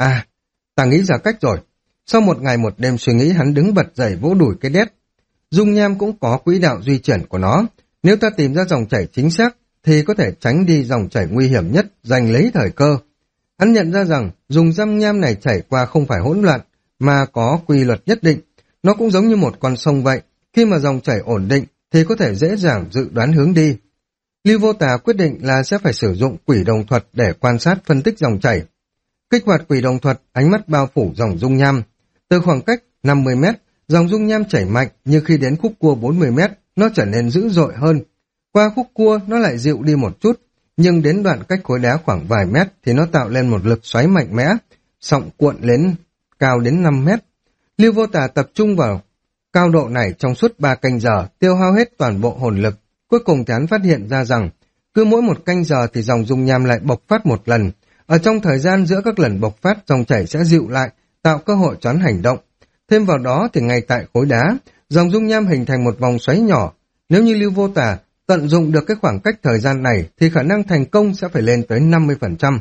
Ta nghĩ ra cách rồi. Sau một ngày một đêm suy nghĩ, hắn đứng bật dậy vỗ đùi cái đét. Dung nham cũng có quỹ đạo di chuyển của nó. Nếu ta tìm ra dòng chảy chính xác, thì có thể tránh đi dòng chảy nguy hiểm nhất, giành lấy thời cơ. Hắn nhận ra rằng dùng dung nham này chảy qua không phải hỗn loạn, mà có quy luật nhất định. Nó cũng giống như một con sông vậy. Khi mà dòng chảy ổn định, thì có thể dễ dàng dự đoán hướng đi. Lưu Vô Tả quyết định là sẽ phải sử dụng quỷ đồng thuật để quan sát phân tích dòng chảy. Kích hoạt quỷ đồng thuật, ánh mắt bao phủ dòng dung nham. Từ khoảng cách 50 mét, dòng dung nham chảy mạnh, nhưng khi đến khúc cua 40 mét, nó trở nên dữ dội hơn. Qua khúc cua, nó lại dịu đi một chút, nhưng đến đoạn cách khối đá khoảng vài mét thì nó tạo lên một lực xoáy mạnh mẽ, sóng cuộn lên cao đến 5 mét. Lưu Vô Tả tập trung vào cao độ này trong suốt 3 canh giờ, tiêu hao hết toàn bộ hồn lực. Cuối cùng thì hắn phát hiện ra rằng, cứ mỗi một canh giờ thì dòng dung nham lại bộc phát một lần. Ở trong thời gian giữa các lần bộc phát, dòng chảy sẽ dịu lại, tạo cơ hội cho hắn hành động. Thêm vào đó thì ngay tại khối đá, dòng dung nham hình thành một vòng xoáy nhỏ. Nếu như Lưu Vô Tả tận dụng được cái khoảng cách thời gian này, thì khả năng thành công sẽ phải lên tới 50%.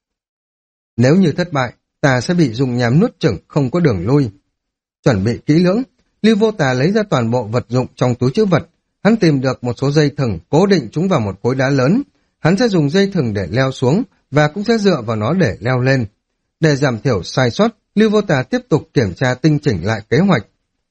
Nếu như thất bại, ta sẽ bị dung nham nuốt chửng, không có đường lui. Chuẩn bị kỹ lưỡng, Lưu Vô Tả lấy ra toàn bộ vật dụng trong túi trữ vật. Hắn tìm được một số dây thừng cố định chúng vào một khối đá lớn. Hắn sẽ dùng dây thừng để leo xuống, và cũng sẽ dựa vào nó để leo lên. Để giảm thiểu sai sót, Lưu Vô Tà tiếp tục kiểm tra tinh chỉnh lại kế hoạch.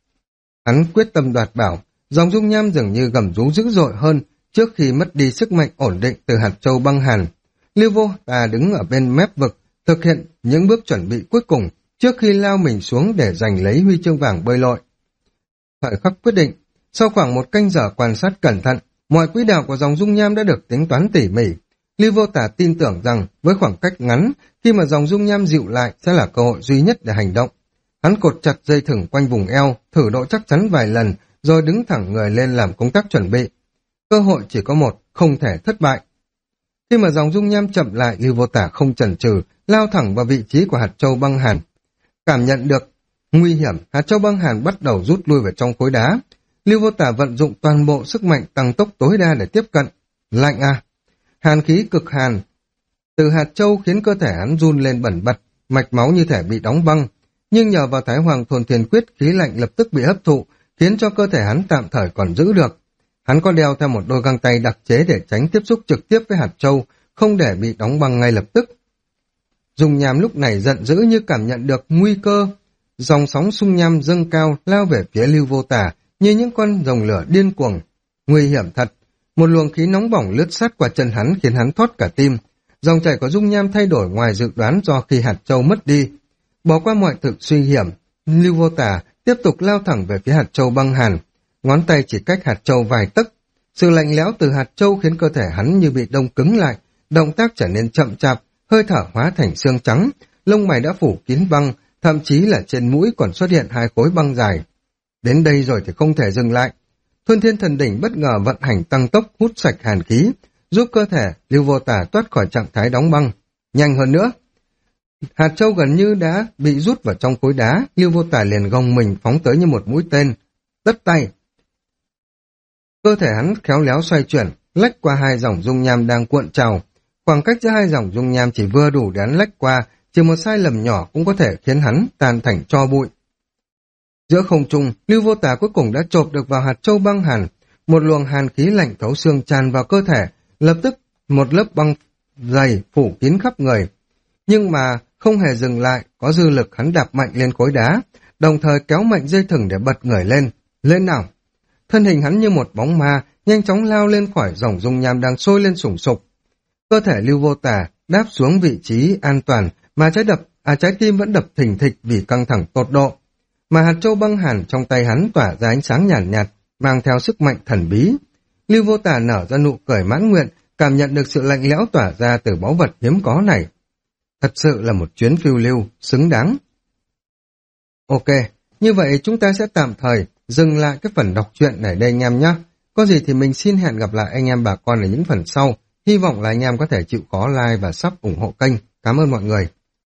Hắn quyết tâm đoạt bảo, dòng dung nham dường như gầm rú dữ dội hơn trước khi mất đi sức mạnh ổn định từ hạt châu băng hàn. Lưu Vô Tà đứng ở bên mép vực, thực hiện những bước chuẩn bị cuối cùng trước khi lao mình xuống để giành lấy huy chương vàng bơi lội. Thời khắc quyết định, sau khoảng một canh giờ quan sát cẩn thận, mọi quỹ đạo của dòng dung nham đã được tính toán tỉ mỉ. Lưu Vô Tà tin tưởng rằng với khoảng cách ngắn, khi mà dòng dung nham dịu lại sẽ là cơ hội duy nhất để hành động. Hắn cột chặt dây thừng quanh vùng eo, thử độ chắc chắn vài lần, rồi đứng thẳng người lên làm công tác chuẩn bị. Cơ hội chỉ có một, không thể thất bại. Khi mà dòng dung nham chậm lại, Lưu Vô Tà không chần chừ, lao thẳng vào vị trí của hạt châu băng hàn. Cảm nhận được nguy hiểm, hạt châu băng hàn bắt đầu rút lui vào trong khối đá. Lưu Vô Tà vận dụng toàn bộ sức mạnh tăng tốc tối đa để tiếp cận. Lạnh à! Hàn khí cực hàn từ hạt châu khiến cơ thể hắn run lên bẩn bật, mạch máu như thể bị đóng băng. Nhưng nhờ vào Thái Hoàng Thôn Thiên Quyết, khí lạnh lập tức bị hấp thụ, khiến cho cơ thể hắn tạm thời còn giữ được. Hắn có đeo theo một đôi găng tay đặc chế để tránh tiếp xúc trực tiếp với hạt châu, không để bị đóng băng ngay lập tức. Dung nham lúc này giận dữ như cảm nhận được nguy cơ. Dòng sóng xung nham dâng cao lao về phía Lưu Vô Tà như những con rồng lửa điên cuồng. Nguy hiểm thật. Một luồng khí nóng bỏng lướt sát qua chân hắn khiến hắn thót cả tim. Dòng chảy của dung nham thay đổi ngoài dự đoán do khi hạt châu mất đi. Bỏ qua mọi thực suy hiểm, Lưu Vô Tà tiếp tục lao thẳng về phía hạt châu băng hàn. Ngón tay chỉ cách hạt châu vài tấc. Sự lạnh lẽo từ hạt châu khiến cơ thể hắn như bị đông cứng lại, động tác trở nên chậm chạp, hơi thở hóa thành xương trắng, lông mày đã phủ kín băng, thậm chí là trên mũi còn xuất hiện hai khối băng dài. Đến đây rồi thì không thể dừng lại. Thuần Thiên Thần Đỉnh bất ngờ vận hành tăng tốc hút sạch hàn khí, giúp cơ thể Lưu Vô Tà thoát khỏi trạng thái đóng băng. Nhanh hơn nữa. Hạt châu gần như đã bị rút vào trong khối đá, Lưu Vô Tà liền gồng mình phóng tới như một mũi tên. Tất tay. Cơ thể hắn khéo léo xoay chuyển, lách qua hai dòng dung nham đang cuộn trào. Khoảng cách giữa hai dòng dung nham chỉ vừa đủ để hắn lách qua, chỉ một sai lầm nhỏ cũng có thể khiến hắn tan thành tro bụi. Giữa không trung, Lưu Vô Tà cuối cùng đã chộp được vào hạt châu băng hàn, một luồng hàn khí lạnh thấu xương tràn vào cơ thể, lập tức một lớp băng dày phủ kín khắp người. Nhưng mà không hề dừng lại, có dư lực hắn đạp mạnh lên khối đá, đồng thời kéo mạnh dây thừng để bật người lên. Lên nào! Thân hình hắn như một bóng ma, nhanh chóng lao lên khỏi dòng dung nham đang sôi lên sùng sục. Cơ thể Lưu Vô Tà đáp xuống vị trí an toàn, mà trái tim vẫn đập thình thịch vì căng thẳng tột độ. Mà hạt châu băng hàn trong tay hắn tỏa ra ánh sáng nhàn nhạt, mang theo sức mạnh thần bí. Lưu Vô Tà nở ra nụ cười mãn nguyện, cảm nhận được sự lạnh lẽo tỏa ra từ báu vật hiếm có này. Thật sự là một chuyến phiêu lưu, xứng đáng. Ok, như vậy chúng ta sẽ tạm thời dừng lại cái phần đọc truyện này đây anh em nhé. Có gì thì mình xin hẹn gặp lại anh em bà con ở những phần sau. Hy vọng là anh em có thể chịu khó like và sub ủng hộ kênh. Cảm ơn mọi người.